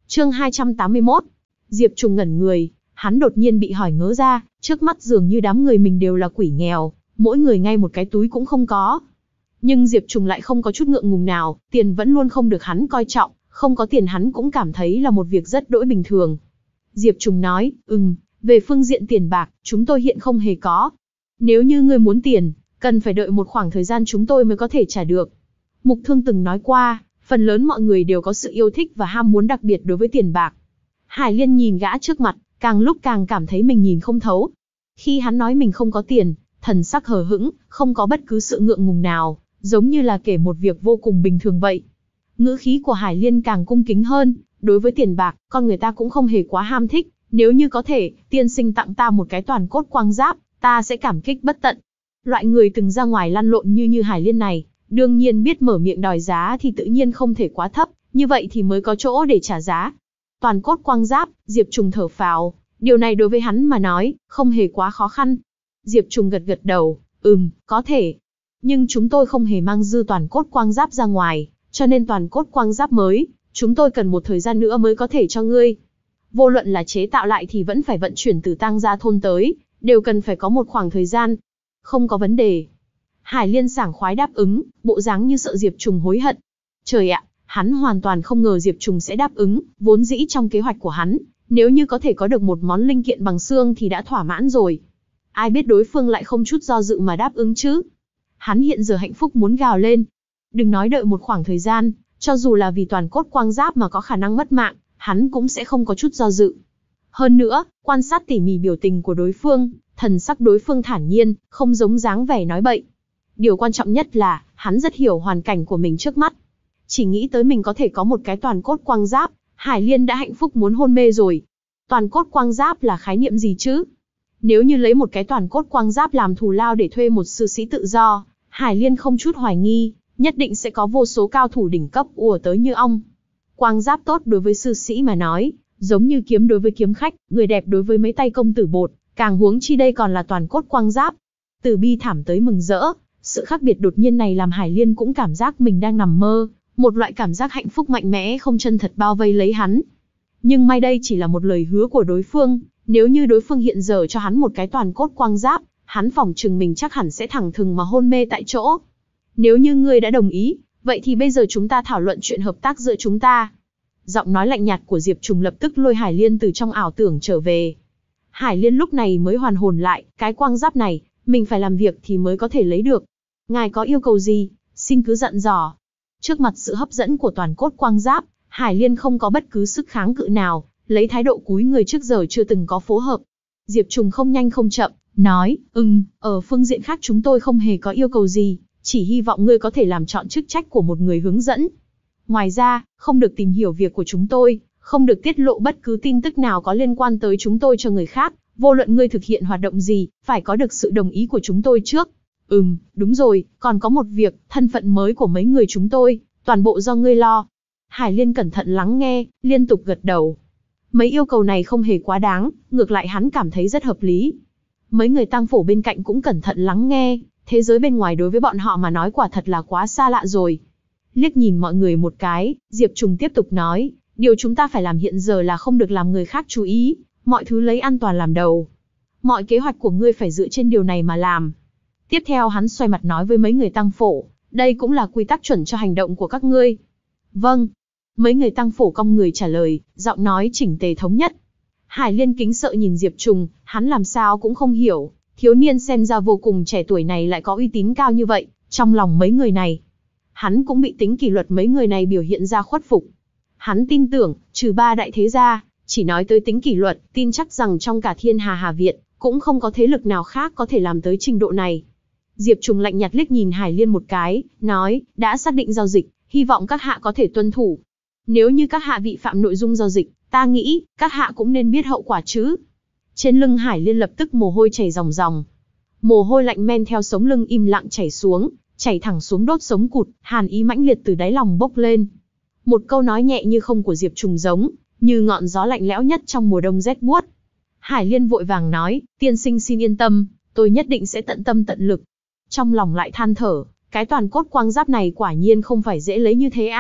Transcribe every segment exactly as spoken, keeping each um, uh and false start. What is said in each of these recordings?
Chương hai trăm tám mươi mốt. Diệp Trùng ngẩn người, hắn đột nhiên bị hỏi ngớ ra, trước mắt dường như đám người mình đều là quỷ nghèo, mỗi người ngay một cái túi cũng không có. Nhưng Diệp Trùng lại không có chút ngượng ngùng nào, tiền vẫn luôn không được hắn coi trọng, không có tiền hắn cũng cảm thấy là một việc rất đỗi bình thường. Diệp Trùng nói, ừm, về phương diện tiền bạc, chúng tôi hiện không hề có. Nếu như ngươi muốn tiền, cần phải đợi một khoảng thời gian chúng tôi mới có thể trả được. Mục Thương từng nói qua, phần lớn mọi người đều có sự yêu thích và ham muốn đặc biệt đối với tiền bạc. Hải Liên nhìn gã trước mặt, càng lúc càng cảm thấy mình nhìn không thấu. Khi hắn nói mình không có tiền, thần sắc hờ hững, không có bất cứ sự ngượng ngùng nào, giống như là kể một việc vô cùng bình thường vậy. Ngữ khí của Hải Liên càng cung kính hơn, đối với tiền bạc, con người ta cũng không hề quá ham thích, nếu như có thể, tiên sinh tặng ta một cái toàn cốt quang giáp, ta sẽ cảm kích bất tận. Loại người từng ra ngoài lăn lộn như như Hải Liên này, đương nhiên biết mở miệng đòi giá thì tự nhiên không thể quá thấp, như vậy thì mới có chỗ để trả giá. Toàn cốt quang giáp, Diệp Trùng thở phào, điều này đối với hắn mà nói, không hề quá khó khăn. Diệp Trùng gật gật đầu, ừm, có thể. Nhưng chúng tôi không hề mang dư toàn cốt quang giáp ra ngoài, cho nên toàn cốt quang giáp mới, chúng tôi cần một thời gian nữa mới có thể cho ngươi. Vô luận là chế tạo lại thì vẫn phải vận chuyển từ Tang Gia thôn tới, đều cần phải có một khoảng thời gian. Không có vấn đề. Hải Liên sảng khoái đáp ứng, bộ dáng như sợ Diệp Trùng hối hận. Trời ạ, hắn hoàn toàn không ngờ Diệp Trùng sẽ đáp ứng, vốn dĩ trong kế hoạch của hắn, nếu như có thể có được một món linh kiện bằng xương thì đã thỏa mãn rồi. Ai biết đối phương lại không chút do dự mà đáp ứng chứ. Hắn hiện giờ hạnh phúc muốn gào lên. Đừng nói đợi một khoảng thời gian, cho dù là vì toàn cốt quang giáp mà có khả năng mất mạng, hắn cũng sẽ không có chút do dự. Hơn nữa, quan sát tỉ mỉ biểu tình của đối phương, thần sắc đối phương thản nhiên, không giống dáng vẻ nói bậy. Điều quan trọng nhất là, hắn rất hiểu hoàn cảnh của mình trước mắt. Chỉ nghĩ tới mình có thể có một cái toàn cốt quang giáp, Hải Liên đã hạnh phúc muốn hôn mê rồi. Toàn cốt quang giáp là khái niệm gì chứ? Nếu như lấy một cái toàn cốt quang giáp làm thù lao để thuê một sư sĩ tự do, Hải Liên không chút hoài nghi, nhất định sẽ có vô số cao thủ đỉnh cấp ùa tới như ong. Quang giáp tốt đối với sư sĩ mà nói, giống như kiếm đối với kiếm khách, người đẹp đối với mấy tay công tử bột, càng huống chi đây còn là toàn cốt quang giáp. Từ bi thảm tới mừng rỡ, sự khác biệt đột nhiên này làm Hải Liên cũng cảm giác mình đang nằm mơ, một loại cảm giác hạnh phúc mạnh mẽ không chân thật bao vây lấy hắn. Nhưng may đây chỉ là một lời hứa của đối phương, nếu như đối phương hiện giờ cho hắn một cái toàn cốt quang giáp, hắn phỏng chừng mình chắc hẳn sẽ thẳng thừng mà hôn mê tại chỗ. Nếu như ngươi đã đồng ý, vậy thì bây giờ chúng ta thảo luận chuyện hợp tác giữa chúng ta. Giọng nói lạnh nhạt của Diệp Trùng lập tức lôi Hải Liên từ trong ảo tưởng trở về. Hải Liên lúc này mới hoàn hồn lại, cái quang giáp này, mình phải làm việc thì mới có thể lấy được. Ngài có yêu cầu gì, xin cứ dặn dò. Trước mặt sự hấp dẫn của toàn cốt quang giáp, Hải Liên không có bất cứ sức kháng cự nào, lấy thái độ cúi người trước giờ chưa từng có phối hợp. Diệp Trùng không nhanh không chậm, nói, ừm, ở phương diện khác chúng tôi không hề có yêu cầu gì, chỉ hy vọng ngươi có thể làm trọn chức trách của một người hướng dẫn. Ngoài ra, không được tìm hiểu việc của chúng tôi, không được tiết lộ bất cứ tin tức nào có liên quan tới chúng tôi cho người khác, vô luận ngươi thực hiện hoạt động gì, phải có được sự đồng ý của chúng tôi trước. Ừm, đúng rồi, còn có một việc, thân phận mới của mấy người chúng tôi, toàn bộ do ngươi lo. Hải Liên cẩn thận lắng nghe, liên tục gật đầu. Mấy yêu cầu này không hề quá đáng, ngược lại hắn cảm thấy rất hợp lý. Mấy người tang phổ bên cạnh cũng cẩn thận lắng nghe, thế giới bên ngoài đối với bọn họ mà nói quả thật là quá xa lạ rồi. Liếc nhìn mọi người một cái, Diệp Trùng tiếp tục nói, điều chúng ta phải làm hiện giờ là không được làm người khác chú ý, mọi thứ lấy an toàn làm đầu. Mọi kế hoạch của ngươi phải dựa trên điều này mà làm. Tiếp theo hắn xoay mặt nói với mấy người tang phổ, đây cũng là quy tắc chuẩn cho hành động của các ngươi. Vâng. Mấy người tang phổ cong người trả lời, giọng nói chỉnh tề thống nhất. Hải Liên kính sợ nhìn Diệp Trùng, hắn làm sao cũng không hiểu, thiếu niên xem ra vô cùng trẻ tuổi này lại có uy tín cao như vậy, trong lòng mấy người này. Hắn cũng bị tính kỷ luật mấy người này biểu hiện ra khuất phục. Hắn tin tưởng, trừ ba đại thế gia, chỉ nói tới tính kỷ luật, tin chắc rằng trong cả thiên hà Hà Viện, cũng không có thế lực nào khác có thể làm tới trình độ này. Diệp Trùng lạnh nhạt liếc nhìn Hải Liên một cái, nói, đã xác định giao dịch, hy vọng các hạ có thể tuân thủ. Nếu như các hạ vi phạm nội dung giao dịch, ta nghĩ, các hạ cũng nên biết hậu quả chứ. Trên lưng Hải Liên lập tức mồ hôi chảy ròng ròng. Mồ hôi lạnh men theo sống lưng im lặng chảy xuống, chảy thẳng xuống đốt sống cụt, hàn ý mãnh liệt từ đáy lòng bốc lên. Một câu nói nhẹ như không của Diệp Trùng giống như ngọn gió lạnh lẽo nhất trong mùa đông rét buốt. Hải Liên vội vàng nói, tiên sinh xin yên tâm, tôi nhất định sẽ tận tâm tận lực. Trong lòng lại than thở, cái toàn cốt quang giáp này quả nhiên không phải dễ lấy như thế a.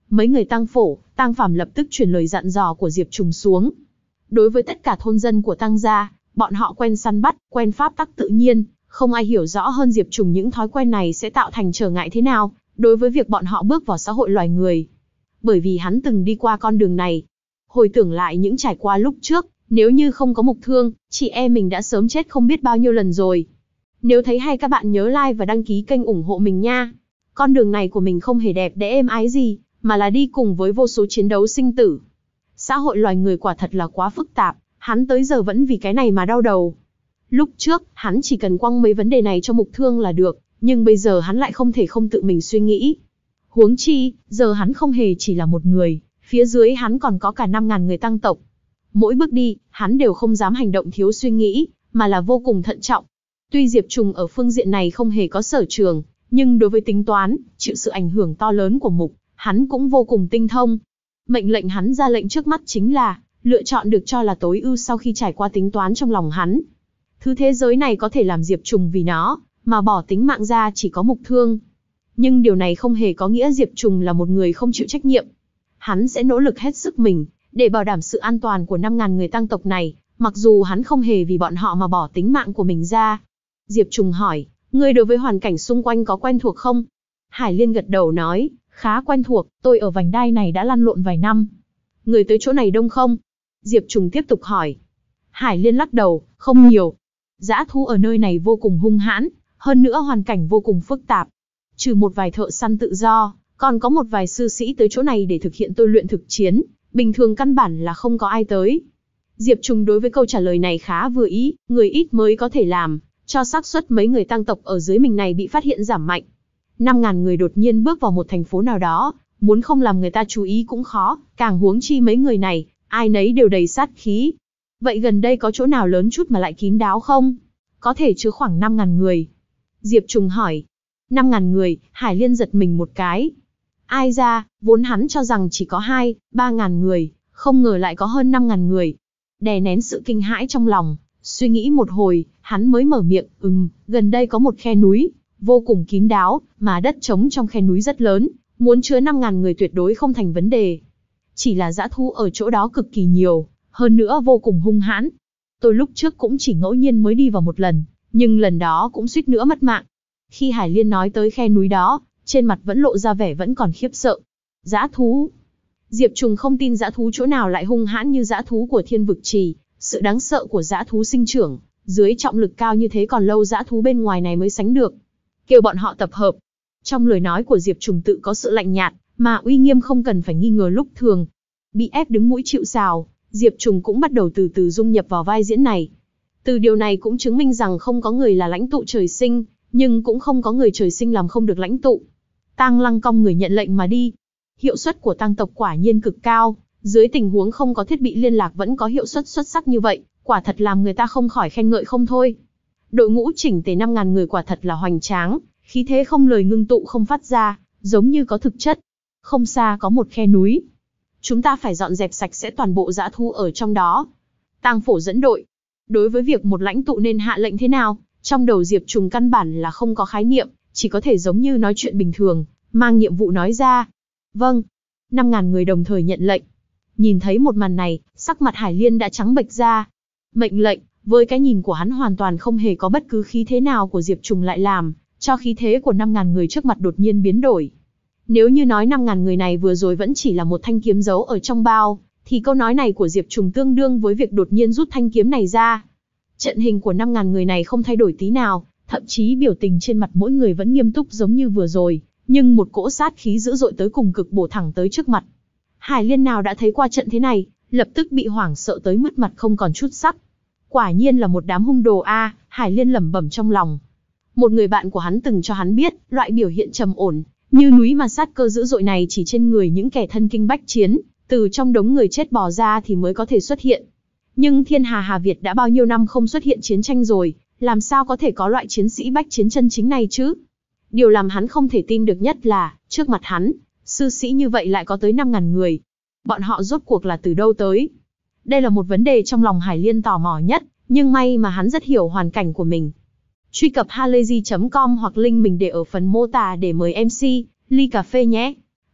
Mấy người Tang Phổ, Tang Phàm lập tức truyền lời dặn dò của Diệp Trùng xuống. Đối với tất cả thôn dân của Tang gia, bọn họ quen săn bắt, quen pháp tắc tự nhiên, không ai hiểu rõ hơn Diệp Trùng những thói quen này sẽ tạo thành trở ngại thế nào đối với việc bọn họ bước vào xã hội loài người. Bởi vì hắn từng đi qua con đường này. Hồi tưởng lại những trải qua lúc trước, nếu như không có Mục Thương, chị em mình đã sớm chết không biết bao nhiêu lần rồi. Nếu thấy hay các bạn nhớ like và đăng ký kênh ủng hộ mình nha. Con đường này của mình không hề đẹp đẽ êm ái gì, mà là đi cùng với vô số chiến đấu sinh tử. Xã hội loài người quả thật là quá phức tạp, hắn tới giờ vẫn vì cái này mà đau đầu. Lúc trước, hắn chỉ cần quăng mấy vấn đề này cho Mục Thương là được, nhưng bây giờ hắn lại không thể không tự mình suy nghĩ. Huống chi, giờ hắn không hề chỉ là một người, phía dưới hắn còn có cả năm ngàn người Tang tộc. Mỗi bước đi, hắn đều không dám hành động thiếu suy nghĩ, mà là vô cùng thận trọng. Tuy Diệp Trùng ở phương diện này không hề có sở trường, nhưng đối với tính toán, chịu sự ảnh hưởng to lớn của Mục, hắn cũng vô cùng tinh thông. Mệnh lệnh hắn ra lệnh trước mắt chính là, lựa chọn được cho là tối ưu sau khi trải qua tính toán trong lòng hắn. Thứ thế giới này có thể làm Diệp Trùng vì nó, mà bỏ tính mạng ra chỉ có Mục Thương. Nhưng điều này không hề có nghĩa Diệp Trùng là một người không chịu trách nhiệm. Hắn sẽ nỗ lực hết sức mình, để bảo đảm sự an toàn của năm ngàn người Tang tộc này, mặc dù hắn không hề vì bọn họ mà bỏ tính mạng của mình ra. Diệp Trùng hỏi, ngươi đối với hoàn cảnh xung quanh có quen thuộc không? Hải Liên gật đầu nói, khá quen thuộc, tôi ở vành đai này đã lăn lộn vài năm. Người tới chỗ này đông không? Diệp Trùng tiếp tục hỏi. Hải Liên lắc đầu, không nhiều. Dã thú ở nơi này vô cùng hung hãn, hơn nữa hoàn cảnh vô cùng phức tạp. Trừ một vài thợ săn tự do, còn có một vài sư sĩ tới chỗ này để thực hiện tôi luyện thực chiến, bình thường căn bản là không có ai tới. Diệp Trùng đối với câu trả lời này khá vừa ý, người ít mới có thể làm, cho xác suất mấy người Tang tộc ở dưới mình này bị phát hiện giảm mạnh. năm ngàn người đột nhiên bước vào một thành phố nào đó, muốn không làm người ta chú ý cũng khó, càng huống chi mấy người này, ai nấy đều đầy sát khí. Vậy gần đây có chỗ nào lớn chút mà lại kín đáo không? Có thể chứa khoảng năm ngàn người. Diệp Trùng hỏi. năm ngàn người, Hải Liên giật mình một cái. Ai ra, vốn hắn cho rằng chỉ có hai, ba ngàn người, không ngờ lại có hơn năm ngàn người. Đè nén sự kinh hãi trong lòng, suy nghĩ một hồi, hắn mới mở miệng, ừm, gần đây có một khe núi, vô cùng kín đáo, mà đất trống trong khe núi rất lớn, muốn chứa năm ngàn người tuyệt đối không thành vấn đề. Chỉ là dã thú ở chỗ đó cực kỳ nhiều, hơn nữa vô cùng hung hãn. Tôi lúc trước cũng chỉ ngẫu nhiên mới đi vào một lần, nhưng lần đó cũng suýt nữa mất mạng. Khi Hải Liên nói tới khe núi đó, trên mặt vẫn lộ ra vẻ vẫn còn khiếp sợ. Dã thú. Diệp Trùng không tin dã thú chỗ nào lại hung hãn như dã thú của Thiên Vực Trì, sự đáng sợ của dã thú sinh trưởng, dưới trọng lực cao như thế còn lâu dã thú bên ngoài này mới sánh được. Kêu bọn họ tập hợp. Trong lời nói của Diệp Trùng tự có sự lạnh nhạt, mà uy nghiêm không cần phải nghi ngờ lúc thường. Bị ép đứng mũi chịu sào, Diệp Trùng cũng bắt đầu từ từ dung nhập vào vai diễn này. Từ điều này cũng chứng minh rằng không có người là lãnh tụ trời sinh, nhưng cũng không có người trời sinh làm không được lãnh tụ. Tang Lăng cong người nhận lệnh mà đi. Hiệu suất của Tang tộc quả nhiên cực cao, dưới tình huống không có thiết bị liên lạc vẫn có hiệu suất xuất sắc như vậy, quả thật làm người ta không khỏi khen ngợi không thôi. Đội ngũ chỉnh tề năm ngàn người quả thật là hoành tráng, khí thế không lời ngưng tụ không phát ra, giống như có thực chất. Không xa có một khe núi. Chúng ta phải dọn dẹp sạch sẽ toàn bộ dã thú ở trong đó. Tang Phổ dẫn đội. Đối với việc một lãnh tụ nên hạ lệnh thế nào, trong đầu Diệp Trùng căn bản là không có khái niệm, chỉ có thể giống như nói chuyện bình thường, mang nhiệm vụ nói ra. Vâng. năm ngàn người đồng thời nhận lệnh. Nhìn thấy một màn này, sắc mặt Hải Liên đã trắng bệch ra. Mệnh lệnh, với cái nhìn của hắn hoàn toàn không hề có bất cứ khí thế nào của Diệp Trùng lại làm, cho khí thế của năm ngàn người trước mặt đột nhiên biến đổi. Nếu như nói năm ngàn người này vừa rồi vẫn chỉ là một thanh kiếm giấu ở trong bao, thì câu nói này của Diệp Trùng tương đương với việc đột nhiên rút thanh kiếm này ra. Trận hình của năm ngàn người này không thay đổi tí nào, thậm chí biểu tình trên mặt mỗi người vẫn nghiêm túc giống như vừa rồi, nhưng một cỗ sát khí dữ dội tới cùng cực bổ thẳng tới trước mặt. Hải Liên nào đã thấy qua trận thế này, lập tức bị hoảng sợ tới mất mặt không còn chút sắc. Quả nhiên là một đám hung đồ a, Hải Liên lẩm bẩm trong lòng. Một người bạn của hắn từng cho hắn biết, loại biểu hiện trầm ổn, như núi mà sát cơ dữ dội này chỉ trên người những kẻ thân kinh bách chiến, từ trong đống người chết bò ra thì mới có thể xuất hiện. Nhưng thiên hà Hà Việt đã bao nhiêu năm không xuất hiện chiến tranh rồi, làm sao có thể có loại chiến sĩ bách chiến chân chính này chứ? Điều làm hắn không thể tin được nhất là, trước mặt hắn, sư sĩ như vậy lại có tới năm ngàn người. Bọn họ rốt cuộc là từ đâu tới? Đây là một vấn đề trong lòng Hải Liên tò mò nhất, nhưng may mà hắn rất hiểu hoàn cảnh của mình. Truy cập halayzi chấm com hoặc link mình để ở phần mô tả để mời em xê, ly cà phê nhé.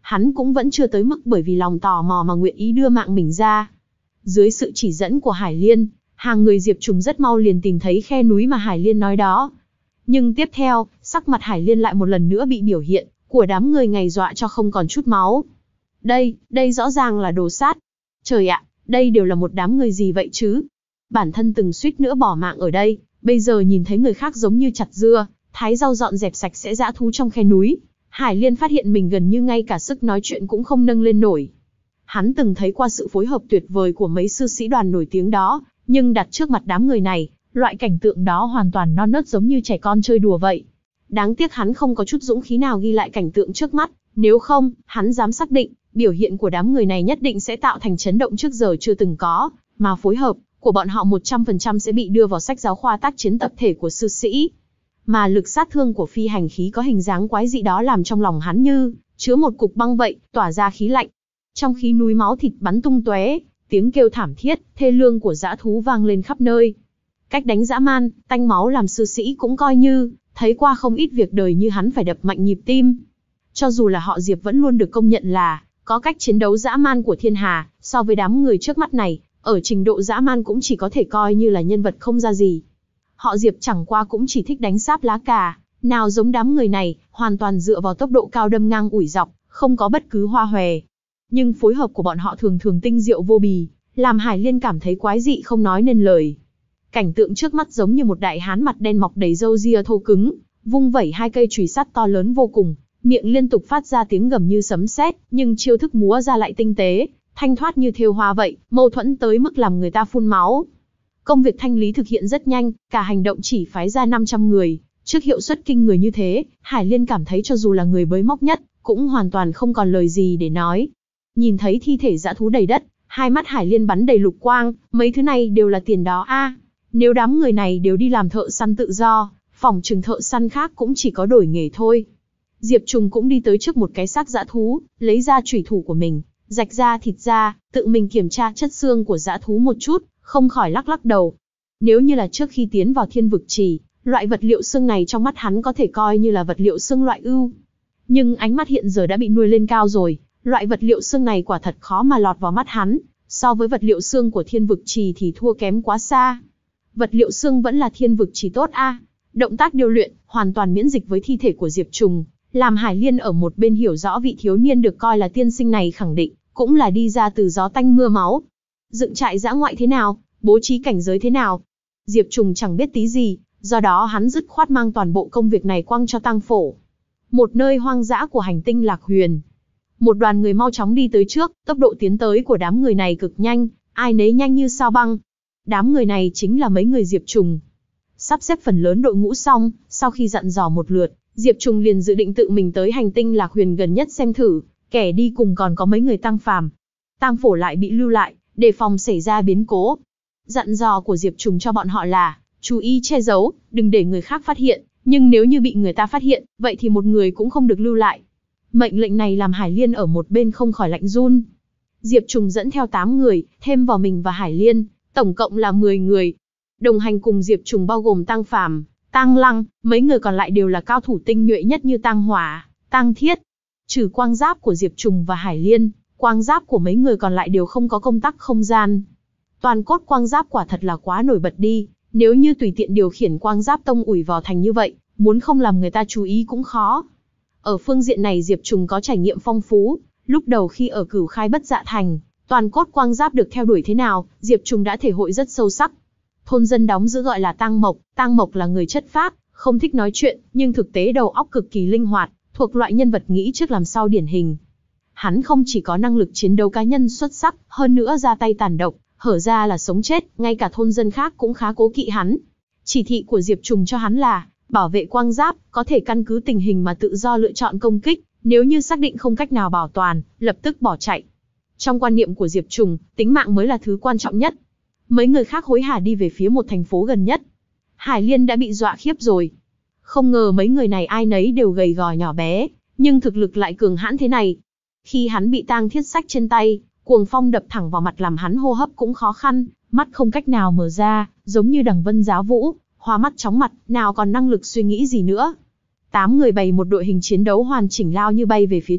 hắn cũng vẫn chưa tới mức bởi vì lòng tò mò mà nguyện ý đưa mạng mình ra. Dưới sự chỉ dẫn của Hải Liên, hàng người Diệp Trùng rất mau liền tìm thấy khe núi mà Hải Liên nói đó. Nhưng tiếp theo, sắc mặt Hải Liên lại một lần nữa bị biểu hiện của đám người ngày dọa cho không còn chút máu. Đây, đây rõ ràng là đồ sát. Trời ạ, đây đều là một đám người gì vậy chứ? Bản thân từng suýt nữa bỏ mạng ở đây, bây giờ nhìn thấy người khác giống như chặt dưa, thái rau dọn dẹp sạch sẽ dã thú trong khe núi. Hải Liên phát hiện mình gần như ngay cả sức nói chuyện cũng không nâng lên nổi. Hắn từng thấy qua sự phối hợp tuyệt vời của mấy sư sĩ đoàn nổi tiếng đó, nhưng đặt trước mặt đám người này, loại cảnh tượng đó hoàn toàn non nớt giống như trẻ con chơi đùa vậy. Đáng tiếc hắn không có chút dũng khí nào ghi lại cảnh tượng trước mắt, nếu không, hắn dám xác định, biểu hiện của đám người này nhất định sẽ tạo thành chấn động trước giờ chưa từng có, mà phối hợp của bọn họ một trăm phần trăm sẽ bị đưa vào sách giáo khoa tác chiến tập thể của sư sĩ. Mà lực sát thương của phi hành khí có hình dáng quái dị đó làm trong lòng hắn như chứa một cục băng vậy, tỏa ra khí lạnh. Trong khí núi máu thịt bắn tung tóe, tiếng kêu thảm thiết, thê lương của dã thú vang lên khắp nơi. Cách đánh dã man, tanh máu làm sư sĩ cũng coi như thấy qua không ít việc đời như hắn phải đập mạnh nhịp tim. Cho dù là họ Diệp vẫn luôn được công nhận là có cách chiến đấu dã man của thiên hà, so với đám người trước mắt này, ở trình độ dã man cũng chỉ có thể coi như là nhân vật không ra gì. Họ Diệp chẳng qua cũng chỉ thích đánh sáp lá cà, nào giống đám người này, hoàn toàn dựa vào tốc độ cao đâm ngang ủi dọc, không có bất cứ hoa hòe. Nhưng phối hợp của bọn họ thường thường tinh diệu vô bì, làm Hải Liên cảm thấy quái dị không nói nên lời. Cảnh tượng trước mắt giống như một đại hán mặt đen mọc đầy râu ria thô cứng, vung vẩy hai cây chùy sắt to lớn vô cùng, miệng liên tục phát ra tiếng gầm như sấm sét, nhưng chiêu thức múa ra lại tinh tế, thanh thoát như thêu hoa vậy, mâu thuẫn tới mức làm người ta phun máu. Công việc thanh lý thực hiện rất nhanh, cả hành động chỉ phái ra năm trăm người, trước hiệu suất kinh người như thế, Hải Liên cảm thấy cho dù là người bới móc nhất, cũng hoàn toàn không còn lời gì để nói. Nhìn thấy thi thể dã thú đầy đất, hai mắt Hải Liên bắn đầy lục quang, mấy thứ này đều là tiền đó a. À, nếu đám người này đều đi làm thợ săn tự do, phỏng chừng thợ săn khác cũng chỉ có đổi nghề thôi. Diệp Trùng cũng đi tới trước một cái xác dã thú, lấy ra chủy thủ của mình, rạch ra thịt ra, tự mình kiểm tra chất xương của dã thú một chút, không khỏi lắc lắc đầu. Nếu như là trước khi tiến vào thiên vực trì, loại vật liệu xương này trong mắt hắn có thể coi như là vật liệu xương loại ưu. Nhưng ánh mắt hiện giờ đã bị nuôi lên cao rồi, loại vật liệu xương này quả thật khó mà lọt vào mắt hắn, so với vật liệu xương của thiên vực trì thì thua kém quá xa. Vật liệu xương vẫn là thiên vực trì tốt a. À. Động tác điêu luyện, hoàn toàn miễn dịch với thi thể của Diệp Trùng, làm Hải Liên ở một bên hiểu rõ vị thiếu niên được coi là tiên sinh này khẳng định, cũng là đi ra từ gió tanh mưa máu. Dựng trại dã ngoại thế nào, bố trí cảnh giới thế nào, Diệp Trùng chẳng biết tí gì, do đó hắn dứt khoát mang toàn bộ công việc này quăng cho Tang Phổ. Một nơi hoang dã của hành tinh Lạc Huyền. Một đoàn người mau chóng đi tới trước, tốc độ tiến tới của đám người này cực nhanh, ai nấy nhanh như sao băng. Đám người này chính là mấy người Diệp Trùng. Sắp xếp phần lớn đội ngũ xong, sau khi dặn dò một lượt, Diệp Trùng liền dự định tự mình tới hành tinh Lạc Huyền gần nhất xem thử, kẻ đi cùng còn có mấy người Tăng Phàm. Tang Phổ lại bị lưu lại, đề phòng xảy ra biến cố. Dặn dò của Diệp Trùng cho bọn họ là, chú ý che giấu, đừng để người khác phát hiện, nhưng nếu như bị người ta phát hiện, vậy thì một người cũng không được lưu lại. Mệnh lệnh này làm Hải Liên ở một bên không khỏi lạnh run. Diệp Trùng dẫn theo tám người, thêm vào mình và Hải Liên, tổng cộng là mười người. Đồng hành cùng Diệp Trùng bao gồm Tăng Phàm, Tăng Lăng, mấy người còn lại đều là cao thủ tinh nhuệ nhất như Tăng Hỏa, Tăng Thiết. Trừ quang giáp của Diệp Trùng và Hải Liên, quang giáp của mấy người còn lại đều không có công tắc không gian. Toàn cốt quang giáp quả thật là quá nổi bật đi, nếu như tùy tiện điều khiển quang giáp tông ủi vào thành như vậy, muốn không làm người ta chú ý cũng khó. Ở phương diện này Diệp Trùng có trải nghiệm phong phú, lúc đầu khi ở Cửu Khai Bất Dạ Thành, toàn cốt quang giáp được theo đuổi thế nào, Diệp Trùng đã thể hội rất sâu sắc. Thôn dân đóng giữ gọi là Tăng Mộc, Tăng Mộc là người chất phác, không thích nói chuyện, nhưng thực tế đầu óc cực kỳ linh hoạt, thuộc loại nhân vật nghĩ trước làm sau điển hình. Hắn không chỉ có năng lực chiến đấu cá nhân xuất sắc, hơn nữa ra tay tàn độc, hở ra là sống chết, ngay cả thôn dân khác cũng khá cố kỵ hắn. Chỉ thị của Diệp Trùng cho hắn là, bảo vệ quang giáp, có thể căn cứ tình hình mà tự do lựa chọn công kích, nếu như xác định không cách nào bảo toàn, lập tức bỏ chạy. Trong quan niệm của Diệp Trùng, tính mạng mới là thứ quan trọng nhất. Mấy người khác hối hả đi về phía một thành phố gần nhất. Hải Liên đã bị dọa khiếp rồi. Không ngờ mấy người này ai nấy đều gầy gò nhỏ bé, nhưng thực lực lại cường hãn thế này. Khi hắn bị Tang Thiết xách trên tay, cuồng phong đập thẳng vào mặt làm hắn hô hấp cũng khó khăn, mắt không cách nào mở ra, giống như đằng vân giá vũ, hoa mắt chóng mặt, nào còn năng lực suy nghĩ gì nữa. Tám người bày một đội hình chiến đấu hoàn chỉnh lao như bay về phía trước,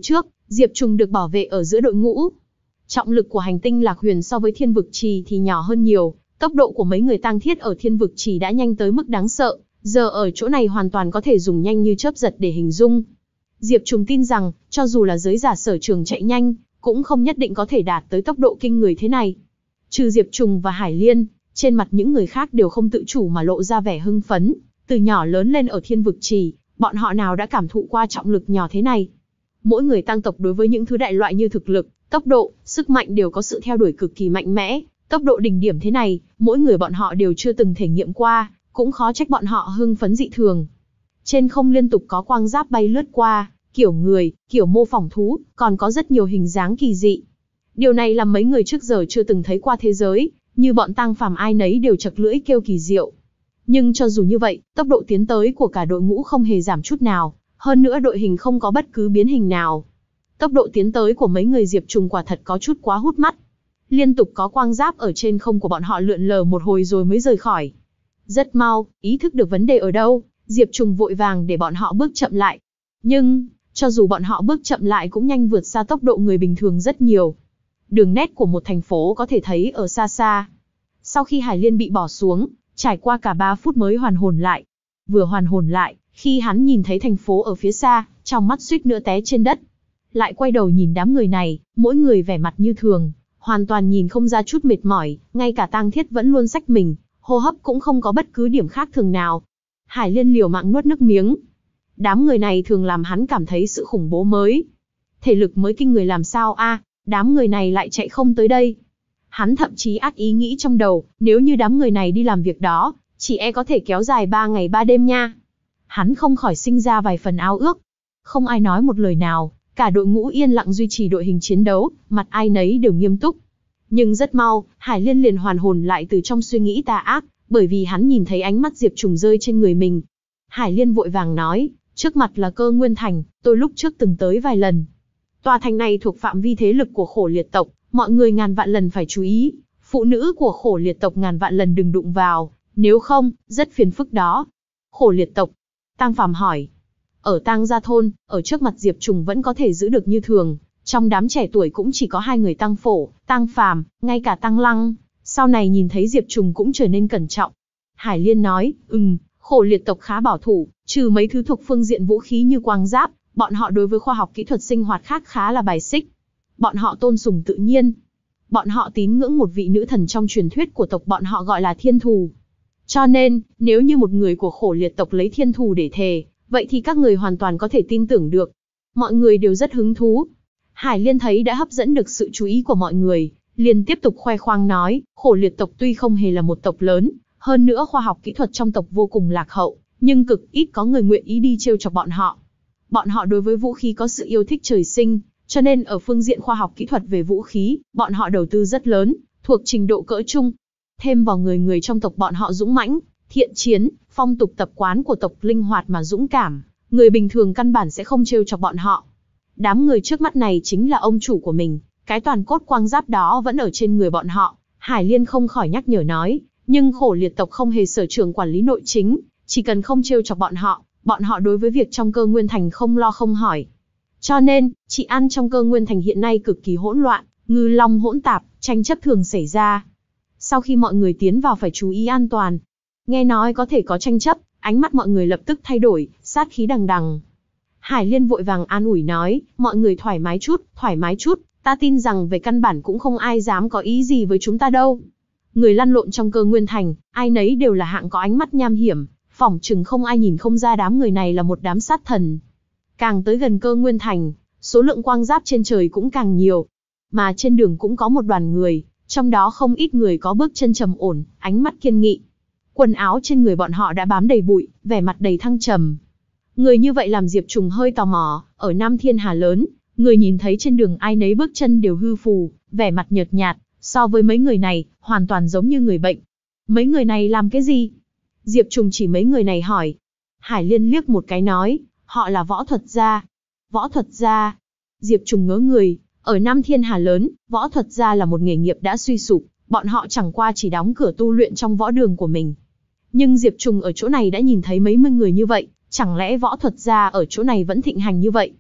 Diệp Trùng được bảo vệ ở giữa đội ngũ. Trọng lực của hành tinh Lạc Huyền so với Thiên Vực Trì thì nhỏ hơn nhiều, tốc độ của mấy người tang thiết ở Thiên Vực Trì đã nhanh tới mức đáng sợ, giờ ở chỗ này hoàn toàn có thể dùng nhanh như chớp giật để hình dung. Diệp Trùng tin rằng, cho dù là giới giả sở trường chạy nhanh, cũng không nhất định có thể đạt tới tốc độ kinh người thế này. Trừ Diệp Trùng và Hải Liên, trên mặt những người khác đều không tự chủ mà lộ ra vẻ hưng phấn. Từ nhỏ lớn lên ở Thiên Vực Trì, bọn họ nào đã cảm thụ qua trọng lực nhỏ thế này. Mỗi người tang tộc đối với những thứ đại loại như thực lực, tốc độ, sức mạnh đều có sự theo đuổi cực kỳ mạnh mẽ. Tốc độ đỉnh điểm thế này, mỗi người bọn họ đều chưa từng thể nghiệm qua, cũng khó trách bọn họ hưng phấn dị thường. Trên không liên tục có quang giáp bay lướt qua, kiểu người, kiểu mô phỏng thú, còn có rất nhiều hình dáng kỳ dị. Điều này làm mấy người trước giờ chưa từng thấy qua thế giới, như bọn tang phàm ai nấy đều chật lưỡi kêu kỳ diệu. Nhưng cho dù như vậy, tốc độ tiến tới của cả đội ngũ không hề giảm chút nào, hơn nữa đội hình không có bất cứ biến hình nào. Tốc độ tiến tới của mấy người Diệp Trùng quả thật có chút quá hút mắt. Liên tục có quang giáp ở trên không của bọn họ lượn lờ một hồi rồi mới rời khỏi. Rất mau, ý thức được vấn đề ở đâu, Diệp Trùng vội vàng để bọn họ bước chậm lại. Nhưng, cho dù bọn họ bước chậm lại cũng nhanh vượt xa tốc độ người bình thường rất nhiều. Đường nét của một thành phố có thể thấy ở xa xa. Sau khi Hải Liên bị bỏ xuống, trải qua cả ba phút mới hoàn hồn lại. Vừa hoàn hồn lại, khi hắn nhìn thấy thành phố ở phía xa, trong mắt suýt nữa té trên đất. Lại quay đầu nhìn đám người này, mỗi người vẻ mặt như thường, hoàn toàn nhìn không ra chút mệt mỏi, ngay cả tang thiết vẫn luôn xách mình, hô hấp cũng không có bất cứ điểm khác thường nào. Hải Liên liều mạng nuốt nước miếng. Đám người này thường làm hắn cảm thấy sự khủng bố mới. Thể lực mới kinh người làm sao a, à, đám người này lại chạy không tới đây. Hắn thậm chí ác ý nghĩ trong đầu, nếu như đám người này đi làm việc đó, chỉ e có thể kéo dài ba ngày ba đêm nha. Hắn không khỏi sinh ra vài phần ao ước. Không ai nói một lời nào, cả đội ngũ yên lặng duy trì đội hình chiến đấu, mặt ai nấy đều nghiêm túc. Nhưng rất mau, Hải Liên liền hoàn hồn lại từ trong suy nghĩ tà ác, bởi vì hắn nhìn thấy ánh mắt Diệp Trùng rơi trên người mình. Hải Liên vội vàng nói, trước mặt là Cơ Nguyên Thành, tôi lúc trước từng tới vài lần. Tòa thành này thuộc phạm vi thế lực của Khổ Liệt tộc, mọi người ngàn vạn lần phải chú ý, phụ nữ của Khổ Liệt tộc ngàn vạn lần đừng đụng vào, nếu không, rất phiền phức đó. Khổ Liệt tộc? Tang Phàm hỏi. Ở Tang Gia Thôn, ở trước mặt Diệp Trùng vẫn có thể giữ được như thường, trong đám trẻ tuổi cũng chỉ có hai người Tang Phổ, Tang Phàm, ngay cả Tang Lăng, sau này nhìn thấy Diệp Trùng cũng trở nên cẩn trọng. Hải Liên nói, ừm, Khổ Liệt tộc khá bảo thủ, trừ mấy thứ thuộc phương diện vũ khí như quang giáp, bọn họ đối với khoa học kỹ thuật sinh hoạt khác khá là bài xích. Bọn họ tôn sùng tự nhiên. Bọn họ tín ngưỡng một vị nữ thần trong truyền thuyết của tộc bọn họ gọi là Thiên Thù. Cho nên, nếu như một người của Khổ Liệt tộc lấy Thiên Thù để thề, vậy thì các người hoàn toàn có thể tin tưởng được. Mọi người đều rất hứng thú. Hải Liên thấy đã hấp dẫn được sự chú ý của mọi người, liền tiếp tục khoe khoang nói, Khổ Liệt tộc tuy không hề là một tộc lớn, hơn nữa khoa học kỹ thuật trong tộc vô cùng lạc hậu, nhưng cực ít có người nguyện ý đi trêu chọc bọn họ. Bọn họ đối với vũ khí có sự yêu thích trời sinh, cho nên ở phương diện khoa học kỹ thuật về vũ khí, bọn họ đầu tư rất lớn, thuộc trình độ cỡ trung. Thêm vào người người trong tộc bọn họ dũng mãnh, thiện chiến, phong tục tập quán của tộc linh hoạt mà dũng cảm, người bình thường căn bản sẽ không trêu chọc bọn họ. Đám người trước mắt này chính là ông chủ của mình, cái toàn cốt quang giáp đó vẫn ở trên người bọn họ. Hải Liên không khỏi nhắc nhở nói, nhưng Khổ Liệt tộc không hề sở trường quản lý nội chính, chỉ cần không trêu chọc bọn họ, bọn họ đối với việc trong Cơ Nguyên Thành không lo không hỏi. Cho nên, trị an trong Cơ Nguyên Thành hiện nay cực kỳ hỗn loạn, ngư long hỗn tạp, tranh chấp thường xảy ra. Sau khi mọi người tiến vào phải chú ý an toàn. Nghe nói có thể có tranh chấp, ánh mắt mọi người lập tức thay đổi, sát khí đằng đằng. Hải Liên vội vàng an ủi nói, mọi người thoải mái chút, thoải mái chút, ta tin rằng về căn bản cũng không ai dám có ý gì với chúng ta đâu. Người lăn lộn trong Cơ Nguyên Thành, ai nấy đều là hạng có ánh mắt nham hiểm, phỏng chừng không ai nhìn không ra đám người này là một đám sát thần. Càng tới gần Cơ Nguyên Thành, số lượng quang giáp trên trời cũng càng nhiều. Mà trên đường cũng có một đoàn người, trong đó không ít người có bước chân trầm ổn, ánh mắt kiên nghị. Quần áo trên người bọn họ đã bám đầy bụi, vẻ mặt đầy thăng trầm. Người như vậy làm Diệp Trùng hơi tò mò, ở Nam Thiên Hà lớn, người nhìn thấy trên đường ai nấy bước chân đều hư phù, vẻ mặt nhợt nhạt, so với mấy người này, hoàn toàn giống như người bệnh. Mấy người này làm cái gì? Diệp Trùng chỉ mấy người này hỏi. Hải Liên liếc một cái nói, họ là võ thuật gia. Võ thuật gia? Diệp Trùng ngớ người, ở Nam Thiên Hà lớn, võ thuật gia là một nghề nghiệp đã suy sụp, bọn họ chẳng qua chỉ đóng cửa tu luyện trong võ đường của mình. Nhưng Diệp Trùng ở chỗ này đã nhìn thấy mấy mươi người như vậy, chẳng lẽ võ thuật gia ở chỗ này vẫn thịnh hành như vậy?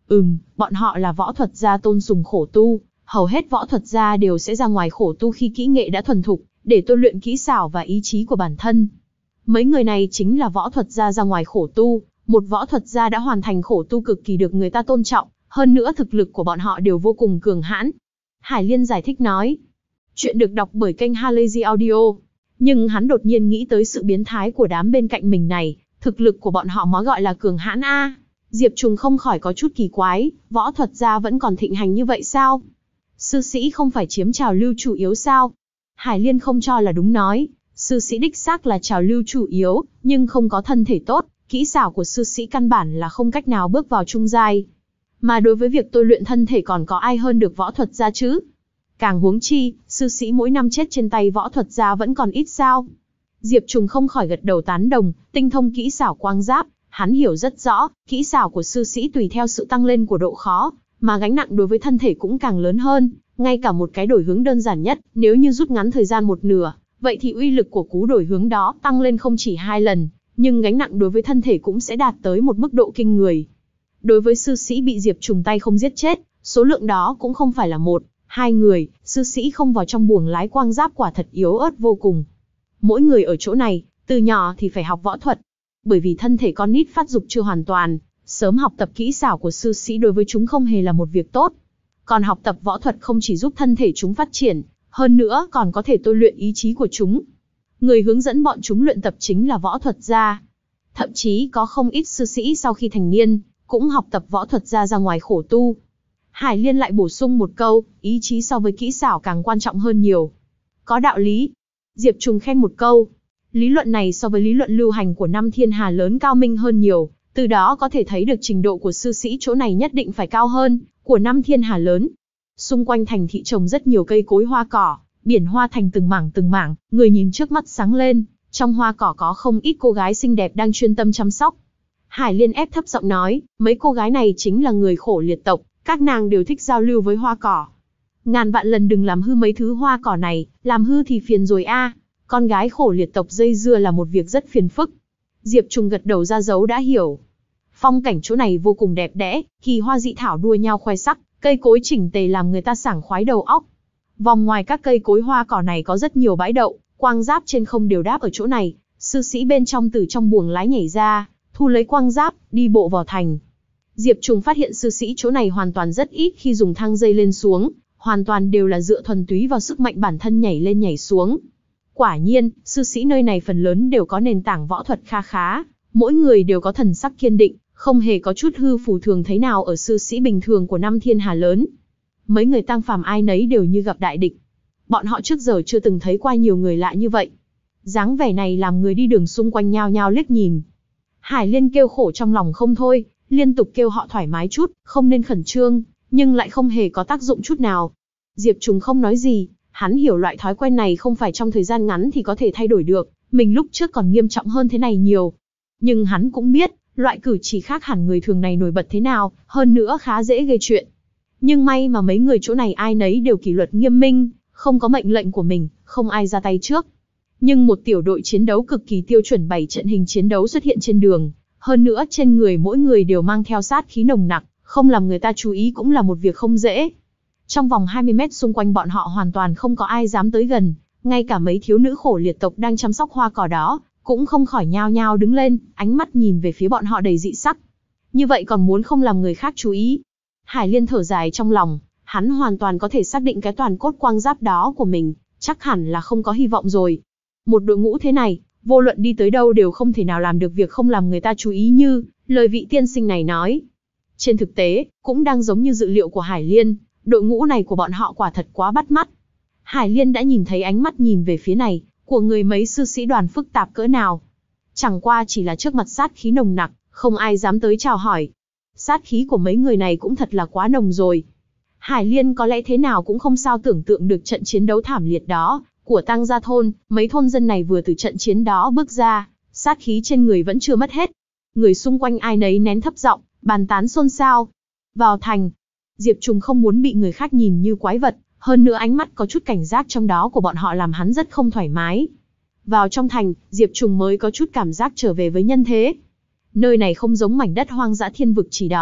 Ừm, bọn họ là võ thuật gia tôn sùng khổ tu, hầu hết võ thuật gia đều sẽ ra ngoài khổ tu khi kỹ nghệ đã thuần thục, để tôi luyện kỹ xảo và ý chí của bản thân. Mấy người này chính là võ thuật gia ra ngoài khổ tu, một võ thuật gia đã hoàn thành khổ tu cực kỳ được người ta tôn trọng, hơn nữa thực lực của bọn họ đều vô cùng cường hãn. Hải Liên giải thích nói. Chuyện được đọc bởi kênh Halazy Audio. Nhưng hắn đột nhiên nghĩ tới sự biến thái của đám bên cạnh mình này, thực lực của bọn họ mới gọi là cường hãn a. Diệp Trùng không khỏi có chút kỳ quái, võ thuật gia vẫn còn thịnh hành như vậy sao? Sư sĩ không phải chiếm trào lưu chủ yếu sao? Hải Liên không cho là đúng nói, sư sĩ đích xác là trào lưu chủ yếu, nhưng không có thân thể tốt, kỹ xảo của sư sĩ căn bản là không cách nào bước vào trung giai. Mà đối với việc tôi luyện thân thể còn có ai hơn được võ thuật gia chứ? Càng huống chi, sư sĩ mỗi năm chết trên tay võ thuật gia vẫn còn ít sao? Diệp Trùng không khỏi gật đầu tán đồng, tinh thông kỹ xảo quang giáp, hắn hiểu rất rõ, kỹ xảo của sư sĩ tùy theo sự tăng lên của độ khó, mà gánh nặng đối với thân thể cũng càng lớn hơn, ngay cả một cái đổi hướng đơn giản nhất, nếu như rút ngắn thời gian một nửa, vậy thì uy lực của cú đổi hướng đó tăng lên không chỉ hai lần, nhưng gánh nặng đối với thân thể cũng sẽ đạt tới một mức độ kinh người. Đối với sư sĩ bị Diệp Trùng tay không giết chết, số lượng đó cũng không phải là một, hai người, sư sĩ không vào trong buồng lái quang giáp quả thật yếu ớt vô cùng. Mỗi người ở chỗ này, từ nhỏ thì phải học võ thuật, bởi vì thân thể con nít phát dục chưa hoàn toàn, sớm học tập kỹ xảo của sư sĩ đối với chúng không hề là một việc tốt. Còn học tập võ thuật không chỉ giúp thân thể chúng phát triển, hơn nữa còn có thể tôi luyện ý chí của chúng. Người hướng dẫn bọn chúng luyện tập chính là võ thuật gia. Thậm chí có không ít sư sĩ sau khi thành niên, cũng học tập võ thuật gia ra ngoài khổ tu. Hải Liên lại bổ sung một câu, ý chí so với kỹ xảo càng quan trọng hơn nhiều. Có đạo lý. Diệp Trùng khen một câu. Lý luận này so với lý luận lưu hành của năm thiên hà lớn cao minh hơn nhiều, từ đó có thể thấy được trình độ của sư sĩ chỗ này nhất định phải cao hơn, của năm thiên hà lớn. Xung quanh thành thị trồng rất nhiều cây cối hoa cỏ, biển hoa thành từng mảng từng mảng, người nhìn trước mắt sáng lên, trong hoa cỏ có không ít cô gái xinh đẹp đang chuyên tâm chăm sóc. Hải Liên ép thấp giọng nói, mấy cô gái này chính là người khổ liệt tộc, các nàng đều thích giao lưu với hoa cỏ. Ngàn vạn lần đừng làm hư mấy thứ hoa cỏ này, làm hư thì phiền rồi a. Con gái khổ liệt tộc dây dưa là một việc rất phiền phức. Diệp Trùng gật đầu ra dấu đã hiểu. Phong cảnh chỗ này vô cùng đẹp đẽ, kỳ hoa dị thảo đua nhau khoe sắc, cây cối chỉnh tề làm người ta sảng khoái đầu óc. Vòng ngoài các cây cối hoa cỏ này có rất nhiều bãi đậu, quang giáp trên không đều đáp ở chỗ này, sư sĩ bên trong từ trong buồng lái nhảy ra, thu lấy quang giáp, đi bộ vào thành. Diệp Trùng phát hiện sư sĩ chỗ này hoàn toàn rất ít khi dùng thang dây lên xuống, hoàn toàn đều là dựa thuần túy vào sức mạnh bản thân nhảy lên nhảy xuống. Quả nhiên, sư sĩ nơi này phần lớn đều có nền tảng võ thuật kha khá, mỗi người đều có thần sắc kiên định, không hề có chút hư phù thường thấy nào ở sư sĩ bình thường của năm thiên hà lớn. Mấy người tang phàm ai nấy đều như gặp đại địch. Bọn họ trước giờ chưa từng thấy qua nhiều người lạ như vậy. Dáng vẻ này làm người đi đường xung quanh nhao nhao liếc nhìn. Hải Liên kêu khổ trong lòng không thôi, liên tục kêu họ thoải mái chút, không nên khẩn trương, nhưng lại không hề có tác dụng chút nào. Diệp Trùng không nói gì, hắn hiểu loại thói quen này không phải trong thời gian ngắn thì có thể thay đổi được, mình lúc trước còn nghiêm trọng hơn thế này nhiều. Nhưng hắn cũng biết, loại cử chỉ khác hẳn người thường này nổi bật thế nào, hơn nữa khá dễ gây chuyện. Nhưng may mà mấy người chỗ này ai nấy đều kỷ luật nghiêm minh, không có mệnh lệnh của mình, không ai ra tay trước. Nhưng một tiểu đội chiến đấu cực kỳ tiêu chuẩn bảy trận hình chiến đấu xuất hiện trên đường, hơn nữa trên người mỗi người đều mang theo sát khí nồng nặc, không làm người ta chú ý cũng là một việc không dễ. Trong vòng hai mươi mét xung quanh bọn họ hoàn toàn không có ai dám tới gần, ngay cả mấy thiếu nữ khổ liệt tộc đang chăm sóc hoa cỏ đó, cũng không khỏi nhao nhao đứng lên, ánh mắt nhìn về phía bọn họ đầy dị sắc. Như vậy còn muốn không làm người khác chú ý. Hải Liên thở dài trong lòng, hắn hoàn toàn có thể xác định cái toàn cốt quang giáp đó của mình, chắc hẳn là không có hy vọng rồi. Một đội ngũ thế này, vô luận đi tới đâu đều không thể nào làm được việc không làm người ta chú ý như lời vị tiên sinh này nói. Trên thực tế, cũng đang giống như dự liệu của Hải Liên, đội ngũ này của bọn họ quả thật quá bắt mắt. Hải Liên đã nhìn thấy ánh mắt nhìn về phía này, của người mấy sư sĩ đoàn phức tạp cỡ nào. Chẳng qua chỉ là trước mặt sát khí nồng nặc, không ai dám tới chào hỏi. Sát khí của mấy người này cũng thật là quá nồng rồi. Hải Liên có lẽ thế nào cũng không sao tưởng tượng được trận chiến đấu thảm liệt đó, của Tăng Gia Thôn, mấy thôn dân này vừa từ trận chiến đó bước ra, sát khí trên người vẫn chưa mất hết. Người xung quanh ai nấy nén thấp giọng, bàn tán xôn xao. Vào thành, Diệp Trùng không muốn bị người khác nhìn như quái vật, hơn nữa ánh mắt có chút cảnh giác trong đó của bọn họ làm hắn rất không thoải mái. Vào trong thành, Diệp Trùng mới có chút cảm giác trở về với nhân thế. Nơi này không giống mảnh đất hoang dã thiên vực chỉ đó,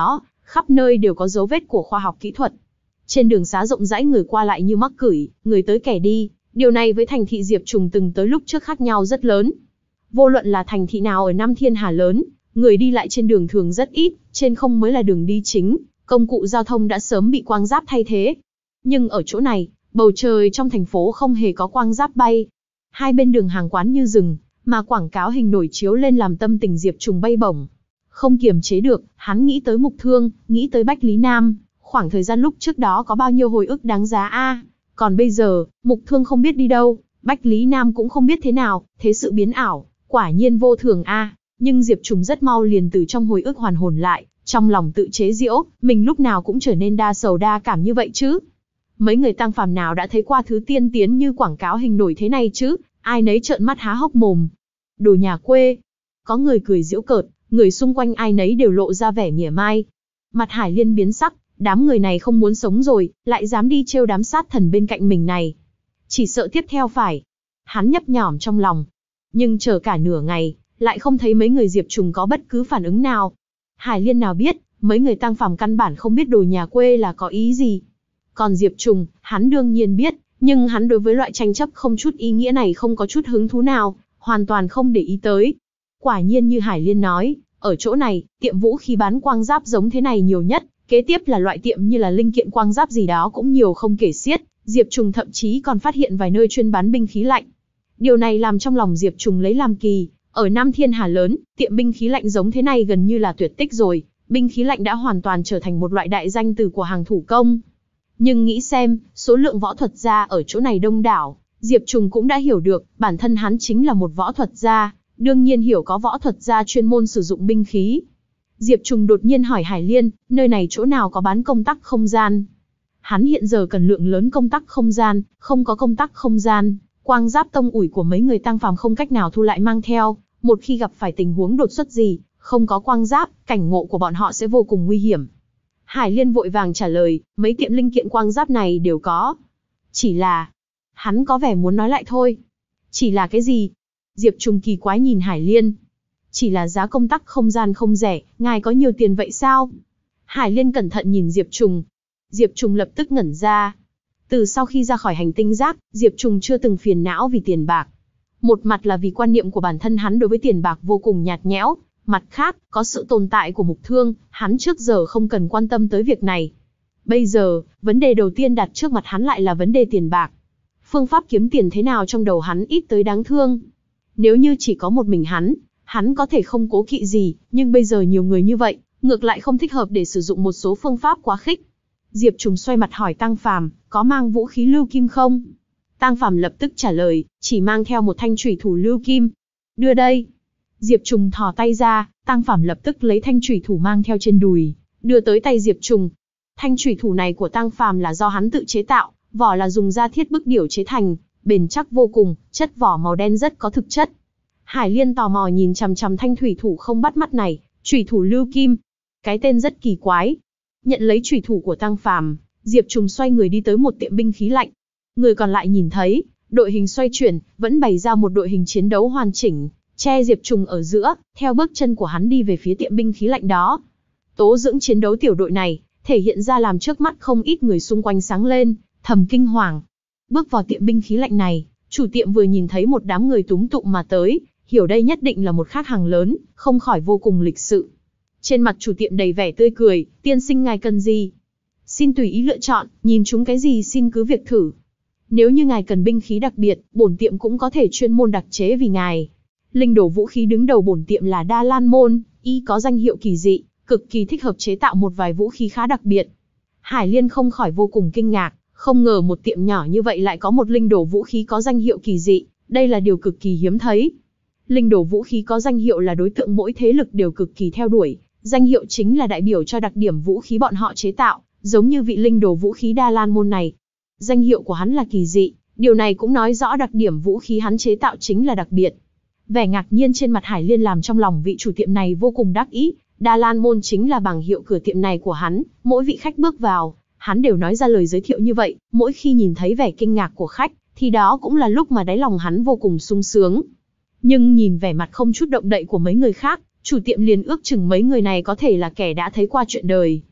khắp nơi đều có dấu vết của khoa học kỹ thuật. Trên đường xá rộng rãi người qua lại như mắc cửi, người tới kẻ đi, điều này với thành thị Diệp Trùng từng tới lúc trước khác nhau rất lớn. Vô luận là thành thị nào ở Nam Thiên Hà lớn, người đi lại trên đường thường rất ít, trên không mới là đường đi chính, công cụ giao thông đã sớm bị quang giáp thay thế. Nhưng ở chỗ này, bầu trời trong thành phố không hề có quang giáp bay. Hai bên đường hàng quán như rừng, mà quảng cáo hình nổi chiếu lên làm tâm tình Diệp Trùng bay bổng. Không kiềm chế được, hắn nghĩ tới Mục Thương, nghĩ tới Bách Lý Nam, khoảng thời gian lúc trước đó có bao nhiêu hồi ức đáng giá a. Còn bây giờ, Mục Thương không biết đi đâu, Bách Lý Nam cũng không biết thế nào, thế sự biến ảo, quả nhiên vô thường a. Nhưng Diệp Trùng rất mau liền từ trong hồi ức hoàn hồn lại, trong lòng tự chế giễu, mình lúc nào cũng trở nên đa sầu đa cảm như vậy chứ. Mấy người tăng phàm nào đã thấy qua thứ tiên tiến như quảng cáo hình nổi thế này chứ, ai nấy trợn mắt há hốc mồm. Đồ nhà quê. Có người cười giễu cợt, người xung quanh ai nấy đều lộ ra vẻ mỉa mai. Mặt Hải Liên biến sắc, đám người này không muốn sống rồi, lại dám đi trêu đám sát thần bên cạnh mình này. Chỉ sợ tiếp theo phải. Hắn nhấp nhỏm trong lòng. Nhưng chờ cả nửa ngày, lại không thấy mấy người Diệp Trùng có bất cứ phản ứng nào. Hải Liên nào biết, mấy người tăng phàm căn bản không biết đồ nhà quê là có ý gì. Còn Diệp Trùng, hắn đương nhiên biết, nhưng hắn đối với loại tranh chấp không chút ý nghĩa này không có chút hứng thú nào, hoàn toàn không để ý tới. Quả nhiên như Hải Liên nói, ở chỗ này, tiệm vũ khí bán quang giáp giống thế này nhiều nhất, kế tiếp là loại tiệm như là linh kiện quang giáp gì đó cũng nhiều không kể xiết, Diệp Trùng thậm chí còn phát hiện vài nơi chuyên bán binh khí lạnh. Điều này làm trong lòng Diệp Trùng lấy làm kỳ, ở Nam Thiên Hà lớn, tiệm binh khí lạnh giống thế này gần như là tuyệt tích rồi, binh khí lạnh đã hoàn toàn trở thành một loại đại danh từ của hàng thủ công. Nhưng nghĩ xem, số lượng võ thuật gia ở chỗ này đông đảo, Diệp Trùng cũng đã hiểu được, bản thân hắn chính là một võ thuật gia, đương nhiên hiểu có võ thuật gia chuyên môn sử dụng binh khí. Diệp Trùng đột nhiên hỏi Hải Liên, nơi này chỗ nào có bán công tắc không gian? Hắn hiện giờ cần lượng lớn công tắc không gian, không có công tắc không gian, quang giáp tông ủi của mấy người tăng phàm không cách nào thu lại mang theo, một khi gặp phải tình huống đột xuất gì, không có quang giáp, cảnh ngộ của bọn họ sẽ vô cùng nguy hiểm. Hải Liên vội vàng trả lời, mấy tiệm linh kiện quang giáp này đều có. Chỉ là... Hắn có vẻ muốn nói lại thôi. Chỉ là cái gì? Diệp Trùng kỳ quái nhìn Hải Liên. Chỉ là giá công tắc không gian không rẻ, ngài có nhiều tiền vậy sao? Hải Liên cẩn thận nhìn Diệp Trùng. Diệp Trùng lập tức ngẩn ra. Từ sau khi ra khỏi hành tinh rác, Diệp Trùng chưa từng phiền não vì tiền bạc. Một mặt là vì quan niệm của bản thân hắn đối với tiền bạc vô cùng nhạt nhẽo, mặt khác, có sự tồn tại của Mục Thương, hắn trước giờ không cần quan tâm tới việc này. Bây giờ, vấn đề đầu tiên đặt trước mặt hắn lại là vấn đề tiền bạc. Phương pháp kiếm tiền thế nào trong đầu hắn ít tới đáng thương. Nếu như chỉ có một mình hắn, hắn có thể không cố kỵ gì, nhưng bây giờ nhiều người như vậy, ngược lại không thích hợp để sử dụng một số phương pháp quá khích. Diệp Trùng xoay mặt hỏi Tăng Phàm, có mang vũ khí lưu kim không? Tăng Phàm lập tức trả lời, chỉ mang theo một thanh chủy thủ lưu kim. Đưa đây. Diệp Trùng thò tay ra, Tăng Phàm lập tức lấy thanh chủy thủ mang theo trên đùi, đưa tới tay Diệp Trùng. Thanh chủy thủ này của Tăng Phàm là do hắn tự chế tạo, vỏ là dùng da thiết bức điểu chế thành, bền chắc vô cùng, chất vỏ màu đen rất có thực chất. Hải Liên tò mò nhìn chằm chằm thanh thủy thủ không bắt mắt này, chủy thủ lưu kim. Cái tên rất kỳ quái. Nhận lấy chủy thủ của Tăng Phàm, Diệp Trùng xoay người đi tới một tiệm binh khí lạnh. Người còn lại nhìn thấy, đội hình xoay chuyển, vẫn bày ra một đội hình chiến đấu hoàn chỉnh, che Diệp Trùng ở giữa, theo bước chân của hắn đi về phía tiệm binh khí lạnh đó. Tố dưỡng chiến đấu tiểu đội này, thể hiện ra làm trước mắt không ít người xung quanh sáng lên, thầm kinh hoàng. Bước vào tiệm binh khí lạnh này, chủ tiệm vừa nhìn thấy một đám người túm tụm mà tới, hiểu đây nhất định là một khách hàng lớn, không khỏi vô cùng lịch sự. Trên mặt chủ tiệm đầy vẻ tươi cười, tiên sinh ngài cần gì? Xin tùy ý lựa chọn, nhìn chúng cái gì xin cứ việc thử. Nếu như ngài cần binh khí đặc biệt, bổn tiệm cũng có thể chuyên môn đặc chế vì ngài. Linh đồ vũ khí đứng đầu bổn tiệm là Đa Lan Môn, y có danh hiệu kỳ dị, cực kỳ thích hợp chế tạo một vài vũ khí khá đặc biệt. Hải Liên không khỏi vô cùng kinh ngạc, không ngờ một tiệm nhỏ như vậy lại có một linh đồ vũ khí có danh hiệu kỳ dị, đây là điều cực kỳ hiếm thấy. Linh đồ vũ khí có danh hiệu là đối tượng mỗi thế lực đều cực kỳ theo đuổi, danh hiệu chính là đại biểu cho đặc điểm vũ khí bọn họ chế tạo, giống như vị linh đồ vũ khí Đa Lan Môn này. Danh hiệu của hắn là kỳ dị, điều này cũng nói rõ đặc điểm vũ khí hắn chế tạo chính là đặc biệt. Vẻ ngạc nhiên trên mặt Hải Liên làm trong lòng vị chủ tiệm này vô cùng đắc ý, Đa Lan Môn chính là bảng hiệu cửa tiệm này của hắn, mỗi vị khách bước vào, hắn đều nói ra lời giới thiệu như vậy, mỗi khi nhìn thấy vẻ kinh ngạc của khách, thì đó cũng là lúc mà đáy lòng hắn vô cùng sung sướng. Nhưng nhìn vẻ mặt không chút động đậy của mấy người khác, chủ tiệm liền ước chừng mấy người này có thể là kẻ đã thấy qua chuyện đời.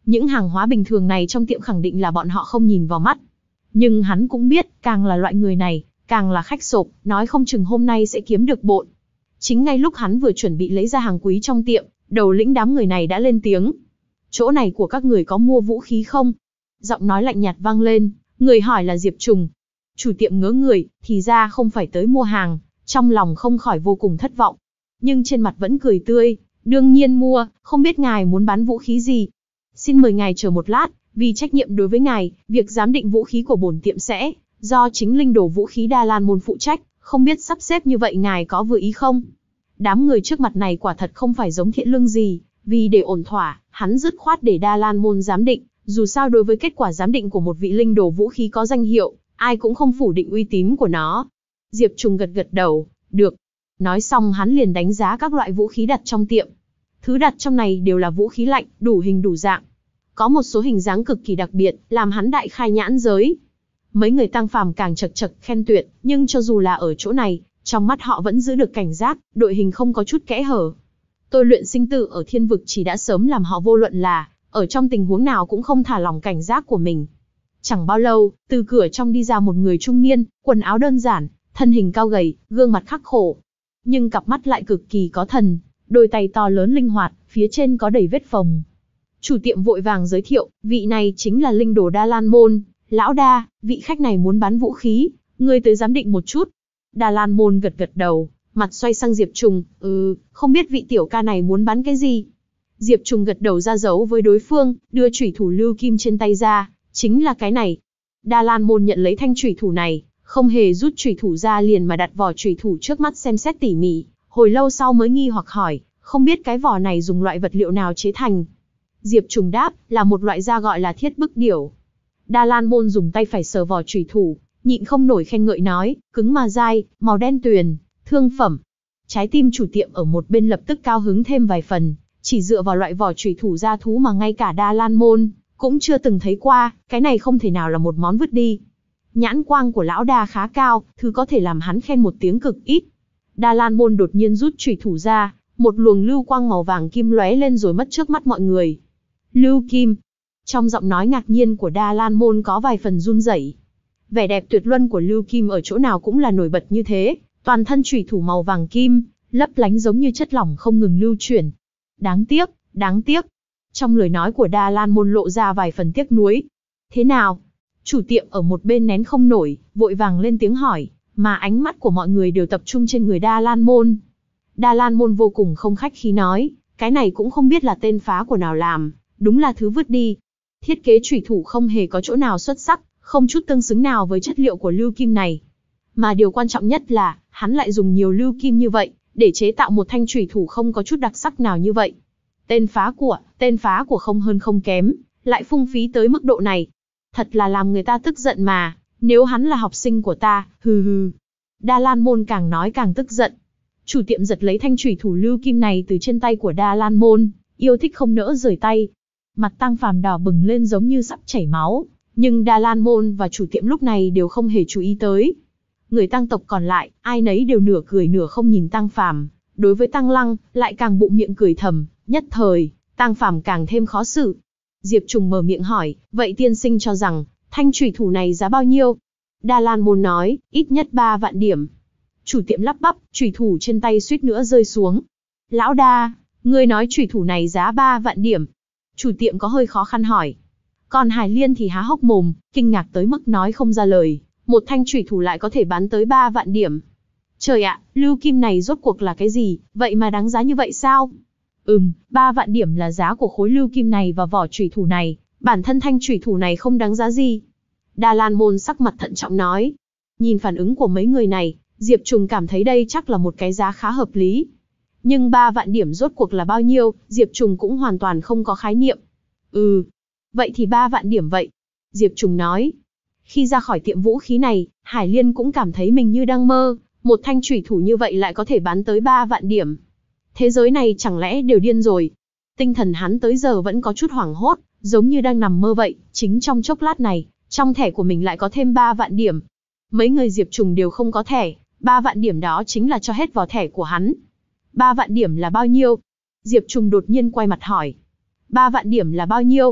Những hàng hóa bình thường này trong tiệm khẳng định là bọn họ không nhìn vào mắt. Nhưng hắn cũng biết, càng là loại người này, càng là khách sộp, nói không chừng hôm nay sẽ kiếm được bộn. Chính ngay lúc hắn vừa chuẩn bị lấy ra hàng quý trong tiệm, đầu lĩnh đám người này đã lên tiếng. Chỗ này của các người có mua vũ khí không? Giọng nói lạnh nhạt vang lên, người hỏi là Diệp Trùng. Chủ tiệm ngớ người, thì ra không phải tới mua hàng, trong lòng không khỏi vô cùng thất vọng. Nhưng trên mặt vẫn cười tươi, đương nhiên mua, không biết ngài muốn bán vũ khí gì. Xin mời ngài chờ một lát, vì trách nhiệm đối với ngài, việc giám định vũ khí của bổn tiệm sẽ do chính linh đồ vũ khí Đa Lan Môn phụ trách, không biết sắp xếp như vậy ngài có vừa ý không? Đám người trước mặt này quả thật không phải giống thiện lương gì, vì để ổn thỏa, hắn dứt khoát để Đa Lan Môn giám định, dù sao đối với kết quả giám định của một vị linh đồ vũ khí có danh hiệu, ai cũng không phủ định uy tín của nó. Diệp Trùng gật gật đầu, được. Nói xong hắn liền đánh giá các loại vũ khí đặt trong tiệm. Thứ đặt trong này đều là vũ khí lạnh, đủ hình đủ dạng. Có một số hình dáng cực kỳ đặc biệt, làm hắn đại khai nhãn giới. Mấy người tăng phàm càng chật chật khen tuyệt, nhưng cho dù là ở chỗ này, trong mắt họ vẫn giữ được cảnh giác, đội hình không có chút kẽ hở. Tôi luyện sinh tử ở thiên vực chỉ đã sớm làm họ vô luận là, ở trong tình huống nào cũng không thả lỏng cảnh giác của mình. Chẳng bao lâu, từ cửa trong đi ra một người trung niên, quần áo đơn giản, thân hình cao gầy, gương mặt khắc khổ. Nhưng cặp mắt lại cực kỳ có thần, đôi tay to lớn linh hoạt, phía trên có đầy vết phồng. Chủ tiệm vội vàng giới thiệu, vị này chính là linh đồ Đa Lan Môn, lão Đa, vị khách này muốn bán vũ khí, ngươi tới giám định một chút. Đa Lan Môn gật gật đầu, mặt xoay sang Diệp Trùng, ừ, không biết vị tiểu ca này muốn bán cái gì. Diệp Trùng gật đầu ra dấu với đối phương, đưa chủy thủ lưu kim trên tay ra, chính là cái này. Đa Lan Môn nhận lấy thanh chủy thủ này, không hề rút chủy thủ ra liền mà đặt vỏ chủy thủ trước mắt xem xét tỉ mỉ, hồi lâu sau mới nghi hoặc hỏi, không biết cái vỏ này dùng loại vật liệu nào chế thành. Diệp Trùng đáp, là một loại da gọi là thiết bức điểu. Đa Lan Môn dùng tay phải sờ vỏ chủy thủ, nhịn không nổi khen ngợi nói, cứng mà dai, màu đen tuyền, thương phẩm. Trái tim chủ tiệm ở một bên lập tức cao hứng thêm vài phần, chỉ dựa vào loại vỏ chủy thủ da thú mà ngay cả Đa Lan Môn cũng chưa từng thấy qua, cái này không thể nào là một món vứt đi. Nhãn quang của lão Đa khá cao, thứ có thể làm hắn khen một tiếng cực ít. Đa Lan Môn đột nhiên rút chủy thủ ra, một luồng lưu quang màu vàng kim lóe lên rồi mất trước mắt mọi người. Lưu kim. Trong giọng nói ngạc nhiên của Đa Lan Môn có vài phần run rẩy. Vẻ đẹp tuyệt luân của lưu kim ở chỗ nào cũng là nổi bật như thế, toàn thân chủy thủ màu vàng kim, lấp lánh giống như chất lỏng không ngừng lưu chuyển. Đáng tiếc, đáng tiếc. Trong lời nói của Đa Lan Môn lộ ra vài phần tiếc nuối. Thế nào? Chủ tiệm ở một bên nén không nổi, vội vàng lên tiếng hỏi, mà ánh mắt của mọi người đều tập trung trên người Đa Lan Môn. Đa Lan Môn vô cùng không khách khí nói, cái này cũng không biết là tên phá của nào làm, đúng là thứ vứt đi. Thiết kế chủy thủ không hề có chỗ nào xuất sắc, không chút tương xứng nào với chất liệu của lưu kim này. Mà điều quan trọng nhất là, hắn lại dùng nhiều lưu kim như vậy, để chế tạo một thanh chủy thủ không có chút đặc sắc nào như vậy. Tên phá của, tên phá của không hơn không kém, lại phung phí tới mức độ này. Thật là làm người ta tức giận mà, nếu hắn là học sinh của ta, hừ hừ. Đa Lan Môn càng nói càng tức giận. Chủ tiệm giật lấy thanh chủy thủ lưu kim này từ trên tay của Đa Lan Môn, yêu thích không nỡ rời tay. Mặt Tăng Phàm đỏ bừng lên giống như sắp chảy máu, nhưng Đa Lan Môn và chủ tiệm lúc này đều không hề chú ý tới. Người Tăng tộc còn lại, ai nấy đều nửa cười nửa không nhìn Tăng Phàm, đối với Tăng Lăng, lại càng bụng miệng cười thầm, nhất thời, Tăng Phàm càng thêm khó xử. Diệp Trùng mở miệng hỏi, vậy tiên sinh cho rằng, thanh chủy thủ này giá bao nhiêu? Đa Lan Môn nói, ít nhất ba vạn điểm. Chủ tiệm lắp bắp, chủy thủ trên tay suýt nữa rơi xuống. Lão Đa, ngươi nói chủy thủ này giá ba vạn điểm. Chủ tiệm có hơi khó khăn hỏi. Còn Hải Liên thì há hốc mồm, kinh ngạc tới mức nói không ra lời. Một thanh chủy thủ lại có thể bán tới ba vạn điểm. Trời ạ, lưu kim này rốt cuộc là cái gì, vậy mà đáng giá như vậy sao? Ừm, ba vạn điểm là giá của khối lưu kim này và vỏ chủy thủ này, bản thân thanh chủy thủ này không đáng giá gì. Đa Lan Môn sắc mặt thận trọng nói. Nhìn phản ứng của mấy người này, Diệp Trùng cảm thấy đây chắc là một cái giá khá hợp lý. Nhưng ba vạn điểm rốt cuộc là bao nhiêu, Diệp Trùng cũng hoàn toàn không có khái niệm. Ừ, vậy thì ba vạn điểm vậy. Diệp Trùng nói. Khi ra khỏi tiệm vũ khí này, Hải Liên cũng cảm thấy mình như đang mơ, một thanh chủy thủ như vậy lại có thể bán tới ba vạn điểm. Thế giới này chẳng lẽ đều điên rồi. Tinh thần hắn tới giờ vẫn có chút hoảng hốt, giống như đang nằm mơ vậy, chính trong chốc lát này, trong thẻ của mình lại có thêm ba vạn điểm. Mấy người Diệp Trùng đều không có thẻ, ba vạn điểm đó chính là cho hết vào thẻ của hắn. ba vạn điểm là bao nhiêu? Diệp Trùng đột nhiên quay mặt hỏi. ba vạn điểm là bao nhiêu?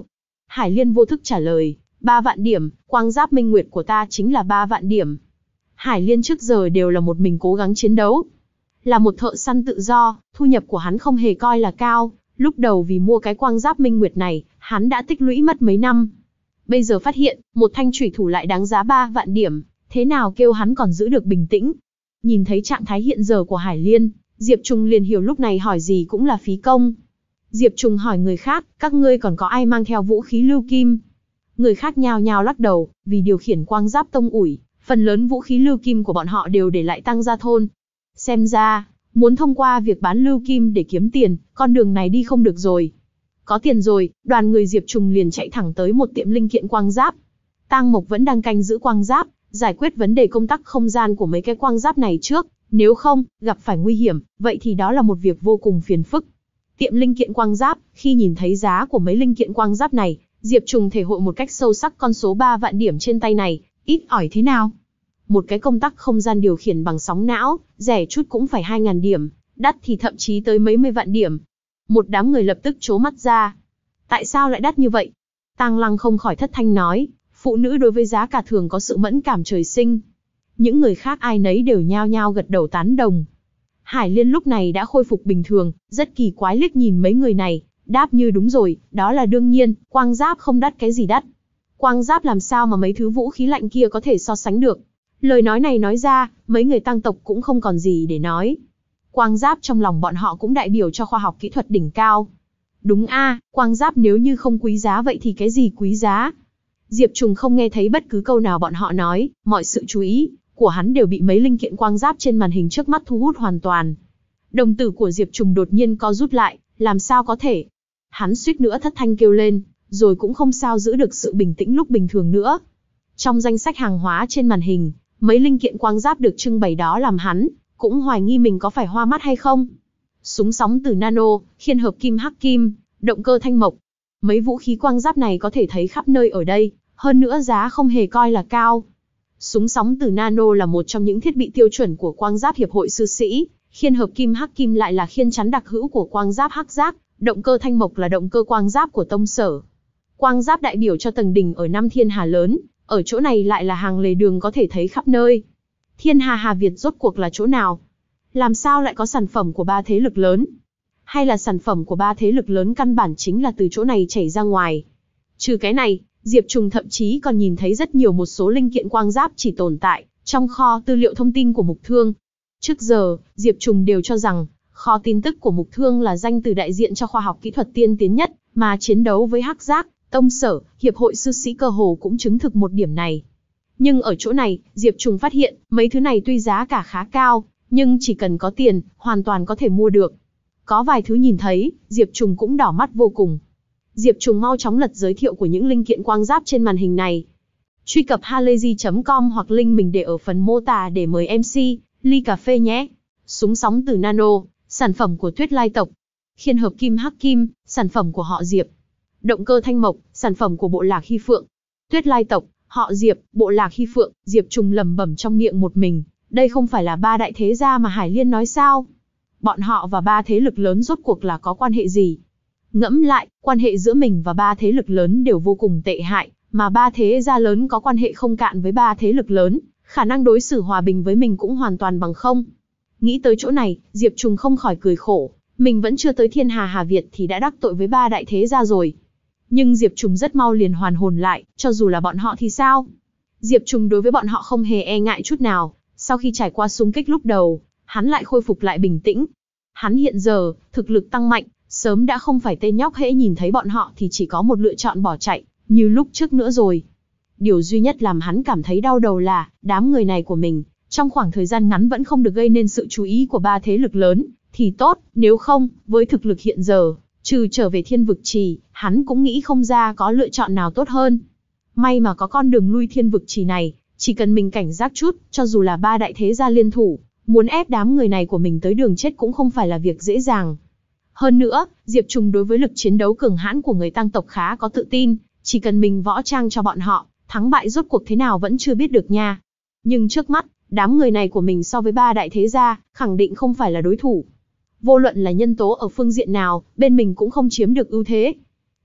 Hải Liên vô thức trả lời, ba vạn điểm, quang giáp minh nguyệt của ta chính là ba vạn điểm. Hải Liên trước giờ đều là một mình cố gắng chiến đấu. Là một thợ săn tự do, thu nhập của hắn không hề coi là cao, lúc đầu vì mua cái quang giáp minh nguyệt này, hắn đã tích lũy mất mấy năm. Bây giờ phát hiện, một thanh chủy thủ lại đáng giá ba vạn điểm, thế nào kêu hắn còn giữ được bình tĩnh. Nhìn thấy trạng thái hiện giờ của Hải Liên, Diệp Trùng liền hiểu lúc này hỏi gì cũng là phí công. Diệp Trùng hỏi người khác, các ngươi còn có ai mang theo vũ khí lưu kim? Người khác nhao nhao lắc đầu, vì điều khiển quang giáp tông ủi, phần lớn vũ khí lưu kim của bọn họ đều để lại Tăng Gia thôn. Xem ra, muốn thông qua việc bán lưu kim để kiếm tiền, con đường này đi không được rồi. Có tiền rồi, đoàn người Diệp Trùng liền chạy thẳng tới một tiệm linh kiện quang giáp. Tang Mộc vẫn đang canh giữ quang giáp, giải quyết vấn đề công tắc không gian của mấy cái quang giáp này trước, nếu không, gặp phải nguy hiểm, vậy thì đó là một việc vô cùng phiền phức. Tiệm linh kiện quang giáp, khi nhìn thấy giá của mấy linh kiện quang giáp này, Diệp Trùng thể hội một cách sâu sắc con số ba vạn điểm trên tay này, ít ỏi thế nào. Một cái công tắc không gian điều khiển bằng sóng não, rẻ chút cũng phải hai nghìn điểm, đắt thì thậm chí tới mấy mươi vạn điểm. Một đám người lập tức trố mắt ra. Tại sao lại đắt như vậy? Tang Lăng không khỏi thất thanh nói, phụ nữ đối với giá cả thường có sự mẫn cảm trời sinh. Những người khác ai nấy đều nhao nhao gật đầu tán đồng. Hải Liên lúc này đã khôi phục bình thường, rất kỳ quái liếc nhìn mấy người này, đáp như đúng rồi, đó là đương nhiên, quang giáp không đắt cái gì đắt. Quang giáp làm sao mà mấy thứ vũ khí lạnh kia có thể so sánh được. Lời nói này nói ra, mấy người Tăng tộc cũng không còn gì để nói. Quang giáp trong lòng bọn họ cũng đại biểu cho khoa học kỹ thuật đỉnh cao. Đúng a, quang giáp nếu như không quý giá vậy thì cái gì quý giá? Diệp Trùng không nghe thấy bất cứ câu nào bọn họ nói, mọi sự chú ý của hắn đều bị mấy linh kiện quang giáp trên màn hình trước mắt thu hút hoàn toàn. Đồng tử của Diệp Trùng đột nhiên co rút lại, làm sao có thể? Hắn suýt nữa thất thanh kêu lên, rồi cũng không sao giữ được sự bình tĩnh lúc bình thường nữa. Trong danh sách hàng hóa trên màn hình, mấy linh kiện quang giáp được trưng bày đó làm hắn cũng hoài nghi mình có phải hoa mắt hay không. Súng sóng từ nano, khiên hợp kim hắc kim, động cơ thanh mộc. Mấy vũ khí quang giáp này có thể thấy khắp nơi ở đây, hơn nữa giá không hề coi là cao. Súng sóng từ nano là một trong những thiết bị tiêu chuẩn của quang giáp hiệp hội sư sĩ, khiên hợp kim hắc kim lại là khiên chắn đặc hữu của quang giáp hắc giáp, động cơ thanh mộc là động cơ quang giáp của tông sở. Quang giáp đại biểu cho tầng đỉnh ở năm thiên hà lớn, ở chỗ này lại là hàng lề đường có thể thấy khắp nơi. Thiên hà Hà Việt rốt cuộc là chỗ nào? Làm sao lại có sản phẩm của ba thế lực lớn? Hay là sản phẩm của ba thế lực lớn căn bản chính là từ chỗ này chảy ra ngoài? Trừ cái này, Diệp Trùng thậm chí còn nhìn thấy rất nhiều một số linh kiện quang giáp chỉ tồn tại trong kho tư liệu thông tin của Mục Thương. Trước giờ, Diệp Trùng đều cho rằng, kho tin tức của Mục Thương là danh từ đại diện cho khoa học kỹ thuật tiên tiến nhất, mà chiến đấu với hắc giác, tông sở, hiệp hội sư sĩ cơ hồ cũng chứng thực một điểm này. Nhưng ở chỗ này, Diệp Trùng phát hiện, mấy thứ này tuy giá cả khá cao, nhưng chỉ cần có tiền, hoàn toàn có thể mua được. Có vài thứ nhìn thấy, Diệp Trùng cũng đỏ mắt vô cùng. Diệp Trùng mau chóng lật giới thiệu của những linh kiện quang giáp trên màn hình này. Truy cập halayzi chấm com hoặc link mình để ở phần mô tả để mời em xê, ly cà phê nhé. Súng sóng từ nano, sản phẩm của Tuyết Lai tộc. Khiên hợp kim hắc kim, sản phẩm của họ Diệp. Động cơ thanh mộc, sản phẩm của bộ lạc Hy Phượng. Tuyết Lai tộc, họ Diệp, bộ lạc Hy Phượng. Diệp Trùng lẩm bẩm trong miệng một mình, đây không phải là ba đại thế gia mà Hải Liên nói sao? Bọn họ và ba thế lực lớn rốt cuộc là có quan hệ gì? Ngẫm lại, quan hệ giữa mình và ba thế lực lớn đều vô cùng tệ hại, mà ba thế gia lớn có quan hệ không cạn với ba thế lực lớn, khả năng đối xử hòa bình với mình cũng hoàn toàn bằng không. Nghĩ tới chỗ này, Diệp Trùng không khỏi cười khổ, mình vẫn chưa tới thiên hà Hà Việt thì đã đắc tội với ba đại thế gia rồi. Nhưng Diệp Trùng rất mau liền hoàn hồn lại, cho dù là bọn họ thì sao? Diệp Trùng đối với bọn họ không hề e ngại chút nào, sau khi trải qua xung kích lúc đầu, hắn lại khôi phục lại bình tĩnh. Hắn hiện giờ, thực lực tăng mạnh, sớm đã không phải tên nhóc hễ nhìn thấy bọn họ thì chỉ có một lựa chọn bỏ chạy, như lúc trước nữa rồi. Điều duy nhất làm hắn cảm thấy đau đầu là, đám người này của mình, trong khoảng thời gian ngắn vẫn không được gây nên sự chú ý của ba thế lực lớn, thì tốt, nếu không, với thực lực hiện giờ, trừ trở về thiên vực trì, hắn cũng nghĩ không ra có lựa chọn nào tốt hơn. May mà có con đường lui thiên vực trì này, chỉ cần mình cảnh giác chút, cho dù là ba đại thế gia liên thủ, muốn ép đám người này của mình tới đường chết cũng không phải là việc dễ dàng. Hơn nữa, Diệp Trùng đối với lực chiến đấu cường hãn của người Tăng tộc khá có tự tin, chỉ cần mình võ trang cho bọn họ, thắng bại rốt cuộc thế nào vẫn chưa biết được nha. Nhưng trước mắt, đám người này của mình so với ba đại thế gia, khẳng định không phải là đối thủ. Vô luận là nhân tố ở phương diện nào, bên mình cũng không chiếm được ưu thế.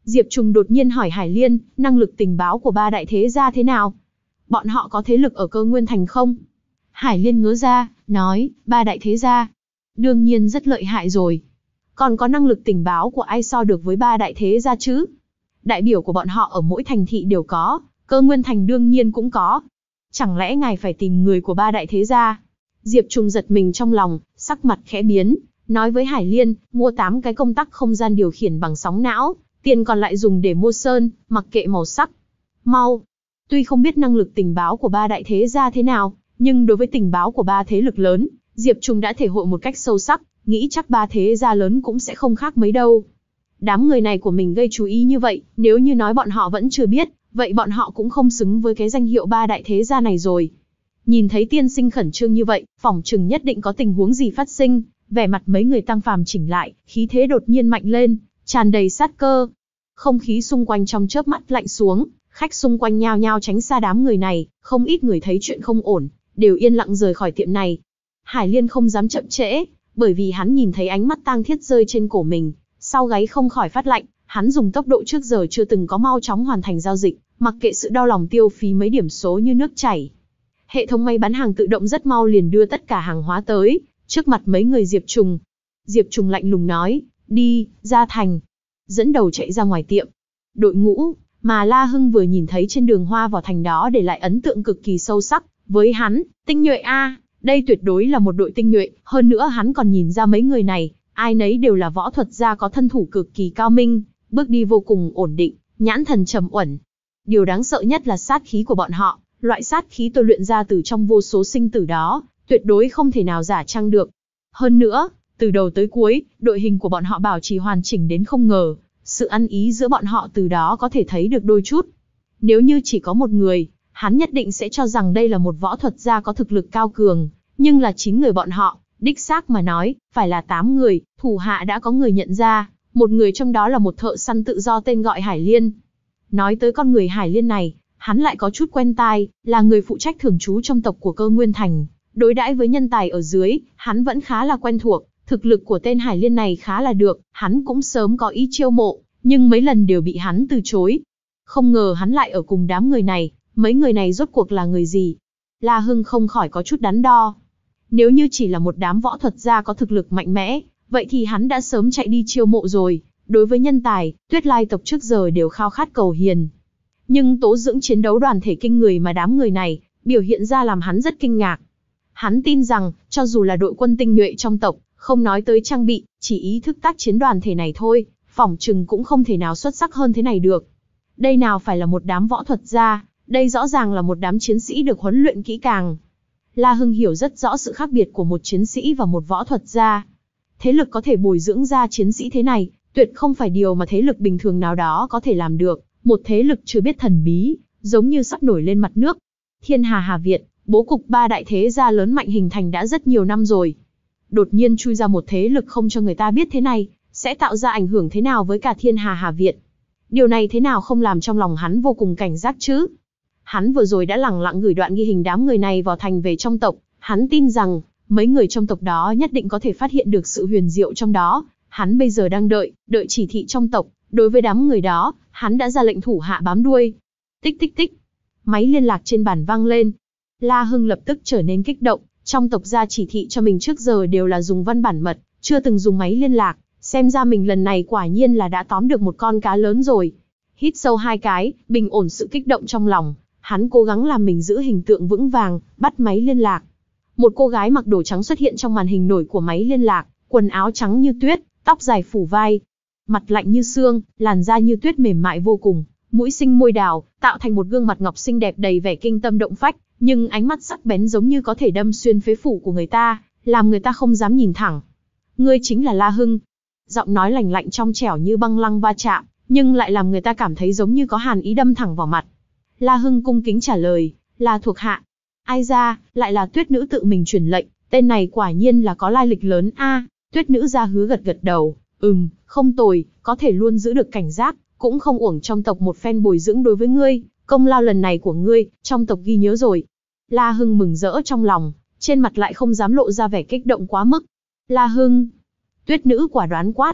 Diệp Trùng đột nhiên hỏi Hải Liên, năng lực tình báo của ba đại thế gia thế nào? Bọn họ có thế lực ở Cơ Nguyên Thành không? Hải Liên ngớ ra, nói, ba đại thế gia. Đương nhiên rất lợi hại rồi. Còn có năng lực tình báo của ai so được với ba đại thế gia chứ? Đại biểu của bọn họ ở mỗi thành thị đều có, Cơ Nguyên Thành đương nhiên cũng có. Chẳng lẽ ngài phải tìm người của ba đại thế gia? Diệp Trùng giật mình trong lòng, sắc mặt khẽ biến, nói với Hải Liên, mua tám cái công tắc không gian điều khiển bằng sóng não, tiền còn lại dùng để mua sơn, mặc kệ màu sắc. Mau! Tuy không biết năng lực tình báo của ba đại thế gia thế nào, nhưng đối với tình báo của ba thế lực lớn, Diệp Trùng đã thể hội một cách sâu sắc, nghĩ chắc ba thế gia lớn cũng sẽ không khác mấy đâu. Đám người này của mình gây chú ý như vậy, nếu như nói bọn họ vẫn chưa biết, vậy bọn họ cũng không xứng với cái danh hiệu ba đại thế gia này rồi. Nhìn thấy tiên sinh khẩn trương như vậy, phỏng chừng nhất định có tình huống gì phát sinh, vẻ mặt mấy người Tăng Phàm chỉnh lại, khí thế đột nhiên mạnh lên, tràn đầy sát cơ. Không khí xung quanh trong chớp mắt lạnh xuống, khách xung quanh nhao nhao tránh xa đám người này, không ít người thấy chuyện không ổn, đều yên lặng rời khỏi tiệm này. Hải Liên không dám chậm trễ, bởi vì hắn nhìn thấy ánh mắt tang thiết rơi trên cổ mình, sau gáy không khỏi phát lạnh, hắn dùng tốc độ trước giờ chưa từng có mau chóng hoàn thành giao dịch, mặc kệ sự đau lòng tiêu phí mấy điểm số như nước chảy. Hệ thống máy bán hàng tự động rất mau liền đưa tất cả hàng hóa tới, trước mặt mấy người Diệp Trùng. Diệp Trùng lạnh lùng nói, đi, ra thành. Dẫn đầu chạy ra ngoài tiệm. Đội ngũ, mà La Hưng vừa nhìn thấy trên đường hoa vào thành đó để lại ấn tượng cực kỳ sâu sắc, với hắn, tinh nhuệ a, đây tuyệt đối là một đội tinh nhuệ, hơn nữa hắn còn nhìn ra mấy người này, ai nấy đều là võ thuật gia có thân thủ cực kỳ cao minh, bước đi vô cùng ổn định, nhãn thần trầm uẩn. Điều đáng sợ nhất là sát khí của bọn họ, loại sát khí tôi luyện ra từ trong vô số sinh tử đó, tuyệt đối không thể nào giả trang được. Hơn nữa, từ đầu tới cuối, đội hình của bọn họ bảo trì hoàn chỉnh đến không ngờ, sự ăn ý giữa bọn họ từ đó có thể thấy được đôi chút. Nếu như chỉ có một người, hắn nhất định sẽ cho rằng đây là một võ thuật gia có thực lực cao cường, nhưng là chín người bọn họ, đích xác mà nói, phải là tám người, thủ hạ đã có người nhận ra, một người trong đó là một thợ săn tự do tên gọi Hải Liên. Nói tới con người Hải Liên này, hắn lại có chút quen tai, là người phụ trách thường trú trong tộc của Cơ Nguyên Thành, đối đãi với nhân tài ở dưới, hắn vẫn khá là quen thuộc, thực lực của tên Hải Liên này khá là được, hắn cũng sớm có ý chiêu mộ, nhưng mấy lần đều bị hắn từ chối. Không ngờ hắn lại ở cùng đám người này, mấy người này rốt cuộc là người gì? La Hưng không khỏi có chút đắn đo. Nếu như chỉ là một đám võ thuật gia có thực lực mạnh mẽ, vậy thì hắn đã sớm chạy đi chiêu mộ rồi. Đối với nhân tài, Tuyết Lai tộc trước giờ đều khao khát cầu hiền. Nhưng tố dưỡng chiến đấu đoàn thể kinh người mà đám người này biểu hiện ra làm hắn rất kinh ngạc. Hắn tin rằng, cho dù là đội quân tinh nhuệ trong tộc, không nói tới trang bị, chỉ ý thức tác chiến đoàn thể này thôi, phỏng chừng cũng không thể nào xuất sắc hơn thế này được. Đây nào phải là một đám võ thuật gia, đây rõ ràng là một đám chiến sĩ được huấn luyện kỹ càng. La Hưng hiểu rất rõ sự khác biệt của một chiến sĩ và một võ thuật gia. Thế lực có thể bồi dưỡng ra chiến sĩ thế này, tuyệt không phải điều mà thế lực bình thường nào đó có thể làm được. Một thế lực chưa biết thần bí, giống như sắp nổi lên mặt nước. Thiên Hà Hà Việt, bố cục ba đại thế gia lớn mạnh hình thành đã rất nhiều năm rồi. Đột nhiên chui ra một thế lực không cho người ta biết thế này, sẽ tạo ra ảnh hưởng thế nào với cả Thiên Hà Hà Việt. Điều này thế nào không làm trong lòng hắn vô cùng cảnh giác chứ? Hắn vừa rồi đã lẳng lặng gửi đoạn ghi hình đám người này vào thành về trong tộc, hắn tin rằng, mấy người trong tộc đó nhất định có thể phát hiện được sự huyền diệu trong đó. Hắn bây giờ đang đợi, đợi chỉ thị trong tộc, đối với đám người đó, hắn đã ra lệnh thủ hạ bám đuôi. Tích tích tích, máy liên lạc trên bàn vang lên. La Hưng lập tức trở nên kích động, trong tộc ra chỉ thị cho mình trước giờ đều là dùng văn bản mật, chưa từng dùng máy liên lạc, xem ra mình lần này quả nhiên là đã tóm được một con cá lớn rồi. Hít sâu hai cái, bình ổn sự kích động trong lòng, hắn cố gắng làm mình giữ hình tượng vững vàng, bắt máy liên lạc. Một cô gái mặc đồ trắng xuất hiện trong màn hình nổi của máy liên lạc, quần áo trắng như tuyết, tóc dài phủ vai, mặt lạnh như xương, làn da như tuyết mềm mại vô cùng, mũi xinh môi đào, tạo thành một gương mặt ngọc xinh đẹp đầy vẻ kinh tâm động phách, nhưng ánh mắt sắc bén giống như có thể đâm xuyên phế phủ của người ta, làm người ta không dám nhìn thẳng. Ngươi chính là La Hưng. Giọng nói lạnh lạnh trong trẻo như băng lăng va chạm, nhưng lại làm người ta cảm thấy giống như có hàn ý đâm thẳng vào mặt. La Hưng cung kính trả lời, là thuộc hạ. Ai ra, lại là Tuyết nữ tự mình truyền lệnh, tên này quả nhiên là có lai lịch lớn a. À, Tuyết nữ ra hứa gật gật đầu, ừm, không tồi, có thể luôn giữ được cảnh giác, cũng không uổng trong tộc một phen bồi dưỡng đối với ngươi, công lao lần này của ngươi, trong tộc ghi nhớ rồi. La Hưng mừng rỡ trong lòng, trên mặt lại không dám lộ ra vẻ kích động quá mức. La Hưng, Tuyết nữ quả đoán quát.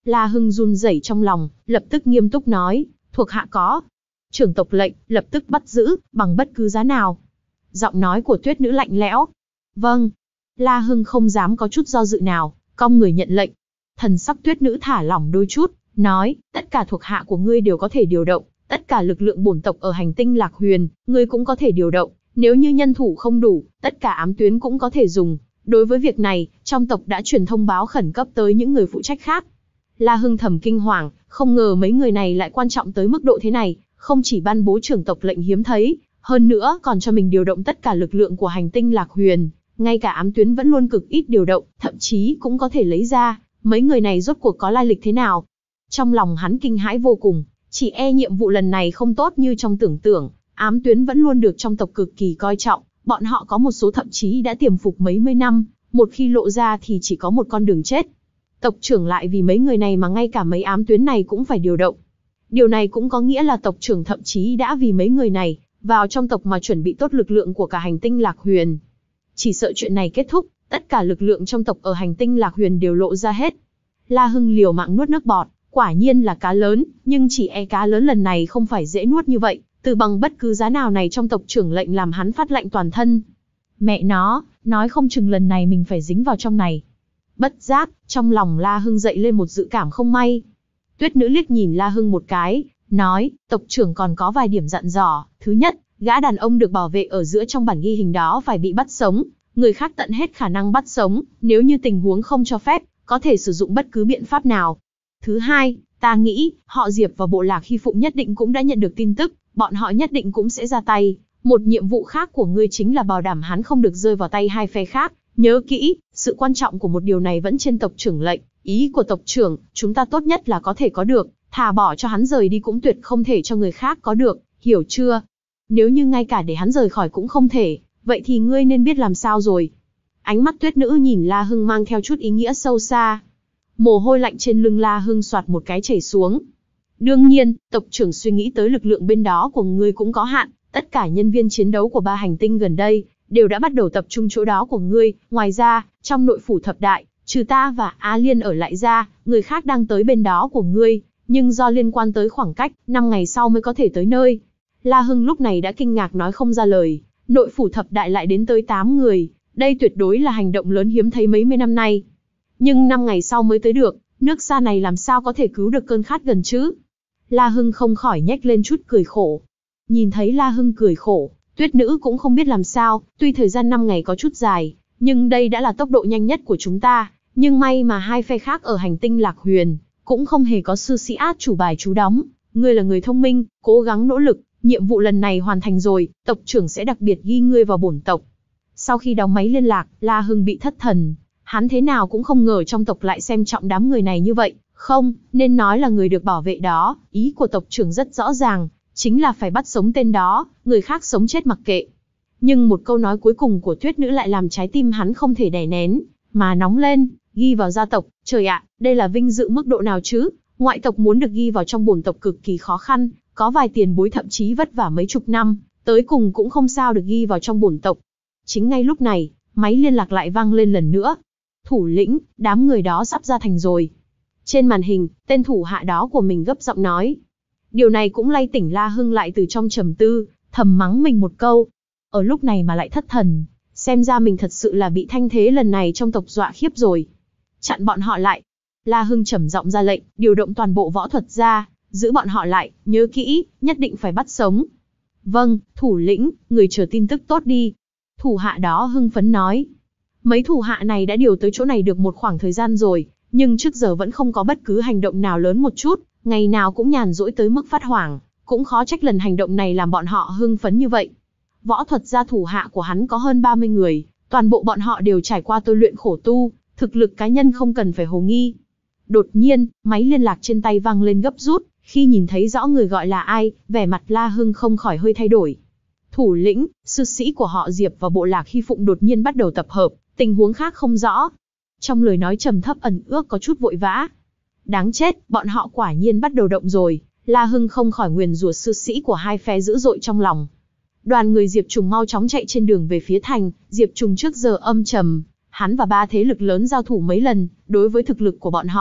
La Hưng run rẩy trong lòng, lập tức nghiêm túc nói, thuộc hạ có. Trưởng tộc lệnh, lập tức bắt giữ, bằng bất cứ giá nào. Giọng nói của tuyết nữ lạnh lẽo. Vâng. La Hưng không dám có chút do dự nào, cong người nhận lệnh. Thần sắc tuyết nữ thả lỏng đôi chút, nói, tất cả thuộc hạ của ngươi đều có thể điều động, tất cả lực lượng bổn tộc ở hành tinh Lạc Huyền, ngươi cũng có thể điều động, nếu như nhân thủ không đủ, tất cả ám tuyến cũng có thể dùng. Đối với việc này, trong tộc đã truyền thông báo khẩn cấp tới những người phụ trách khác. La Hưng thầm kinh hoàng, không ngờ mấy người này lại quan trọng tới mức độ thế này, không chỉ ban bố trưởng tộc lệnh hiếm thấy, hơn nữa còn cho mình điều động tất cả lực lượng của hành tinh Lạc Huyền, ngay cả ám tuyến vẫn luôn cực ít điều động, thậm chí cũng có thể lấy ra, mấy người này rốt cuộc có lai lịch thế nào. Trong lòng hắn kinh hãi vô cùng, chỉ e nhiệm vụ lần này không tốt như trong tưởng tượng, ám tuyến vẫn luôn được trong tộc cực kỳ coi trọng, bọn họ có một số thậm chí đã tiềm phục mấy mươi năm, một khi lộ ra thì chỉ có một con đường chết. Tộc trưởng lại vì mấy người này mà ngay cả mấy ám tuyến này cũng phải điều động. Điều này cũng có nghĩa là tộc trưởng thậm chí đã vì mấy người này, vào trong tộc mà chuẩn bị tốt lực lượng của cả hành tinh Lạc Huyền. Chỉ sợ chuyện này kết thúc, tất cả lực lượng trong tộc ở hành tinh Lạc Huyền đều lộ ra hết. La Hưng liều mạng nuốt nước bọt, quả nhiên là cá lớn, nhưng chỉ e cá lớn lần này không phải dễ nuốt như vậy, từ bằng bất cứ giá nào này trong tộc trưởng lệnh làm hắn phát lạnh toàn thân. Mẹ nó, nói không chừng lần này mình phải dính vào trong này. Bất giác, trong lòng La Hưng dậy lên một dự cảm không may. Tuyết nữ liếc nhìn La Hưng một cái, nói, tộc trưởng còn có vài điểm dặn dò. Thứ nhất, gã đàn ông được bảo vệ ở giữa trong bản ghi hình đó phải bị bắt sống, người khác tận hết khả năng bắt sống, nếu như tình huống không cho phép, có thể sử dụng bất cứ biện pháp nào. Thứ hai, ta nghĩ, họ Diệp và bộ lạc Hy Phụng nhất định cũng đã nhận được tin tức, bọn họ nhất định cũng sẽ ra tay. Một nhiệm vụ khác của ngươi chính là bảo đảm hắn không được rơi vào tay hai phe khác. Nhớ kỹ, sự quan trọng của một điều này vẫn trên tộc trưởng lệnh, ý của tộc trưởng, chúng ta tốt nhất là có thể có được, thà bỏ cho hắn rời đi cũng tuyệt không thể cho người khác có được, hiểu chưa? Nếu như ngay cả để hắn rời khỏi cũng không thể, vậy thì ngươi nên biết làm sao rồi. Ánh mắt tuyết nữ nhìn La Hưng mang theo chút ý nghĩa sâu xa. Mồ hôi lạnh trên lưng La Hưng soạt một cái chảy xuống. Đương nhiên, tộc trưởng suy nghĩ tới lực lượng bên đó của ngươi cũng có hạn, tất cả nhân viên chiến đấu của ba hành tinh gần đây đều đã bắt đầu tập trung chỗ đó của ngươi, ngoài ra, trong nội phủ thập đại, trừ ta và Á Liên ở lại ra, người khác đang tới bên đó của ngươi, nhưng do liên quan tới khoảng cách, năm ngày sau mới có thể tới nơi. La Hưng lúc này đã kinh ngạc nói không ra lời, nội phủ thập đại lại đến tới tám người, đây tuyệt đối là hành động lớn hiếm thấy mấy mươi năm nay. Nhưng năm ngày sau mới tới được, nước xa này làm sao có thể cứu được cơn khát gần chứ? La Hưng không khỏi nhếch lên chút cười khổ. Nhìn thấy La Hưng cười khổ, tuyết nữ cũng không biết làm sao, tuy thời gian năm ngày có chút dài, nhưng đây đã là tốc độ nhanh nhất của chúng ta, nhưng may mà hai phe khác ở hành tinh Lạc Huyền, cũng không hề có sư sĩ át chủ bài chú đóng. Ngươi là người thông minh, cố gắng nỗ lực, nhiệm vụ lần này hoàn thành rồi, tộc trưởng sẽ đặc biệt ghi ngươi vào bổn tộc. Sau khi đóng máy liên lạc, La Hưng bị thất thần, hắn thế nào cũng không ngờ trong tộc lại xem trọng đám người này như vậy, không, nên nói là người được bảo vệ đó, ý của tộc trưởng rất rõ ràng, chính là phải bắt sống tên đó, người khác sống chết mặc kệ. Nhưng một câu nói cuối cùng của tuyết nữ lại làm trái tim hắn không thể đè nén, mà nóng lên, ghi vào gia tộc, trời ạ, đây là vinh dự mức độ nào chứ, ngoại tộc muốn được ghi vào trong bổn tộc cực kỳ khó khăn, có vài tiền bối thậm chí vất vả mấy chục năm, tới cùng cũng không sao được ghi vào trong bổn tộc. Chính ngay lúc này, máy liên lạc lại vang lên lần nữa. Thủ lĩnh, đám người đó sắp ra thành rồi. Trên màn hình, tên thủ hạ đó của mình gấp giọng nói. Điều này cũng lay tỉnh La Hưng lại từ trong trầm tư, thầm mắng mình một câu. Ở lúc này mà lại thất thần, xem ra mình thật sự là bị thanh thế lần này trong tộc dọa khiếp rồi. Chặn bọn họ lại. La Hưng trầm giọng ra lệnh, điều động toàn bộ võ thuật ra, giữ bọn họ lại, nhớ kỹ, nhất định phải bắt sống. Vâng, thủ lĩnh, người chờ tin tức tốt đi. Thủ hạ đó hưng phấn nói. Mấy thủ hạ này đã điều tới chỗ này được một khoảng thời gian rồi, nhưng trước giờ vẫn không có bất cứ hành động nào lớn một chút, ngày nào cũng nhàn rỗi tới mức phát hoảng, cũng khó trách lần hành động này làm bọn họ hưng phấn như vậy. Võ thuật gia thủ hạ của hắn có hơn ba mươi người, toàn bộ bọn họ đều trải qua tôi luyện khổ tu, thực lực cá nhân không cần phải hồ nghi. Đột nhiên, máy liên lạc trên tay vang lên gấp rút, khi nhìn thấy rõ người gọi là ai, vẻ mặt La Hưng không khỏi hơi thay đổi. Thủ lĩnh, sư sĩ của họ Diệp và bộ lạc Hy Phụng đột nhiên bắt đầu tập hợp, tình huống khác không rõ. Trong lời nói trầm thấp ẩn ước có chút vội vã. Đáng chết, bọn họ quả nhiên bắt đầu động rồi. La Hưng không khỏi nguyền rủa sư sĩ của hai phe dữ dội trong lòng. Đoàn người Diệp Trùng mau chóng chạy trên đường về phía thành. Diệp Trùng trước giờ âm trầm, hắn và ba thế lực lớn giao thủ mấy lần, đối với thực lực của bọn họ,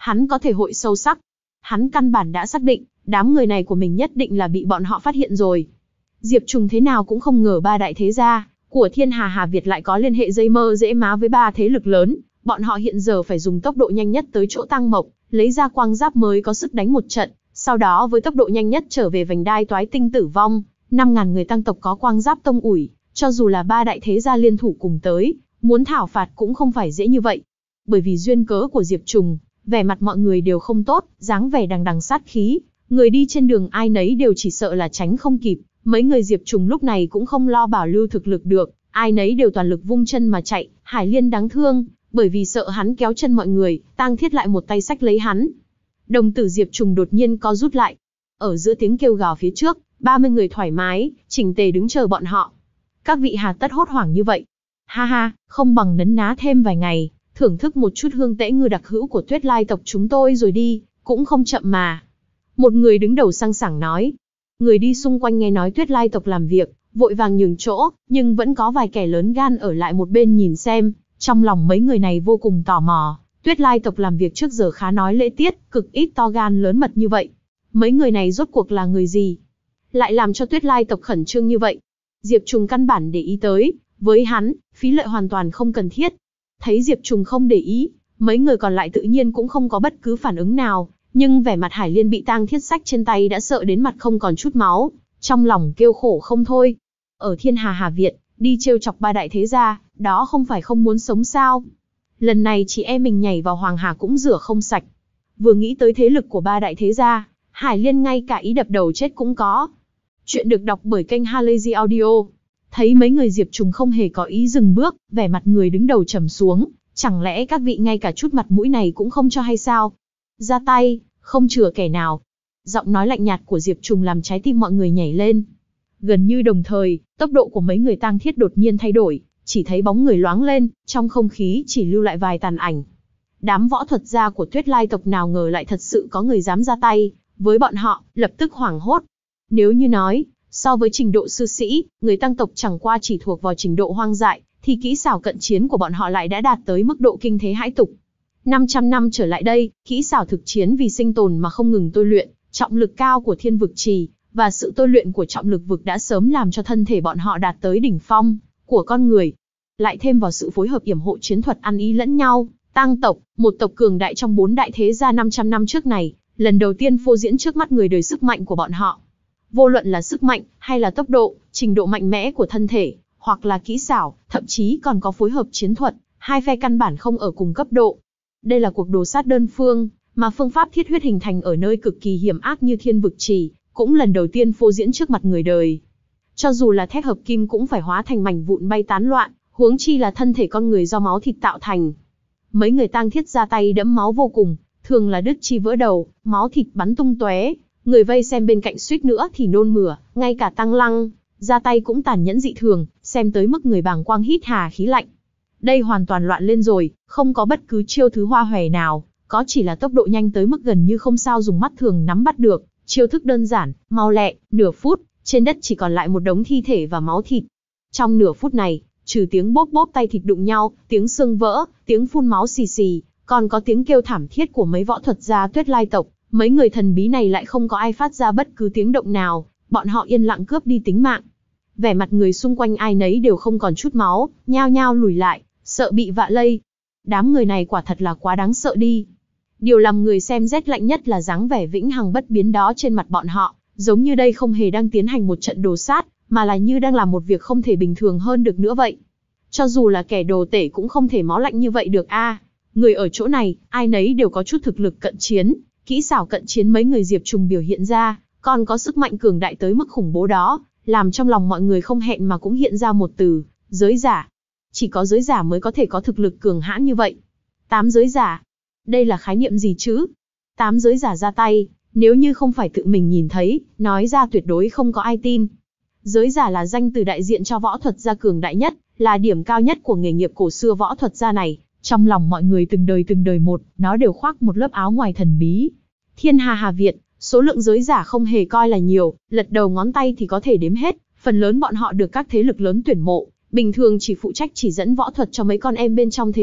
hắn có thể hội sâu sắc. Hắn căn bản đã xác định, đám người này của mình nhất định là bị bọn họ phát hiện rồi. Diệp Trùng thế nào cũng không ngờ ba đại thế gia của Thiên Hà Hà Việt lại có liên hệ dây mơ dễ má với ba thế lực lớn. Bọn họ hiện giờ phải dùng tốc độ nhanh nhất tới chỗ Tăng Mộc, lấy ra quang giáp mới có sức đánh một trận, sau đó với tốc độ nhanh nhất trở về vành đai toái tinh tử vong. năm ngàn người Tăng tộc có quang giáp tông ủi, cho dù là ba đại thế gia liên thủ cùng tới, muốn thảo phạt cũng không phải dễ như vậy. Bởi vì duyên cớ của Diệp Trùng, vẻ mặt mọi người đều không tốt, dáng vẻ đằng đằng sát khí, người đi trên đường ai nấy đều chỉ sợ là tránh không kịp. Mấy người Diệp Trùng lúc này cũng không lo bảo lưu thực lực được, ai nấy đều toàn lực vung chân mà chạy. Hải Liên đáng thương, bởi vì sợ hắn kéo chân mọi người, Tang Thiết lại một tay xách lấy hắn. Đồng tử Diệp Trùng đột nhiên co rút lại. Ở giữa tiếng kêu gào phía trước, ba mươi người thoải mái, chỉnh tề đứng chờ bọn họ. Các vị hà tất hốt hoảng như vậy? Ha ha, không bằng nấn ná thêm vài ngày, thưởng thức một chút hương tễ ngư đặc hữu của Tuyết Lai tộc chúng tôi rồi đi, cũng không chậm mà. Một người đứng đầu sang sảng nói. Người đi xung quanh nghe nói Tuyết Lai tộc làm việc, vội vàng nhường chỗ, nhưng vẫn có vài kẻ lớn gan ở lại một bên nhìn xem. Trong lòng mấy người này vô cùng tò mò, Tuyết Lai tộc làm việc trước giờ khá nói lễ tiết, cực ít to gan lớn mật như vậy. Mấy người này rốt cuộc là người gì? Lại làm cho Tuyết Lai tộc khẩn trương như vậy? Diệp Trùng căn bản để ý tới, với hắn, phí lợi hoàn toàn không cần thiết. Thấy Diệp Trùng không để ý, mấy người còn lại tự nhiên cũng không có bất cứ phản ứng nào, nhưng vẻ mặt Hải Liên bị Tang Thiết xách trên tay đã sợ đến mặt không còn chút máu, trong lòng kêu khổ không thôi. Ở Thiên Hà Hà Việt, đi trêu chọc ba đại thế gia, đó không phải không muốn sống sao? Lần này chị em mình nhảy vào Hoàng Hà cũng rửa không sạch. Vừa nghĩ tới thế lực của ba đại thế gia, Hải Liên ngay cả ý đập đầu chết cũng có. Chuyện được đọc bởi kênh Halazy Audio. Thấy mấy người Diệp Trùng không hề có ý dừng bước, vẻ mặt người đứng đầu trầm xuống, chẳng lẽ các vị ngay cả chút mặt mũi này cũng không cho hay sao? Ra tay, không chừa kẻ nào. Giọng nói lạnh nhạt của Diệp Trùng làm trái tim mọi người nhảy lên. Gần như đồng thời, tốc độ của mấy người Tang Thiết đột nhiên thay đổi, chỉ thấy bóng người loáng lên, trong không khí chỉ lưu lại vài tàn ảnh. Đám võ thuật gia của Tuyết Lai tộc nào ngờ lại thật sự có người dám ra tay với bọn họ, lập tức hoảng hốt. Nếu như nói, so với trình độ sư sĩ, người Tăng tộc chẳng qua chỉ thuộc vào trình độ hoang dại, thì kỹ xảo cận chiến của bọn họ lại đã đạt tới mức độ kinh thế hãi tục. năm trăm năm trở lại đây, kỹ xảo thực chiến vì sinh tồn mà không ngừng tôi luyện, trọng lực cao của thiên vực trì và sự tôi luyện của trọng lực vực đã sớm làm cho thân thể bọn họ đạt tới đỉnh phong của con người. Lại thêm vào sự phối hợp yểm hộ chiến thuật ăn ý lẫn nhau, Tang tộc, một tộc cường đại trong bốn đại thế gia năm trăm năm trước này, lần đầu tiên phô diễn trước mắt người đời sức mạnh của bọn họ. Vô luận là sức mạnh, hay là tốc độ, trình độ mạnh mẽ của thân thể, hoặc là kỹ xảo, thậm chí còn có phối hợp chiến thuật, hai phe căn bản không ở cùng cấp độ. Đây là cuộc đồ sát đơn phương, mà phương pháp thiết huyết hình thành ở nơi cực kỳ hiểm ác như thiên vực trì, cũng lần đầu tiên phô diễn trước mặt người đời. Cho dù là thép hợp kim cũng phải hóa thành mảnh vụn bay tán loạn, huống chi là thân thể con người do máu thịt tạo thành. Mấy người Tang Thiết ra tay đẫm máu vô cùng, thường là đứt chi vỡ đầu, máu thịt bắn tung tóe, người vây xem bên cạnh suýt nữa thì nôn mửa, ngay cả Tăng Lăng ra tay cũng tàn nhẫn dị thường, xem tới mức người bàng quang hít hà khí lạnh. Đây hoàn toàn loạn lên rồi, không có bất cứ chiêu thứ hoa hòe nào, có chỉ là tốc độ nhanh tới mức gần như không sao dùng mắt thường nắm bắt được, chiêu thức đơn giản, mau lẹ, nửa phút, trên đất chỉ còn lại một đống thi thể và máu thịt. Trong nửa phút này, trừ tiếng bốp bốp tay thịt đụng nhau, tiếng xương vỡ, tiếng phun máu xì xì, còn có tiếng kêu thảm thiết của mấy võ thuật gia Tuyết Lai tộc, mấy người thần bí này lại không có ai phát ra bất cứ tiếng động nào, bọn họ yên lặng cướp đi tính mạng. Vẻ mặt người xung quanh ai nấy đều không còn chút máu, nhao nhao lùi lại, sợ bị vạ lây. Đám người này quả thật là quá đáng sợ đi. Điều làm người xem rét lạnh nhất là dáng vẻ vĩnh hằng bất biến đó trên mặt bọn họ, giống như đây không hề đang tiến hành một trận đồ sát, mà là như đang làm một việc không thể bình thường hơn được nữa vậy. Cho dù là kẻ đồ tể cũng không thể máu lạnh như vậy được a. À, người ở chỗ này, ai nấy đều có chút thực lực cận chiến, kỹ xảo cận chiến mấy người Diệp Trùng biểu hiện ra, còn có sức mạnh cường đại tới mức khủng bố đó, làm trong lòng mọi người không hẹn mà cũng hiện ra một từ, giới giả. Chỉ có giới giả mới có thể có thực lực cường hãn như vậy. Tám giới giả. Đây là khái niệm gì chứ? Tám giới giả ra tay, nếu như không phải tự mình nhìn thấy, nói ra tuyệt đối không có ai tin. Giới giả là danh từ đại diện cho võ thuật gia cường đại nhất, là điểm cao nhất của nghề nghiệp cổ xưa võ thuật gia này. Trong lòng mọi người từng đời từng đời một, nó đều khoác một lớp áo ngoài thần bí. Thiên Hà Hà Việt, số lượng giới giả không hề coi là nhiều, lật đầu ngón tay thì có thể đếm hết, phần lớn bọn họ được các thế lực lớn tuyển mộ, bình thường chỉ phụ trách chỉ dẫn võ thuật cho mấy con em bên trong thế lực,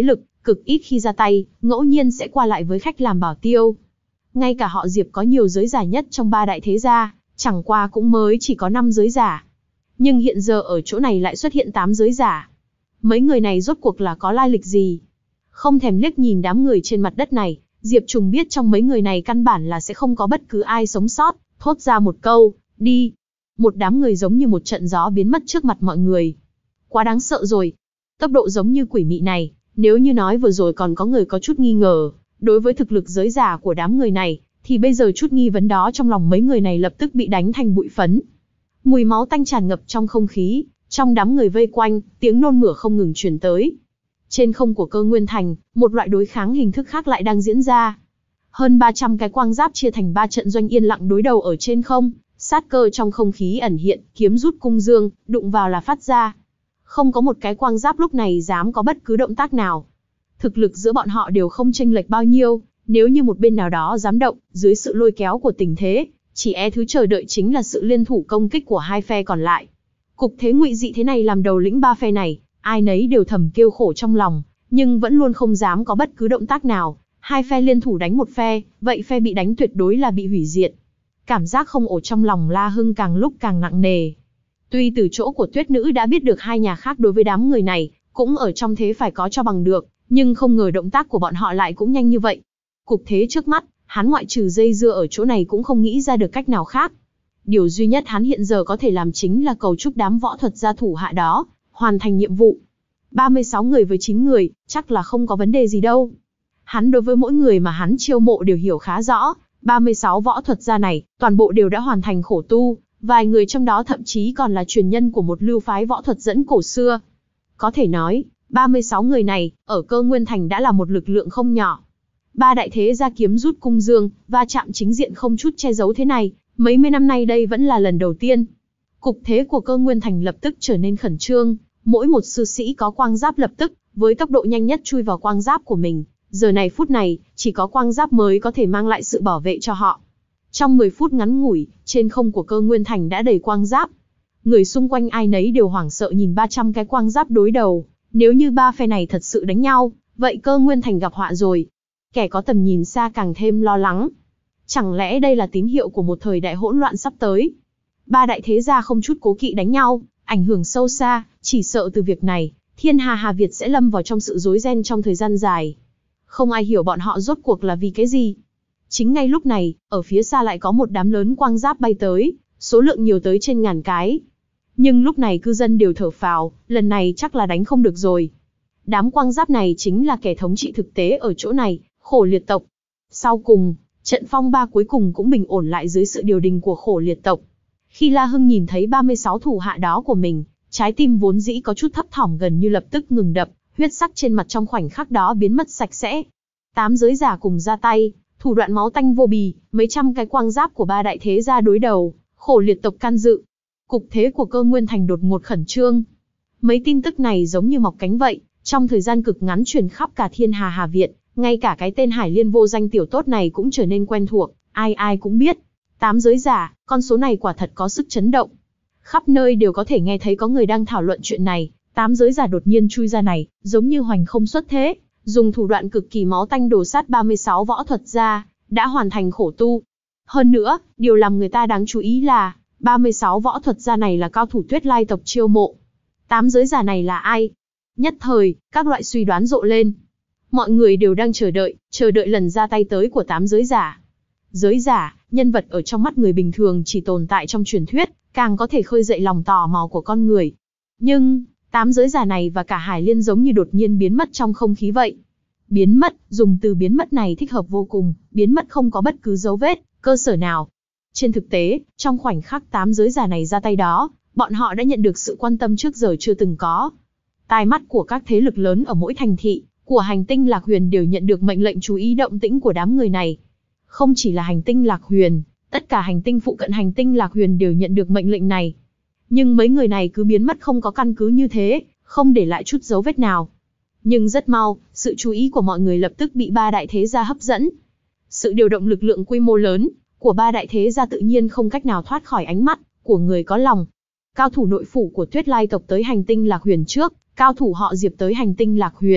cực ít khi ra tay, ngẫu nhiên sẽ qua lại với khách làm bảo tiêu. Ngay cả họ Diệp có nhiều giới giả nhất trong ba đại thế gia, chẳng qua cũng mới chỉ có năm giới giả. Nhưng hiện giờ ở chỗ này lại xuất hiện tám giới giả. Mấy người này rốt cuộc là có lai lịch gì? Không thèm liếc nhìn đám người trên mặt đất này, Diệp Trùng biết trong mấy người này căn bản là sẽ không có bất cứ ai sống sót, thốt ra một câu, đi. Một đám người giống như một trận gió biến mất trước mặt mọi người. Quá đáng sợ rồi. Tốc độ giống như quỷ mị này, nếu như nói vừa rồi còn có người có chút nghi ngờ, đối với thực lực giới giả của đám người này, thì bây giờ chút nghi vấn đó trong lòng mấy người này lập tức bị đánh thành bụi phấn. Mùi máu tanh tràn ngập trong không khí, trong đám người vây quanh, tiếng nôn mửa không ngừng truyền tới. Trên không của Cơ Nguyên Thành, một loại đối kháng hình thức khác lại đang diễn ra. Hơn ba trăm cái quang giáp chia thành ba trận doanh yên lặng đối đầu ở trên không, sát cơ trong không khí ẩn hiện, kiếm rút cung dương, đụng vào là phát ra. Không có một cái quang giáp lúc này dám có bất cứ động tác nào. Thực lực giữa bọn họ đều không chênh lệch bao nhiêu, nếu như một bên nào đó dám động, dưới sự lôi kéo của tình thế, chỉ e thứ chờ đợi chính là sự liên thủ công kích của hai phe còn lại. Cục thế ngụy dị thế này làm đầu lĩnh ba phe này, ai nấy đều thầm kêu khổ trong lòng, nhưng vẫn luôn không dám có bất cứ động tác nào. Hai phe liên thủ đánh một phe, vậy phe bị đánh tuyệt đối là bị hủy diệt. Cảm giác không ổn trong lòng La Hưng càng lúc càng nặng nề. Tuy từ chỗ của Tuyết Nữ đã biết được hai nhà khác đối với đám người này, cũng ở trong thế phải có cho bằng được, nhưng không ngờ động tác của bọn họ lại cũng nhanh như vậy. Cục thế trước mắt, hắn ngoại trừ dây dưa ở chỗ này cũng không nghĩ ra được cách nào khác. Điều duy nhất hắn hiện giờ có thể làm chính là cầu chúc đám võ thuật gia thủ hạ đó, hoàn thành nhiệm vụ. ba mươi sáu người với chín người, chắc là không có vấn đề gì đâu. Hắn đối với mỗi người mà hắn chiêu mộ đều hiểu khá rõ, ba mươi sáu võ thuật gia này, toàn bộ đều đã hoàn thành khổ tu, vài người trong đó thậm chí còn là truyền nhân của một lưu phái võ thuật dẫn cổ xưa. Có thể nói, ba mươi sáu người này, ở Cơ Nguyên Thành đã là một lực lượng không nhỏ. Ba đại thế gia kiếm rút cung dương, va chạm chính diện không chút che giấu thế này, mấy mươi năm nay đây vẫn là lần đầu tiên. Cục thế của Cơ Nguyên Thành lập tức trở nên khẩn trương, mỗi một sư sĩ có quang giáp lập tức, với tốc độ nhanh nhất chui vào quang giáp của mình. Giờ này phút này, chỉ có quang giáp mới có thể mang lại sự bảo vệ cho họ. Trong mười phút ngắn ngủi, trên không của Cơ Nguyên Thành đã đầy quang giáp. Người xung quanh ai nấy đều hoảng sợ nhìn ba trăm cái quang giáp đối đầu. Nếu như ba phe này thật sự đánh nhau, vậy Cơ Nguyên Thành gặp họa rồi. Kẻ có tầm nhìn xa càng thêm lo lắng. Chẳng lẽ đây là tín hiệu của một thời đại hỗn loạn sắp tới? Ba đại thế gia không chút cố kỵ đánh nhau, ảnh hưởng sâu xa, chỉ sợ từ việc này, Thiên Hà Hà Việt sẽ lâm vào trong sự rối ren trong thời gian dài. Không ai hiểu bọn họ rốt cuộc là vì cái gì. Chính ngay lúc này, ở phía xa lại có một đám lớn quang giáp bay tới, số lượng nhiều tới trên ngàn cái. Nhưng lúc này cư dân đều thở phào, lần này chắc là đánh không được rồi. Đám quang giáp này chính là kẻ thống trị thực tế ở chỗ này, Khổ Liệt tộc. Sau cùng, trận phong ba cuối cùng cũng bình ổn lại dưới sự điều đình của Khổ Liệt tộc. Khi La Hưng nhìn thấy ba mươi sáu thủ hạ đó của mình, trái tim vốn dĩ có chút thấp thỏm gần như lập tức ngừng đập, huyết sắc trên mặt trong khoảnh khắc đó biến mất sạch sẽ. Tám giới giả cùng ra tay, thủ đoạn máu tanh vô bì, mấy trăm cái quang giáp của ba đại thế gia đối đầu, Khổ Liệt tộc can dự. Cục thế của Cơ Nguyên Thành đột ngột khẩn trương. Mấy tin tức này giống như mọc cánh vậy, trong thời gian cực ngắn truyền khắp cả Thiên Hà Hà Việt, ngay cả cái tên Hải Liên vô danh tiểu tốt này cũng trở nên quen thuộc, ai ai cũng biết. Tám giới giả, con số này quả thật có sức chấn động. Khắp nơi đều có thể nghe thấy có người đang thảo luận chuyện này, tám giới giả đột nhiên chui ra này, giống như hoành không xuất thế, dùng thủ đoạn cực kỳ máu tanh đổ sát ba mươi sáu võ thuật gia, đã hoàn thành khổ tu. Hơn nữa, điều làm người ta đáng chú ý là, ba mươi sáu võ thuật gia này là cao thủ Tuyết Lai tộc chiêu mộ. Tám giới giả này là ai? Nhất thời, các loại suy đoán rộ lên. Mọi người đều đang chờ đợi, chờ đợi lần ra tay tới của tám giới giả. Giới giả, nhân vật ở trong mắt người bình thường chỉ tồn tại trong truyền thuyết, càng có thể khơi dậy lòng tò mò của con người. Nhưng, tám giới giả này và cả Hải Liên giống như đột nhiên biến mất trong không khí vậy. Biến mất, dùng từ biến mất này thích hợp vô cùng, biến mất không có bất cứ dấu vết, cơ sở nào. Trên thực tế, trong khoảnh khắc tám giới giả này ra tay đó, bọn họ đã nhận được sự quan tâm trước giờ chưa từng có. Tai mắt của các thế lực lớn ở mỗi thành thị, của hành tinh Lạc Huyền đều nhận được mệnh lệnh chú ý động tĩnh của đám người này. Không chỉ là hành tinh Lạc Huyền, tất cả hành tinh phụ cận hành tinh Lạc Huyền đều nhận được mệnh lệnh này. Nhưng mấy người này cứ biến mất không có căn cứ như thế, không để lại chút dấu vết nào. Nhưng rất mau, sự chú ý của mọi người lập tức bị ba đại thế gia hấp dẫn. Sự điều động lực lượng quy mô lớn của ba đại thế gia tự nhiên không cách nào thoát khỏi ánh mắt của người có lòng. Cao thủ nội phủ của Tuyết Lai tộc tới hành tinh Lạc Huyền trước, cao thủ họ Diệp tới hành tinh Lạc Huyền,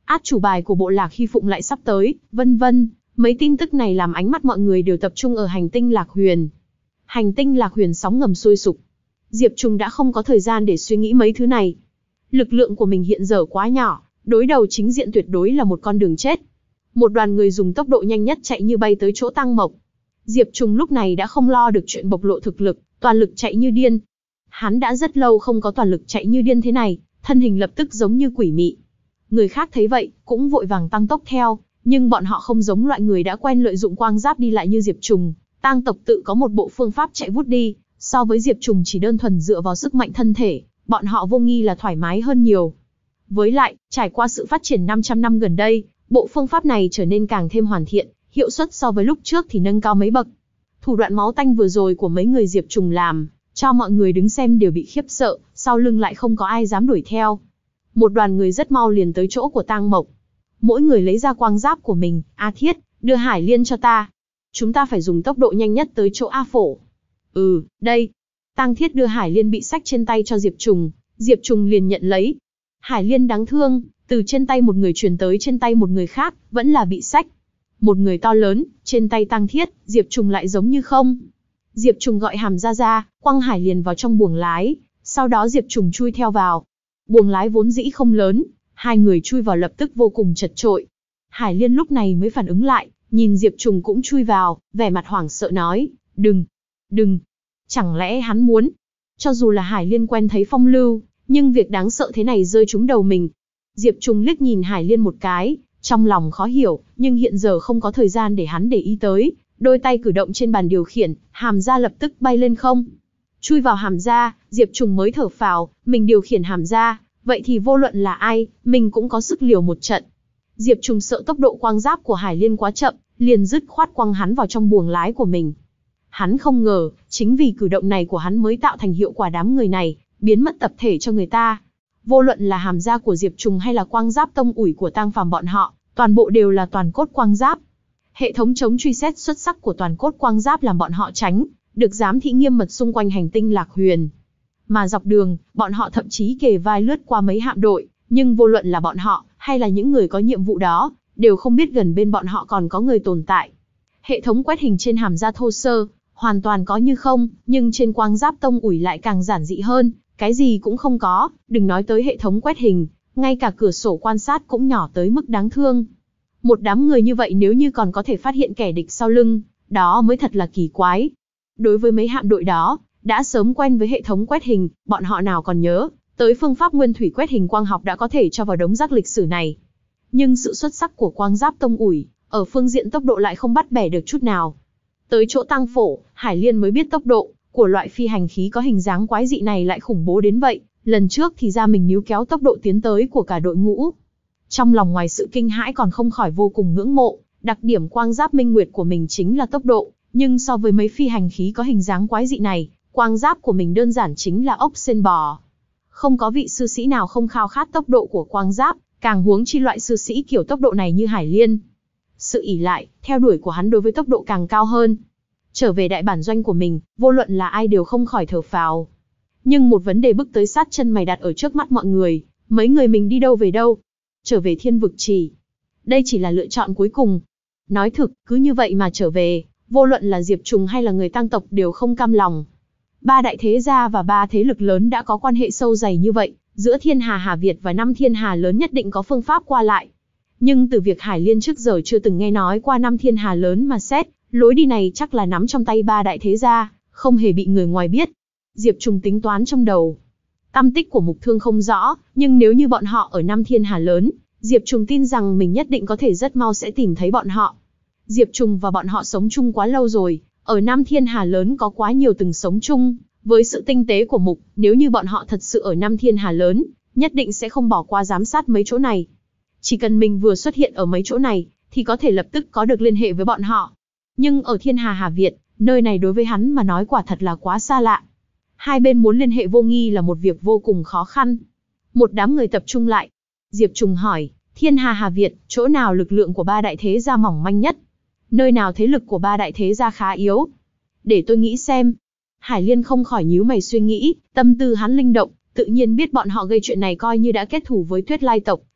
át chủ bài của bộ lạc Hy Phụng lại sắp tới, vân vân. Mấy tin tức này làm ánh mắt mọi người đều tập trung ở hành tinh Lạc Huyền. Hành tinh Lạc Huyền sóng ngầm sôi sục. Diệp Trùng đã không có thời gian để suy nghĩ mấy thứ này. Lực lượng của mình hiện giờ quá nhỏ, đối đầu chính diện tuyệt đối là một con đường chết. Một đoàn người dùng tốc độ nhanh nhất chạy như bay tới chỗ Tăng Mộc. Diệp Trùng lúc này đã không lo được chuyện bộc lộ thực lực, toàn lực chạy như điên. Hắn đã rất lâu không có toàn lực chạy như điên thế này, thân hình lập tức giống như quỷ mị. Người khác thấy vậy, cũng vội vàng tăng tốc theo, nhưng bọn họ không giống loại người đã quen lợi dụng quang giáp đi lại như Diệp Trùng. Tang tộc tự có một bộ phương pháp chạy vút đi, so với Diệp Trùng chỉ đơn thuần dựa vào sức mạnh thân thể, bọn họ vô nghi là thoải mái hơn nhiều. Với lại, trải qua sự phát triển năm trăm năm gần đây, bộ phương pháp này trở nên càng thêm hoàn thiện, hiệu suất so với lúc trước thì nâng cao mấy bậc. Thủ đoạn máu tanh vừa rồi của mấy người Diệp Trùng làm, cho mọi người đứng xem đều bị khiếp sợ, sau lưng lại không có ai dám đuổi theo. Một đoàn người rất mau liền tới chỗ của Tang Mộc. Mỗi người lấy ra quang giáp của mình. A Thiết, đưa Hải Liên cho ta. Chúng ta phải dùng tốc độ nhanh nhất tới chỗ A Phổ. Ừ, đây. Tang Thiết đưa Hải Liên bị xách trên tay cho Diệp Trùng. Diệp Trùng liền nhận lấy. Hải Liên đáng thương, từ trên tay một người truyền tới trên tay một người khác, vẫn là bị xách. Một người to lớn, trên tay Tang Thiết, Diệp Trùng lại giống như không. Diệp Trùng gọi Hàm Gia ra, quăng Hải Liên vào trong buồng lái. Sau đó Diệp Trùng chui theo vào. Buồng lái vốn dĩ không lớn, hai người chui vào lập tức vô cùng chật chội. Hải Liên lúc này mới phản ứng lại, nhìn Diệp Trùng cũng chui vào, vẻ mặt hoảng sợ nói, đừng, đừng, chẳng lẽ hắn muốn. Cho dù là Hải Liên quen thấy phong lưu, nhưng việc đáng sợ thế này rơi trúng đầu mình. Diệp Trùng liếc nhìn Hải Liên một cái, trong lòng khó hiểu, nhưng hiện giờ không có thời gian để hắn để ý tới. Đôi tay cử động trên bàn điều khiển, Hàm Gia lập tức bay lên không. Chui vào Hàm Gia, Diệp Trùng mới thở phào, mình điều khiển Hàm Gia, vậy thì vô luận là ai, mình cũng có sức liều một trận. Diệp Trùng sợ tốc độ quang giáp của Hải Liên quá chậm, liền dứt khoát quăng hắn vào trong buồng lái của mình. Hắn không ngờ, chính vì cử động này của hắn mới tạo thành hiệu quả đám người này, biến mất tập thể cho người ta. Vô luận là Hàm Gia của Diệp Trùng hay là quang giáp tông ủi của Tang Phàm bọn họ, toàn bộ đều là toàn cốt quang giáp. Hệ thống chống truy xét xuất sắc của toàn cốt quang giáp làm bọn họ tránh được giám thị nghiêm mật xung quanh hành tinh Lạc Huyền. Mà dọc đường, bọn họ thậm chí kề vai lướt qua mấy hạm đội, nhưng vô luận là bọn họ, hay là những người có nhiệm vụ đó, đều không biết gần bên bọn họ còn có người tồn tại. Hệ thống quét hình trên Hàm Gia thô sơ, hoàn toàn có như không, nhưng trên quang giáp tông ủi lại càng giản dị hơn, cái gì cũng không có, đừng nói tới hệ thống quét hình, ngay cả cửa sổ quan sát cũng nhỏ tới mức đáng thương. Một đám người như vậy nếu như còn có thể phát hiện kẻ địch sau lưng, đó mới thật là kỳ quái. Đối với mấy hạm đội đó, đã sớm quen với hệ thống quét hình, bọn họ nào còn nhớ, tới phương pháp nguyên thủy quét hình quang học đã có thể cho vào đống rác lịch sử này. Nhưng sự xuất sắc của quang giáp tông ủi, ở phương diện tốc độ lại không bắt bẻ được chút nào. Tới chỗ Tang Phổ, Hải Liên mới biết tốc độ của loại phi hành khí có hình dáng quái dị này lại khủng bố đến vậy, lần trước thì ra mình níu kéo tốc độ tiến tới của cả đội ngũ. Trong lòng ngoài sự kinh hãi còn không khỏi vô cùng ngưỡng mộ, đặc điểm quang giáp minh nguyệt của mình chính là tốc độ, nhưng so với mấy phi hành khí có hình dáng quái dị này, quang giáp của mình đơn giản chính là ốc sên bò. Không có vị sư sĩ nào không khao khát tốc độ của quang giáp, càng huống chi loại sư sĩ kiểu tốc độ này như Hải Liên. Sự ỷ lại, theo đuổi của hắn đối với tốc độ càng cao hơn. Trở về đại bản doanh của mình, vô luận là ai đều không khỏi thở phào. Nhưng một vấn đề bước tới sát chân mày đặt ở trước mắt mọi người, mấy người mình đi đâu về đâu? Trở về Thiên Vực Trì. Đây chỉ là lựa chọn cuối cùng. Nói thực, cứ như vậy mà trở về, vô luận là Diệp Trùng hay là người Tang tộc đều không cam lòng. Ba đại thế gia và ba thế lực lớn đã có quan hệ sâu dày như vậy, giữa Thiên Hà Hà Việt và năm Thiên Hà lớn nhất định có phương pháp qua lại. Nhưng từ việc Hải Liên trước giờ chưa từng nghe nói qua năm Thiên Hà lớn mà xét, lối đi này chắc là nắm trong tay ba đại thế gia, không hề bị người ngoài biết. Diệp Trùng tính toán trong đầu. Tăm tích của Mục Thương không rõ, nhưng nếu như bọn họ ở năm Thiên Hà lớn, Diệp Trùng tin rằng mình nhất định có thể rất mau sẽ tìm thấy bọn họ. Diệp Trùng và bọn họ sống chung quá lâu rồi, ở năm Thiên Hà lớn có quá nhiều từng sống chung, với sự tinh tế của Mục, nếu như bọn họ thật sự ở năm Thiên Hà lớn, nhất định sẽ không bỏ qua giám sát mấy chỗ này. Chỉ cần mình vừa xuất hiện ở mấy chỗ này, thì có thể lập tức có được liên hệ với bọn họ. Nhưng ở Thiên Hà Hà Việt, nơi này đối với hắn mà nói quả thật là quá xa lạ. Hai bên muốn liên hệ vô nghi là một việc vô cùng khó khăn. Một đám người tập trung lại. Diệp Trùng hỏi, Thiên Hà Hà Việt, chỗ nào lực lượng của ba đại thế gia mỏng manh nhất? Nơi nào thế lực của ba đại thế gia khá yếu? Để tôi nghĩ xem. Hải Liên không khỏi nhíu mày suy nghĩ, tâm tư hắn linh động, tự nhiên biết bọn họ gây chuyện này coi như đã kết thù với Tuyết Lai tộc,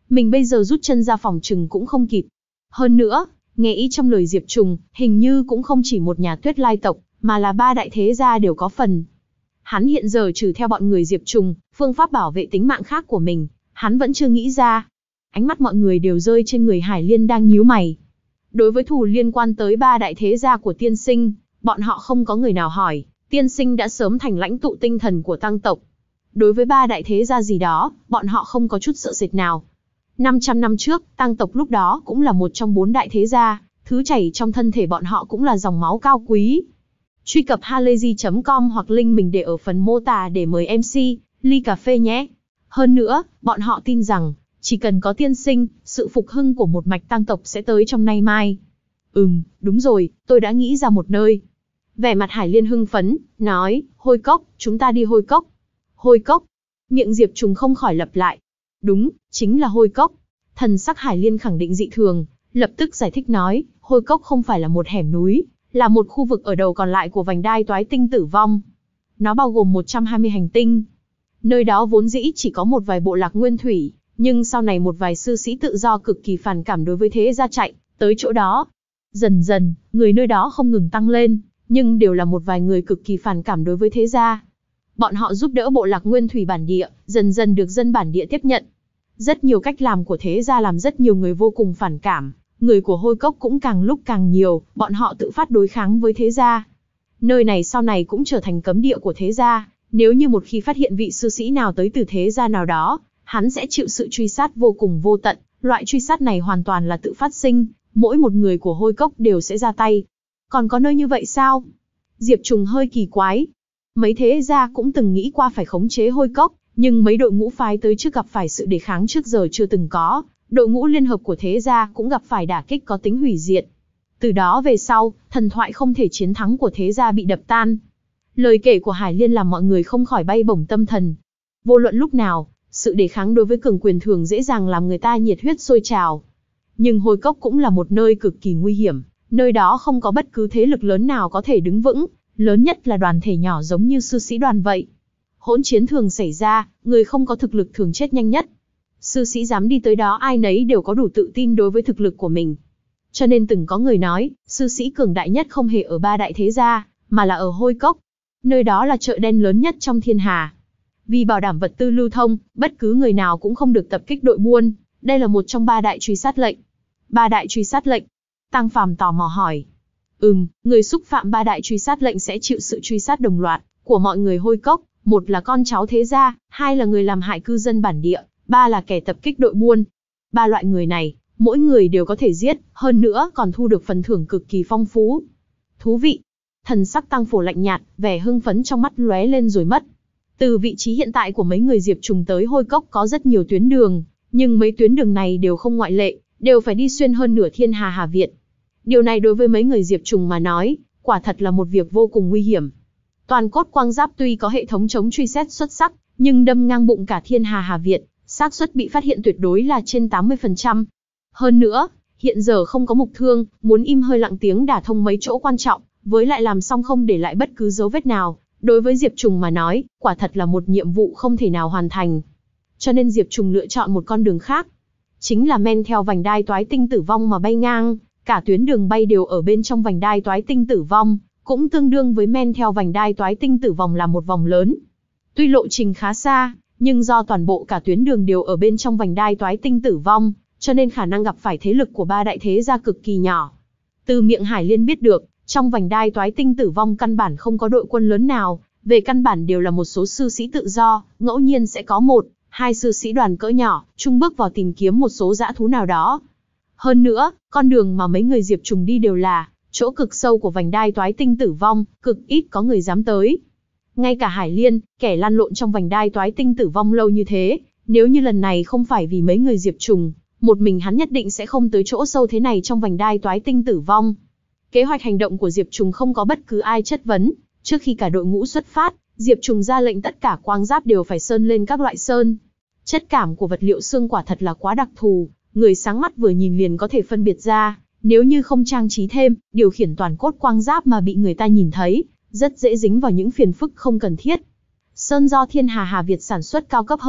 mình bây giờ rút chân ra phòng trừng cũng không kịp. Hơn nữa, nghe ý trong lời Diệp Trùng, hình như cũng không chỉ một nhà Tuyết Lai tộc, mà là ba đại thế gia đều có phần. Hắn hiện giờ trừ theo bọn người Diệp Trùng, phương pháp bảo vệ tính mạng khác của mình, hắn vẫn chưa nghĩ ra. Ánh mắt mọi người đều rơi trên người Hải Liên đang nhíu mày. Đối với thù liên quan tới ba đại thế gia của tiên sinh, bọn họ không có người nào hỏi, tiên sinh đã sớm thành lãnh tụ tinh thần của tăng tộc. Đối với ba đại thế gia gì đó, bọn họ không có chút sợ sệt nào. năm trăm năm trước, tăng tộc lúc đó cũng là một trong bốn đại thế gia, thứ chảy trong thân thể bọn họ cũng là dòng máu cao quý. Truy cập halayzi chấm com hoặc link mình để ở phần mô tả để mời em xê, ly cà phê nhé. Hơn nữa, bọn họ tin rằng, chỉ cần có tiên sinh, sự phục hưng của một mạch tăng tộc sẽ tới trong nay mai. Ừm, đúng rồi, tôi đã nghĩ ra một nơi. Vẻ mặt Hải Liên hưng phấn, nói, Hôi Cốc, chúng ta đi Hôi Cốc. Hôi Cốc. Miệng Diệp Trùng không khỏi lặp lại. Đúng, chính là Hôi Cốc. Thần sắc Hải Liên khẳng định dị thường, lập tức giải thích nói, Hôi Cốc không phải là một hẻm núi, là một khu vực ở đầu còn lại của vành đai toái tinh tử vong. Nó bao gồm một trăm hai mươi hành tinh. Nơi đó vốn dĩ chỉ có một vài bộ lạc nguyên thủy, nhưng sau này một vài sư sĩ tự do cực kỳ phản cảm đối với thế gia chạy tới chỗ đó. Dần dần, người nơi đó không ngừng tăng lên, nhưng đều là một vài người cực kỳ phản cảm đối với thế gia. Bọn họ giúp đỡ bộ lạc nguyên thủy bản địa, dần dần được dân bản địa tiếp nhận. Rất nhiều cách làm của thế gia làm rất nhiều người vô cùng phản cảm, người của Hôi Cốc cũng càng lúc càng nhiều, bọn họ tự phát đối kháng với thế gia. Nơi này sau này cũng trở thành cấm địa của thế gia, nếu như một khi phát hiện vị sư sĩ nào tới từ thế gia nào đó, hắn sẽ chịu sự truy sát vô cùng vô tận, loại truy sát này hoàn toàn là tự phát sinh, mỗi một người của Hôi Cốc đều sẽ ra tay. Còn có nơi như vậy sao? Diệp Trùng hơi kỳ quái. Mấy thế gia cũng từng nghĩ qua phải khống chế Hôi Cốc, nhưng mấy đội ngũ phái tới trước gặp phải sự đề kháng trước giờ chưa từng có, đội ngũ liên hợp của thế gia cũng gặp phải đả kích có tính hủy diệt. Từ đó về sau, thần thoại không thể chiến thắng của thế gia bị đập tan. Lời kể của Hải Liên làm mọi người không khỏi bay bổng tâm thần. Vô luận lúc nào, sự đề kháng đối với cường quyền thường dễ dàng làm người ta nhiệt huyết sôi trào. Nhưng Hôi Cốc cũng là một nơi cực kỳ nguy hiểm, nơi đó không có bất cứ thế lực lớn nào có thể đứng vững, lớn nhất là đoàn thể nhỏ giống như sư sĩ đoàn vậy. Hỗn chiến thường xảy ra, người không có thực lực thường chết nhanh nhất. Sư sĩ dám đi tới đó ai nấy đều có đủ tự tin đối với thực lực của mình. Cho nên từng có người nói, sư sĩ cường đại nhất không hề ở ba đại thế gia, mà là ở Hôi Cốc. Nơi đó là chợ đen lớn nhất trong thiên hà. Vì bảo đảm vật tư lưu thông, bất cứ người nào cũng không được tập kích đội buôn. Đây là một trong ba đại truy sát lệnh. Ba đại truy sát lệnh. Tăng Phàm tò mò hỏi. Ừm, người xúc phạm ba đại truy sát lệnh sẽ chịu sự truy sát đồng loạt của mọi người Hôi Cốc. Một là con cháu thế gia, hai là người làm hại cư dân bản địa, ba là kẻ tập kích đội buôn. Ba loại người này, mỗi người đều có thể giết, hơn nữa còn thu được phần thưởng cực kỳ phong phú. Thú vị. Thần sắc Tăng Phổ lạnh nhạt, vẻ hưng phấn trong mắt lóe lên rồi mất. Từ vị trí hiện tại của mấy người Diệp Trùng tới Hôi Cốc có rất nhiều tuyến đường, nhưng mấy tuyến đường này đều không ngoại lệ, đều phải đi xuyên hơn nửa thiên hà Hà Việt. Điều này đối với mấy người Diệp Trùng mà nói, quả thật là một việc vô cùng nguy hiểm. Toàn cốt quang giáp tuy có hệ thống chống truy xét xuất sắc, nhưng đâm ngang bụng cả thiên hà Hà Việt, xác suất bị phát hiện tuyệt đối là trên tám mươi phần trăm. Hơn nữa, hiện giờ không có mục thương, muốn im hơi lặng tiếng đả thông mấy chỗ quan trọng, với lại làm xong không để lại bất cứ dấu vết nào, đối với Diệp Trùng mà nói, quả thật là một nhiệm vụ không thể nào hoàn thành. Cho nên Diệp Trùng lựa chọn một con đường khác, chính là men theo vành đai toái tinh tử vong mà bay ngang, cả tuyến đường bay đều ở bên trong vành đai toái tinh tử vong, cũng tương đương với men theo vành đai toái tinh tử vong là một vòng lớn. Tuy lộ trình khá xa, nhưng do toàn bộ cả tuyến đường đều ở bên trong vành đai toái tinh tử vong, cho nên khả năng gặp phải thế lực của ba đại thế gia cực kỳ nhỏ. Từ miệng Hải Liên biết được, trong vành đai toái tinh tử vong căn bản không có đội quân lớn nào, về căn bản đều là một số sư sĩ tự do, ngẫu nhiên sẽ có một, hai sư sĩ đoàn cỡ nhỏ, chung bước vào tìm kiếm một số dã thú nào đó. Hơn nữa, con đường mà mấy người Diệp Trùng đi đều là chỗ cực sâu của vành đai toái tinh tử vong, cực ít có người dám tới. Ngay cả Hải Liên, kẻ lăn lộn trong vành đai toái tinh tử vong lâu như thế, nếu như lần này không phải vì mấy người Diệp Trùng, một mình hắn nhất định sẽ không tới chỗ sâu thế này trong vành đai toái tinh tử vong. Kế hoạch hành động của Diệp Trùng không có bất cứ ai chất vấn, trước khi cả đội ngũ xuất phát, Diệp Trùng ra lệnh tất cả quang giáp đều phải sơn lên các loại sơn. Chất cảm của vật liệu xương quả thật là quá đặc thù, người sáng mắt vừa nhìn liền có thể phân biệt ra, nếu như không trang trí thêm, điều khiển toàn cốt quang giáp mà bị người ta nhìn thấy, rất dễ dính vào những phiền phức không cần thiết. Sơn do Thiên Hà Hà Việt sản xuất cao cấp hơn,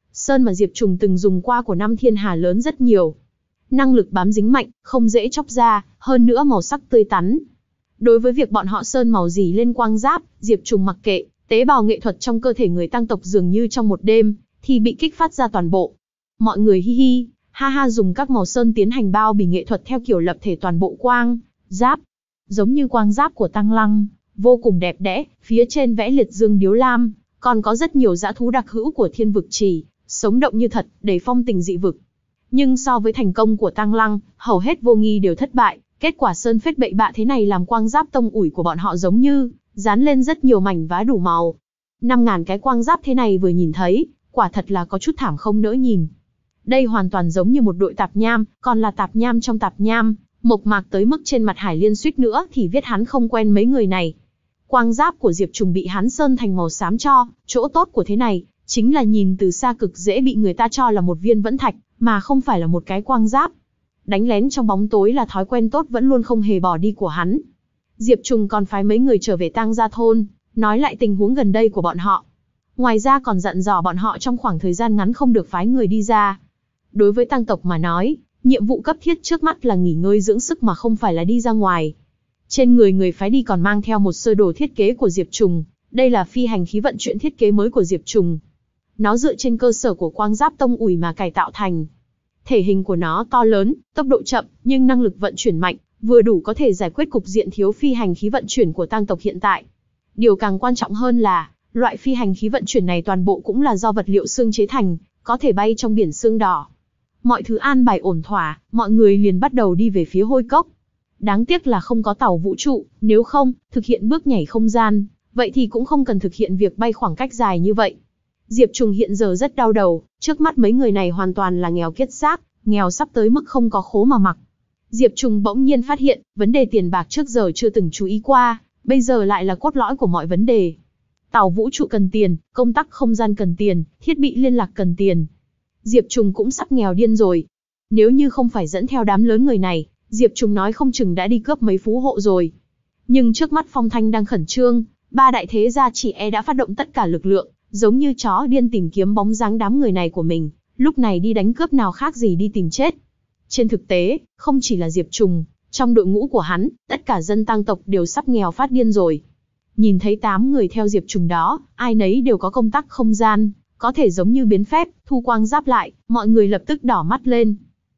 Sơn mà Diệp Trùng từng dùng qua của năm thiên hà lớn rất nhiều. Năng lực bám dính mạnh, không dễ chóc ra, hơn nữa màu sắc tươi tắn. Đối với việc bọn họ sơn màu gì lên quang giáp, Diệp Trùng mặc kệ, tế bào nghệ thuật trong cơ thể người tăng tộc dường như trong một đêm, thì bị kích phát ra toàn bộ. Mọi người hi hi, ha ha dùng các màu sơn tiến hành bao bì nghệ thuật theo kiểu lập thể toàn bộ quang giáp. Giống như quang giáp của Tăng Lăng, vô cùng đẹp đẽ, phía trên vẽ liệt dương điếu lam, còn có rất nhiều dã thú đặc hữu của thiên vực trì, sống động như thật, đầy phong tình dị vực. Nhưng so với thành công của Tăng Lăng, hầu hết vô nghi đều thất bại, kết quả sơn phết bậy bạ thế này làm quang giáp tông ủi của bọn họ giống như dán lên rất nhiều mảnh vá đủ màu. Năm ngàn cái quang giáp thế này vừa nhìn thấy, quả thật là có chút thảm không nỡ nhìn. Đây hoàn toàn giống như một đội tạp nham, còn là tạp nham trong tạp nham, mộc mạc tới mức trên mặt Hải Liên suýt nữa thì viết hắn không quen mấy người này. Quang giáp của Diệp Trùng bị hắn sơn thành màu xám cho, chỗ tốt của thế này, chính là nhìn từ xa cực dễ bị người ta cho là một viên vẫn thạch, mà không phải là một cái quang giáp. Đánh lén trong bóng tối là thói quen tốt vẫn luôn không hề bỏ đi của hắn. Diệp Trùng còn phái mấy người trở về Tang Gia thôn, nói lại tình huống gần đây của bọn họ. Ngoài ra còn dặn dò bọn họ trong khoảng thời gian ngắn không được phái người đi ra. Đối với Tang tộc mà nói, nhiệm vụ cấp thiết trước mắt là nghỉ ngơi dưỡng sức mà không phải là đi ra ngoài. Trên người người phái đi còn mang theo một sơ đồ thiết kế của Diệp Trùng, đây là phi hành khí vận chuyển thiết kế mới của Diệp Trùng. Nó dựa trên cơ sở của quang giáp tông ủi mà cải tạo thành. Thể hình của nó to lớn, tốc độ chậm, nhưng năng lực vận chuyển mạnh, vừa đủ có thể giải quyết cục diện thiếu phi hành khí vận chuyển của Tang tộc hiện tại. Điều càng quan trọng hơn là, loại phi hành khí vận chuyển này toàn bộ cũng là do vật liệu xương chế thành, có thể bay trong biển xương đỏ. Mọi thứ an bài ổn thỏa, mọi người liền bắt đầu đi về phía hôi cốc. Đáng tiếc là không có tàu vũ trụ, nếu không, thực hiện bước nhảy không gian, vậy thì cũng không cần thực hiện việc bay khoảng cách dài như vậy. Diệp Trùng hiện giờ rất đau đầu, trước mắt mấy người này hoàn toàn là nghèo kiết xác, nghèo sắp tới mức không có khố mà mặc. Diệp Trùng bỗng nhiên phát hiện, vấn đề tiền bạc trước giờ chưa từng chú ý qua, bây giờ lại là cốt lõi của mọi vấn đề. Tàu vũ trụ cần tiền, công tắc không gian cần tiền, thiết bị liên lạc cần tiền. Diệp Trùng cũng sắp nghèo điên rồi. Nếu như không phải dẫn theo đám lớn người này, Diệp Trùng nói không chừng đã đi cướp mấy phú hộ rồi. Nhưng trước mắt Phong Thanh đang khẩn trương, ba đại thế gia chỉ e đã phát động tất cả lực lượng, giống như chó điên tìm kiếm bóng dáng đám người này của mình, lúc này đi đánh cướp nào khác gì đi tìm chết. Trên thực tế, không chỉ là Diệp Trùng, trong đội ngũ của hắn, tất cả dân Tang tộc đều sắp nghèo phát điên rồi. Nhìn thấy tám người theo Diệp Trùng đó, ai nấy đều có công tắc không gian, có thể giống như biến phép, thu quang giáp lại, mọi người lập tức đỏ mắt lên.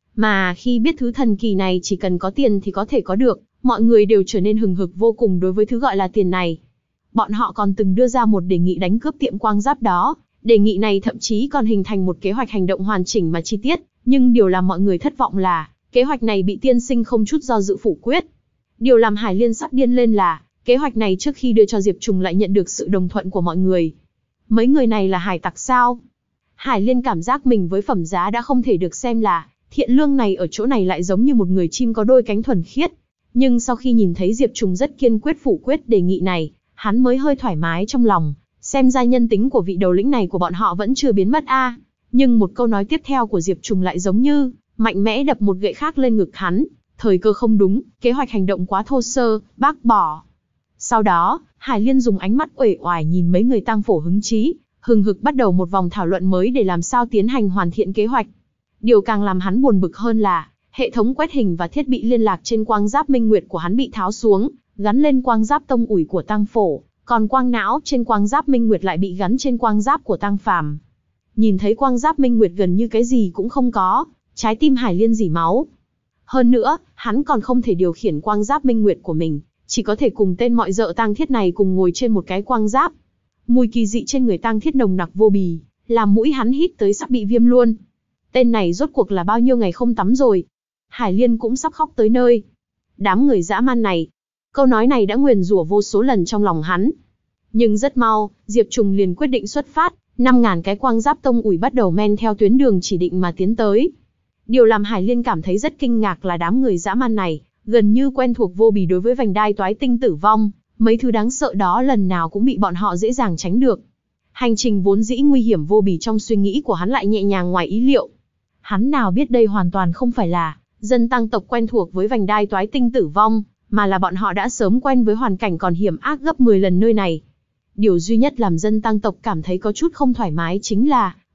Mà khi biết thứ thần kỳ này chỉ cần có tiền thì có thể có được, mọi người đều trở nên hừng hực vô cùng đối với thứ gọi là tiền này. Bọn họ còn từng đưa ra một đề nghị đánh cướp tiệm quang giáp đó, đề nghị này thậm chí còn hình thành một kế hoạch hành động hoàn chỉnh mà chi tiết, nhưng điều làm mọi người thất vọng là, kế hoạch này bị tiên sinh không chút do dự phủ quyết. Điều làm Hải Liên sắp điên lên là, kế hoạch này trước khi đưa cho Diệp Trùng lại nhận được sự đồng thuận của mọi người. Mấy người này là hải tặc sao? Hải Liên cảm giác mình với phẩm giá đã không thể được xem là thiện lương này ở chỗ này lại giống như một người chim có đôi cánh thuần khiết. Nhưng sau khi nhìn thấy Diệp Trùng rất kiên quyết phủ quyết đề nghị này, hắn mới hơi thoải mái trong lòng, xem ra nhân tính của vị đầu lĩnh này của bọn họ vẫn chưa biến mất a. À. Nhưng một câu nói tiếp theo của Diệp Trùng lại giống như mạnh mẽ đập một gậy khác lên ngực hắn, thời cơ không đúng, kế hoạch hành động quá thô sơ, bác bỏ. Sau đó, Hải Liên dùng ánh mắt uể oải nhìn mấy người tang phổ hứng chí, hừng hực bắt đầu một vòng thảo luận mới để làm sao tiến hành hoàn thiện kế hoạch. Điều càng làm hắn buồn bực hơn là, hệ thống quét hình và thiết bị liên lạc trên quang giáp minh nguyệt của hắn bị tháo xuống, gắn lên quang giáp tông ủi của Tang Phổ, còn quang não trên quang giáp minh nguyệt lại bị gắn trên quang giáp của Tang Phàm. Nhìn thấy quang giáp minh nguyệt gần như cái gì cũng không có, trái tim Hải Liên rỉ máu. Hơn nữa, hắn còn không thể điều khiển quang giáp minh nguyệt của mình, chỉ có thể cùng tên mọi dợ Tang Thiết này cùng ngồi trên một cái quang giáp. Mùi kỳ dị trên người Tang Thiết nồng nặc vô bì, làm mũi hắn hít tới sắp bị viêm luôn. Tên này rốt cuộc là bao nhiêu ngày không tắm rồi? Hải Liên cũng sắp khóc tới nơi. Đám người dã man này. Câu nói này đã nguyền rủa vô số lần trong lòng hắn. Nhưng rất mau, Diệp Trùng liền quyết định xuất phát, năm ngàn cái quang giáp tông ủi bắt đầu men theo tuyến đường chỉ định mà tiến tới. Điều làm Hải Liên cảm thấy rất kinh ngạc là đám người dã man này, gần như quen thuộc vô bì đối với vành đai toái tinh tử vong, mấy thứ đáng sợ đó lần nào cũng bị bọn họ dễ dàng tránh được. Hành trình vốn dĩ nguy hiểm vô bì trong suy nghĩ của hắn lại nhẹ nhàng ngoài ý liệu. Hắn nào biết đây hoàn toàn không phải là dân Tang tộc quen thuộc với vành đai toái tinh tử vong, mà là bọn họ đã sớm quen với hoàn cảnh còn hiểm ác gấp mười lần nơi này. Điều duy nhất làm dân Tang tộc cảm thấy có chút không thoải mái chính là,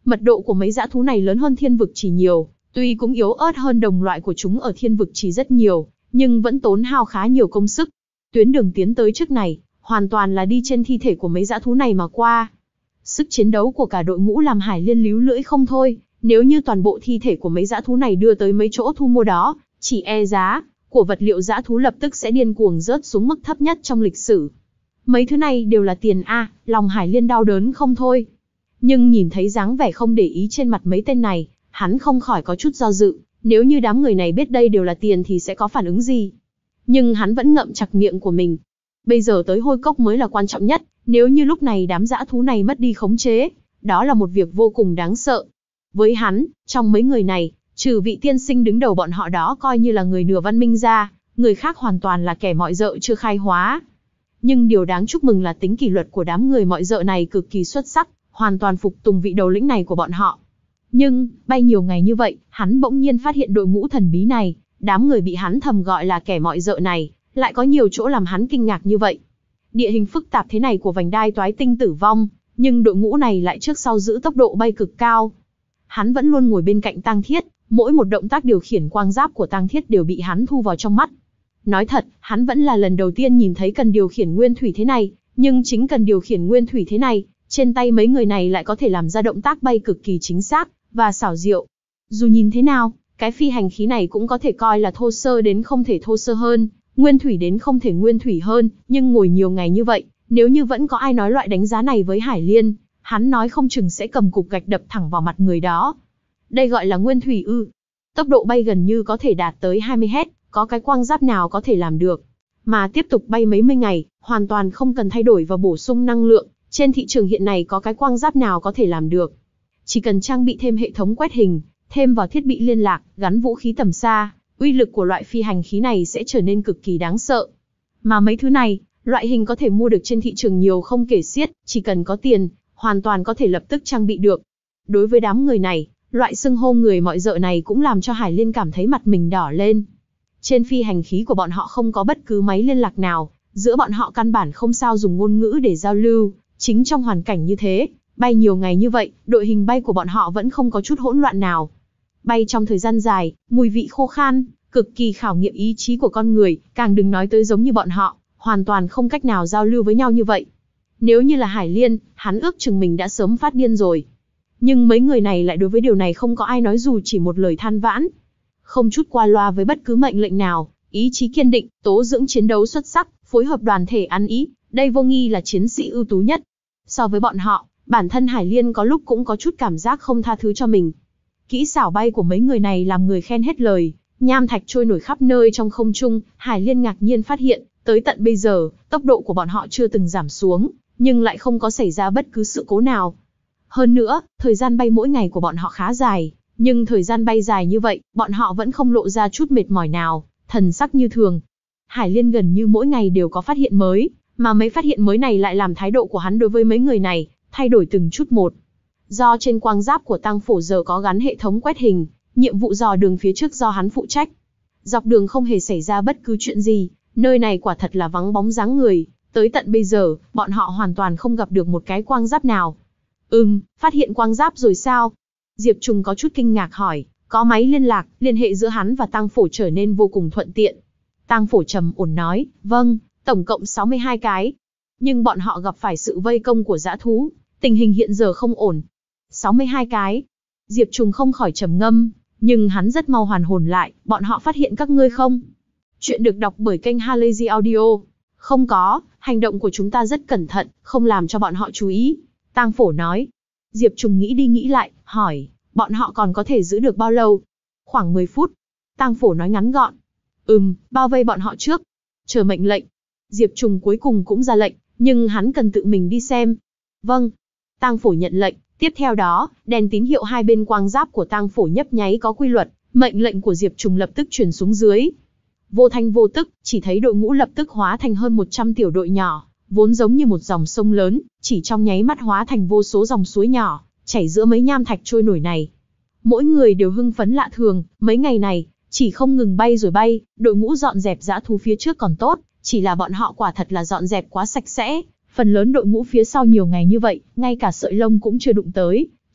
Mật độ của mấy dã thú này lớn hơn thiên vực chỉ nhiều, tuy cũng yếu ớt hơn đồng loại của chúng ở thiên vực chỉ rất nhiều, nhưng vẫn tốn hao khá nhiều công sức. Tuyến đường tiến tới trước này, hoàn toàn là đi trên thi thể của mấy dã thú này mà qua. Sức chiến đấu của cả đội ngũ làm Hải Liên líu lưỡi không thôi, nếu như toàn bộ thi thể của mấy dã thú này đưa tới mấy chỗ thu mua đó, chỉ e giá của vật liệu dã thú lập tức sẽ điên cuồng rớt xuống mức thấp nhất trong lịch sử. Mấy thứ này đều là tiền a, lòng Hải Liên đau đớn không thôi. Nhưng nhìn thấy dáng vẻ không để ý trên mặt mấy tên này, hắn không khỏi có chút do dự, nếu như đám người này biết đây đều là tiền thì sẽ có phản ứng gì. Nhưng hắn vẫn ngậm chặt miệng của mình. Bây giờ tới hôi cốc mới là quan trọng nhất, nếu như lúc này đám dã thú này mất đi khống chế, đó là một việc vô cùng đáng sợ. Với hắn, trong mấy người này, trừ vị tiên sinh đứng đầu bọn họ đó coi như là người nửa văn minh ra, người khác hoàn toàn là kẻ mọi dợ chưa khai hóa. Nhưng điều đáng chúc mừng là tính kỷ luật của đám người mọi dợ này cực kỳ xuất sắc, hoàn toàn phục tùng vị đầu lĩnh này của bọn họ. Nhưng, bay nhiều ngày như vậy, hắn bỗng nhiên phát hiện đội ngũ thần bí này, đám người bị hắn thầm gọi là kẻ mọi dợ này, lại có nhiều chỗ làm hắn kinh ngạc như vậy. Địa hình phức tạp thế này của vành đai toái tinh tử vong, nhưng đội ngũ này lại trước sau giữ tốc độ bay cực cao. Hắn vẫn luôn ngồi bên cạnh Tang Thiết, mỗi một động tác điều khiển quang giáp của Tang Thiết đều bị hắn thu vào trong mắt. Nói thật, hắn vẫn là lần đầu tiên nhìn thấy cần điều khiển nguyên thủy thế này, nhưng chính cần điều khiển nguyên thủy thế này, trên tay mấy người này lại có thể làm ra động tác bay cực kỳ chính xác và xảo diệu. Dù nhìn thế nào, cái phi hành khí này cũng có thể coi là thô sơ đến không thể thô sơ hơn, nguyên thủy đến không thể nguyên thủy hơn, nhưng ngồi nhiều ngày như vậy, nếu như vẫn có ai nói loại đánh giá này với Hải Liên, hắn nói không chừng sẽ cầm cục gạch đập thẳng vào mặt người đó. Đây gọi là nguyên thủy ư? Tốc độ bay gần như có thể đạt tới hai mươi héc, có cái quang giáp nào có thể làm được? Mà tiếp tục bay mấy mươi ngày, hoàn toàn không cần thay đổi và bổ sung năng lượng, trên thị trường hiện nay có cái quang giáp nào có thể làm được? Chỉ cần trang bị thêm hệ thống quét hình, thêm vào thiết bị liên lạc, gắn vũ khí tầm xa, uy lực của loại phi hành khí này sẽ trở nên cực kỳ đáng sợ. Mà mấy thứ này, loại hình có thể mua được trên thị trường nhiều không kể xiết, chỉ cần có tiền, hoàn toàn có thể lập tức trang bị được. Đối với đám người này, loại xưng hô người mọi dợ này cũng làm cho Hải Liên cảm thấy mặt mình đỏ lên. Trên phi hành khí của bọn họ không có bất cứ máy liên lạc nào, giữa bọn họ căn bản không sao dùng ngôn ngữ để giao lưu, chính trong hoàn cảnh như thế, bay nhiều ngày như vậy, đội hình bay của bọn họ vẫn không có chút hỗn loạn nào. Bay trong thời gian dài, mùi vị khô khan, cực kỳ khảo nghiệm ý chí của con người, càng đừng nói tới giống như bọn họ, hoàn toàn không cách nào giao lưu với nhau như vậy. Nếu như là Hải Liên, hắn ước chừng mình đã sớm phát điên rồi. Nhưng mấy người này lại đối với điều này không có ai nói dù chỉ một lời than vãn. Không chút qua loa với bất cứ mệnh lệnh nào, ý chí kiên định, tố dưỡng chiến đấu xuất sắc, phối hợp đoàn thể ăn ý, đây vô nghi là chiến sĩ ưu tú nhất. So với bọn họ, bản thân Hải Liên có lúc cũng có chút cảm giác không tha thứ cho mình. Kỹ xảo bay của mấy người này làm người khen hết lời, nham thạch trôi nổi khắp nơi trong không trung, Hải Liên ngạc nhiên phát hiện, tới tận bây giờ, tốc độ của bọn họ chưa từng giảm xuống, nhưng lại không có xảy ra bất cứ sự cố nào. Hơn nữa, thời gian bay mỗi ngày của bọn họ khá dài, nhưng thời gian bay dài như vậy, bọn họ vẫn không lộ ra chút mệt mỏi nào, thần sắc như thường. Hải Liên gần như mỗi ngày đều có phát hiện mới, mà mấy phát hiện mới này lại làm thái độ của hắn đối với mấy người này thay đổi từng chút một. Do trên quang giáp của Tăng Phổ giờ có gắn hệ thống quét hình, nhiệm vụ dò đường phía trước do hắn phụ trách. Dọc đường không hề xảy ra bất cứ chuyện gì, nơi này quả thật là vắng bóng dáng người, tới tận bây giờ, bọn họ hoàn toàn không gặp được một cái quang giáp nào. Ừm, phát hiện quang giáp rồi sao? Diệp Trùng có chút kinh ngạc hỏi, có máy liên lạc, liên hệ giữa hắn và Tăng Phổ trở nên vô cùng thuận tiện. Tăng Phổ trầm ổn nói, vâng, tổng cộng sáu mươi hai cái. Nhưng bọn họ gặp phải sự vây công của dã thú, tình hình hiện giờ không ổn. sáu mươi hai cái. Diệp Trùng không khỏi trầm ngâm, nhưng hắn rất mau hoàn hồn lại, bọn họ phát hiện các ngươi không? Chuyện được đọc bởi kênh Halazy Audio. Không có, hành động của chúng ta rất cẩn thận, không làm cho bọn họ chú ý. Tang Phổ nói. Diệp Trùng nghĩ đi nghĩ lại, hỏi, bọn họ còn có thể giữ được bao lâu? Khoảng mười phút. Tang Phổ nói ngắn gọn. Ừm, bao vây bọn họ trước. Chờ mệnh lệnh. Diệp Trùng cuối cùng cũng ra lệnh, nhưng hắn cần tự mình đi xem. Vâng. Tang Phổ nhận lệnh, tiếp theo đó, đèn tín hiệu hai bên quang giáp của Tang Phổ nhấp nháy có quy luật, mệnh lệnh của Diệp Trùng lập tức truyền xuống dưới. Vô thanh vô tức, chỉ thấy đội ngũ lập tức hóa thành hơn một trăm tiểu đội nhỏ, vốn giống như một dòng sông lớn, chỉ trong nháy mắt hóa thành vô số dòng suối nhỏ, chảy giữa mấy nham thạch trôi nổi này. Mỗi người đều hưng phấn lạ thường, mấy ngày này, chỉ không ngừng bay rồi bay, đội ngũ dọn dẹp dã thú phía trước còn tốt, chỉ là bọn họ quả thật là dọn dẹp quá sạch sẽ, phần lớn đội ngũ phía sau nhiều ngày như vậy, ngay cả sợi lông cũng chưa đụng tới,